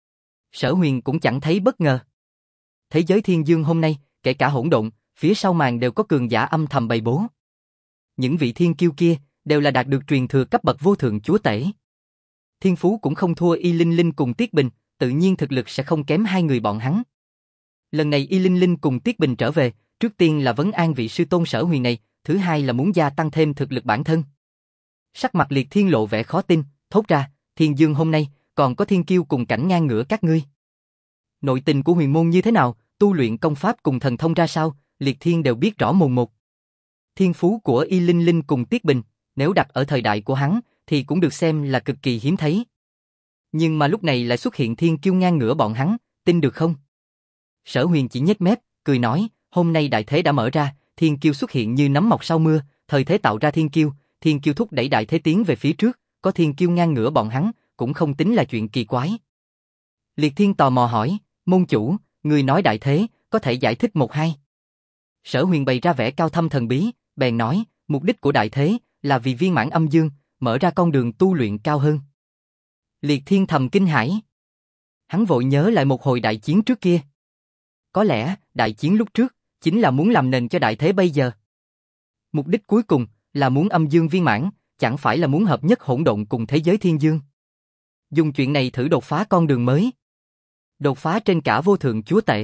Sở Huyền cũng chẳng thấy bất ngờ. Thế giới thiên dương hôm nay, kể cả hỗn độn, phía sau màn đều có cường giả âm thầm bày bố. Những vị thiên kiêu kia đều là đạt được truyền thừa cấp bậc vô thượng chúa tể. Thiên phú cũng không thua Y Linh Linh cùng Tiết Bình, tự nhiên thực lực sẽ không kém 2 người bọn hắn. Lần này Y Linh Linh cùng Tiết Bình trở về, trước tiên là vấn an vị sư tôn Sở Huyền này, thứ hai là muốn gia tăng thêm thực lực bản thân. Sắc mặt Liệt Thiên lộ vẻ khó tin, thốt ra, thiên dương hôm nay, còn có thiên kiêu cùng cảnh ngang ngửa các ngươi. Nội tình của huyền môn như thế nào, tu luyện công pháp cùng thần thông ra sao, Liệt Thiên đều biết rõ mồn một. Thiên phú của Y Linh Linh cùng Tiết Bình, nếu đặt ở thời đại của hắn, thì cũng được xem là cực kỳ hiếm thấy. Nhưng mà lúc này lại xuất hiện thiên kiêu ngang ngửa bọn hắn, tin được không? Sở Huyền chỉ nhếch mép, cười nói, hôm nay đại thế đã mở ra, thiên kiêu xuất hiện như nấm mọc sau mưa, thời thế tạo ra thiên kiêu thúc đẩy đại thế tiến về phía trước, có thiên kiêu ngang ngửa bọn hắn, cũng không tính là chuyện kỳ quái. Liệt Thiên tò mò hỏi, môn chủ, người nói đại thế, có thể giải thích một hai? Sở Huyền bày ra vẻ cao thâm thần bí, bèn nói, mục đích của đại thế là vì viên mãn âm dương, mở ra con đường tu luyện cao hơn. Liệt Thiên thầm kinh hãi. Hắn vội nhớ lại một hồi đại chiến trước kia. Có lẽ, đại chiến lúc trước, chính là muốn làm nền cho đại thế bây giờ. Mục đích cuối cùng, là muốn âm dương viên mãn, chẳng phải là muốn hợp nhất hỗn độn cùng thế giới thiên dương. Dùng chuyện này thử đột phá con đường mới. Đột phá trên cả vô thượng chúa tể.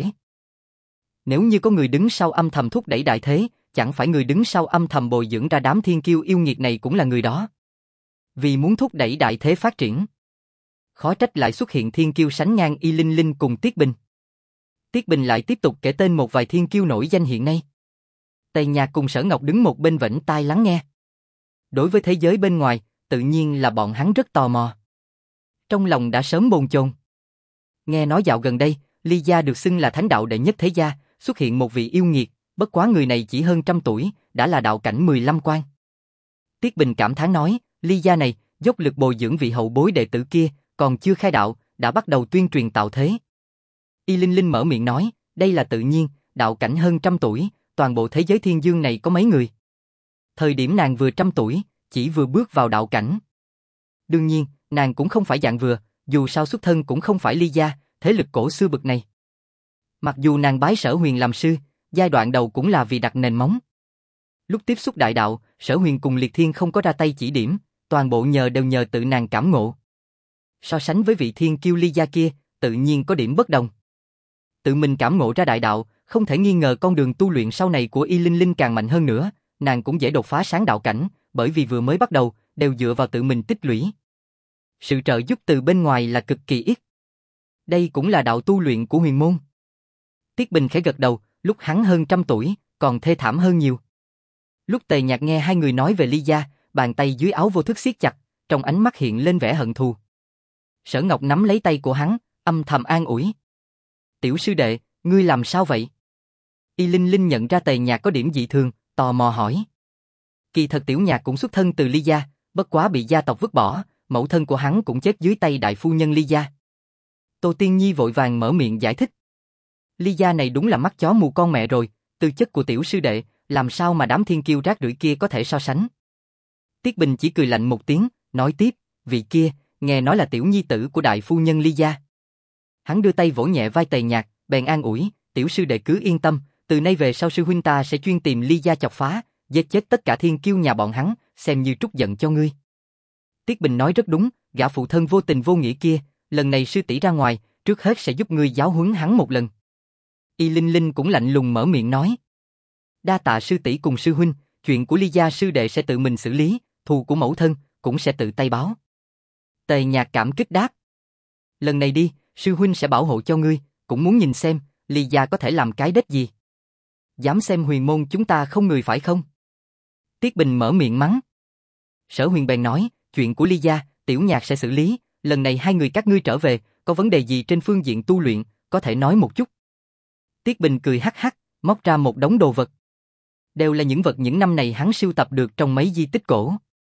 Nếu như có người đứng sau âm thầm thúc đẩy đại thế, chẳng phải người đứng sau âm thầm bồi dưỡng ra đám thiên kiêu yêu nghiệt này cũng là người đó. Vì muốn thúc đẩy đại thế phát triển. Khó trách lại xuất hiện thiên kiêu sánh ngang Y Linh Linh cùng Tiết Bình. Tiết Bình lại tiếp tục kể tên một vài thiên kiêu nổi danh hiện nay. Tề Nhạc cùng Sở Ngọc đứng một bên vểnh tai lắng nghe. Đối với thế giới bên ngoài, tự nhiên là bọn hắn rất tò mò. Trong lòng đã sớm bồn chồn. Nghe nói dạo gần đây, Ly Gia được xưng là thánh đạo đệ nhất thế gia, xuất hiện một vị yêu nghiệt, bất quá người này chỉ hơn 100 tuổi, đã là đạo cảnh 15 quan. Tiết Bình cảm thán nói, Ly Gia này, dốc lực bồi dưỡng vị hậu bối đệ tử kia, còn chưa khai đạo, đã bắt đầu tuyên truyền tạo thế. Y Linh Linh mở miệng nói, đây là tự nhiên, đạo cảnh hơn 100 tuổi, toàn bộ thế giới thiên dương này có mấy người. Thời điểm nàng vừa 100 tuổi, chỉ vừa bước vào đạo cảnh. Đương nhiên, nàng cũng không phải dạng vừa, dù sao xuất thân cũng không phải Ly Gia, thế lực cổ xưa bực này. Mặc dù nàng bái Sở Huyền làm sư, giai đoạn đầu cũng là vì đặt nền móng. Lúc tiếp xúc đại đạo, Sở Huyền cùng Liệt Thiên không có ra tay chỉ điểm, toàn bộ đều nhờ tự nàng cảm ngộ. So sánh với vị thiên kiêu Ly Gia kia, tự nhiên có điểm bất đồng. Tự mình cảm ngộ ra đại đạo, không thể nghi ngờ con đường tu luyện sau này của Y Linh Linh càng mạnh hơn nữa, nàng cũng dễ đột phá sáng đạo cảnh, bởi vì vừa mới bắt đầu, đều dựa vào tự mình tích lũy. Sự trợ giúp từ bên ngoài là cực kỳ ít. Đây cũng là đạo tu luyện của huyền môn. Tiết Bình khẽ gật đầu, lúc hắn hơn 100 tuổi, còn thê thảm hơn nhiều. Lúc Tề Nhạc nghe hai người nói về Ly Gia, bàn tay dưới áo vô thức siết chặt, trong ánh mắt hiện lên vẻ hận thù. Sở Ngọc nắm lấy tay của hắn, âm thầm an ủi. Tiểu sư đệ, ngươi làm sao vậy? Y Linh Linh nhận ra Tề Nhạc có điểm dị thường, tò mò hỏi. Kỳ thật Tiểu Nhạc cũng xuất thân từ Ly Gia, bất quá bị gia tộc vứt bỏ, mẫu thân của hắn cũng chết dưới tay đại phu nhân Ly Gia. Tô Tiên Nhi vội vàng mở miệng giải thích. Ly Gia này đúng là mắt chó mù con mẹ rồi, tư chất của tiểu sư đệ, làm sao mà đám thiên kiêu rác rưởi kia có thể so sánh. Tiết Bình chỉ cười lạnh một tiếng, nói tiếp, vị kia, nghe nói là tiểu nhi tử của đại phu nhân Ly Gia. Hắn đưa tay vỗ nhẹ vai Tề Nhạc, bèn an ủi, tiểu sư đệ cứ yên tâm, từ nay về sau sư huynh ta sẽ chuyên tìm Ly Gia chọc phá, giết chết tất cả thiên kiêu nhà bọn hắn, xem như trút giận cho ngươi. Tiết Bình nói rất đúng, gã phụ thân vô tình vô nghĩa kia, lần này sư tỷ ra ngoài, trước hết sẽ giúp ngươi giáo huấn hắn một lần. Y Linh Linh cũng lạnh lùng mở miệng nói. Đa tạ sư tỷ cùng sư huynh, chuyện của Ly Gia sư đệ sẽ tự mình xử lý, thù của mẫu thân, cũng sẽ tự tay báo. Tề Nhạc cảm kích đáp. Lần này đi, sư huynh sẽ bảo hộ cho ngươi, cũng muốn nhìn xem, Ly Gia có thể làm cái đết gì. Dám xem huyền môn chúng ta không người phải không? Tiết Bình mở miệng mắng. Sở Huyền bèn nói, chuyện của Ly Gia, Tiểu Nhạc sẽ xử lý, lần này hai người các ngươi trở về, có vấn đề gì trên phương diện tu luyện, có thể nói một chút. Tiết Bình cười hắc hắc, móc ra một đống đồ vật. Đều là những vật những năm này hắn sưu tập được trong mấy di tích cổ.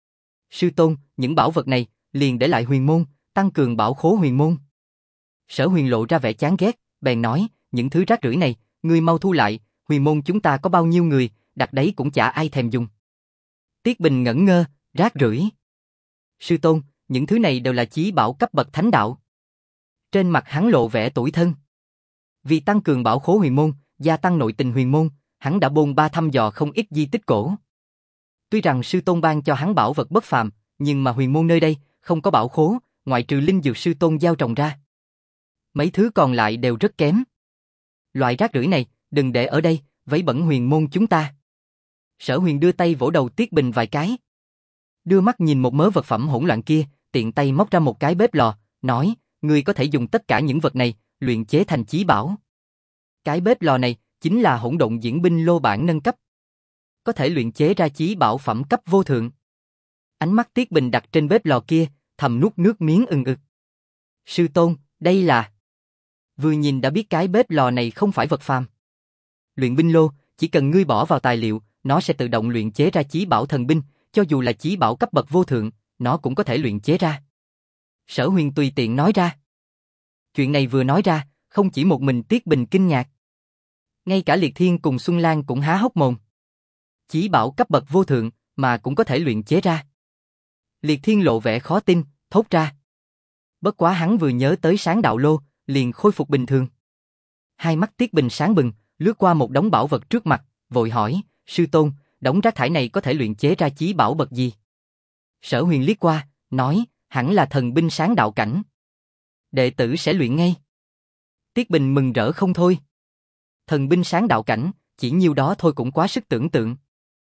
Sư tôn, những bảo vật này, liền để lại huyền môn, tăng cường bảo khố huyền môn. Sở Huyền lộ ra vẻ chán ghét, bèn nói, những thứ rác rưởi này, ngươi mau thu lại, huyền môn chúng ta có bao nhiêu người, đặt đấy cũng chả ai thèm dùng. Tiết Bình ngẩn ngơ, rác rưởi. Sư tôn, những thứ này đều là chí bảo cấp bậc thánh đạo. Trên mặt hắn lộ vẻ tủi thân. Vì tăng cường bảo khố huyền môn, gia tăng nội tình huyền môn, hắn đã bôn ba thăm dò không ít di tích cổ. Tuy rằng sư tôn ban cho hắn bảo vật bất phàm, nhưng mà huyền môn nơi đây không có bảo khố, ngoại trừ linh dược sư tôn gieo trồng ra. Mấy thứ còn lại đều rất kém. Loại rác rưởi này, đừng để ở đây, vấy bẩn huyền môn chúng ta. Sở Huyền đưa tay vỗ đầu Tiết Bình vài cái. Đưa mắt nhìn một mớ vật phẩm hỗn loạn kia, tiện tay móc ra một cái bếp lò, nói, ngươi có thể dùng tất cả những vật này, luyện chế thành chí bảo. Cái bếp lò này, chính là hỗn độn diễn binh lô bản nâng cấp. Có thể luyện chế ra chí bảo phẩm cấp vô thượng. Ánh mắt Tiết Bình đặt trên bếp lò kia, thầm nuốt nước miếng ừng ực. Sư tôn, đây là... Vừa nhìn đã biết cái bếp lò này không phải vật phàm. Luyện binh lô, chỉ cần ngươi bỏ vào tài liệu, nó sẽ tự động luyện chế ra chí bảo thần binh, cho dù là chí bảo cấp bậc vô thượng, nó cũng có thể luyện chế ra. Sở Huyền tùy tiện nói ra. Chuyện này vừa nói ra, không chỉ một mình Tiết Bình kinh ngạc. Ngay cả Liệt Thiên cùng Xuân Lan cũng há hốc mồm. Chí bảo cấp bậc vô thượng mà cũng có thể luyện chế ra. Liệt Thiên lộ vẻ khó tin, thốt ra. Bất quá hắn vừa nhớ tới sáng đạo lô, liền khôi phục bình thường. Hai mắt Tiết Bình sáng bừng, lướt qua một đống bảo vật trước mặt, vội hỏi, sư tôn, đống rác thải này có thể luyện chế ra chí bảo bậc gì? Sở Huyền liếc qua, nói, hẳn là thần binh sáng đạo cảnh. Đệ tử sẽ luyện ngay. Tiết Bình mừng rỡ không thôi. Thần binh sáng đạo cảnh, chỉ nhiêu đó thôi cũng quá sức tưởng tượng.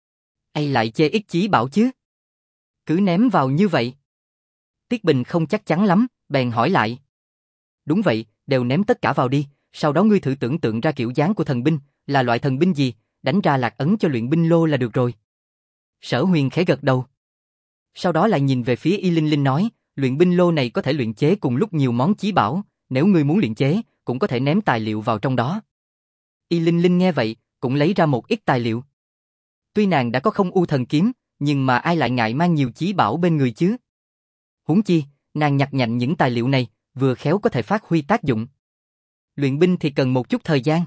Ai lại chê ít chí bảo chứ? Cứ ném vào như vậy. Tiết Bình không chắc chắn lắm, bèn hỏi lại. Đúng vậy, đều ném tất cả vào đi, sau đó ngươi thử tưởng tượng ra kiểu dáng của thần binh, là loại thần binh gì, đánh ra lạc ấn cho luyện binh lô là được rồi. Sở Huyền khẽ gật đầu. Sau đó lại nhìn về phía Y Linh Linh nói, luyện binh lô này có thể luyện chế cùng lúc nhiều món chí bảo, nếu ngươi muốn luyện chế, cũng có thể ném tài liệu vào trong đó. Y Linh Linh nghe vậy, cũng lấy ra một ít tài liệu. Tuy nàng đã có không u thần kiếm, nhưng mà ai lại ngại mang nhiều chí bảo bên người chứ? Huống chi, nàng nhặt nhạnh những tài liệu này, vừa khéo có thể phát huy tác dụng. Luyện binh thì cần một chút thời gian.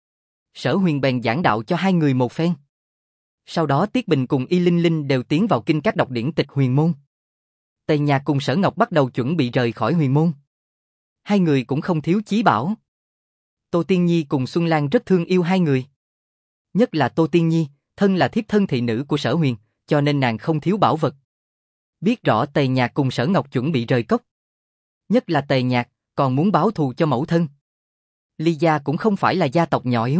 Sở Huyền bèn giảng đạo cho hai người một phen. Sau đó Tiết Bình cùng Y Linh Linh đều tiến vào kinh các đọc điển tịch huyền môn. Tề Nhạc cùng Sở Ngọc bắt đầu chuẩn bị rời khỏi huyền môn. Hai người cũng không thiếu chí bảo. Tô Tiên Nhi cùng Xuân Lan rất thương yêu hai người. Nhất là Tô Tiên Nhi, thân là thiếp thân thị nữ của Sở Huyền, cho nên nàng không thiếu bảo vật. Biết rõ Tề Nhạc cùng Sở Ngọc chuẩn bị rời cốc. Nhất là Tề Nhạc, còn muốn báo thù cho mẫu thân. Ly gia cũng không phải là gia tộc nhỏ yếu.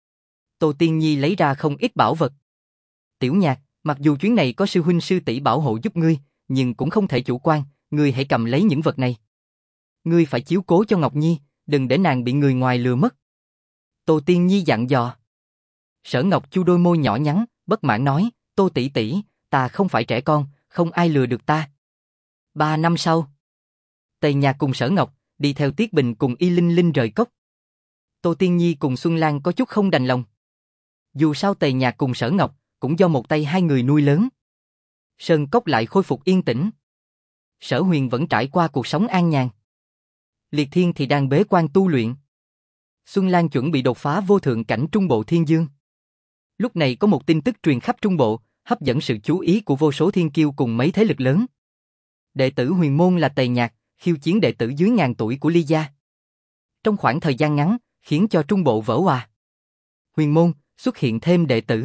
Tô Tiên Nhi lấy ra không ít bảo vật. Tiểu Nhạc, mặc dù chuyến này có sư huynh sư tỷ bảo hộ giúp ngươi, nhưng cũng không thể chủ quan, ngươi hãy cầm lấy những vật này. Ngươi phải chiếu cố cho Ngọc Nhi, đừng để nàng bị người ngoài lừa mất. Tô Tiên Nhi dặn dò. Sở Ngọc chu đôi môi nhỏ nhắn, bất mãn nói, Tô tỷ tỷ, ta không phải trẻ con, không ai lừa được ta. 3 năm sau, Tề Nhạc cùng Sở Ngọc đi theo Tiết Bình cùng Y Linh Linh rời cốc. Tô Tiên Nhi cùng Xuân Lan có chút không đành lòng. Dù sao Tề Nhạc cùng Sở Ngọc cũng do một tay hai người nuôi lớn. Sơn cốc lại khôi phục yên tĩnh. Sở Huyền vẫn trải qua cuộc sống an nhàn. Liệt Thiên thì đang bế quan tu luyện. Xuân Lan chuẩn bị đột phá vô thượng cảnh Trung Bộ Thiên Dương. Lúc này có một tin tức truyền khắp Trung Bộ, hấp dẫn sự chú ý của vô số thiên kiêu cùng mấy thế lực lớn. Đệ tử huyền môn là Tề Nhạc, khiêu chiến đệ tử dưới ngàn tuổi của Ly gia. Trong khoảng thời gian ngắn, khiến cho Trung Bộ vỡ òa. Huyền môn, xuất hiện thêm đệ tử.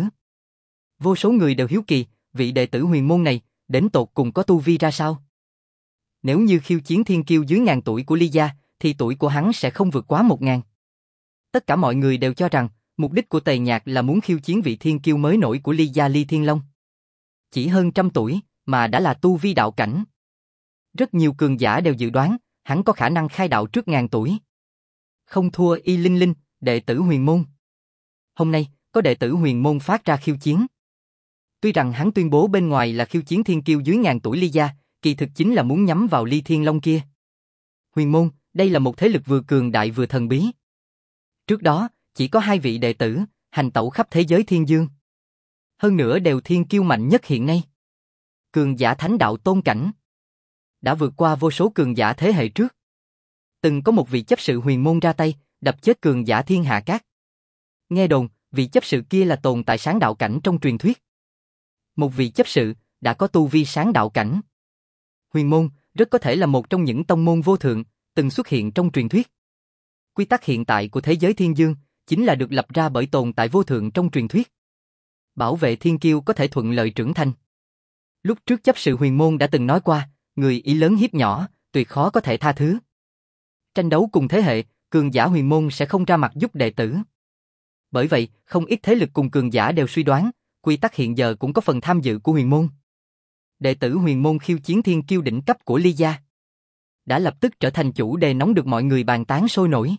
Vô số người đều hiếu kỳ, vị đệ tử huyền môn này, đến tột cùng có tu vi ra sao? Nếu như khiêu chiến thiên kiêu dưới ngàn tuổi của Ly gia, thì tuổi của hắn sẽ không vượt quá 1000. Tất cả mọi người đều cho rằng, mục đích của Tề Nhạc là muốn khiêu chiến vị thiên kiêu mới nổi của Ly gia Ly Thiên Long. Chỉ hơn 100 tuổi, mà đã là tu vi đạo cảnh. Rất nhiều cường giả đều dự đoán, hắn có khả năng khai đạo trước 1000 tuổi. Không thua Y Linh Linh, đệ tử huyền môn. Hôm nay, có đệ tử huyền môn phát ra khiêu chiến. Tuy rằng hắn tuyên bố bên ngoài là khiêu chiến thiên kiêu dưới 1000 tuổi Ly gia, kỳ thực chính là muốn nhắm vào Ly Thiên Long kia. Huyền môn, đây là một thế lực vừa cường đại vừa thần bí. Trước đó, chỉ có 2 vị đệ tử, hành tẩu khắp thế giới thiên dương. Hơn nữa đều thiên kiêu mạnh nhất hiện nay. Cường giả thánh đạo tôn cảnh. Đã vượt qua vô số cường giả thế hệ trước. Từng có một vị chấp sự huyền môn ra tay, đập chết cường giả thiên hạ các. Nghe đồn, vị chấp sự kia là tồn tại sáng đạo cảnh trong truyền thuyết. Một vị chấp sự, đã có tu vi sáng đạo cảnh. Huyền môn, rất có thể là một trong những tông môn vô thượng, từng xuất hiện trong truyền thuyết. Quy tắc hiện tại của thế giới thiên dương, chính là được lập ra bởi tồn tại vô thượng trong truyền thuyết. Bảo vệ thiên kiêu có thể thuận lợi trưởng thành. Lúc trước chấp sự huyền môn đã từng nói qua, người ý lớn hiếp nhỏ, tuyệt khó có thể tha thứ. Tranh đấu cùng thế hệ, cường giả huyền môn sẽ không ra mặt giúp đệ tử. Bởi vậy, không ít thế lực cùng cường giả đều suy đoán, quy tắc hiện giờ cũng có phần tham dự của huyền môn. Đệ tử huyền môn khiêu chiến thiên kiêu đỉnh cấp của Ly gia, đã lập tức trở thành chủ đề nóng được mọi người bàn tán sôi nổi.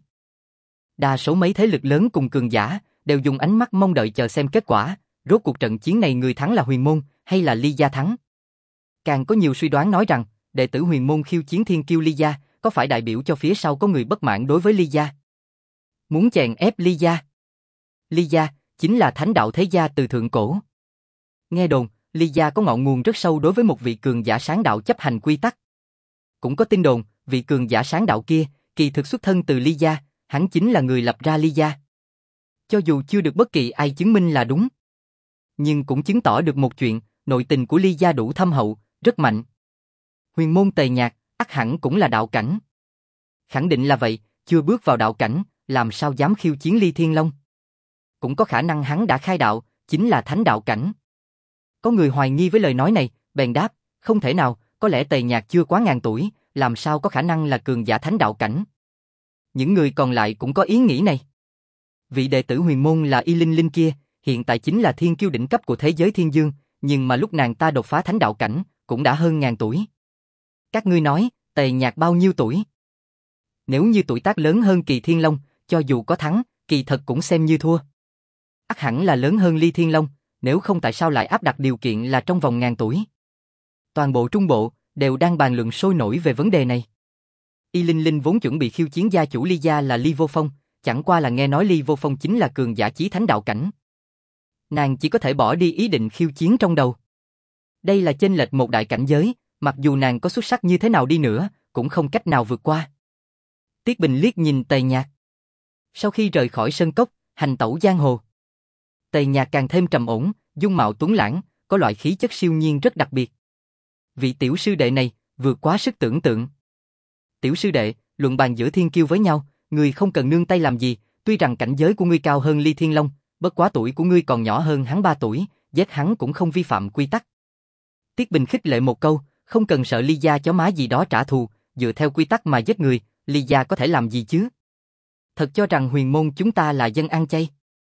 Đa số mấy thế lực lớn cùng cường giả đều dùng ánh mắt mong đợi chờ xem kết quả, rốt cuộc trận chiến này người thắng là huyền môn hay là Ly gia thắng. Càng có nhiều suy đoán nói rằng, đệ tử huyền môn khiêu chiến thiên kiêu Ly gia có phải đại biểu cho phía sau có người bất mãn đối với Ly gia, muốn chèn ép Ly gia. Ly gia chính là thánh đạo thế gia từ thượng cổ. Nghe đồn, Ly gia có ngọn nguồn rất sâu đối với một vị cường giả sáng đạo chấp hành quy tắc. Cũng có tin đồn, vị cường giả sáng đạo kia kỳ thực xuất thân từ Ly gia, hắn chính là người lập ra Ly gia. Cho dù chưa được bất kỳ ai chứng minh là đúng, nhưng cũng chứng tỏ được một chuyện, nội tình của Ly gia đủ thâm hậu, rất mạnh. Huyền môn Tề Nhạc, ắt hẳn cũng là đạo cảnh. Khẳng định là vậy, chưa bước vào đạo cảnh, làm sao dám khiêu chiến Ly Thiên Long. Cũng có khả năng hắn đã khai đạo, chính là thánh đạo cảnh. Có người hoài nghi với lời nói này, bèn đáp, không thể nào, có lẽ Tề Nhạc chưa quá ngàn tuổi, làm sao có khả năng là cường giả thánh đạo cảnh. Những người còn lại cũng có ý nghĩ này. Vị đệ tử huyền môn là Y Linh Linh kia, hiện tại chính là thiên kiêu đỉnh cấp của thế giới thiên dương, nhưng mà lúc nàng ta đột phá thánh đạo cảnh, cũng đã hơn ngàn tuổi. Các ngươi nói, Tề Nhạc bao nhiêu tuổi? Nếu như tuổi tác lớn hơn Kỳ Thiên Long, cho dù có thắng, kỳ thật cũng xem như thua. Ắt hẳn là lớn hơn Ly Thiên Long, nếu không tại sao lại áp đặt điều kiện là trong vòng ngàn tuổi. Toàn bộ Trung Bộ đều đang bàn luận sôi nổi về vấn đề này. Y Linh Linh vốn chuẩn bị khiêu chiến gia chủ Ly gia là Ly Vô Phong, chẳng qua là nghe nói Ly Vô Phong chính là cường giả chí thánh đạo cảnh. Nàng chỉ có thể bỏ đi ý định khiêu chiến trong đầu. Đây là chênh lệch một đại cảnh giới, mặc dù nàng có xuất sắc như thế nào đi nữa, cũng không cách nào vượt qua. Tiết Bình liếc nhìn Tề Nhạc. Sau khi rời khỏi sân cốc, hành tẩu giang hồ, Tề Nhạc càng thêm trầm ổn, dung mạo tuấn lãng, có loại khí chất siêu nhiên rất đặc biệt. Vị tiểu sư đệ này, vượt quá sức tưởng tượng. Tiểu sư đệ, luận bàn giữa thiên kiêu với nhau, ngươi không cần nương tay làm gì, tuy rằng cảnh giới của ngươi cao hơn Ly Thiên Long, bất quá tuổi của ngươi còn nhỏ hơn hắn 3 tuổi, giết hắn cũng không vi phạm quy tắc. Tiết Bình khích lệ một câu, không cần sợ Ly gia chó má gì đó trả thù, dựa theo quy tắc mà giết người, Ly gia có thể làm gì chứ? Thật cho rằng huyền môn chúng ta là dân ăn chay.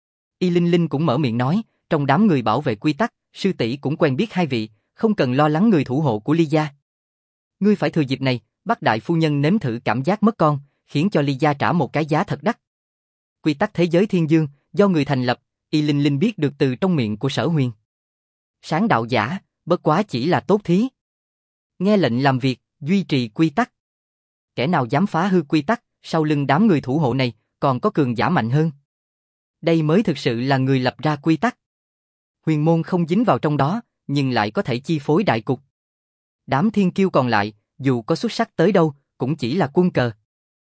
Y Linh Linh cũng mở miệng nói, trong đám người bảo vệ quy tắc, sư tỷ cũng quen biết hai vị, không cần lo lắng người thủ hộ của Ly gia. Ngươi phải thừa dịp này, bắt đại phu nhân nếm thử cảm giác mất con, khiến cho Ly gia trả một cái giá thật đắt. Quy tắc thế giới thiên dương, do người thành lập, Y Linh Linh biết được từ trong miệng của Sở Huyền. Sáng đạo giả, bất quá chỉ là tốt thí. Nghe lệnh làm việc, duy trì quy tắc. Kẻ nào dám phá hư quy tắc, sau lưng đám người thủ hộ này, còn có cường giả mạnh hơn. Đây mới thực sự là người lập ra quy tắc. Huyền môn không dính vào trong đó, nhưng lại có thể chi phối đại cục. Đám thiên kiêu còn lại, dù có xuất sắc tới đâu, cũng chỉ là quân cờ.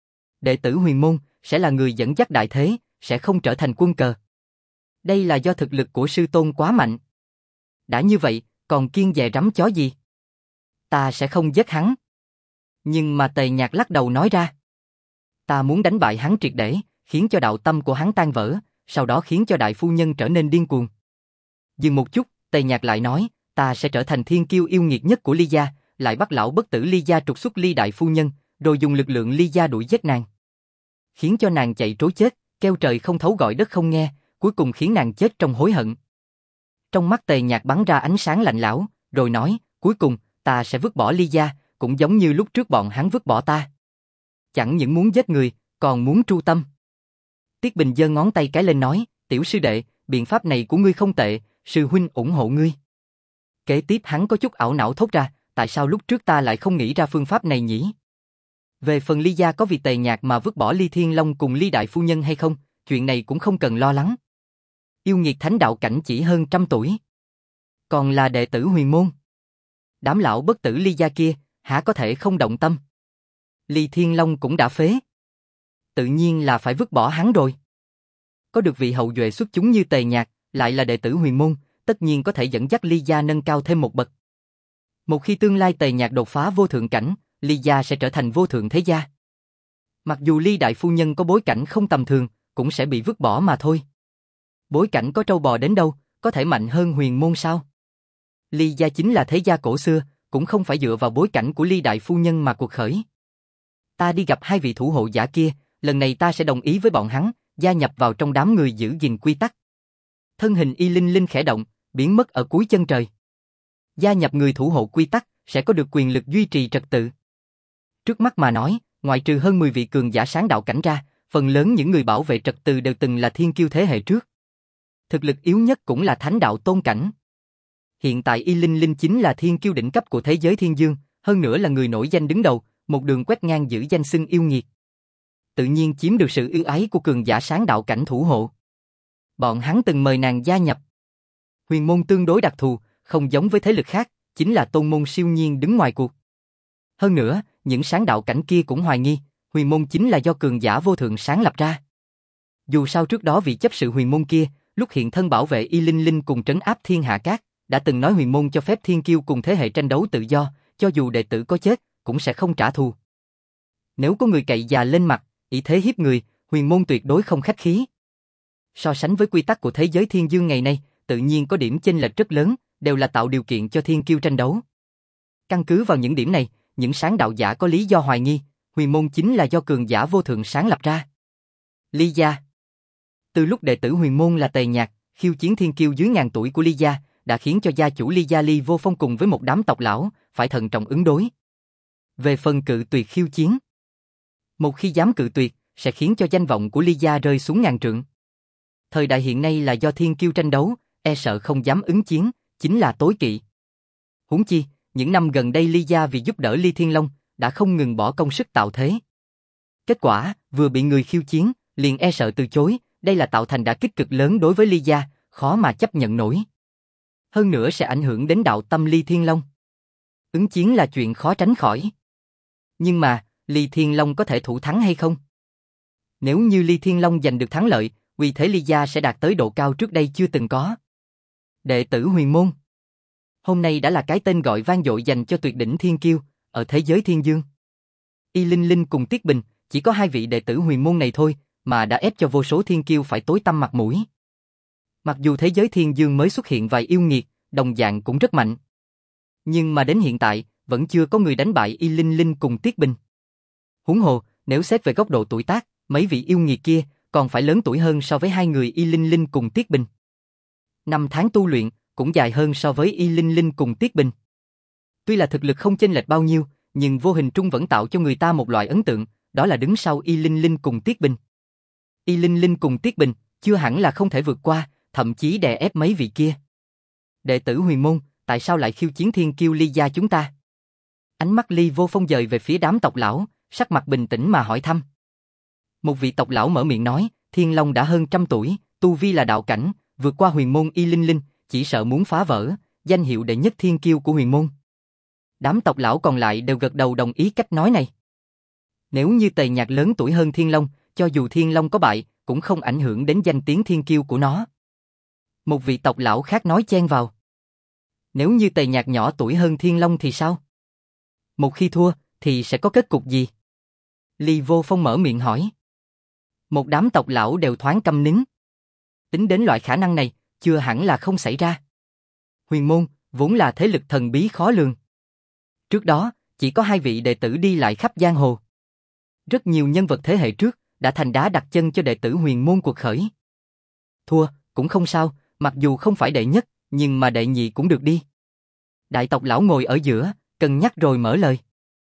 Đệ tử huyền môn sẽ là người dẫn dắt đại thế, sẽ không trở thành quân cờ. Đây là do thực lực của sư tôn quá mạnh. Đã như vậy, còn kiêng dè rắm chó gì? Ta sẽ không giết hắn. Nhưng mà Tề Nhạc lắc đầu nói ra. Ta muốn đánh bại hắn triệt để, khiến cho đạo tâm của hắn tan vỡ, sau đó khiến cho đại phu nhân trở nên điên cuồng. Dừng một chút, Tề Nhạc lại nói, ta sẽ trở thành thiên kiêu yêu nghiệt nhất của Ly gia, lại bắt lão bất tử Ly gia trục xuất Ly đại phu nhân, rồi dùng lực lượng Ly gia đuổi giết nàng. Khiến cho nàng chạy trối chết, kêu trời không thấu gọi đất không nghe, cuối cùng khiến nàng chết trong hối hận. Trong mắt Tề Nhạc bắn ra ánh sáng lạnh lẽo, rồi nói, cuối cùng, ta sẽ vứt bỏ Ly gia, cũng giống như lúc trước bọn hắn vứt bỏ ta. Chẳng những muốn giết người, còn muốn tru tâm. Tiết Bình giơ ngón tay cái lên nói, tiểu sư đệ, biện pháp này của ngươi không tệ, sư huynh ủng hộ ngươi. Kế tiếp hắn có chút ảo não thốt ra, tại sao lúc trước ta lại không nghĩ ra phương pháp này nhỉ? Về phần Ly gia có vì Tề Nhạc mà vứt bỏ Ly Thiên Long cùng Ly đại phu nhân hay không, chuyện này cũng không cần lo lắng. Yêu nghiệt thánh đạo cảnh chỉ hơn 100 tuổi. Còn là đệ tử huyền môn. Đám lão bất tử Ly gia kia, há có thể không động tâm? Ly Thiên Long cũng đã phế. Tự nhiên là phải vứt bỏ hắn rồi. Có được vị hậu duệ xuất chúng như Tề Nhạc, lại là đệ tử huyền môn, tất nhiên có thể dẫn dắt Ly gia nâng cao thêm một bậc. Một khi tương lai Tề Nhạc đột phá vô thượng cảnh, Ly gia sẽ trở thành vô thượng thế gia. Mặc dù Ly đại phu nhân có bối cảnh không tầm thường, cũng sẽ bị vứt bỏ mà thôi. Bối cảnh có trâu bò đến đâu, có thể mạnh hơn huyền môn sao? Ly gia chính là thế gia cổ xưa, cũng không phải dựa vào bối cảnh của Ly đại phu nhân mà cuộc khởi. Ta đi gặp hai vị thủ hộ giả kia, lần này ta sẽ đồng ý với bọn hắn, gia nhập vào trong đám người giữ gìn quy tắc. Thân hình Y Linh Linh khẽ động, biến mất ở cuối chân trời. Gia nhập người thủ hộ quy tắc, sẽ có được quyền lực duy trì trật tự. Trước mắt mà nói, ngoại trừ hơn 10 vị cường giả sáng đạo cảnh ra, phần lớn những người bảo vệ trật tự đều từng là thiên kiêu thế hệ trước. Thực lực yếu nhất cũng là thánh đạo tôn cảnh. Hiện tại Y Linh Linh chính là thiên kiêu đỉnh cấp của thế giới thiên dương, hơn nữa là người nổi danh đứng đầu, một đường quét ngang giữ danh xưng yêu nghiệt. Tự nhiên chiếm được sự ưu ái của cường giả sáng đạo cảnh thủ hộ. Bọn hắn từng mời nàng gia nhập. Huyền môn tương đối đặc thù, không giống với thế lực khác, chính là tôn môn siêu nhiên đứng ngoài cuộc. Hơn nữa, những sáng đạo cảnh kia cũng hoài nghi, huyền môn chính là do cường giả vô thượng sáng lập ra. Dù sao trước đó vị chấp sự huyền môn kia, lúc hiện thân bảo vệ Y Linh Linh cùng trấn áp thiên hạ cát, đã từng nói huyền môn cho phép thiên kiêu cùng thế hệ tranh đấu tự do, cho dù đệ tử có chết, cũng sẽ không trả thù. Nếu có người cậy già lên mặt, ý thế hiếp người, huyền môn tuyệt đối không khách khí. So sánh với quy tắc của thế giới thiên dương ngày nay, tự nhiên có điểm chênh lệch rất lớn, đều là tạo điều kiện cho thiên kiêu tranh đấu. Căn cứ vào những điểm này, những sáng đạo giả có lý do hoài nghi, huyền môn chính là do cường giả vô thượng sáng lập ra. Ly gia. Từ lúc đệ tử huyền môn là Tề Nhạc, khiêu chiến thiên kiêu dưới ngàn tuổi của Ly gia, đã khiến cho gia chủ Ly gia Ly Vô Phong cùng với một đám tộc lão, phải thận trọng ứng đối. Về phần cự tuyệt khiêu chiến, một khi dám cự tuyệt, sẽ khiến cho danh vọng của Ly gia rơi xuống ngàn trượng. Thời đại hiện nay là do thiên kiêu tranh đấu, e sợ không dám ứng chiến, chính là tối kỵ. Huống chi, những năm gần đây Ly gia vì giúp đỡ Ly Thiên Long, đã không ngừng bỏ công sức tạo thế. Kết quả, vừa bị người khiêu chiến, liền e sợ từ chối, đây là tạo thành đả kích cực lớn đối với Ly gia, khó mà chấp nhận nổi. Hơn nữa sẽ ảnh hưởng đến đạo tâm Ly Thiên Long. Ứng chiến là chuyện khó tránh khỏi. Nhưng mà, Ly Thiên Long có thể thủ thắng hay không? Nếu như Ly Thiên Long giành được thắng lợi, uy thế Ly gia sẽ đạt tới độ cao trước đây chưa từng có. Đệ tử huyền môn. Hôm nay đã là cái tên gọi vang dội dành cho tuyệt đỉnh thiên kiêu, ở thế giới thiên dương. Y Linh Linh cùng Tiết Bình, chỉ có hai vị đệ tử huyền môn này thôi, mà đã ép cho vô số thiên kiêu phải tối tăm mặt mũi. Mặc dù thế giới thiên dương mới xuất hiện vài yêu nghiệt, đồng dạng cũng rất mạnh. Nhưng mà đến hiện tại, vẫn chưa có người đánh bại Y Linh Linh cùng Tiết Bình. Huống hồ, nếu xét về góc độ tuổi tác, mấy vị yêu nghiệt kia còn phải lớn tuổi hơn so với hai người Y Linh Linh cùng Tiết Bình. Năm tháng tu luyện cũng dài hơn so với Y Linh Linh cùng Tiết Bình. Tuy là thực lực không chênh lệch bao nhiêu, nhưng vô hình trung vẫn tạo cho người ta một loại ấn tượng, đó là đứng sau Y Linh Linh cùng Tiết Bình. Y Linh Linh cùng Tiết Bình chưa hẳn là không thể vượt qua, thậm chí đè ép mấy vị kia. Đệ tử huyền môn, tại sao lại khiêu chiến thiên kiêu Ly gia chúng ta? Ánh mắt Ly Vô Phong dời về phía đám tộc lão, sắc mặt bình tĩnh mà hỏi thăm. Một vị tộc lão mở miệng nói, Thiên Long đã hơn 100 tuổi, tu vi là đạo cảnh, vượt qua huyền môn Y Linh Linh, chỉ sợ muốn phá vỡ danh hiệu đệ nhất thiên kiêu của huyền môn. Đám tộc lão còn lại đều gật đầu đồng ý cách nói này. Nếu như Tề Nhạc lớn tuổi hơn Thiên Long, cho dù Thiên Long có bại, cũng không ảnh hưởng đến danh tiếng thiên kiêu của nó. Một vị tộc lão khác nói chen vào. Nếu như Tề Nhạc nhỏ tuổi hơn Thiên Long thì sao? Một khi thua, thì sẽ có kết cục gì? Ly Vô Phong mở miệng hỏi. Một đám tộc lão đều thoáng câm nín. Tính đến loại khả năng này, chưa hẳn là không xảy ra. Huyền môn, vốn là thế lực thần bí khó lường. Trước đó, chỉ có hai vị đệ tử đi lại khắp giang hồ. Rất nhiều nhân vật thế hệ trước, đã thành đá đặt chân cho đệ tử huyền môn cuộc khởi. Thua, cũng không sao, mặc dù không phải đệ nhất, nhưng mà đệ nhị cũng được đi. Đại tộc lão ngồi ở giữa, cân nhắc rồi mở lời.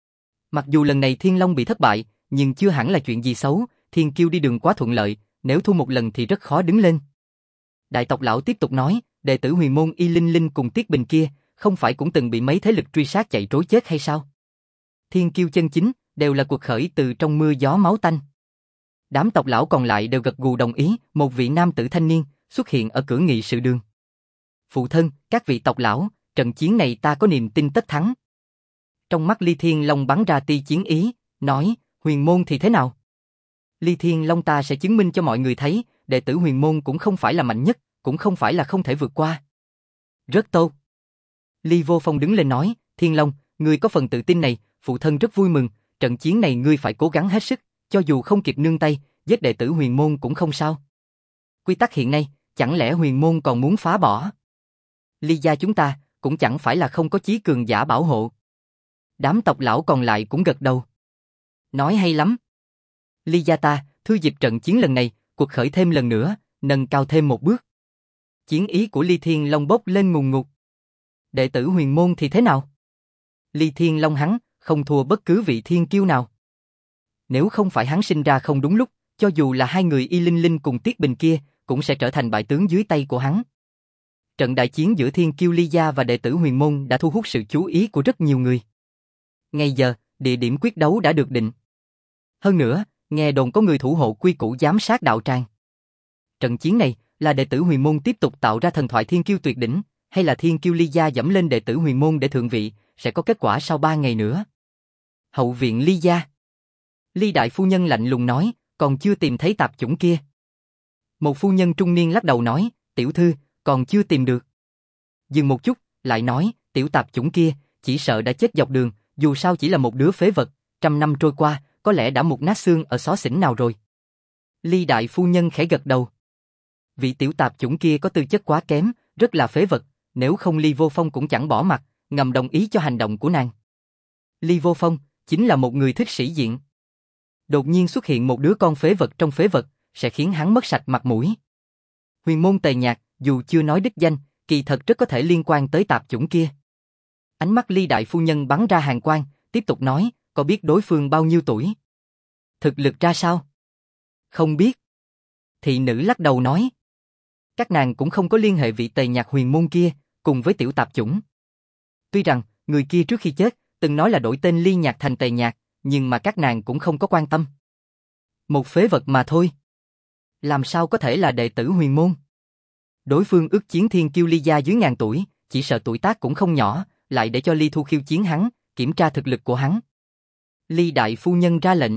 Mặc dù lần này Thiên Long bị thất bại, nhưng chưa hẳn là chuyện gì xấu, thiên kiêu đi đường quá thuận lợi, nếu thua một lần thì rất khó đứng lên. Đại tộc lão tiếp tục nói, đệ tử huyền môn Y Linh Linh cùng Tiết Bình kia, không phải cũng từng bị mấy thế lực truy sát chạy trối chết hay sao? Thiên kiêu chân chính, đều là cuộc khởi từ trong mưa gió máu tanh. Đám tộc lão còn lại đều gật gù đồng ý, một vị nam tử thanh niên xuất hiện ở cửa nghị sự đường. Phụ thân, các vị tộc lão, trận chiến này ta có niềm tin tất thắng. Trong mắt Ly Thiên Long bắn ra tia chiến ý, nói, huyền môn thì thế nào? Ly Thiên Long ta sẽ chứng minh cho mọi người thấy, đệ tử huyền môn cũng không phải là mạnh nhất, cũng không phải là không thể vượt qua. Rất tốt. Ly Vô Phong đứng lên nói, Thiên Long, ngươi có phần tự tin này, phụ thân rất vui mừng, trận chiến này ngươi phải cố gắng hết sức, cho dù không kịp nương tay, giết đệ tử huyền môn cũng không sao. Quy tắc hiện nay, chẳng lẽ huyền môn còn muốn phá bỏ? Ly gia chúng ta, cũng chẳng phải là không có chí cường giả bảo hộ. Đám tộc lão còn lại cũng gật đầu. Nói hay lắm. Ly gia ta, thư dịp trận chiến lần này, cuộc khởi thêm lần nữa, nâng cao thêm một bước. Chiến ý của Ly Thiên Long bốc lên ngùn ngụt. Đệ tử huyền môn thì thế nào? Ly Thiên Long hắn, không thua bất cứ vị thiên kiêu nào. Nếu không phải hắn sinh ra không đúng lúc, cho dù là hai người Y Linh Linh cùng Tiết Bình kia, cũng sẽ trở thành bại tướng dưới tay của hắn. Trận đại chiến giữa thiên kiêu Ly gia và đệ tử huyền môn đã thu hút sự chú ý của rất nhiều người. Ngay giờ, địa điểm quyết đấu đã được định. Hơn nữa, nghe đồn có người thủ hộ quy củ giám sát đạo tràng. Trận chiến này, là đệ tử huyền môn tiếp tục tạo ra thần thoại thiên kiêu tuyệt đỉnh, hay là thiên kiêu Ly gia dẫm lên đệ tử huyền môn để thượng vị, sẽ có kết quả sau 3 ngày nữa. Hậu viện Ly gia. Ly đại phu nhân lạnh lùng nói, còn chưa tìm thấy tạp chủng kia. Một phu nhân trung niên lắc đầu nói, tiểu thư, còn chưa tìm được. Dừng một chút, lại nói, tiểu tạp chủng kia, chỉ sợ đã chết dọc đường, dù sao chỉ là một đứa phế vật, 100 năm trôi qua, có lẽ đã mục nát xương ở xó xỉnh nào rồi. Ly đại phu nhân khẽ gật đầu. Vị tiểu tạp chủng kia có tư chất quá kém, rất là phế vật, nếu không Ly Vô Phong cũng chẳng bỏ mặt, ngầm đồng ý cho hành động của nàng. Ly Vô Phong, chính là một người thích sĩ diện. Đột nhiên xuất hiện một đứa con phế vật trong phế vật, sẽ khiến hắn mất sạch mặt mũi. Huyền môn Tề Nhạc, dù chưa nói đích danh, kỳ thật rất có thể liên quan tới tạp chủng kia. Ánh mắt Ly đại phu nhân bắn ra hàn quang, tiếp tục nói, có biết đối phương bao nhiêu tuổi? Thực lực ra sao? Không biết. Thị nữ lắc đầu nói. Các nàng cũng không có liên hệ vị Tề Nhạc huyền môn kia, cùng với tiểu tạp chủng. Tuy rằng, người kia trước khi chết, từng nói là đổi tên Ly Nhạc thành Tề Nhạc, nhưng mà các nàng cũng không có quan tâm. Một phế vật mà thôi. Làm sao có thể là đệ tử huyền môn? Đối phương ước chiến thiên kiêu Ly gia dưới ngàn tuổi, chỉ sợ tuổi tác cũng không nhỏ, lại để cho Ly Thu khiêu chiến hắn, kiểm tra thực lực của hắn. Ly đại phu nhân ra lệnh.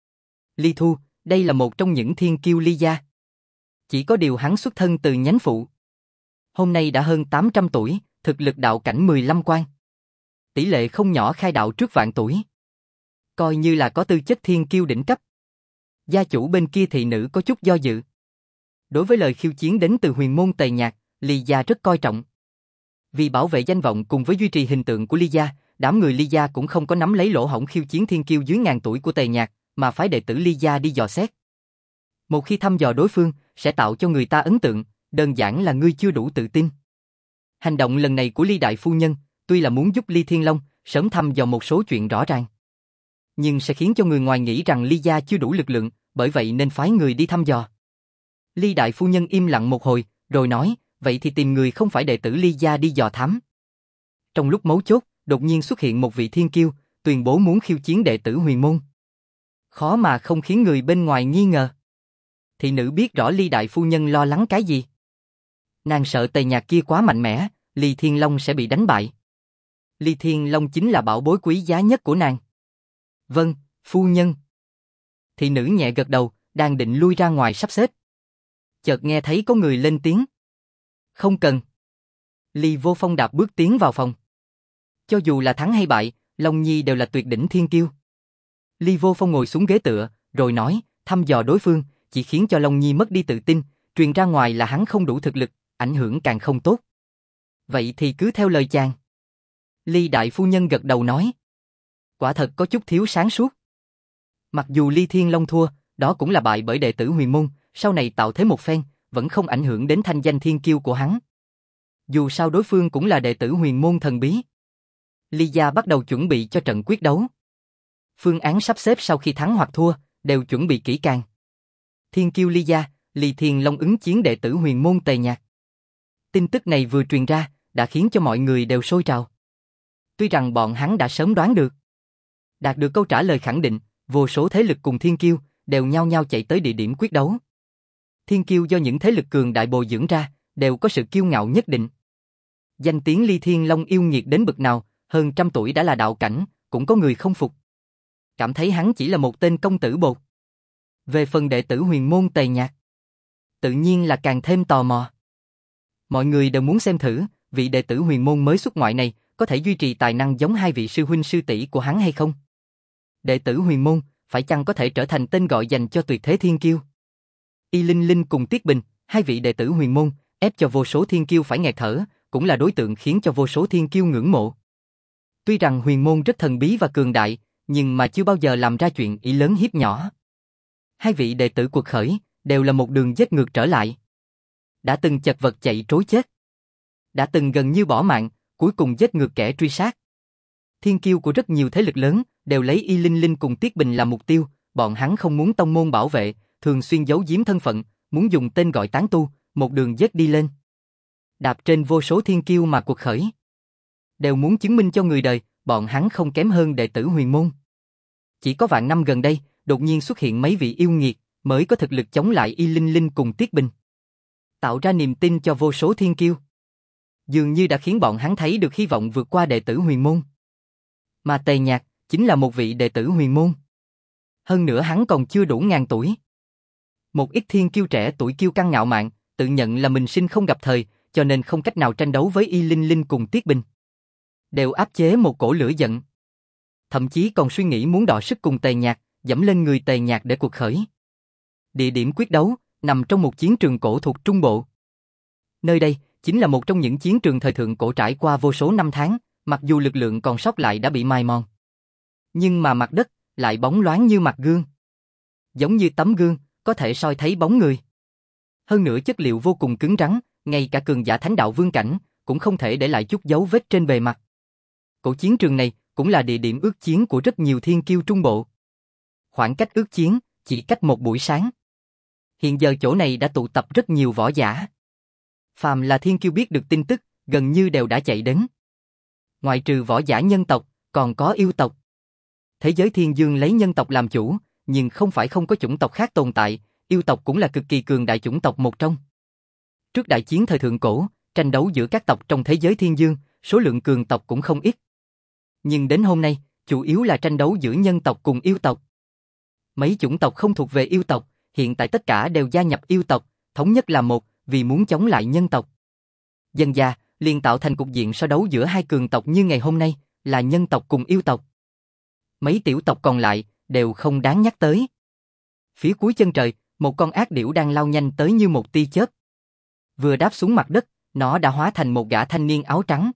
Ly Thu, đây là một trong những thiên kiêu Ly gia. Chỉ có điều hắn xuất thân từ nhánh phụ. Hôm nay đã hơn 800 tuổi, thực lực đạo cảnh 15 quan. Tỷ lệ không nhỏ khai đạo trước vạn tuổi. Coi như là có tư chất thiên kiêu đỉnh cấp. Gia chủ bên kia thị nữ có chút do dự. Đối với lời khiêu chiến đến từ huyền môn Tề Nhạc, Ly gia rất coi trọng. Vì bảo vệ danh vọng cùng với duy trì hình tượng của Ly gia, đám người Ly gia cũng không có nắm lấy lỗ hổng khiêu chiến thiên kiêu dưới ngàn tuổi của Tề Nhạc, mà phái đệ tử Ly gia đi dò xét. Một khi thăm dò đối phương, sẽ tạo cho người ta ấn tượng, đơn giản là ngươi chưa đủ tự tin. Hành động lần này của Ly đại phu nhân, tuy là muốn giúp Ly Thiên Long sớm thăm dò một số chuyện rõ ràng, nhưng sẽ khiến cho người ngoài nghĩ rằng Ly gia chưa đủ lực lượng, bởi vậy nên phái người đi thăm dò. Ly đại phu nhân im lặng một hồi, rồi nói, vậy thì tìm người không phải đệ tử Ly gia đi dò thám. Trong lúc mấu chốt, đột nhiên xuất hiện một vị thiên kiêu, tuyên bố muốn khiêu chiến đệ tử huyền môn. Khó mà không khiến người bên ngoài nghi ngờ. Thị nữ biết rõ Ly đại phu nhân lo lắng cái gì. Nàng sợ Tề Nhạc kia quá mạnh mẽ, Ly Thiên Long sẽ bị đánh bại. Ly Thiên Long chính là bảo bối quý giá nhất của nàng. Vâng, phu nhân. Thị nữ nhẹ gật đầu, đang định lui ra ngoài sắp xếp. Chợt nghe thấy có người lên tiếng. Không cần. Ly Vô Phong đạp bước tiến vào phòng. Cho dù là thắng hay bại, Long Nhi đều là tuyệt đỉnh thiên kiêu. Ly Vô Phong ngồi xuống ghế tựa, rồi nói, thăm dò đối phương, chỉ khiến cho Long Nhi mất đi tự tin, truyền ra ngoài là hắn không đủ thực lực, ảnh hưởng càng không tốt. Vậy thì cứ theo lời chàng. Ly đại phu nhân gật đầu nói. Quả thật có chút thiếu sáng suốt. Mặc dù Ly Thiên Long thua, đó cũng là bại bởi đệ tử huyền môn, sau này tạo thế một phen, vẫn không ảnh hưởng đến thanh danh thiên kiêu của hắn. Dù sao đối phương cũng là đệ tử huyền môn thần bí. Ly gia bắt đầu chuẩn bị cho trận quyết đấu. Phương án sắp xếp sau khi thắng hoặc thua, đều chuẩn bị kỹ càng. Thiên kiêu Ly gia, Ly Thiên Long ứng chiến đệ tử huyền môn Tề Nhạc. Tin tức này vừa truyền ra, đã khiến cho mọi người đều sôi trào. Tuy rằng bọn hắn đã sớm đoán được. Đạt được câu trả lời khẳng định, vô số thế lực cùng thiên kiêu đều nhao nhao chạy tới địa điểm quyết đấu. Thiên kiêu do những thế lực cường đại bồi dưỡng ra, đều có sự kiêu ngạo nhất định. Danh tiếng Ly Thiên Long yêu nghiệt đến bậc nào, hơn 100 tuổi đã là đạo cảnh, cũng có người không phục. Cảm thấy hắn chỉ là một tên công tử bột. Về phần đệ tử huyền môn Tề Nhạc, tự nhiên là càng thêm tò mò. Mọi người đều muốn xem thử, vị đệ tử huyền môn mới xuất ngoại này có thể duy trì tài năng giống hai vị sư huynh sư tỷ của hắn hay không? Đệ tử huyền môn, phải chăng có thể trở thành tên gọi dành cho tuyệt thế thiên kiêu? Y Linh Linh cùng Tiết Bình, hai vị đệ tử huyền môn, ép cho vô số thiên kiêu phải nghẹt thở, cũng là đối tượng khiến cho vô số thiên kiêu ngưỡng mộ. Tuy rằng huyền môn rất thần bí và cường đại, nhưng mà chưa bao giờ làm ra chuyện ý lớn hiếp nhỏ. Hai vị đệ tử quật khởi, đều là một đường vết ngược trở lại. Đã từng chật vật chạy trối chết. Đã từng gần như bỏ mạng, cuối cùng giết ngược kẻ truy sát. Thiên kiêu của rất nhiều thế lực lớn, đều lấy Y Linh Linh cùng Tiết Bình làm mục tiêu, bọn hắn không muốn tông môn bảo vệ, thường xuyên giấu giếm thân phận, muốn dùng tên gọi tán tu, một đường giết đi lên. Đạp trên vô số thiên kiêu mà quật khởi. Đều muốn chứng minh cho người đời, bọn hắn không kém hơn đệ tử huyền môn. Chỉ có vạn năm gần đây, đột nhiên xuất hiện mấy vị yêu nghiệt, mới có thực lực chống lại Y Linh Linh cùng Tiết Bình. Tạo ra niềm tin cho vô số thiên kiêu. Dường như đã khiến bọn hắn thấy được hy vọng vượt qua đệ tử huyền môn. Mà Tề Nhạc, chính là một vị đệ tử huyền môn. Hơn nữa hắn còn chưa đủ ngàn tuổi. Một ít thiên kiêu trẻ tuổi kiêu căng ngạo mạn, tự nhận là mình sinh không gặp thời, cho nên không cách nào tranh đấu với Y Linh Linh cùng Tiết Bình. Đều áp chế một cổ lửa giận. Thậm chí còn suy nghĩ muốn đọ sức cùng Tề Nhạc, dẫm lên người Tề Nhạc để cuộc khởi. Địa điểm quyết đấu nằm trong một chiến trường cổ thuộc Trung Bộ. Nơi đây chính là một trong những chiến trường thời thượng cổ trải qua vô số năm tháng, mặc dù lực lượng còn sót lại đã bị mài mòn. Nhưng mà mặt đất lại bóng loáng như mặt gương. Giống như tấm gương, có thể soi thấy bóng người. Hơn nữa chất liệu vô cùng cứng rắn, ngay cả cường giả thánh đạo vương cảnh cũng không thể để lại chút dấu vết trên bề mặt. Cổ chiến trường này cũng là địa điểm ước chiến của rất nhiều thiên kiêu Trung Bộ. Khoảng cách ước chiến chỉ cách một buổi sáng. Hiện giờ chỗ này đã tụ tập rất nhiều võ giả. Phàm là thiên kiêu biết được tin tức, gần như đều đã chạy đến. Ngoại trừ võ giả nhân tộc, còn có yêu tộc. Thế giới thiên dương lấy nhân tộc làm chủ, nhưng không phải không có chủng tộc khác tồn tại, yêu tộc cũng là cực kỳ cường đại chủng tộc một trong. Trước đại chiến thời thượng cổ, tranh đấu giữa các tộc trong thế giới thiên dương, số lượng cường tộc cũng không ít. Nhưng đến hôm nay, chủ yếu là tranh đấu giữa nhân tộc cùng yêu tộc. Mấy chủng tộc không thuộc về yêu tộc, hiện tại tất cả đều gia nhập yêu tộc, thống nhất là một, vì muốn chống lại nhân tộc. Dần dà, liền tạo thành cục diện so đấu giữa hai cường tộc như ngày hôm nay, là nhân tộc cùng yêu tộc. Mấy tiểu tộc còn lại, đều không đáng nhắc tới. Phía cuối chân trời, một con ác điểu đang lao nhanh tới như một tia chớp. Vừa đáp xuống mặt đất, nó đã hóa thành một gã thanh niên áo trắng.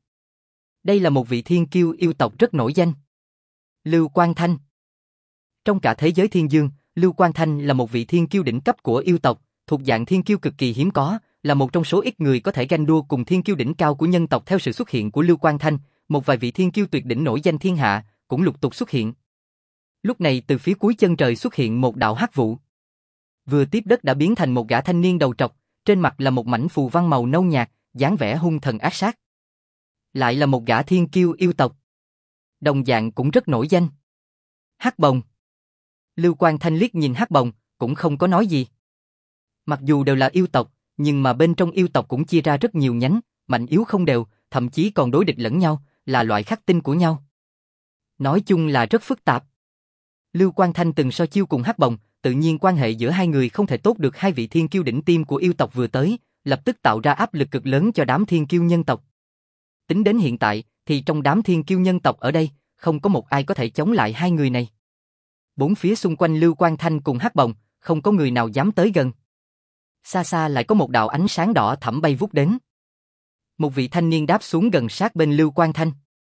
Đây là một vị thiên kiêu yêu tộc rất nổi danh. Lưu Quang Thanh. Trong cả thế giới thiên dương, Lưu Quang Thanh là một vị thiên kiêu đỉnh cấp của yêu tộc, thuộc dạng thiên kiêu cực kỳ hiếm có, là một trong số ít người có thể ganh đua cùng thiên kiêu đỉnh cao của nhân tộc. Theo sự xuất hiện của Lưu Quang Thanh, một vài vị thiên kiêu tuyệt đỉnh nổi danh thiên hạ cũng lục tục xuất hiện. Lúc này từ phía cuối chân trời xuất hiện một đạo hắc vụ. Vừa tiếp đất đã biến thành một gã thanh niên đầu trọc, trên mặt là một mảnh phù văn màu nâu nhạt, dáng vẻ hung thần ác sát. Lại là một gã thiên kiêu yêu tộc. Đồng dạng cũng rất nổi danh. Hắc Bồng. Lưu Quang Thanh liếc nhìn Hắc Bồng, cũng không có nói gì. Mặc dù đều là yêu tộc, nhưng mà bên trong yêu tộc cũng chia ra rất nhiều nhánh, mạnh yếu không đều, thậm chí còn đối địch lẫn nhau, là loại khắc tinh của nhau. Nói chung là rất phức tạp. Lưu Quang Thanh từng so chiêu cùng Hắc Bồng, tự nhiên quan hệ giữa hai người không thể tốt được. Hai vị thiên kiêu đỉnh tiêm của yêu tộc vừa tới, lập tức tạo ra áp lực cực lớn cho đám thiên kiêu nhân tộc. Tính đến hiện tại, thì trong đám thiên kiêu nhân tộc ở đây, không có một ai có thể chống lại hai người này. Bốn phía xung quanh Lưu Quang Thanh cùng Hắc Bồng, không có người nào dám tới gần. Xa xa lại có một đạo ánh sáng đỏ thẫm bay vút đến. Một vị thanh niên đáp xuống gần sát bên Lưu Quang Thanh.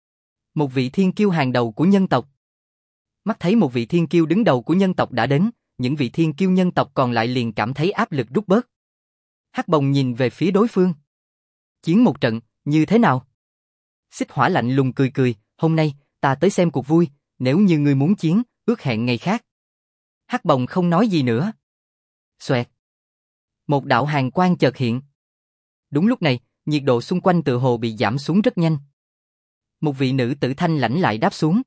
Một vị thiên kiêu hàng đầu của nhân tộc. Mắt thấy một vị thiên kiêu đứng đầu của nhân tộc đã đến, những vị thiên kiêu nhân tộc còn lại liền cảm thấy áp lực rút bớt. Hắc Bồng nhìn về phía đối phương. Chiến một trận, như thế nào? Xích Hỏa lạnh lùng cười cười, hôm nay, ta tới xem cuộc vui, nếu như ngươi muốn chiến, ước hẹn ngày khác. Hắc Bồng không nói gì nữa. Xoẹt. Một đạo hàn quang chợt hiện. Đúng lúc này, nhiệt độ xung quanh tựa hồ bị giảm xuống rất nhanh. Một vị nữ tử thanh lãnh lại đáp xuống.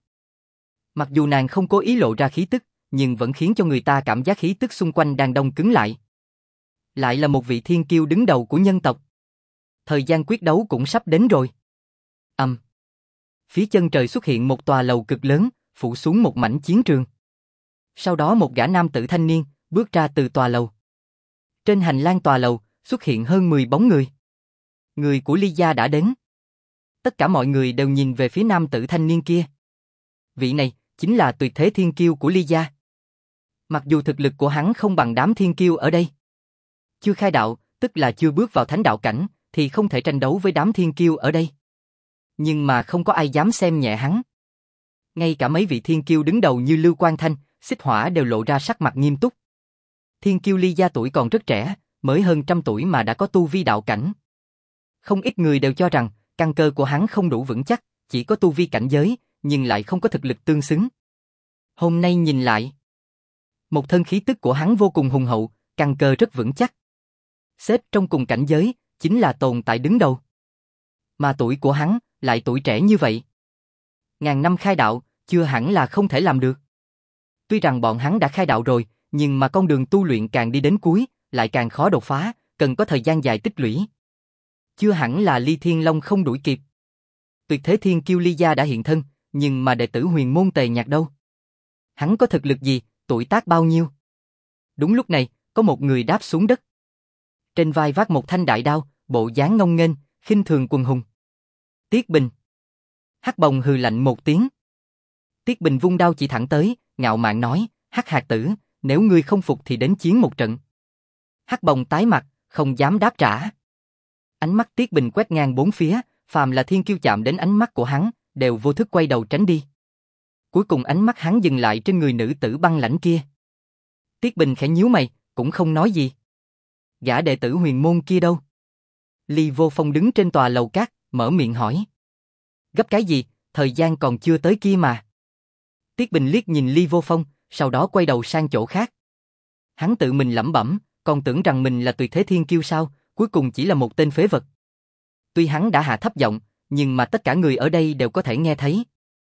Mặc dù nàng không cố ý lộ ra khí tức, nhưng vẫn khiến cho người ta cảm giác khí tức xung quanh đang đông cứng lại. Lại là một vị thiên kiêu đứng đầu của nhân tộc. Thời gian quyết đấu cũng sắp đến rồi. Phía chân trời xuất hiện một tòa lầu cực lớn, phủ xuống một mảnh chiến trường. Sau đó một gã nam tử thanh niên bước ra từ tòa lầu. Trên hành lang tòa lầu xuất hiện hơn 10 bóng người. Người của Ly gia đã đến. Tất cả mọi người đều nhìn về phía nam tử thanh niên kia. Vị này chính là tuyệt thế thiên kiêu của Ly gia. Mặc dù thực lực của hắn không bằng đám thiên kiêu ở đây. Chưa khai đạo, tức là chưa bước vào thánh đạo cảnh, thì không thể tranh đấu với đám thiên kiêu ở đây. Nhưng mà không có ai dám xem nhẹ hắn. Ngay cả mấy vị thiên kiêu đứng đầu như Lưu Quang Thanh, Xích Hỏa đều lộ ra sắc mặt nghiêm túc. Thiên kiêu Ly gia tuổi còn rất trẻ, mới hơn 100 tuổi mà đã có tu vi đạo cảnh. Không ít người đều cho rằng căn cơ của hắn không đủ vững chắc, chỉ có tu vi cảnh giới, nhưng lại không có thực lực tương xứng. Hôm nay nhìn lại, một thân khí tức của hắn vô cùng hùng hậu, căn cơ rất vững chắc. Xếp trong cùng cảnh giới, chính là tồn tại đứng đầu. Mà tuổi của hắn lại tuổi trẻ như vậy. Ngàn năm khai đạo, chưa hẳn là không thể làm được. Tuy rằng bọn hắn đã khai đạo rồi, nhưng mà con đường tu luyện càng đi đến cuối, lại càng khó đột phá, cần có thời gian dài tích lũy. Chưa hẳn là Ly Thiên Long không đuổi kịp. Tuyệt thế thiên kiêu Ly gia đã hiện thân, nhưng mà đệ tử huyền môn Tề Nhạc đâu? Hắn có thực lực gì, tuổi tác bao nhiêu? Đúng lúc này, có một người đáp xuống đất. Trên vai vác một thanh đại đao, bộ dáng ngông nghênh, khinh thường quần hùng. Tiết Bình. Hắc Bồng hừ lạnh một tiếng. Tiết Bình vung đao chỉ thẳng tới, ngạo mạn nói, Hắc hạt tử, nếu ngươi không phục thì đến chiến một trận. Hắc Bồng tái mặt, không dám đáp trả. Ánh mắt Tiết Bình quét ngang bốn phía, phàm là thiên kiêu chạm đến ánh mắt của hắn, đều vô thức quay đầu tránh đi. Cuối cùng ánh mắt hắn dừng lại trên người nữ tử băng lãnh kia. Tiết Bình khẽ nhíu mày, cũng không nói gì. Gã đệ tử huyền môn kia đâu? Ly Vô Phong đứng trên tòa lầu cát, mở miệng hỏi. Gấp cái gì, thời gian còn chưa tới kia mà. Tiết Bình liếc nhìn Ly Vô Phong, sau đó quay đầu sang chỗ khác. Hắn tự mình lẩm bẩm, còn tưởng rằng mình là tuyệt thế thiên kiêu sao, cuối cùng chỉ là một tên phế vật. Tuy hắn đã hạ thấp giọng, nhưng mà tất cả người ở đây đều có thể nghe thấy.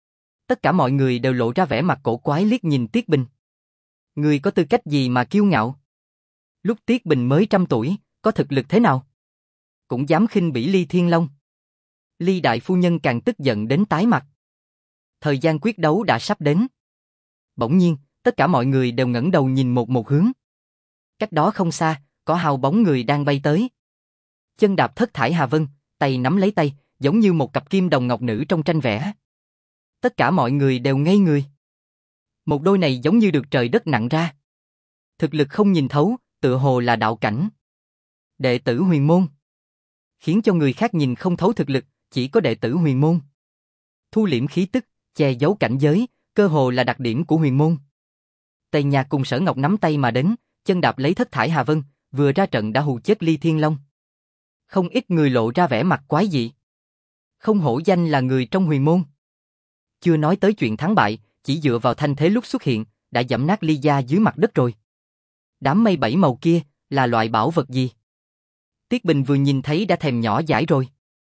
Tất cả mọi người đều lộ ra vẻ mặt cổ quái liếc nhìn Tiết Bình. Người có tư cách gì mà kiêu ngạo? Lúc Tiết Bình mới 100 tuổi, có thực lực thế nào? Cũng dám khinh bỉ Ly Thiên Long. Ly đại phu nhân càng tức giận đến tái mặt. Thời gian quyết đấu đã sắp đến. Bỗng nhiên, tất cả mọi người đều ngẩng đầu nhìn một hướng. Cách đó không xa, có hào bóng người đang bay tới. Chân đạp thất thải Hà Vân, tay nắm lấy tay, giống như một cặp kim đồng ngọc nữ trong tranh vẽ. Tất cả mọi người đều ngây người. Một đôi này giống như được trời đất nặng ra. Thực lực không nhìn thấu, tựa hồ là đạo cảnh. Đệ tử huyền môn. Khiến cho người khác nhìn không thấu thực lực, chỉ có đệ tử huyền môn. Thu liễm khí tức, che giấu cảnh giới, cơ hồ là đặc điểm của huyền môn. Tề Nhạc cùng Sở Ngọc nắm tay mà đến, chân đạp lấy thất thải Hà Vân, vừa ra trận đã hù chết Ly Thiên Long. Không ít người lộ ra vẻ mặt quái dị. Không hổ danh là người trong huyền môn. Chưa nói tới chuyện thắng bại, chỉ dựa vào thanh thế lúc xuất hiện, đã giẫm nát Ly gia dưới mặt đất rồi. Đám mây bảy màu kia, là loại bảo vật gì? Tiết Bình vừa nhìn thấy đã thèm nhỏ dãi rồi.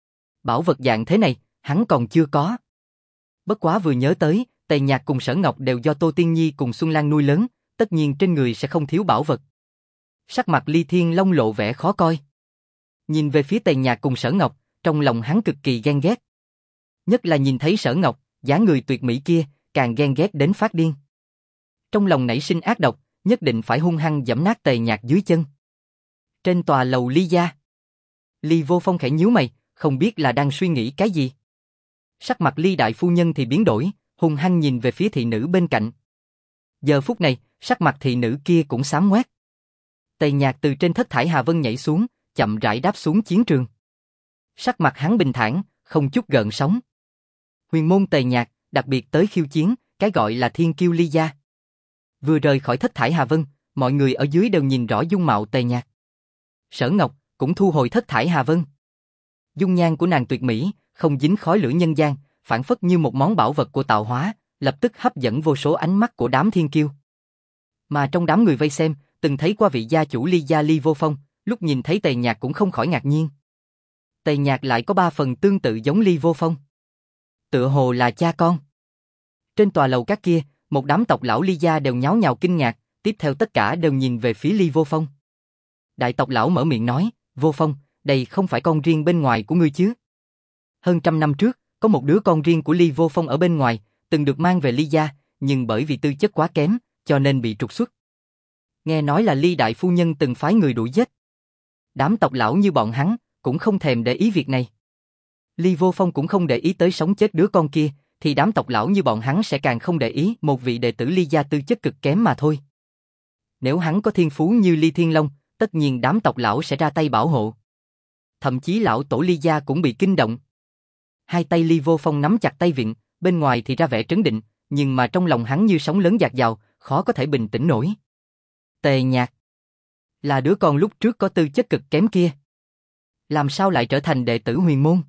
Bảo vật dạng thế này, hắn còn chưa có. Bất quá vừa nhớ tới, Tề Nhạc cùng Sở Ngọc đều do Tô Tiên Nhi cùng Xuân Lan nuôi lớn, tất nhiên trên người sẽ không thiếu bảo vật. Sắc mặt Ly Thiên Long lộ vẻ khó coi. Nhìn về phía Tề Nhạc cùng Sở Ngọc, trong lòng hắn cực kỳ ghen ghét. Nhất là nhìn thấy Sở Ngọc, dáng người tuyệt mỹ kia, càng ghen ghét đến phát điên. Trong lòng nảy sinh ác độc, nhất định phải hung hăng giẫm nát Tề Nhạc dưới chân. Trên tòa lầu Ly gia, Ly Vô Phong khẽ nhíu mày, không biết là đang suy nghĩ cái gì. Sắc mặt Ly đại phu nhân thì biến đổi, hung hăng nhìn về phía thị nữ bên cạnh. Giờ phút này, sắc mặt thị nữ kia cũng xám ngoét. Tề Nhạc từ trên thất thải Hà Vân nhảy xuống, chậm rãi đáp xuống chiến trường. Sắc mặt hắn bình thản, không chút gợn sóng. Huyền môn Tề Nhạc, đặc biệt tới khiêu chiến, cái gọi là thiên kiêu Ly gia. Vừa rời khỏi thất thải Hà Vân, mọi người ở dưới đều nhìn rõ dung mạo Tề Nhạc. Sở Ngọc cũng thu hồi thất thải Hà Vân. Dung nhan của nàng tuyệt mỹ, không dính khói lửa nhân gian, phản phất như một món bảo vật của tạo hóa, lập tức hấp dẫn vô số ánh mắt của đám thiên kiêu. Mà trong đám người vây xem, từng thấy qua vị gia chủ Ly gia Ly Vô Phong, lúc nhìn thấy Tề Nhạc cũng không khỏi ngạc nhiên. Tề Nhạc lại có 3 phần tương tự giống Ly Vô Phong. Tựa hồ là cha con. Trên tòa lầu các kia, một đám tộc lão Ly gia đều nháo nhào kinh ngạc, tiếp theo tất cả đều nhìn về phía Ly Vô Phong. Đại tộc lão mở miệng nói, Vô Phong, đây không phải con riêng bên ngoài của ngươi chứ? Hơn 100 năm trước, có một đứa con riêng của Ly Vô Phong ở bên ngoài, từng được mang về Ly gia, nhưng bởi vì tư chất quá kém, cho nên bị trục xuất. Nghe nói là Ly đại phu nhân từng phái người đuổi giết. Đám tộc lão như bọn hắn, cũng không thèm để ý việc này. Ly Vô Phong cũng không để ý tới sống chết đứa con kia, thì đám tộc lão như bọn hắn sẽ càng không để ý một vị đệ tử Ly gia tư chất cực kém mà thôi. Nếu hắn có thiên phú như Ly Thiên Long, tất nhiên đám tộc lão sẽ ra tay bảo hộ. Thậm chí lão tổ Ly gia cũng bị kinh động. Hai tay Ly Vô Phong nắm chặt tay vịn, bên ngoài thì ra vẻ trấn định, nhưng mà trong lòng hắn như sóng lớn dạt dào, khó có thể bình tĩnh nổi. Tề Nhạc là đứa con lúc trước có tư chất cực kém kia, làm sao lại trở thành đệ tử huyền môn?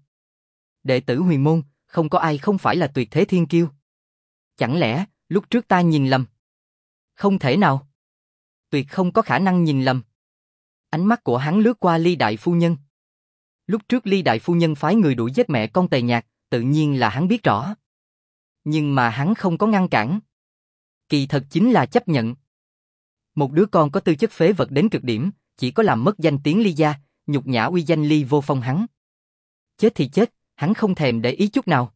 Đệ tử huyền môn, không có ai không phải là tuyệt thế thiên kiêu. Chẳng lẽ, lúc trước ta nhìn lầm? Không thể nào. Tuyệt không có khả năng nhìn lầm. Ánh mắt của hắn lướt qua Ly đại phu nhân. Lúc trước Ly đại phu nhân phái người đuổi giết mẹ con Tề Nhạc, tự nhiên là hắn biết rõ. Nhưng mà hắn không có ngăn cản. Kỳ thật chính là chấp nhận. Một đứa con có tư chất phế vật đến cực điểm, chỉ có làm mất danh tiếng Ly gia, nhục nhã uy danh Ly Vô Phong hắn. Chết thì chết, hắn không thèm để ý chút nào.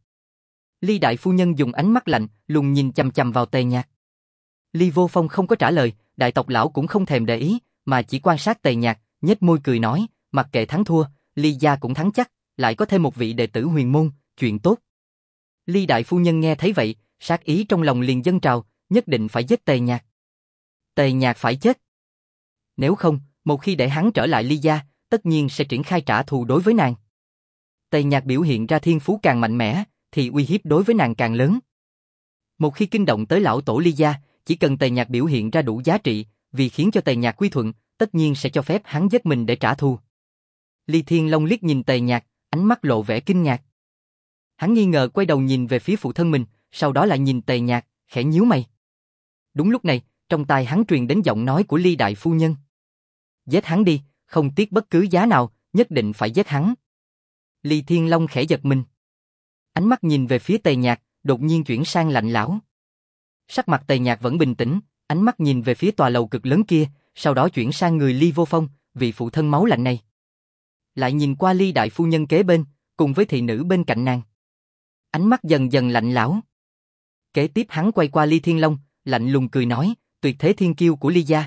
Ly đại phu nhân dùng ánh mắt lạnh, lùng nhìn chằm chằm vào Tề Nhạc. Ly Vô Phong không có trả lời, đại tộc lão cũng không thèm để ý, mà chỉ quan sát Tề Nhạc, nhếch môi cười nói, mặc kệ thắng thua, Ly gia cũng thắng chắc, lại có thêm một vị đệ tử huyền môn, chuyện tốt. Ly đại phu nhân nghe thấy vậy, sát ý trong lòng liền dâng trào, nhất định phải giết Tề Nhạc. Tề Nhạc phải chết. Nếu không, một khi để hắn trở lại Ly gia, tất nhiên sẽ triển khai trả thù đối với nàng. Tề Nhạc biểu hiện ra thiên phú càng mạnh mẽ, thì uy hiếp đối với nàng càng lớn. Một khi kinh động tới lão tổ Ly gia, chỉ cần Tề Nhạc biểu hiện ra đủ giá trị, vì khiến cho Tề Nhạc quy thuận, tất nhiên sẽ cho phép hắn giết mình để trả thù. Ly Thiên Long liếc nhìn Tề Nhạc, ánh mắt lộ vẻ kinh ngạc. Hắn nghi ngờ quay đầu nhìn về phía phụ thân mình, sau đó lại nhìn Tề Nhạc, khẽ nhíu mày. Đúng lúc này, trong tai hắn truyền đến giọng nói của Ly đại phu nhân. Giết hắn đi, không tiếc bất cứ giá nào, nhất định phải giết hắn. Ly Thiên Long khẽ giật mình. Ánh mắt nhìn về phía Tề Nhạc, đột nhiên chuyển sang lạnh lẽo. Sắc mặt Tề Nhạc vẫn bình tĩnh, ánh mắt nhìn về phía tòa lầu cực lớn kia, sau đó chuyển sang người Ly Vô Phong, vị phụ thân máu lạnh này. Lại nhìn qua Ly đại phu nhân kế bên, cùng với thị nữ bên cạnh nàng. Ánh mắt dần dần lạnh lẽo. Kế tiếp hắn quay qua Ly Thiên Long, lạnh lùng cười nói, tuyệt thế thiên kiêu của Ly gia.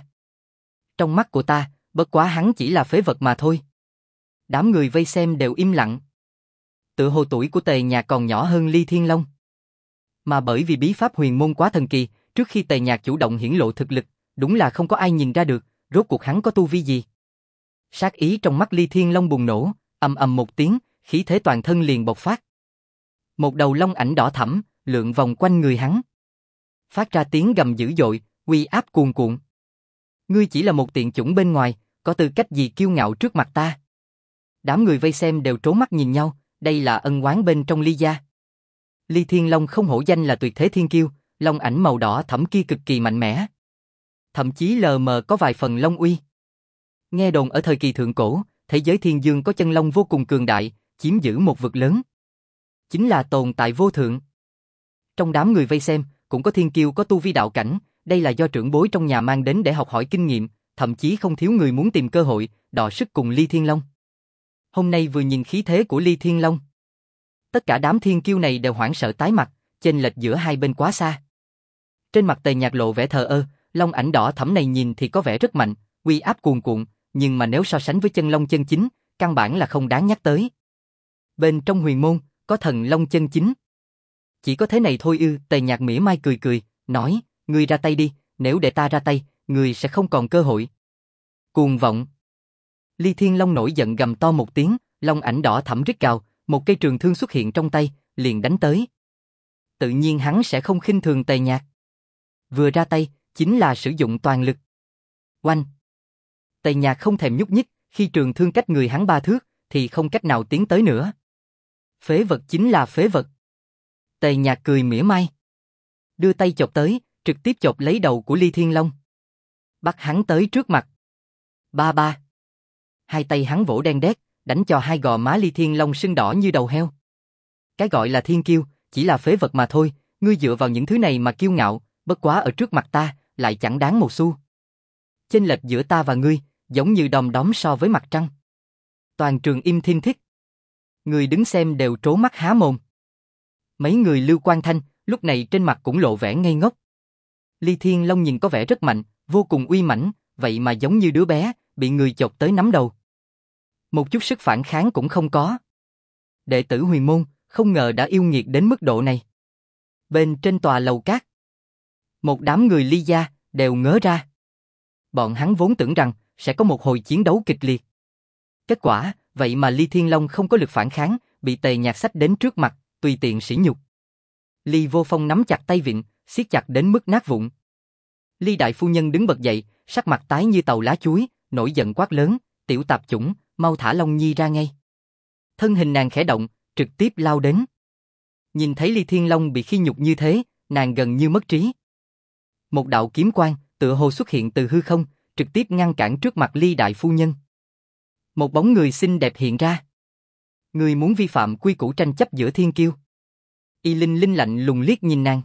Trong mắt của ta, bất quá hắn chỉ là phế vật mà thôi. Đám người vây xem đều im lặng. Tự hồ tuổi của Tề Nhạc còn nhỏ hơn Ly Thiên Long. Mà bởi vì bí pháp huyền môn quá thần kỳ, trước khi Tề Nhạc chủ động hiển lộ thực lực, đúng là không có ai nhìn ra được, rốt cuộc hắn có tu vi gì. Sát ý trong mắt Ly Thiên Long bùng nổ, ầm ầm một tiếng, khí thế toàn thân liền bộc phát. Một đầu long ảnh đỏ thẫm, lượn vòng quanh người hắn. Phát ra tiếng gầm dữ dội, uy áp cuồn cuộn. Ngươi chỉ là một tiện chủng bên ngoài, có tư cách gì kiêu ngạo trước mặt ta? Đám người vây xem đều trố mắt nhìn nhau, đây là ân oán bên trong Ly gia. Ly Thiên Long không hổ danh là tuyệt thế thiên kiêu, long ảnh màu đỏ thẫm kia cực kỳ mạnh mẽ. Thậm chí lờ mờ có vài phần long uy. Nghe đồn ở thời kỳ thượng cổ, thế giới thiên dương có chân long vô cùng cường đại, chiếm giữ một vực lớn. Chính là tồn tại vô thượng. Trong đám người vây xem, cũng có thiên kiêu có tu vi đạo cảnh, đây là do trưởng bối trong nhà mang đến để học hỏi kinh nghiệm, thậm chí không thiếu người muốn tìm cơ hội, đọ sức cùng Ly Thiên Long. Hôm nay vừa nhìn khí thế của Ly Thiên Long, tất cả đám thiên kiêu này đều hoảng sợ tái mặt, chênh lệch giữa hai bên quá xa. Trên mặt Tề Nhạc lộ vẻ thờ ơ, long ảnh đỏ thẫm này nhìn thì có vẻ rất mạnh, uy áp cuồn cuộn, nhưng mà nếu so sánh với chân long chân chính, căn bản là không đáng nhắc tới. Bên trong huyền môn, có thần long chân chính. Chỉ có thế này thôi ư? Tề Nhạc mỉa mai cười cười, nói, ngươi ra tay đi, nếu để ta ra tay, ngươi sẽ không còn cơ hội. Cuồng vọng. Ly Thiên Long nổi giận gầm to một tiếng, long ảnh đỏ thẫm rít gào, một cây trường thương xuất hiện trong tay, liền đánh tới. Tự nhiên hắn sẽ không khinh thường Tề Nhạc. Vừa ra tay, chính là sử dụng toàn lực. Oanh! Tề Nhạc không thèm nhúc nhích, khi trường thương cách người hắn 3 thước, thì không cách nào tiến tới nữa. Phế vật chính là phế vật. Tề Nhạc cười mỉa mai. Đưa tay chộp tới, trực tiếp chộp lấy đầu của Ly Thiên Long. Bắt hắn tới trước mặt. Ba ba. Hai tay hắn vỗ đen đét, đánh cho hai gò má Ly Thiên Long sưng đỏ như đầu heo. Cái gọi là thiên kiêu, chỉ là phế vật mà thôi, ngươi dựa vào những thứ này mà kiêu ngạo, bất quá ở trước mặt ta, lại chẳng đáng một xu. Chênh lệch giữa ta và ngươi, giống như đom đóm so với mặt trăng. Toàn trường im thiên thít. Người đứng xem đều trố mắt há mồm. Mấy người Lưu Quan Thanh, lúc này trên mặt cũng lộ vẻ ngây ngốc. Ly Thiên Long nhìn có vẻ rất mạnh, vô cùng uy mãnh, vậy mà giống như đứa bé, bị người chộp tới nắm đầu. Một chút sức phản kháng cũng không có. Đệ tử huyền môn, không ngờ đã yêu nghiệt đến mức độ này. Bên trên tòa lầu cát, một đám người Ly gia, đều ngớ ra. Bọn hắn vốn tưởng rằng, sẽ có một hồi chiến đấu kịch liệt. Kết quả, vậy mà Ly Thiên Long không có lực phản kháng, bị Tề Nhạc xách đến trước mặt, tùy tiện sỉ nhục. Ly Vô Phong nắm chặt tay vịn, siết chặt đến mức nát vụn. Ly đại phu nhân đứng bật dậy, sắc mặt tái như tàu lá chuối, nổi giận quát lớn, tiểu tạp chủng, mau thả Long Nhi ra ngay. Thân hình nàng khẽ động, trực tiếp lao đến. Nhìn thấy Ly Thiên Long bị khi nhục như thế, nàng gần như mất trí. Một đạo kiếm quang, tựa hồ xuất hiện từ hư không, trực tiếp ngăn cản trước mặt Ly đại phu nhân. Một bóng người xinh đẹp hiện ra. Người muốn vi phạm quy củ tranh chấp giữa thiên kiêu. Y Linh Linh lạnh lùng liếc nhìn nàng.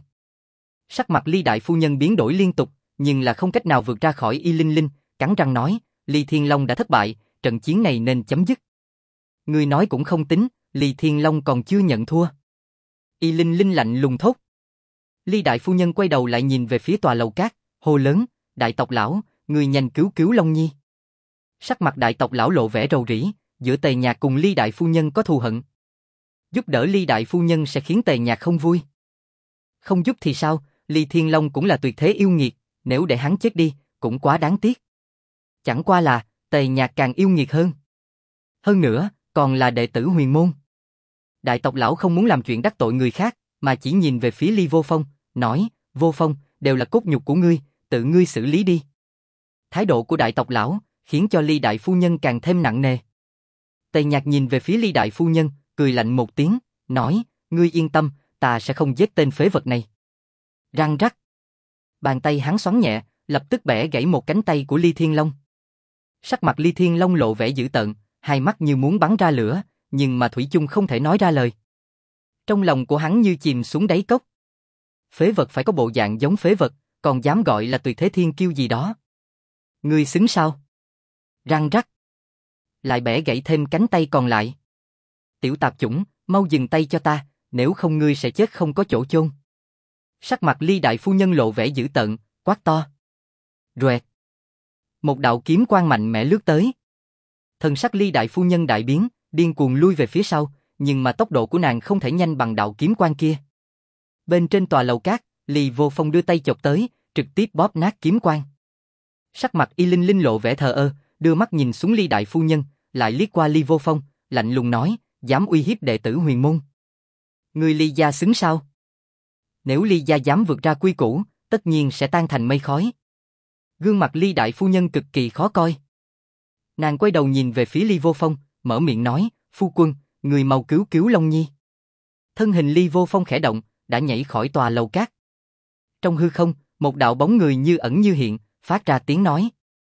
Sắc mặt Ly đại phu nhân biến đổi liên tục, nhưng là không cách nào vượt ra khỏi Y Linh Linh, cắn răng nói, Ly Thiên Long đã thất bại, trận chiến này nên chấm dứt. Người nói cũng không tính, Ly Thiên Long còn chưa nhận thua. Y Linh Linh lạnh lùng thốt. Ly đại phu nhân quay đầu lại nhìn về phía tòa lầu cát, hô lớn, đại tộc lão, người nhanh cứu cứu Long Nhi. Sắc mặt đại tộc lão lộ vẻ rầu rĩ, giữa Tề Nhạc cùng Ly đại phu nhân có thù hận. Giúp đỡ Ly đại phu nhân sẽ khiến Tề Nhạc không vui. Không giúp thì sao, Ly Thiên Long cũng là tuyệt thế yêu nghiệt, nếu để hắn chết đi, cũng quá đáng tiếc. Chẳng qua là, Tề Nhạc càng yêu nghiệt hơn. Hơn nữa, còn là đệ tử huyền môn. Đại tộc lão không muốn làm chuyện đắc tội người khác, mà chỉ nhìn về phía Ly Vô Phong, nói, Vô Phong, đều là cốt nhục của ngươi, tự ngươi xử lý đi. Thái độ của đại tộc lão, khiến cho Ly đại phu nhân càng thêm nặng nề. Tề Nhạc nhìn về phía Ly đại phu nhân, cười lạnh một tiếng, nói, ngươi yên tâm, ta sẽ không giết tên phế vật này. Răng rắc. Bàn tay hắn xoắn nhẹ, lập tức bẻ gãy một cánh tay của Ly Thiên Long. Sắc mặt Ly Thiên Long lộ vẻ dữ tợn, hai mắt như muốn bắn ra lửa, nhưng mà thủy chung không thể nói ra lời. Trong lòng của hắn như chìm xuống đáy cốc. Phế vật phải có bộ dạng giống phế vật, còn dám gọi là tuyệt thế thiên kiêu gì đó. Ngươi xứng sao? Răng rắc. Lại bẻ gãy thêm cánh tay còn lại. Tiểu tạp chủng, mau dừng tay cho ta, nếu không ngươi sẽ chết không có chỗ chôn. Sắc mặt Ly đại phu nhân lộ vẻ dữ tợn, quát to. Roẹt. Một đạo kiếm quang mạnh mẽ lướt tới. Thần sắc Ly đại phu nhân đại biến, điên cuồng lui về phía sau, nhưng mà tốc độ của nàng không thể nhanh bằng đạo kiếm quang kia. Bên trên tòa lầu cát, Ly Vô Phong đưa tay chộp tới, trực tiếp bóp nát kiếm quang. Sắc mặt Y Linh Linh lộ vẻ thờ ơ, đưa mắt nhìn xuống Ly đại phu nhân, lại liếc qua Ly Vô Phong, lạnh lùng nói, dám uy hiếp đệ tử huyền môn. Ngươi Ly gia xứng sao? Nếu Ly gia dám vượt ra quy củ, tất nhiên sẽ tan thành mây khói. Gương mặt Ly đại phu nhân cực kỳ khó coi. Nàng quay đầu nhìn về phía Ly Vô Phong, mở miệng nói, phu quân, người mau cứu cứu Long Nhi. Thân hình Ly Vô Phong khẽ động, đã nhảy khỏi tòa lầu cát. Trong hư không, một đạo bóng người như ẩn như hiện, phát ra tiếng nói.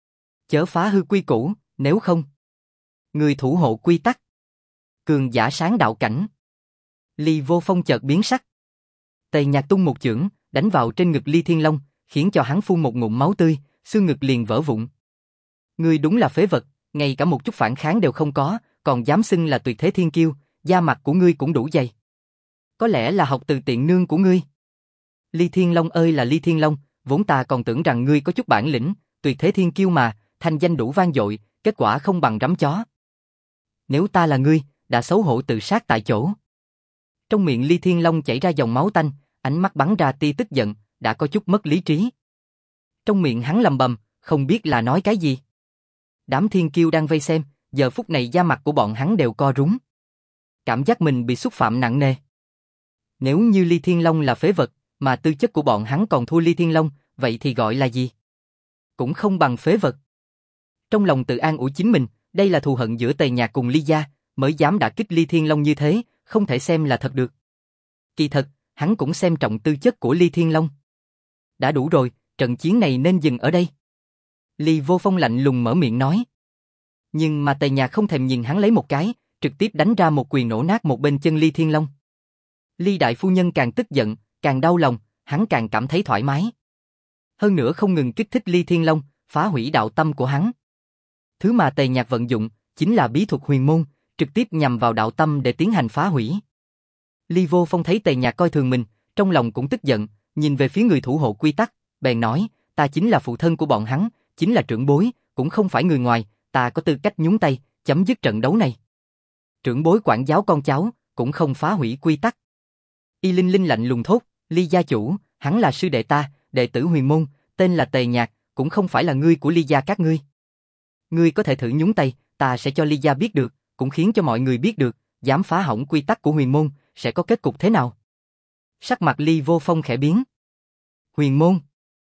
Chớ phá hư quy củ, nếu không. Người thủ hộ quy tắc. Cường giả sáng đạo cảnh. Ly Vô Phong chợt biến sắc. Tề Nhạc tung một chưởng, đánh vào trên ngực Ly Thiên Long, khiến cho hắn phun một ngụm máu tươi, xương ngực liền vỡ vụn. Ngươi đúng là phế vật, ngay cả một chút phản kháng đều không có, còn dám xưng là tuyệt thế thiên kiêu, da mặt của ngươi cũng đủ dày. Có lẽ là học từ tiện nương của ngươi. Ly Thiên Long ơi là Ly Thiên Long, vốn ta còn tưởng rằng ngươi có chút bản lĩnh, tuyệt thế thiên kiêu mà, thanh danh đủ vang dội, kết quả không bằng rắm chó. Nếu ta là ngươi, đã xấu hổ tự sát tại chỗ. Trong miệng Ly Thiên Long chảy ra dòng máu tanh, ánh mắt bắn ra tia tức giận, đã có chút mất lý trí. Trong miệng hắn lầm bầm, không biết là nói cái gì. Đám thiên kiêu đang vây xem, giờ phút này da mặt của bọn hắn đều co rúm. Cảm giác mình bị xúc phạm nặng nề. Nếu như Ly Thiên Long là phế vật, mà tư chất của bọn hắn còn thua Ly Thiên Long, vậy thì gọi là gì? Cũng không bằng phế vật. Trong lòng tự an ủi chính mình, đây là thù hận giữa Tề Nhạc cùng Ly gia, mới dám đả kích Ly Thiên Long như thế, không thể xem là thật được. Kỳ thật, hắn cũng xem trọng tư chất của Ly Thiên Long. Đã đủ rồi, trận chiến này nên dừng ở đây. Ly Vô Phong lạnh lùng mở miệng nói. Nhưng mà Tề Nhạc không thèm nhìn hắn lấy một cái, trực tiếp đánh ra một quyền nổ nát một bên chân Ly Thiên Long. Ly đại phu nhân càng tức giận, càng đau lòng, hắn càng cảm thấy thoải mái. Hơn nữa không ngừng kích thích Ly Thiên Long, phá hủy đạo tâm của hắn. Thứ mà Tề Nhạc vận dụng, chính là bí thuật huyền môn, trực tiếp nhằm vào đạo tâm để tiến hành phá hủy. Ly Vô Phong thấy Tề Nhạc coi thường mình, trong lòng cũng tức giận, nhìn về phía người thủ hộ quy tắc, bèn nói, ta chính là phụ thân của bọn hắn, chính là trưởng bối, cũng không phải người ngoài, ta có tư cách nhúng tay, chấm dứt trận đấu này. Trưởng bối quản giáo con cháu, cũng không phá hủy quy tắc. Y Linh Linh lạnh lùng thốt, Ly gia chủ, hắn là sư đệ ta, đệ tử huyền môn, tên là Tề Nhạc, cũng không phải là ngươi của Ly gia các ngươi. Ngươi có thể thử nhúng tay, ta sẽ cho Ly gia biết được, cũng khiến cho mọi người biết được, dám phá hỏng quy tắc của huyền môn, sẽ có kết cục thế nào. Sắc mặt Ly Vô Phong khẽ biến. Huyền môn.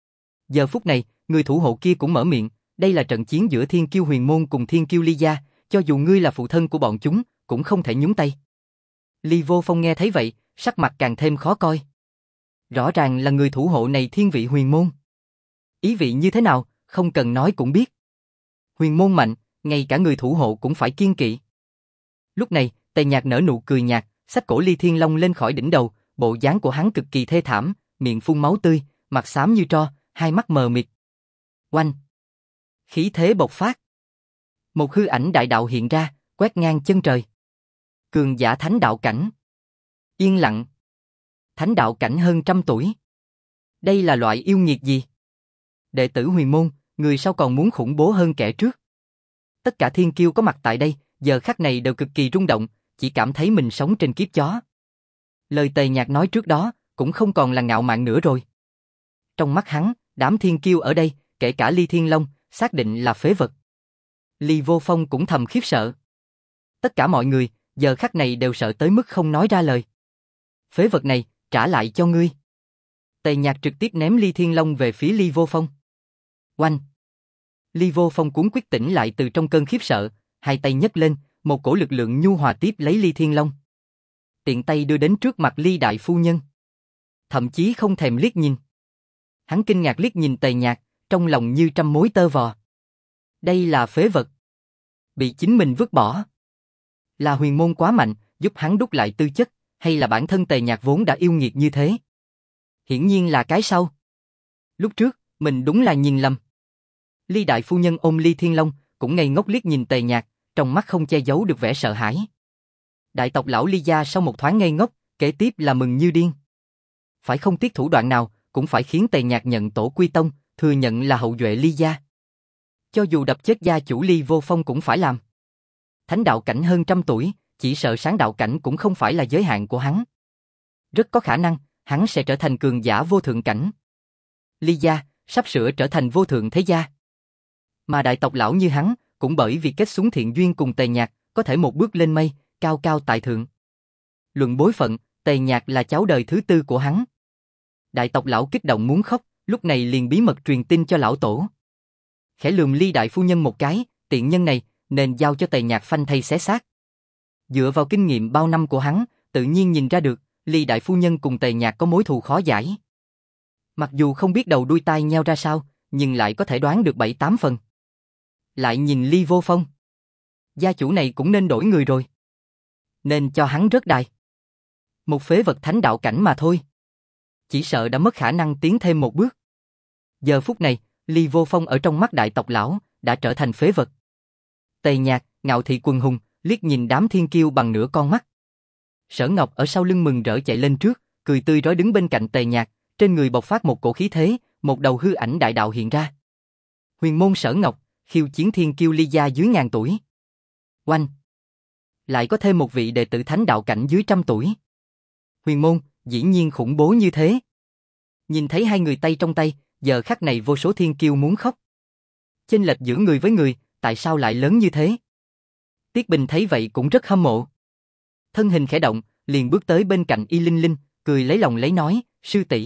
Giờ phút này, người thủ hộ kia cũng mở miệng, đây là trận chiến giữa Thiên Kiêu huyền môn cùng Thiên Kiêu Ly gia, cho dù ngươi là phụ thân của bọn chúng, cũng không thể nhúng tay. Ly Vô Phong nghe thấy vậy, sắc mặt càng thêm khó coi. Rõ ràng là người thủ hộ này thiên vị huyền môn. Ý vị như thế nào, không cần nói cũng biết. Huyền môn mạnh, ngay cả người thủ hộ cũng phải kiêng kỵ. Lúc này, Tề Nhạc nở nụ cười nhạt, xách cổ Ly Thiên Long lên khỏi đỉnh đầu, bộ dáng của hắn cực kỳ thê thảm, miệng phun máu tươi, mặt xám như tro, hai mắt mờ mịt. Oanh! Khí thế bộc phát. Một hư ảnh đại đạo hiện ra, quét ngang chân trời. Cường giả thánh đạo cảnh. Yên lặng. Thánh đạo cảnh hơn 100 tuổi. Đây là loại yêu nghiệt gì? Đệ tử huyền môn, người sau còn muốn khủng bố hơn kẻ trước. Tất cả thiên kiêu có mặt tại đây, giờ khắc này đều cực kỳ rung động, chỉ cảm thấy mình sống trên kiếp chó. Lời Tề Nhạc nói trước đó, cũng không còn là ngạo mạn nữa rồi. Trong mắt hắn, đám thiên kiêu ở đây, kể cả Ly Thiên Long, xác định là phế vật. Ly Vô Phong cũng thầm khiếp sợ. Tất cả mọi người, giờ khắc này đều sợ tới mức không nói ra lời. Phế vật này, trả lại cho ngươi. Tề Nhạc trực tiếp ném Ly Thiên Long về phía Ly Vô Phong. Oanh! Ly Vô Phong cuốn quyết tỉnh lại từ trong cơn khiếp sợ, hai tay nhấc lên, một cổ lực lượng nhu hòa tiếp lấy Ly Thiên Long. Tiện tay đưa đến trước mặt Ly đại phu nhân. Thậm chí không thèm liếc nhìn. Hắn kinh ngạc liếc nhìn Tề Nhạc, trong lòng như trăm mối tơ vò. Đây là phế vật. Bị chính mình vứt bỏ. Là huyền môn quá mạnh, giúp hắn đúc lại tư chất, hay là bản thân Tề Nhạc vốn đã yêu nghiệt như thế? Hiển nhiên là cái sau. Lúc trước, mình đúng là nhìn lầm. Ly đại phu nhân ôm Ly Thiên Long, cũng ngây ngốc liếc nhìn Tề Nhạc, trong mắt không che giấu được vẻ sợ hãi. Đại tộc lão Ly gia sau một thoáng ngây ngốc, kế tiếp là mừng như điên. Phải không tiếc thủ đoạn nào, cũng phải khiến Tề Nhạc nhận tổ quy tông, thừa nhận là hậu duệ Ly gia. Cho dù đập chết gia chủ Ly Vô Phong cũng phải làm. Thánh đạo cảnh hơn trăm tuổi, chỉ sợ sáng đạo cảnh cũng không phải là giới hạn của hắn. Rất có khả năng, hắn sẽ trở thành cường giả vô thượng cảnh. Ly gia, sắp sửa trở thành vô thượng thế gia. Mà đại tộc lão như hắn, cũng bởi vì kết xuống thiện duyên cùng Tề Nhạc, có thể một bước lên mây, cao cao tại thượng. Luận bối phận, Tề Nhạc là cháu đời thứ tư của hắn. Đại tộc lão kích động muốn khóc, lúc này liền bí mật truyền tin cho lão tổ. Khẽ lườm Ly đại phu nhân một cái, tiện nhân này, nên giao cho Tề Nhạc phanh thây xé xác. Dựa vào kinh nghiệm bao năm của hắn, tự nhiên nhìn ra được, Ly đại phu nhân cùng Tề Nhạc có mối thù khó giải. Mặc dù không biết đầu đuôi tai nheo ra sao, nhưng lại có thể đoán được 7-8 phần. Lại nhìn Ly Vô Phong. Gia chủ này cũng nên đổi người rồi. Nên cho hắn rớt đài. Một phế vật thánh đạo cảnh mà thôi. Chỉ sợ đã mất khả năng tiến thêm một bước. Giờ phút này, Ly Vô Phong ở trong mắt đại tộc lão, đã trở thành phế vật. Tề Nhạc, Ngạo Thị quần hùng, liếc nhìn đám thiên kiêu bằng nửa con mắt. Sở Ngọc ở sau lưng mừng rỡ chạy lên trước, cười tươi rói đứng bên cạnh Tề Nhạc, trên người bộc phát một cổ khí thế, một đầu hư ảnh đại đạo hiện ra. Huyền môn Sở Ngọc, khiêu chiến thiên kiêu Ly gia dưới 1000 tuổi. Oanh! Lại có thêm một vị đệ tử thánh đạo cảnh dưới 100 tuổi. Huyền môn, dĩ nhiên khủng bố như thế. Nhìn thấy hai người tay trong tay, giờ khắc này vô số thiên kiêu muốn khóc. Chênh lệch giữa người với người, tại sao lại lớn như thế? Tiết Bình thấy vậy cũng rất hâm mộ. Thân hình khẽ động, liền bước tới bên cạnh Y Linh Linh, cười lấy lòng lấy nói, sư tỷ.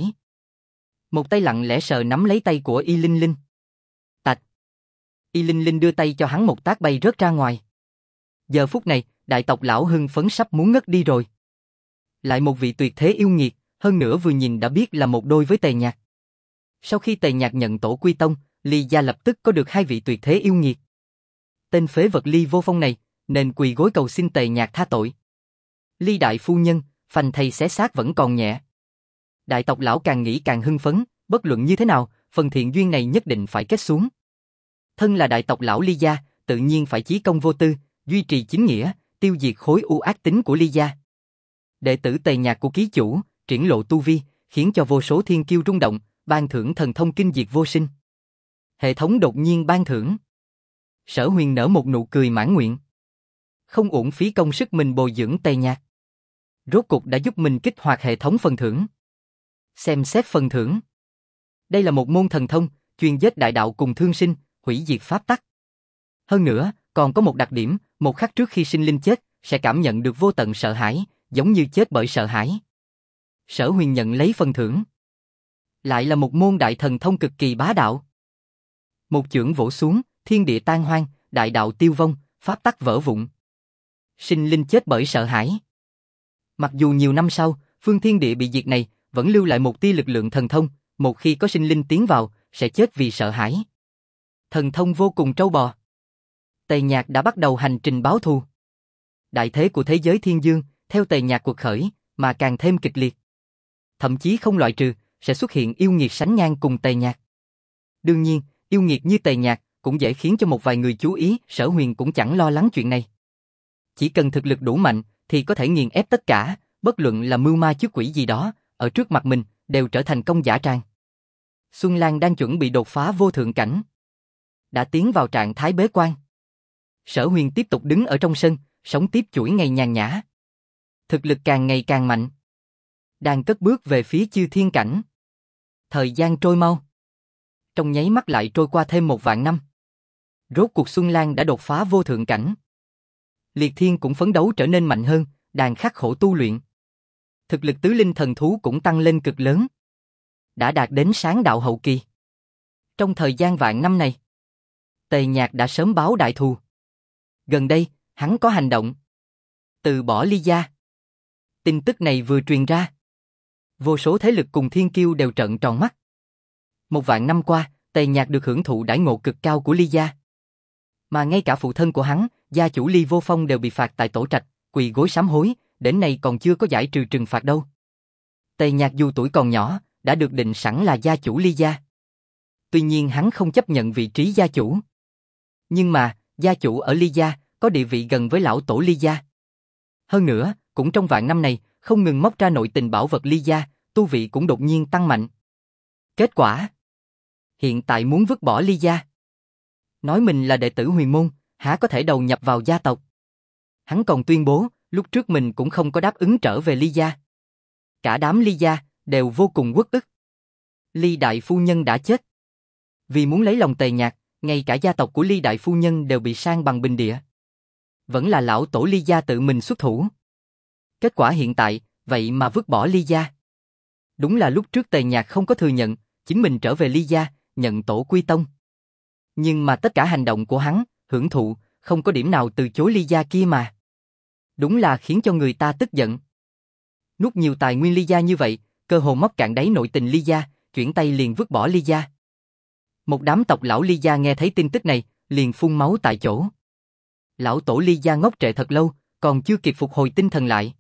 Một tay lặng lẽ sờ nắm lấy tay của Y Linh Linh. Tạch. Y Linh Linh đưa tay cho hắn một tát bay rớt ra ngoài. Giờ phút này, đại tộc lão hưng phấn sắp muốn ngất đi rồi. Lại một vị tuyệt thế yêu nghiệt, hơn nữa vừa nhìn đã biết là một đôi với Tề Nhạc. Sau khi Tề Nhạc nhận tổ quy tông, Ly gia lập tức có được hai vị tuyệt thế yêu nghiệt. Tên phế vật Ly Vô Phong này, nên quỳ gối cầu xin Tề Nhạc tha tội. Ly đại phu nhân, phanh thây xé xác vẫn còn nhẹ. Đại tộc lão càng nghĩ càng hưng phấn, bất luận như thế nào, phần thiện duyên này nhất định phải kết xuống. Thân là đại tộc lão Ly gia, tự nhiên phải chí công vô tư, duy trì chính nghĩa, tiêu diệt khối u ác tính của Ly gia. Đệ tử Tề Nhạc của ký chủ, triển lộ tu vi, khiến cho vô số thiên kiêu rung động, ban thưởng thần thông kinh diệt vô sinh. Hệ thống đột nhiên ban thưởng. Sở Huyền nở một nụ cười mãn nguyện. Không uổng phí công sức mình bồi dưỡng Tề Nhạc. Rốt cục đã giúp mình kích hoạt hệ thống phần thưởng. Xem xét phần thưởng. Đây là một môn thần thông, chuyên giết đại đạo cùng thương sinh, hủy diệt pháp tắc. Hơn nữa, còn có một đặc điểm, một khắc trước khi sinh linh chết, sẽ cảm nhận được vô tận sợ hãi, giống như chết bởi sợ hãi. Sở Huyền nhận lấy phần thưởng. Lại là một môn đại thần thông cực kỳ bá đạo. Một chưởng vỗ xuống, thiên địa tan hoang, đại đạo tiêu vong, pháp tắc vỡ vụn. Sinh linh chết bởi sợ hãi. Mặc dù nhiều năm sau, phương thiên địa bị diệt này, vẫn lưu lại một tia lực lượng thần thông, một khi có sinh linh tiến vào, sẽ chết vì sợ hãi. Thần thông vô cùng trâu bò. Tề Nhạc đã bắt đầu hành trình báo thù. Đại thế của thế giới thiên dương, theo Tề Nhạc cuộc khởi, mà càng thêm kịch liệt. Thậm chí không loại trừ, sẽ xuất hiện yêu nghiệt sánh ngang cùng Tề Nhạc. Đương nhiên, yêu nghiệt như Tề Nhạc, cũng dễ khiến cho một vài người chú ý, Sở Huyền cũng chẳng lo lắng chuyện này. Chỉ cần thực lực đủ mạnh, thì có thể nghiền ép tất cả, bất luận là mưu ma trước quỷ gì đó, ở trước mặt mình, đều trở thành công dã tràng. Xuân Lan đang chuẩn bị đột phá vô thượng cảnh. Đã tiến vào trạng thái bế quan. Sở Huyền tiếp tục đứng ở trong sân, sống tiếp chuỗi ngày nhàn nhã. Thực lực càng ngày càng mạnh. Đang cất bước về phía Chư Thiên Cảnh. Thời gian trôi mau. Trong nháy mắt lại trôi qua thêm 1.000 năm. Rốt cuộc Xuân Lan đã đột phá vô thượng cảnh. Liệt Thiên cũng phấn đấu trở nên mạnh hơn, đang khắc khổ tu luyện. Thực lực tứ linh thần thú cũng tăng lên cực lớn. Đã đạt đến sáng đạo hậu kỳ. Trong thời gian vạn năm này, Tề Nhạc đã sớm báo đại thù. Gần đây, hắn có hành động. Từ bỏ Ly Gia. Tin tức này vừa truyền ra. Vô số thế lực cùng thiên kiêu đều trợn tròn mắt. 1.000 năm qua, Tề Nhạc được hưởng thụ đãi ngộ cực cao của Ly Gia. Mà ngay cả phụ thân của hắn, gia chủ Ly Vô Phong đều bị phạt tại tổ trạch, quỳ gối sám hối, đến nay còn chưa có giải trừ trừng phạt đâu. Tề Nhạc dù tuổi còn nhỏ, đã được định sẵn là gia chủ Ly Gia. Tuy nhiên hắn không chấp nhận vị trí gia chủ. Nhưng mà, gia chủ ở Ly Gia, có địa vị gần với lão tổ Ly Gia. Hơn nữa, cũng trong vạn năm này, không ngừng móc ra nội tình bảo vật Ly Gia, tu vị cũng đột nhiên tăng mạnh. Kết quả, hiện tại muốn vứt bỏ Ly Gia. Nói mình là đệ tử huyền môn, há có thể đầu nhập vào gia tộc. Hắn còn tuyên bố, lúc trước mình cũng không có đáp ứng trở về Ly Gia. Cả đám Ly Gia đều vô cùng uất ức. Ly đại phu nhân đã chết. Vì muốn lấy lòng Tề Nhạc, ngay cả gia tộc của Ly đại phu nhân đều bị san bằng bình địa. Vẫn là lão tổ Ly Gia tự mình xuất thủ. Kết quả hiện tại, vậy mà vứt bỏ Ly Gia. Đúng là lúc trước Tề Nhạc không có thừa nhận, chính mình trở về Ly Gia, nhận tổ quy tông. Nhưng mà tất cả hành động của hắn, hưởng thụ, không có điểm nào từ chối Ly Gia kia mà. Đúng là khiến cho người ta tức giận. Nuốt nhiều tài nguyên Ly Gia như vậy, cơ hồ móc cạn đáy nội tình Ly Gia, chuyển tay liền vứt bỏ Ly Gia. Một đám tộc lão Ly Gia nghe thấy tin tức này, liền phun máu tại chỗ. Lão tổ Ly Gia ngốc trệ thật lâu, còn chưa kịp phục hồi tinh thần lại.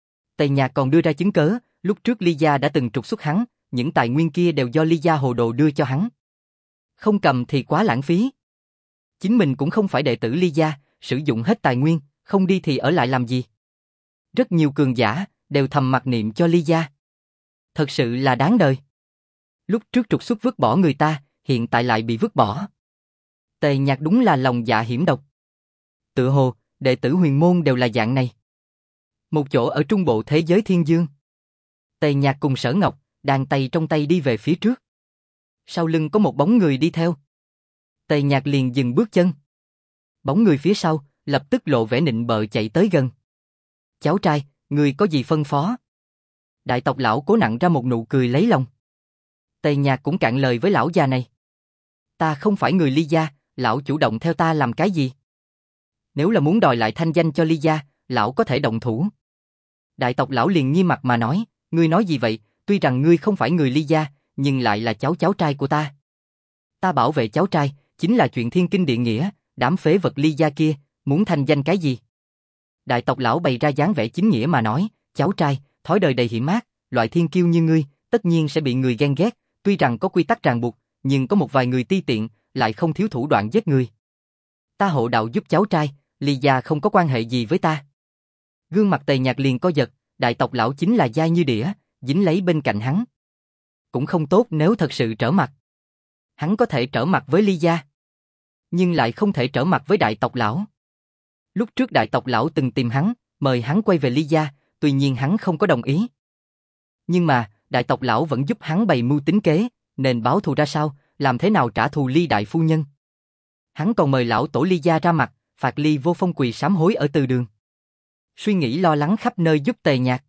Tề Nhạc còn đưa ra chứng cớ, lúc trước Ly Gia đã từng trục xuất hắn, những tài nguyên kia đều do Ly Gia hồ đồ đưa cho hắn. Không cầm thì quá lãng phí. Chính mình cũng không phải đệ tử Ly Gia, sử dụng hết tài nguyên, không đi thì ở lại làm gì. Rất nhiều cường giả, đều thầm mặc niệm cho Ly Gia. Thật sự là đáng đời. Lúc trước trục xuất vứt bỏ người ta, hiện tại lại bị vứt bỏ. Tề Nhạc đúng là lòng dạ hiểm độc. Tự hồ, đệ tử huyền môn đều là dạng này. Một chỗ ở trung bộ thế giới thiên dương. Tề Nhạc cùng Sở Ngọc, đang tay trong tay đi về phía trước. Sau lưng có một bóng người đi theo. Tề Nhạc liền dừng bước chân. Bóng người phía sau, lập tức lộ vẻ nịnh bợ chạy tới gần. Cháu trai, người có gì phân phó? Đại tộc lão cố nặn ra một nụ cười lấy lòng. Tề Nhạc cũng cạn lời với lão già này. Ta không phải người Ly Gia, lão chủ động theo ta làm cái gì? Nếu là muốn đòi lại thanh danh cho Ly Gia, lão có thể động thủ. Đại tộc lão liền nghiêm mặt mà nói, ngươi nói gì vậy, tuy rằng ngươi không phải người Ly Gia, nhưng lại là cháu trai của ta. Ta bảo vệ cháu trai, chính là chuyện thiên kinh địa nghĩa, đám phế vật Ly Gia kia, muốn thanh danh cái gì? Đại tộc lão bày ra dáng vẻ chính nghĩa mà nói, cháu trai, thói đời đầy hiểm ác, loại thiên kiêu như ngươi, tất nhiên sẽ bị người ghen ghét, tuy rằng có quy tắc ràng buộc, nhưng có một vài người ti tiện, lại không thiếu thủ đoạn giết người. Ta hộ đạo giúp cháu trai, Ly Gia không có quan hệ gì với ta. Gương mặt Tề Nhạc liền co giật, đại tộc lão chính là dai như đĩa, dính lấy bên cạnh hắn. Cũng không tốt nếu thật sự trở mặt. Hắn có thể trở mặt với Ly Gia, nhưng lại không thể trở mặt với đại tộc lão. Lúc trước đại tộc lão từng tìm hắn, mời hắn quay về Ly Gia, tuy nhiên hắn không có đồng ý. Nhưng mà, đại tộc lão vẫn giúp hắn bày mưu tính kế, nên báo thù ra sao, làm thế nào trả thù Ly đại phu nhân. Hắn còn mời lão tổ Ly Gia ra mặt, phạt Ly Vô Phong quỳ sám hối ở từ đường. Suy nghĩ lo lắng khắp nơi giúp Tề Nhạc.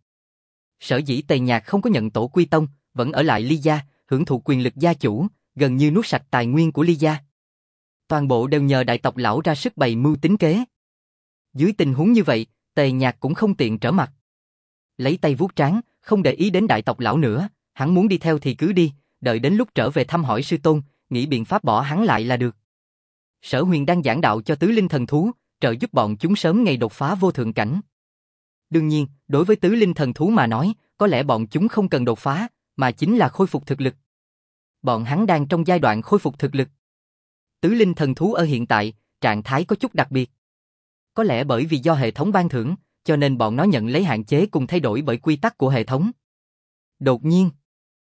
Sở dĩ Tề Nhạc không có nhận tổ quy tông, vẫn ở lại Ly Gia, hưởng thụ quyền lực gia chủ, gần như nuốt sạch tài nguyên của Ly Gia. Toàn bộ đều nhờ đại tộc lão ra sức bày mưu tính kế. Dưới tình huống như vậy, Tề Nhạc cũng không tiện trở mặt. Lấy tay vuốt trán, không để ý đến đại tộc lão nữa, hắn muốn đi theo thì cứ đi, đợi đến lúc trở về thăm hỏi sư tôn, nghĩ biện pháp bỏ hắn lại là được. Sở Huyền đang giảng đạo cho tứ linh thần thú, trợ giúp bọn chúng sớm ngày đột phá vô thượng cảnh. Đương nhiên, đối với tứ linh thần thú mà nói, có lẽ bọn chúng không cần đột phá, mà chính là khôi phục thực lực. Bọn hắn đang trong giai đoạn khôi phục thực lực. Tứ linh thần thú ở hiện tại, trạng thái có chút đặc biệt. Có lẽ bởi vì do hệ thống ban thưởng, cho nên bọn nó nhận lấy hạn chế cùng thay đổi bởi quy tắc của hệ thống. Đột nhiên,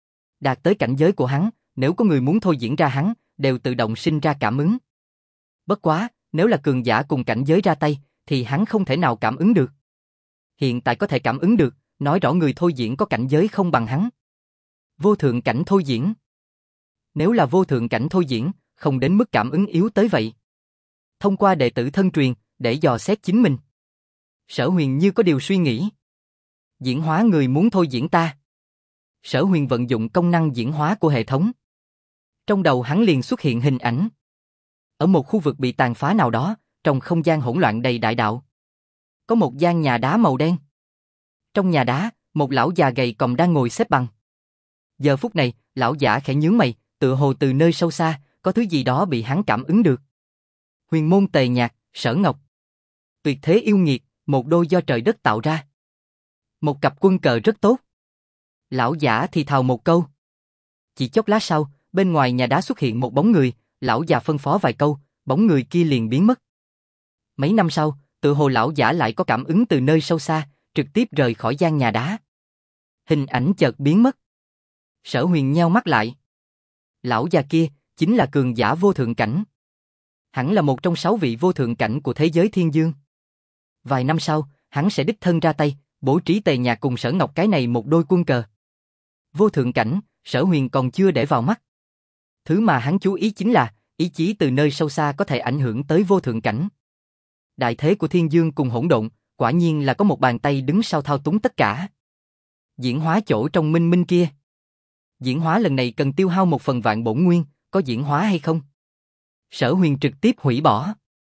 đạt tới cảnh giới của hắn, nếu có người muốn thôi diễn ra hắn, đều tự động sinh ra cảm ứng. Bất quá, Nếu là cường giả cùng cảnh giới ra tay, thì hắn không thể nào cảm ứng được. Hiện tại có thể cảm ứng được, nói rõ người thôi diễn có cảnh giới không bằng hắn. Vô thượng cảnh thôi diễn. Nếu là vô thượng cảnh thôi diễn, không đến mức cảm ứng yếu tới vậy. Thông qua đệ tử thân truyền, để dò xét chính mình. Sở Huyền như có điều suy nghĩ. Diễn hóa người muốn thôi diễn ta. Sở Huyền vận dụng công năng diễn hóa của hệ thống. Trong đầu hắn liền xuất hiện hình ảnh. Ở một khu vực bị tàn phá nào đó, trong không gian hỗn loạn đầy đại đạo. Có một gian nhà đá màu đen. Trong nhà đá, một lão già gầy còm đang ngồi xếp bằng. Giờ phút này, lão giả khẽ nhướng mày, tựa hồ từ nơi sâu xa, có thứ gì đó bị hắn cảm ứng được. Huyền môn Tề Nhạc, Sở Ngọc. Tuyệt thế yêu nghiệt, một đôi do trời đất tạo ra. Một cặp quân cờ rất tốt. Lão giả thì thào một câu. Chỉ chốc lát sau, bên ngoài nhà đá xuất hiện một bóng người, lão già phân phó vài câu, bóng người kia liền biến mất. Mấy năm sau, tựa hồ lão giả lại có cảm ứng từ nơi sâu xa, trực tiếp rời khỏi gian nhà đá. Hình ảnh chợt biến mất. Sở Huyền nheo mắt lại. Lão già kia chính là cường giả vô thượng cảnh. Hẳn là một trong 6 vị vô thượng cảnh của thế giới thiên dương. Vài năm sau, hắn sẽ đích thân ra tay, bố trí Tề Nhạc cùng Sở Ngọc cái này một đôi quân cờ. Vô thượng cảnh, Sở Huyền còn chưa để vào mắt. Thứ mà hắn chú ý chính là, ý chí từ nơi sâu xa có thể ảnh hưởng tới vô thượng cảnh. Đại thế của thiên dương cùng hỗn độn, quả nhiên là có một bàn tay đứng sau thao túng tất cả. Diễn hóa chỗ trong minh minh kia. Diễn hóa lần này cần tiêu hao 1 phần vạn bổn nguyên, có diễn hóa hay không? Sở Huyền trực tiếp hủy bỏ.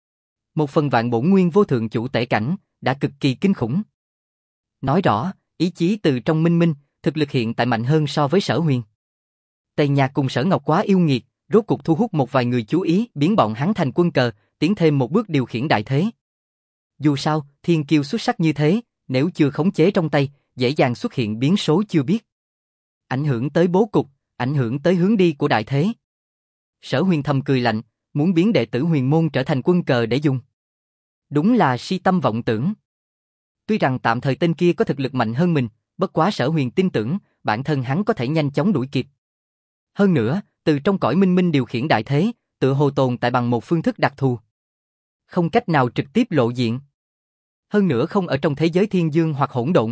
1 phần vạn bổn nguyên vô thượng chủ tể cảnh, đã cực kỳ kinh khủng. Nói rõ, ý chí từ trong minh minh, thực lực hiện tại mạnh hơn so với Sở Huyền. Tề Nhạc cùng Sở Ngọc quá yêu nghiệt, rốt cục thu hút một vài người chú ý, biến bọn hắn thành quân cờ, tiến thêm một bước điều khiển đại thế. Dù sao, thiên kiêu xuất sắc như thế, nếu chưa khống chế trong tay, dễ dàng xuất hiện biến số chưa biết. Ảnh hưởng tới bố cục, ảnh hưởng tới hướng đi của đại thế. Sở Huyền thầm cười lạnh, muốn biến đệ tử huyền môn trở thành quân cờ để dùng. Đúng là si tâm vọng tưởng. Tuy rằng tạm thời tên kia có thực lực mạnh hơn mình, bất quá Sở Huyền tin tưởng, bản thân hắn có thể nhanh chóng đuổi kịp. Hơn nữa, từ trong cõi minh minh điều khiển đại thế, tựa hồ tồn tại bằng một phương thức đặc thù. Không cách nào trực tiếp lộ diện. Hơn nữa không ở trong thế giới thiên dương hoặc hỗn độn.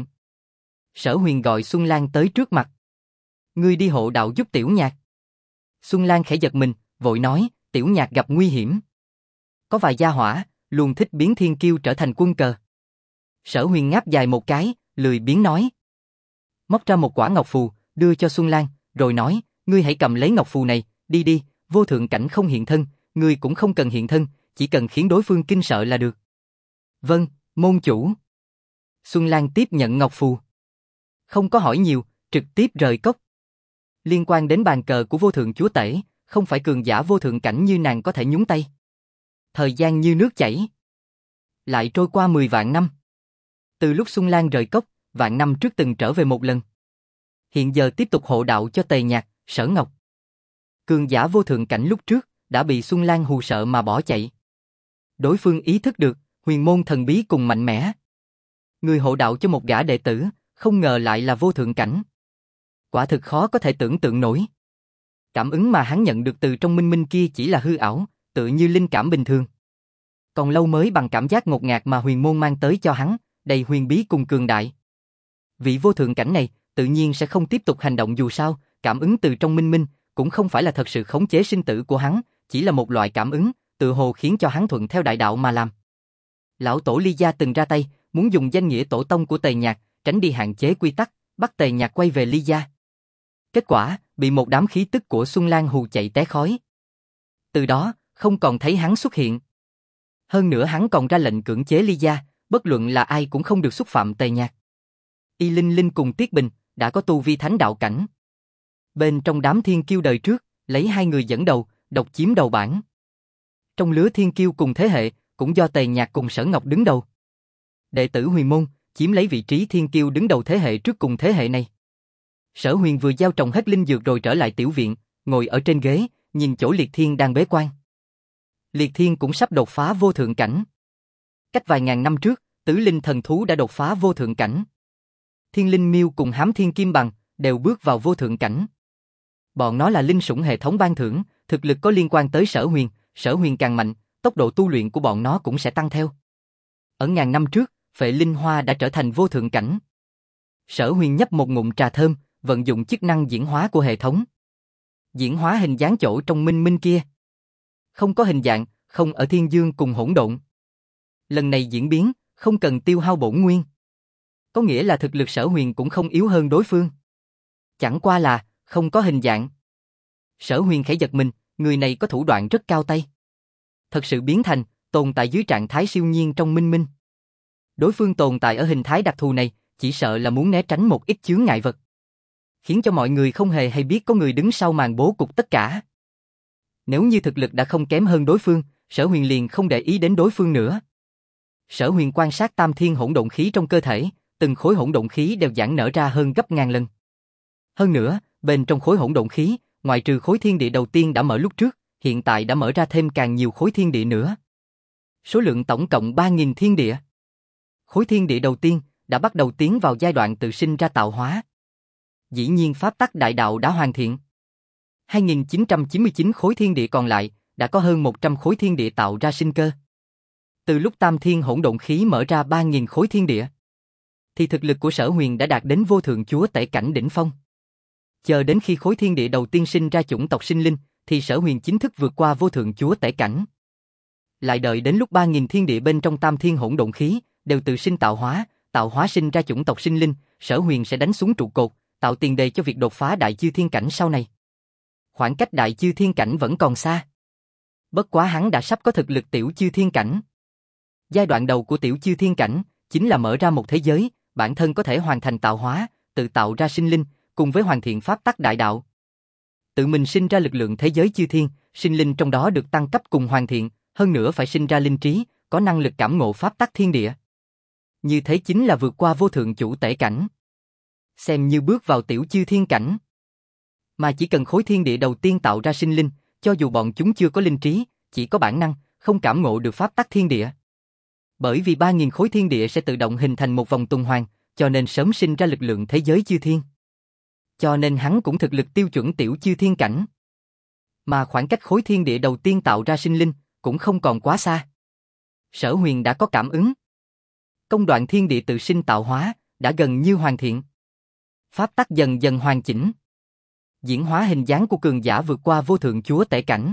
Sở Huyền gọi Xuân Lan tới trước mặt. Ngươi đi hộ đạo giúp Tiểu Nhạc. Xuân Lan khẽ giật mình, vội nói, Tiểu Nhạc gặp nguy hiểm. Có vài gia hỏa, luôn thích biến thiên kiêu trở thành quân cờ. Sở Huyền ngáp dài một cái, lười biếng nói. Móc ra một quả ngọc phù, đưa cho Xuân Lan, rồi nói, ngươi hãy cầm lấy ngọc phù này, đi đi, vô thượng cảnh không hiện thân, ngươi cũng không cần hiện thân, chỉ cần khiến đối phương kinh sợ là được. Vâng, môn chủ. Xuân Lan tiếp nhận ngọc phù. Không có hỏi nhiều, trực tiếp rời cốc. Liên quan đến bàn cờ của vô thượng chúa tể, không phải cường giả vô thượng cảnh như nàng có thể nhúng tay. Thời gian như nước chảy. Lại trôi qua 10 vạn năm. Từ lúc Xuân Lan rời cốc, vạn năm trước từng trở về một lần. Hiện giờ tiếp tục hộ đạo cho Tề Nhạc, Sở Ngọc. Cường giả vô thượng cảnh lúc trước, đã bị Xuân Lan hù sợ mà bỏ chạy. Đối phương ý thức được, huyền môn thần bí cùng mạnh mẽ. Người hộ đạo cho một gã đệ tử, không ngờ lại là vô thượng cảnh. Quả thực khó có thể tưởng tượng nổi. Cảm ứng mà hắn nhận được từ trong minh minh kia chỉ là hư ảo, tự như linh cảm bình thường. Còn lâu mới bằng cảm giác ngột ngạt mà huyền môn mang tới cho hắn, đầy huyền bí cùng cường đại. Vị vô thượng cảnh này, tự nhiên sẽ không tiếp tục hành động dù sao, cảm ứng từ trong minh minh, cũng không phải là thật sự khống chế sinh tử của hắn, chỉ là một loại cảm ứng, tự hồ khiến cho hắn thuận theo đại đạo mà làm. Lão tổ Ly Gia từng ra tay, muốn dùng danh nghĩa tổ tông của Tề Nhạc, tránh đi hạn chế quy tắc, bắt Tề Nhạc quay về Ly Gia. Kết quả, bị một đám khí tức của Xuân Lan hù chạy té khói. Từ đó, không còn thấy hắn xuất hiện. Hơn nữa hắn còn ra lệnh cưỡng chế Ly Gia, bất luận là ai cũng không được xúc phạm Tề Nhạc. Y Linh Linh cùng Tiết Bình, đã có tu vi thánh đạo cảnh. Bên trong đám thiên kiêu đời trước, lấy 2 người dẫn đầu, độc chiếm đầu bảng. Trong lứa thiên kiêu cùng thế hệ, cũng do Tề Nhạc cùng Sở Ngọc đứng đầu. Đệ tử huyền môn, chiếm lấy vị trí thiên kiêu đứng đầu thế hệ trước cùng thế hệ này. Sở Huyền vừa gieo trồng hết linh dược rồi trở lại tiểu viện, ngồi ở trên ghế, nhìn chỗ Liệt Thiên đang bế quan. Liệt Thiên cũng sắp đột phá vô thượng cảnh. Cách vài ngàn năm trước, tứ linh thần thú đã đột phá vô thượng cảnh. Thiên Linh Miêu cùng Hám Thiên Kim Bằng đều bước vào vô thượng cảnh. Bọn nó là linh sủng hệ thống ban thưởng, thực lực có liên quan tới Sở Huyền càng mạnh, tốc độ tu luyện của bọn nó cũng sẽ tăng theo. Ở ngàn năm trước, Phệ Linh Hoa đã trở thành vô thượng cảnh. Sở Huyền nhấp một ngụm trà thơm, vận dụng chức năng diễn hóa của hệ thống. Diễn hóa hình dáng chỗ trong minh minh kia. Không có hình dạng, không ở thiên dương cùng hỗn độn. Lần này diễn biến, không cần tiêu hao bổn nguyên. Có nghĩa là thực lực Sở Huyền cũng không yếu hơn đối phương. Chẳng qua là, không có hình dạng. Sở Huyền khẽ giật mình, người này có thủ đoạn rất cao tay. Thật sự biến thành, tồn tại dưới trạng thái siêu nhiên trong minh minh. Đối phương tồn tại ở hình thái đặc thù này, chỉ sợ là muốn né tránh một ít chướng ngại vật. Khiến cho mọi người không hề hay biết có người đứng sau màn bố cục tất cả. Nếu như thực lực đã không kém hơn đối phương, Sở Huyền liền không để ý đến đối phương nữa. Sở Huyền quan sát tam thiên hỗn độn khí trong cơ thể, từng khối hỗn độn khí đều giãn nở ra hơn gấp ngàn lần. Hơn nữa, bên trong khối hỗn độn khí, ngoại trừ khối thiên địa đầu tiên đã mở lúc trước, hiện tại đã mở ra thêm càng nhiều khối thiên địa nữa. Số lượng tổng cộng 3.000 thiên địa. Khối thiên địa đầu tiên đã bắt đầu tiến vào giai đoạn tự sinh ra tạo hóa. Dĩ nhiên pháp tắc đại đạo đã hoàn thiện. 2.999 khối thiên địa còn lại, đã có hơn 100 khối thiên địa tạo ra sinh cơ. Từ lúc tam thiên hỗn độn khí mở ra 3.000 khối thiên địa, thì thực lực của Sở Huyền đã đạt đến vô thượng chúa tể cảnh đỉnh phong. Chờ đến khi khối thiên địa đầu tiên sinh ra chủng tộc sinh linh, thì Sở Huyền chính thức vượt qua vô thượng chúa tể cảnh. Lại đợi đến lúc 3.000 thiên địa bên trong tam thiên hỗn độn khí đều tự sinh tạo hóa sinh ra chủng tộc sinh linh, Sở Huyền sẽ đánh xuống trụ cột, tạo tiền đề cho việc đột phá đại chư thiên cảnh sau này. Khoảng cách đại chư thiên cảnh vẫn còn xa. Bất quá hắn đã sắp có thực lực tiểu chư thiên cảnh. Giai đoạn đầu của tiểu chư thiên cảnh chính là mở ra một thế giới, bản thân có thể hoàn thành tạo hóa, tự tạo ra sinh linh, cùng với hoàn thiện pháp tắc đại đạo. Tự mình sinh ra lực lượng thế giới chư thiên, sinh linh trong đó được tăng cấp cùng hoàn thiện, hơn nữa phải sinh ra linh trí, có năng lực cảm ngộ pháp tắc thiên địa. Như thế chính là vượt qua vô thượng chủ tể cảnh. Xem như bước vào tiểu chư thiên cảnh. Mà chỉ cần khối thiên địa đầu tiên tạo ra sinh linh, cho dù bọn chúng chưa có linh trí, chỉ có bản năng, không cảm ngộ được pháp tắc thiên địa. Bởi vì 3.000 khối thiên địa sẽ tự động hình thành một vòng tuần hoàn, cho nên sớm sinh ra lực lượng thế giới chư thiên. Cho nên hắn cũng thực lực tiêu chuẩn tiểu chư thiên cảnh. Mà khoảng cách khối thiên địa đầu tiên tạo ra sinh linh, cũng không còn quá xa. Sở Huyền đã có cảm ứng. Công đoạn thiên địa tự sinh tạo hóa, đã gần như hoàn thiện. Pháp tắc dần dần hoàn chỉnh. Diễn hóa hình dáng của cường giả vượt qua vô thượng chúa tể cảnh.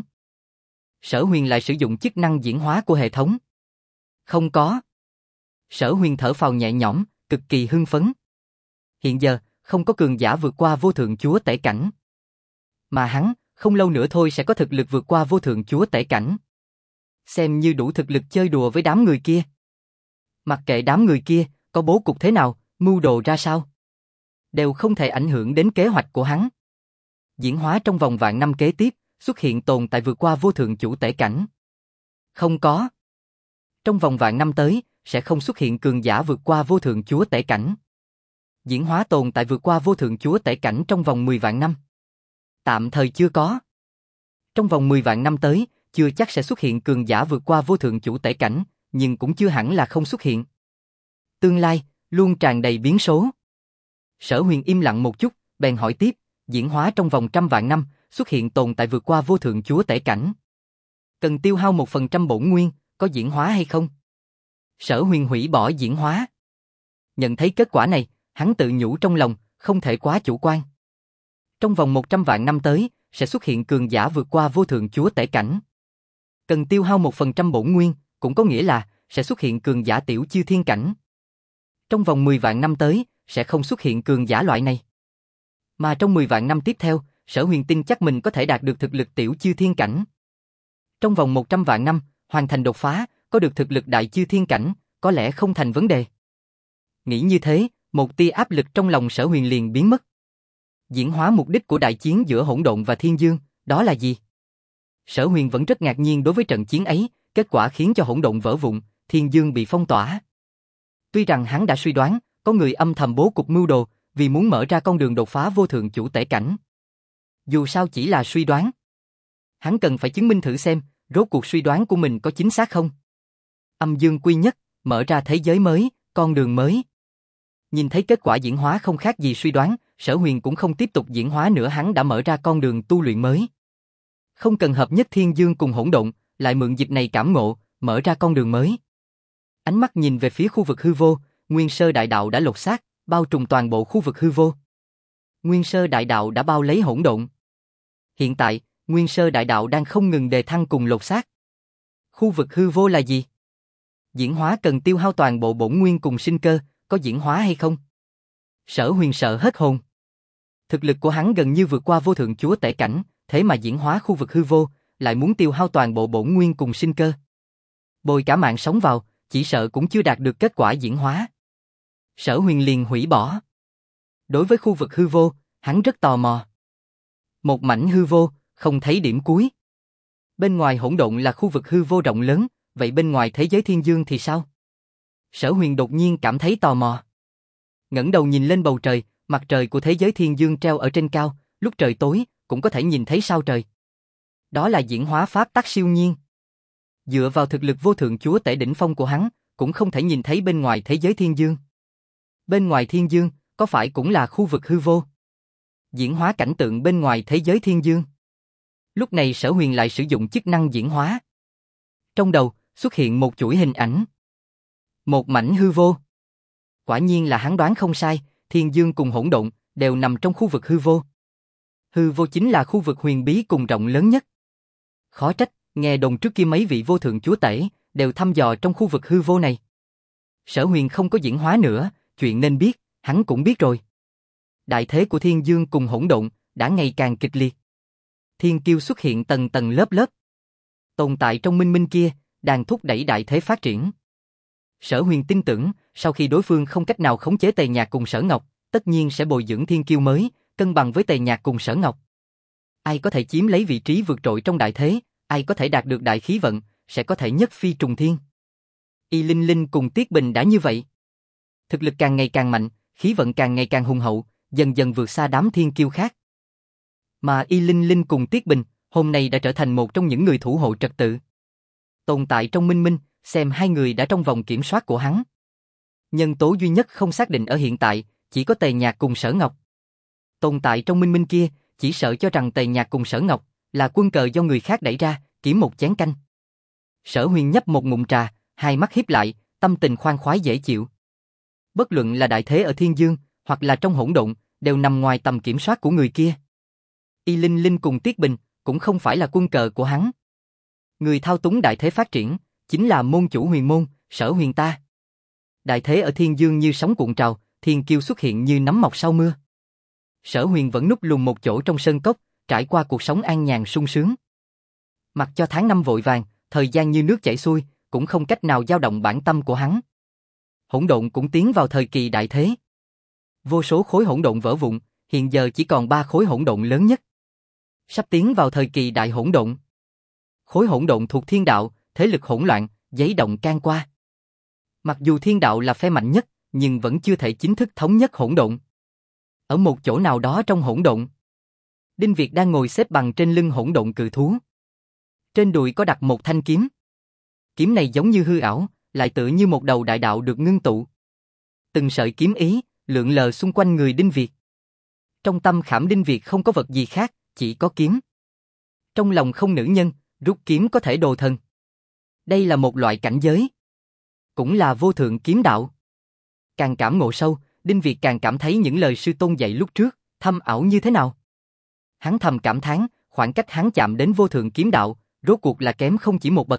Sở Huyền lại sử dụng chức năng diễn hóa của hệ thống. Không có. Sở Huyền thở phào nhẹ nhõm, cực kỳ hưng phấn. Hiện giờ, không có cường giả vượt qua vô thượng chúa tể cảnh. Mà hắn, không lâu nữa thôi sẽ có thực lực vượt qua vô thượng chúa tể cảnh. Xem như đủ thực lực chơi đùa với đám người kia. Mặc kệ đám người kia, có bố cục thế nào, mưu đồ ra sao, đều không thể ảnh hưởng đến kế hoạch của hắn. Diễn hóa trong vòng vạn năm kế tiếp, xuất hiện tồn tại vượt qua vô thượng chủ tể cảnh. Không có. Trong vòng vạn năm tới, sẽ không xuất hiện cường giả vượt qua vô thượng chúa tể cảnh. Diễn hóa tồn tại vượt qua vô thượng chúa tể cảnh trong vòng 10 vạn năm. Tạm thời chưa có. Trong vòng 10 vạn năm tới, chưa chắc sẽ xuất hiện cường giả vượt qua vô thượng chủ tể cảnh, nhưng cũng chưa hẳn là không xuất hiện. Tương lai, luôn tràn đầy biến số. Sở Huyền im lặng một chút, bèn hỏi tiếp, diễn hóa trong vòng 100 vạn năm, xuất hiện tồn tại vượt qua vô thượng chúa tể cảnh. Cần tiêu hao 1% bổn nguyên, có diễn hóa hay không? Sở Huyền hủy bỏ diễn hóa. Nhận thấy kết quả này, hắn tự nhủ trong lòng, không thể quá chủ quan. Trong vòng 100 vạn năm tới, sẽ xuất hiện cường giả vượt qua vô thượng chúa tể cảnh. Cần tiêu hao 1% bổn nguyên, cũng có nghĩa là sẽ xuất hiện cường giả tiểu chư thiên cảnh. Trong vòng 10 vạn năm tới, sẽ không xuất hiện cường giả loại này. Mà trong 10 vạn năm tiếp theo, Sở Huyền tin chắc mình có thể đạt được thực lực tiểu chư thiên cảnh. Trong vòng 100 vạn năm, hoàn thành đột phá, có được thực lực đại chư thiên cảnh, có lẽ không thành vấn đề. Nghĩ như thế, một tia áp lực trong lòng Sở Huyền liền biến mất. Diễn hóa mục đích của đại chiến giữa hỗn độn và thiên dương, đó là gì? Sở Huyền vẫn rất ngạc nhiên đối với trận chiến ấy, kết quả khiến cho hỗn độn vỡ vụn, thiên dương bị phong tỏa. Tuy rằng hắn đã suy đoán, có người âm thầm bố cục mưu đồ, vì muốn mở ra con đường đột phá vô thượng chủ tể cảnh. Dù sao chỉ là suy đoán. Hắn cần phải chứng minh thử xem, rốt cuộc suy đoán của mình có chính xác không. Âm dương quy nhất, mở ra thế giới mới, con đường mới. Nhìn thấy kết quả diễn hóa không khác gì suy đoán, Sở Huyền cũng không tiếp tục diễn hóa nữa, hắn đã mở ra con đường tu luyện mới. Không cần hợp nhất thiên dương cùng hỗn độn, lại mượn dịp này cảm ngộ, mở ra con đường mới. Ánh mắt nhìn về phía khu vực hư vô, Nguyên Sơ Đại Đạo đã lột xác, bao trùm toàn bộ khu vực hư vô. Nguyên Sơ Đại Đạo đã bao lấy hỗn độn. Hiện tại, Nguyên Sơ Đại Đạo đang không ngừng đề thăng cùng lột xác. Khu vực hư vô là gì? Diễn hóa cần tiêu hao toàn bộ bổn nguyên cùng sinh cơ, có diễn hóa hay không? Sở Huyền sợ hết hồn. Thực lực của hắn gần như vượt qua vô thượng chúa tể cảnh, thế mà diễn hóa khu vực hư vô, lại muốn tiêu hao toàn bộ bổn nguyên cùng sinh cơ. Bồi cả mạng sống vào, chỉ sợ cũng chưa đạt được kết quả diễn hóa. Sở Huyền liền hủy bỏ. Đối với khu vực hư vô, hắn rất tò mò. Một mảnh hư vô, không thấy điểm cuối. Bên ngoài hỗn độn là khu vực hư vô rộng lớn, vậy bên ngoài thế giới thiên dương thì sao? Sở Huyền đột nhiên cảm thấy tò mò. Ngẩng đầu nhìn lên bầu trời, mặt trời của thế giới thiên dương treo ở trên cao, lúc trời tối, cũng có thể nhìn thấy sao trời. Đó là diễn hóa pháp tắc siêu nhiên. Dựa vào thực lực vô thượng chúa tể đỉnh phong của hắn, cũng không thể nhìn thấy bên ngoài thế giới thiên dương. Bên ngoài thiên dương, có phải cũng là khu vực hư vô? Diễn hóa cảnh tượng bên ngoài thế giới thiên dương. Lúc này Sở Huyền lại sử dụng chức năng diễn hóa. Trong đầu, xuất hiện một chuỗi hình ảnh. Một mảnh hư vô. Quả nhiên là hắn đoán không sai, thiên dương cùng hỗn độn, đều nằm trong khu vực hư vô. Hư vô chính là khu vực huyền bí cùng rộng lớn nhất. Khó trách, nghe đồn trước kia mấy vị vô thượng chúa tể, đều thăm dò trong khu vực hư vô này. Sở Huyền không có diễn hóa nữa, chuyện nên biết, hắn cũng biết rồi. Đại thế của thiên dương cùng hỗn độn, đã ngày càng kịch liệt. Thiên kiêu xuất hiện tầng tầng lớp lớp. Tồn tại trong minh minh kia, đang thúc đẩy đại thế phát triển. Sở Huyền tin tưởng, sau khi đối phương không cách nào khống chế Tề Nhạc cùng Sở Ngọc, tất nhiên sẽ bồi dưỡng thiên kiêu mới, cân bằng với Tề Nhạc cùng Sở Ngọc. Ai có thể chiếm lấy vị trí vượt trội trong đại thế, ai có thể đạt được đại khí vận, sẽ có thể nhất phi trùng thiên. Y Linh Linh cùng Tiết Bình đã như vậy. Thực lực càng ngày càng mạnh, khí vận càng ngày càng hùng hậu, dần dần vượt xa đám thiên kiêu khác. Mà Y Linh Linh cùng Tiết Bình, hôm nay đã trở thành một trong những người thủ hộ trật tự. Tồn tại trong minh minh, xem hai người đã trong vòng kiểm soát của hắn. Nhân tố duy nhất không xác định ở hiện tại, chỉ có Tề Nhạc cùng Sở Ngọc. Tồn tại trong minh minh kia, chỉ sợ cho rằng Tề Nhạc cùng Sở Ngọc là quân cờ do người khác đẩy ra, kiếm một chén canh. Sở Huyền nhấp một ngụm trà, hai mắt híp lại, tâm tình khoan khoái dễ chịu. Bất luận là đại thế ở thiên dương, hoặc là trong hỗn độn, đều nằm ngoài tầm kiểm soát của người kia. Y Linh Linh cùng Tiết Bình, cũng không phải là quân cờ của hắn. Người thao túng đại thế phát triển, chính là môn chủ huyền môn, Sở Huyền ta. Đại thế ở thiên dương như sóng cuộn trào, thiên kiêu xuất hiện như nấm mọc sau mưa. Sở Huyền vẫn núp lùm một chỗ trong sơn cốc, trải qua cuộc sống an nhàn sung sướng. Mặc cho tháng năm vội vàng, thời gian như nước chảy xuôi, cũng không cách nào dao động bản tâm của hắn. Hỗn độn cũng tiến vào thời kỳ đại thế. Vô số khối hỗn độn vỡ vụn, hiện giờ chỉ còn 3 khối hỗn độn lớn nhất. Sắp tiến vào thời kỳ đại hỗn độn. Khối hỗn độn thuộc thiên đạo, thế lực hỗn loạn, giấy động can qua. Mặc dù thiên đạo là phe mạnh nhất, nhưng vẫn chưa thể chính thức thống nhất hỗn độn. Ở một chỗ nào đó trong hỗn độn, Đinh Việt đang ngồi xếp bằng trên lưng hỗn độn cự thú. Trên đùi có đặt một thanh kiếm. Kiếm này giống như hư ảo, lại tựa như một đầu đại đạo được ngưng tụ. Từng sợi kiếm ý, lượn lờ xung quanh người Đinh Việt. Trong tâm khảm Đinh Việt không có vật gì khác, chỉ có kiếm. Trong lòng không nữ nhân, rút kiếm có thể đồ thần. Đây là một loại cảnh giới. Cũng là vô thượng kiếm đạo. Càng cảm ngộ sâu, Đinh Việt càng cảm thấy những lời sư tôn dạy lúc trước, thâm ảo như thế nào. Hắn thầm cảm thán, khoảng cách hắn chạm đến vô thượng kiếm đạo, rốt cuộc là kém không chỉ một bậc.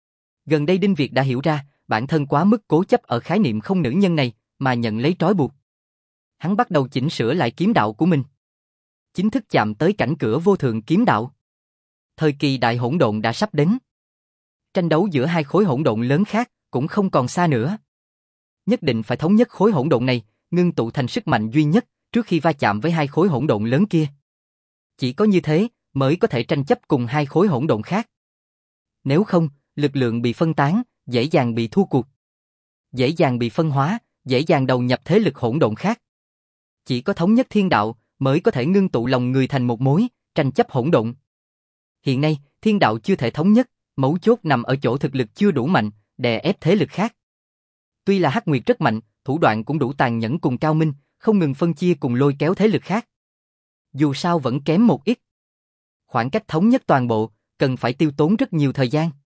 Gần đây Đinh Việt đã hiểu ra, bản thân quá mức cố chấp ở khái niệm không nữ nhân này, mà nhận lấy trói buộc. Hắn bắt đầu chỉnh sửa lại kiếm đạo của mình. Chính thức chạm tới cảnh cửa vô thượng kiếm đạo. Thời kỳ đại hỗn độn đã sắp đến. Tranh đấu giữa hai khối hỗn độn lớn khác, cũng không còn xa nữa. Nhất định phải thống nhất khối hỗn độn này, ngưng tụ thành sức mạnh duy nhất, trước khi va chạm với hai khối hỗn độn lớn kia. Chỉ có như thế, mới có thể tranh chấp cùng hai khối hỗn độn khác. Nếu không, lực lượng bị phân tán, dễ dàng bị thua cuộc. Dễ dàng bị phân hóa, dễ dàng đầu nhập thế lực hỗn độn khác. Chỉ có thống nhất thiên đạo, mới có thể ngưng tụ lòng người thành một mối, tranh chấp hỗn độn. Hiện nay, thiên đạo chưa thể thống nhất, mấu chốt nằm ở chỗ thực lực chưa đủ mạnh, đè ép thế lực khác. Tuy là Hắc Nguyệt rất mạnh, thủ đoạn cũng đủ tàn nhẫn cùng cao minh, không ngừng phân chia cùng lôi kéo thế lực khác. Dù sao vẫn kém một ít. Khoảng cách thống nhất toàn bộ, cần phải tiêu tốn rất nhiều thời gian.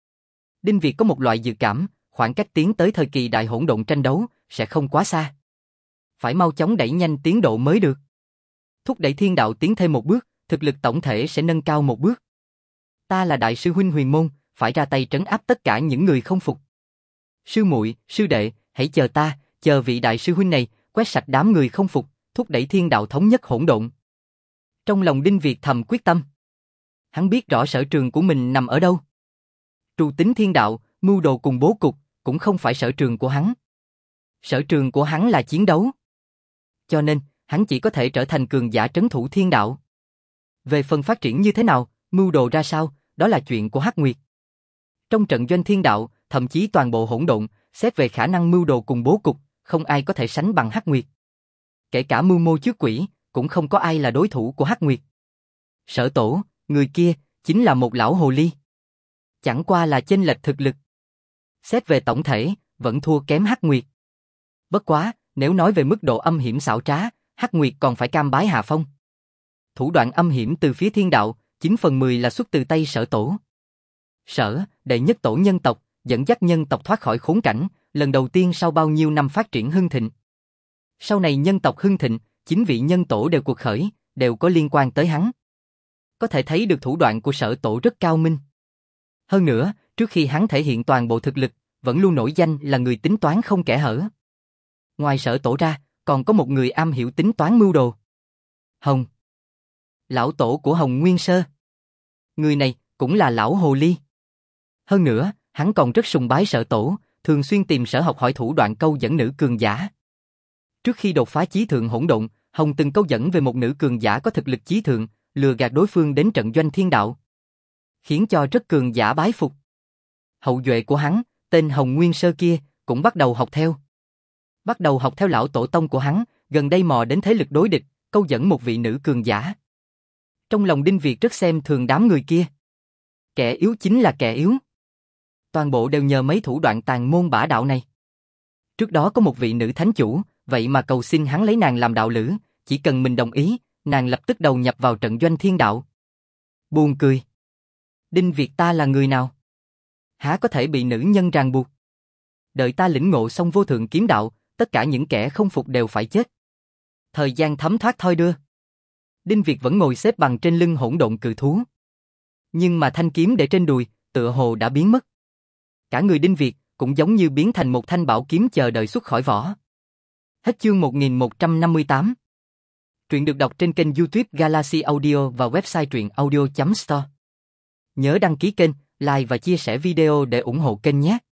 Đinh Việt có một loại dự cảm, khoảng cách tiến tới thời kỳ đại hỗn độn tranh đấu sẽ không quá xa. Phải mau chóng đẩy nhanh tiến độ mới được. Thúc đẩy thiên đạo tiến thêm một bước, thực lực tổng thể sẽ nâng cao một bước. Ta là đại sư huynh Huyền Môn, phải ra tay trấn áp tất cả những người không phục. Sư muội, sư đệ, hãy chờ ta, chờ vị đại sư huynh này, quét sạch đám người không phục, thúc đẩy thiên đạo thống nhất hỗn độn. Trong lòng Đinh Việt thầm quyết tâm. Hắn biết rõ sở trường của mình nằm ở đâu. Trù tính thiên đạo, mưu đồ cùng bố cục, cũng không phải sở trường của hắn. Sở trường của hắn là chiến đấu. Cho nên, hắn chỉ có thể trở thành cường giả trấn thủ thiên đạo. Về phần phát triển như thế nào, mưu đồ ra sao, đó là chuyện của Hắc Nguyệt. Trong trận doanh thiên đạo, thậm chí toàn bộ hỗn độn, xét về khả năng mưu đồ cùng bố cục, không ai có thể sánh bằng Hắc Nguyệt. Kể cả mưu mô trước quỷ, cũng không có ai là đối thủ của Hắc Nguyệt. Sở Tổ, người kia, chính là một lão hồ ly. Chẳng qua là chênh lệch thực lực. Xét về tổng thể, vẫn thua kém Hắc Nguyệt. Bất quá, nếu nói về mức độ âm hiểm xảo trá, Hắc Nguyệt còn phải cam bái hạ phong. Thủ đoạn âm hiểm từ phía thiên đạo, 9/10 là xuất từ tay Sở Tổ. Sở, đệ nhất tổ nhân tộc, dẫn dắt nhân tộc thoát khỏi khốn cảnh, lần đầu tiên sau bao nhiêu năm phát triển hưng thịnh. Sau này nhân tộc hưng thịnh, 9 vị nhân tổ đều cuộc khởi, đều có liên quan tới hắn. Có thể thấy được thủ đoạn của Sở Tổ rất cao minh. Hơn nữa, trước khi hắn thể hiện toàn bộ thực lực, vẫn luôn nổi danh là người tính toán không kẽ hở. Ngoài Sở Tổ ra, còn có một người am hiểu tính toán mưu đồ. Hồng. Lão tổ của Hồng Nguyên Sơ. Người này cũng là lão hồ ly. Hơn nữa, hắn còn rất sùng bái Sở Tổ, thường xuyên tìm Sở học hỏi thủ đoạn câu dẫn nữ cường giả. Trước khi đột phá chí thượng hỗn độn, Hồng từng câu dẫn về một nữ cường giả có thực lực chí thượng, lừa gạt đối phương đến trận doanh thiên đạo, khiến cho rất cường giả bái phục. Hậu duệ của hắn, tên Hồng Nguyên Sơ kia, cũng bắt đầu học theo. Bắt đầu học theo lão tổ tông của hắn, gần đây mò đến thế lực đối địch, câu dẫn một vị nữ cường giả. Trong lòng Đinh Việt rất xem thường đám người kia. Kẻ yếu chính là kẻ yếu. Toàn bộ đều nhờ mấy thủ đoạn tàn môn bả đạo này. Trước đó có một vị nữ thánh chủ, vậy mà cầu xin hắn lấy nàng làm đạo lữ, chỉ cần mình đồng ý, nàng lập tức đầu nhập vào trận doanh thiên đạo. Buồn cười. Đinh Việt ta là người nào? Há có thể bị nữ nhân ràng buộc? Đợi ta lĩnh ngộ xong vô thượng kiếm đạo, tất cả những kẻ không phục đều phải chết. Thời gian thấm thoát thôi đưa. Đinh Việt vẫn ngồi xếp bằng trên lưng hỗn độn cự thú. Nhưng mà thanh kiếm để trên đùi, tựa hồ đã biến mất. Cả người Đinh Việt cũng giống như biến thành một thanh bảo kiếm chờ đợi xuất khỏi vỏ. Hết chương 1158. Truyện được đọc trên kênh YouTube Galaxy Audio và website truyệnaudio.store. Nhớ đăng ký kênh, like và chia sẻ video để ủng hộ kênh nhé.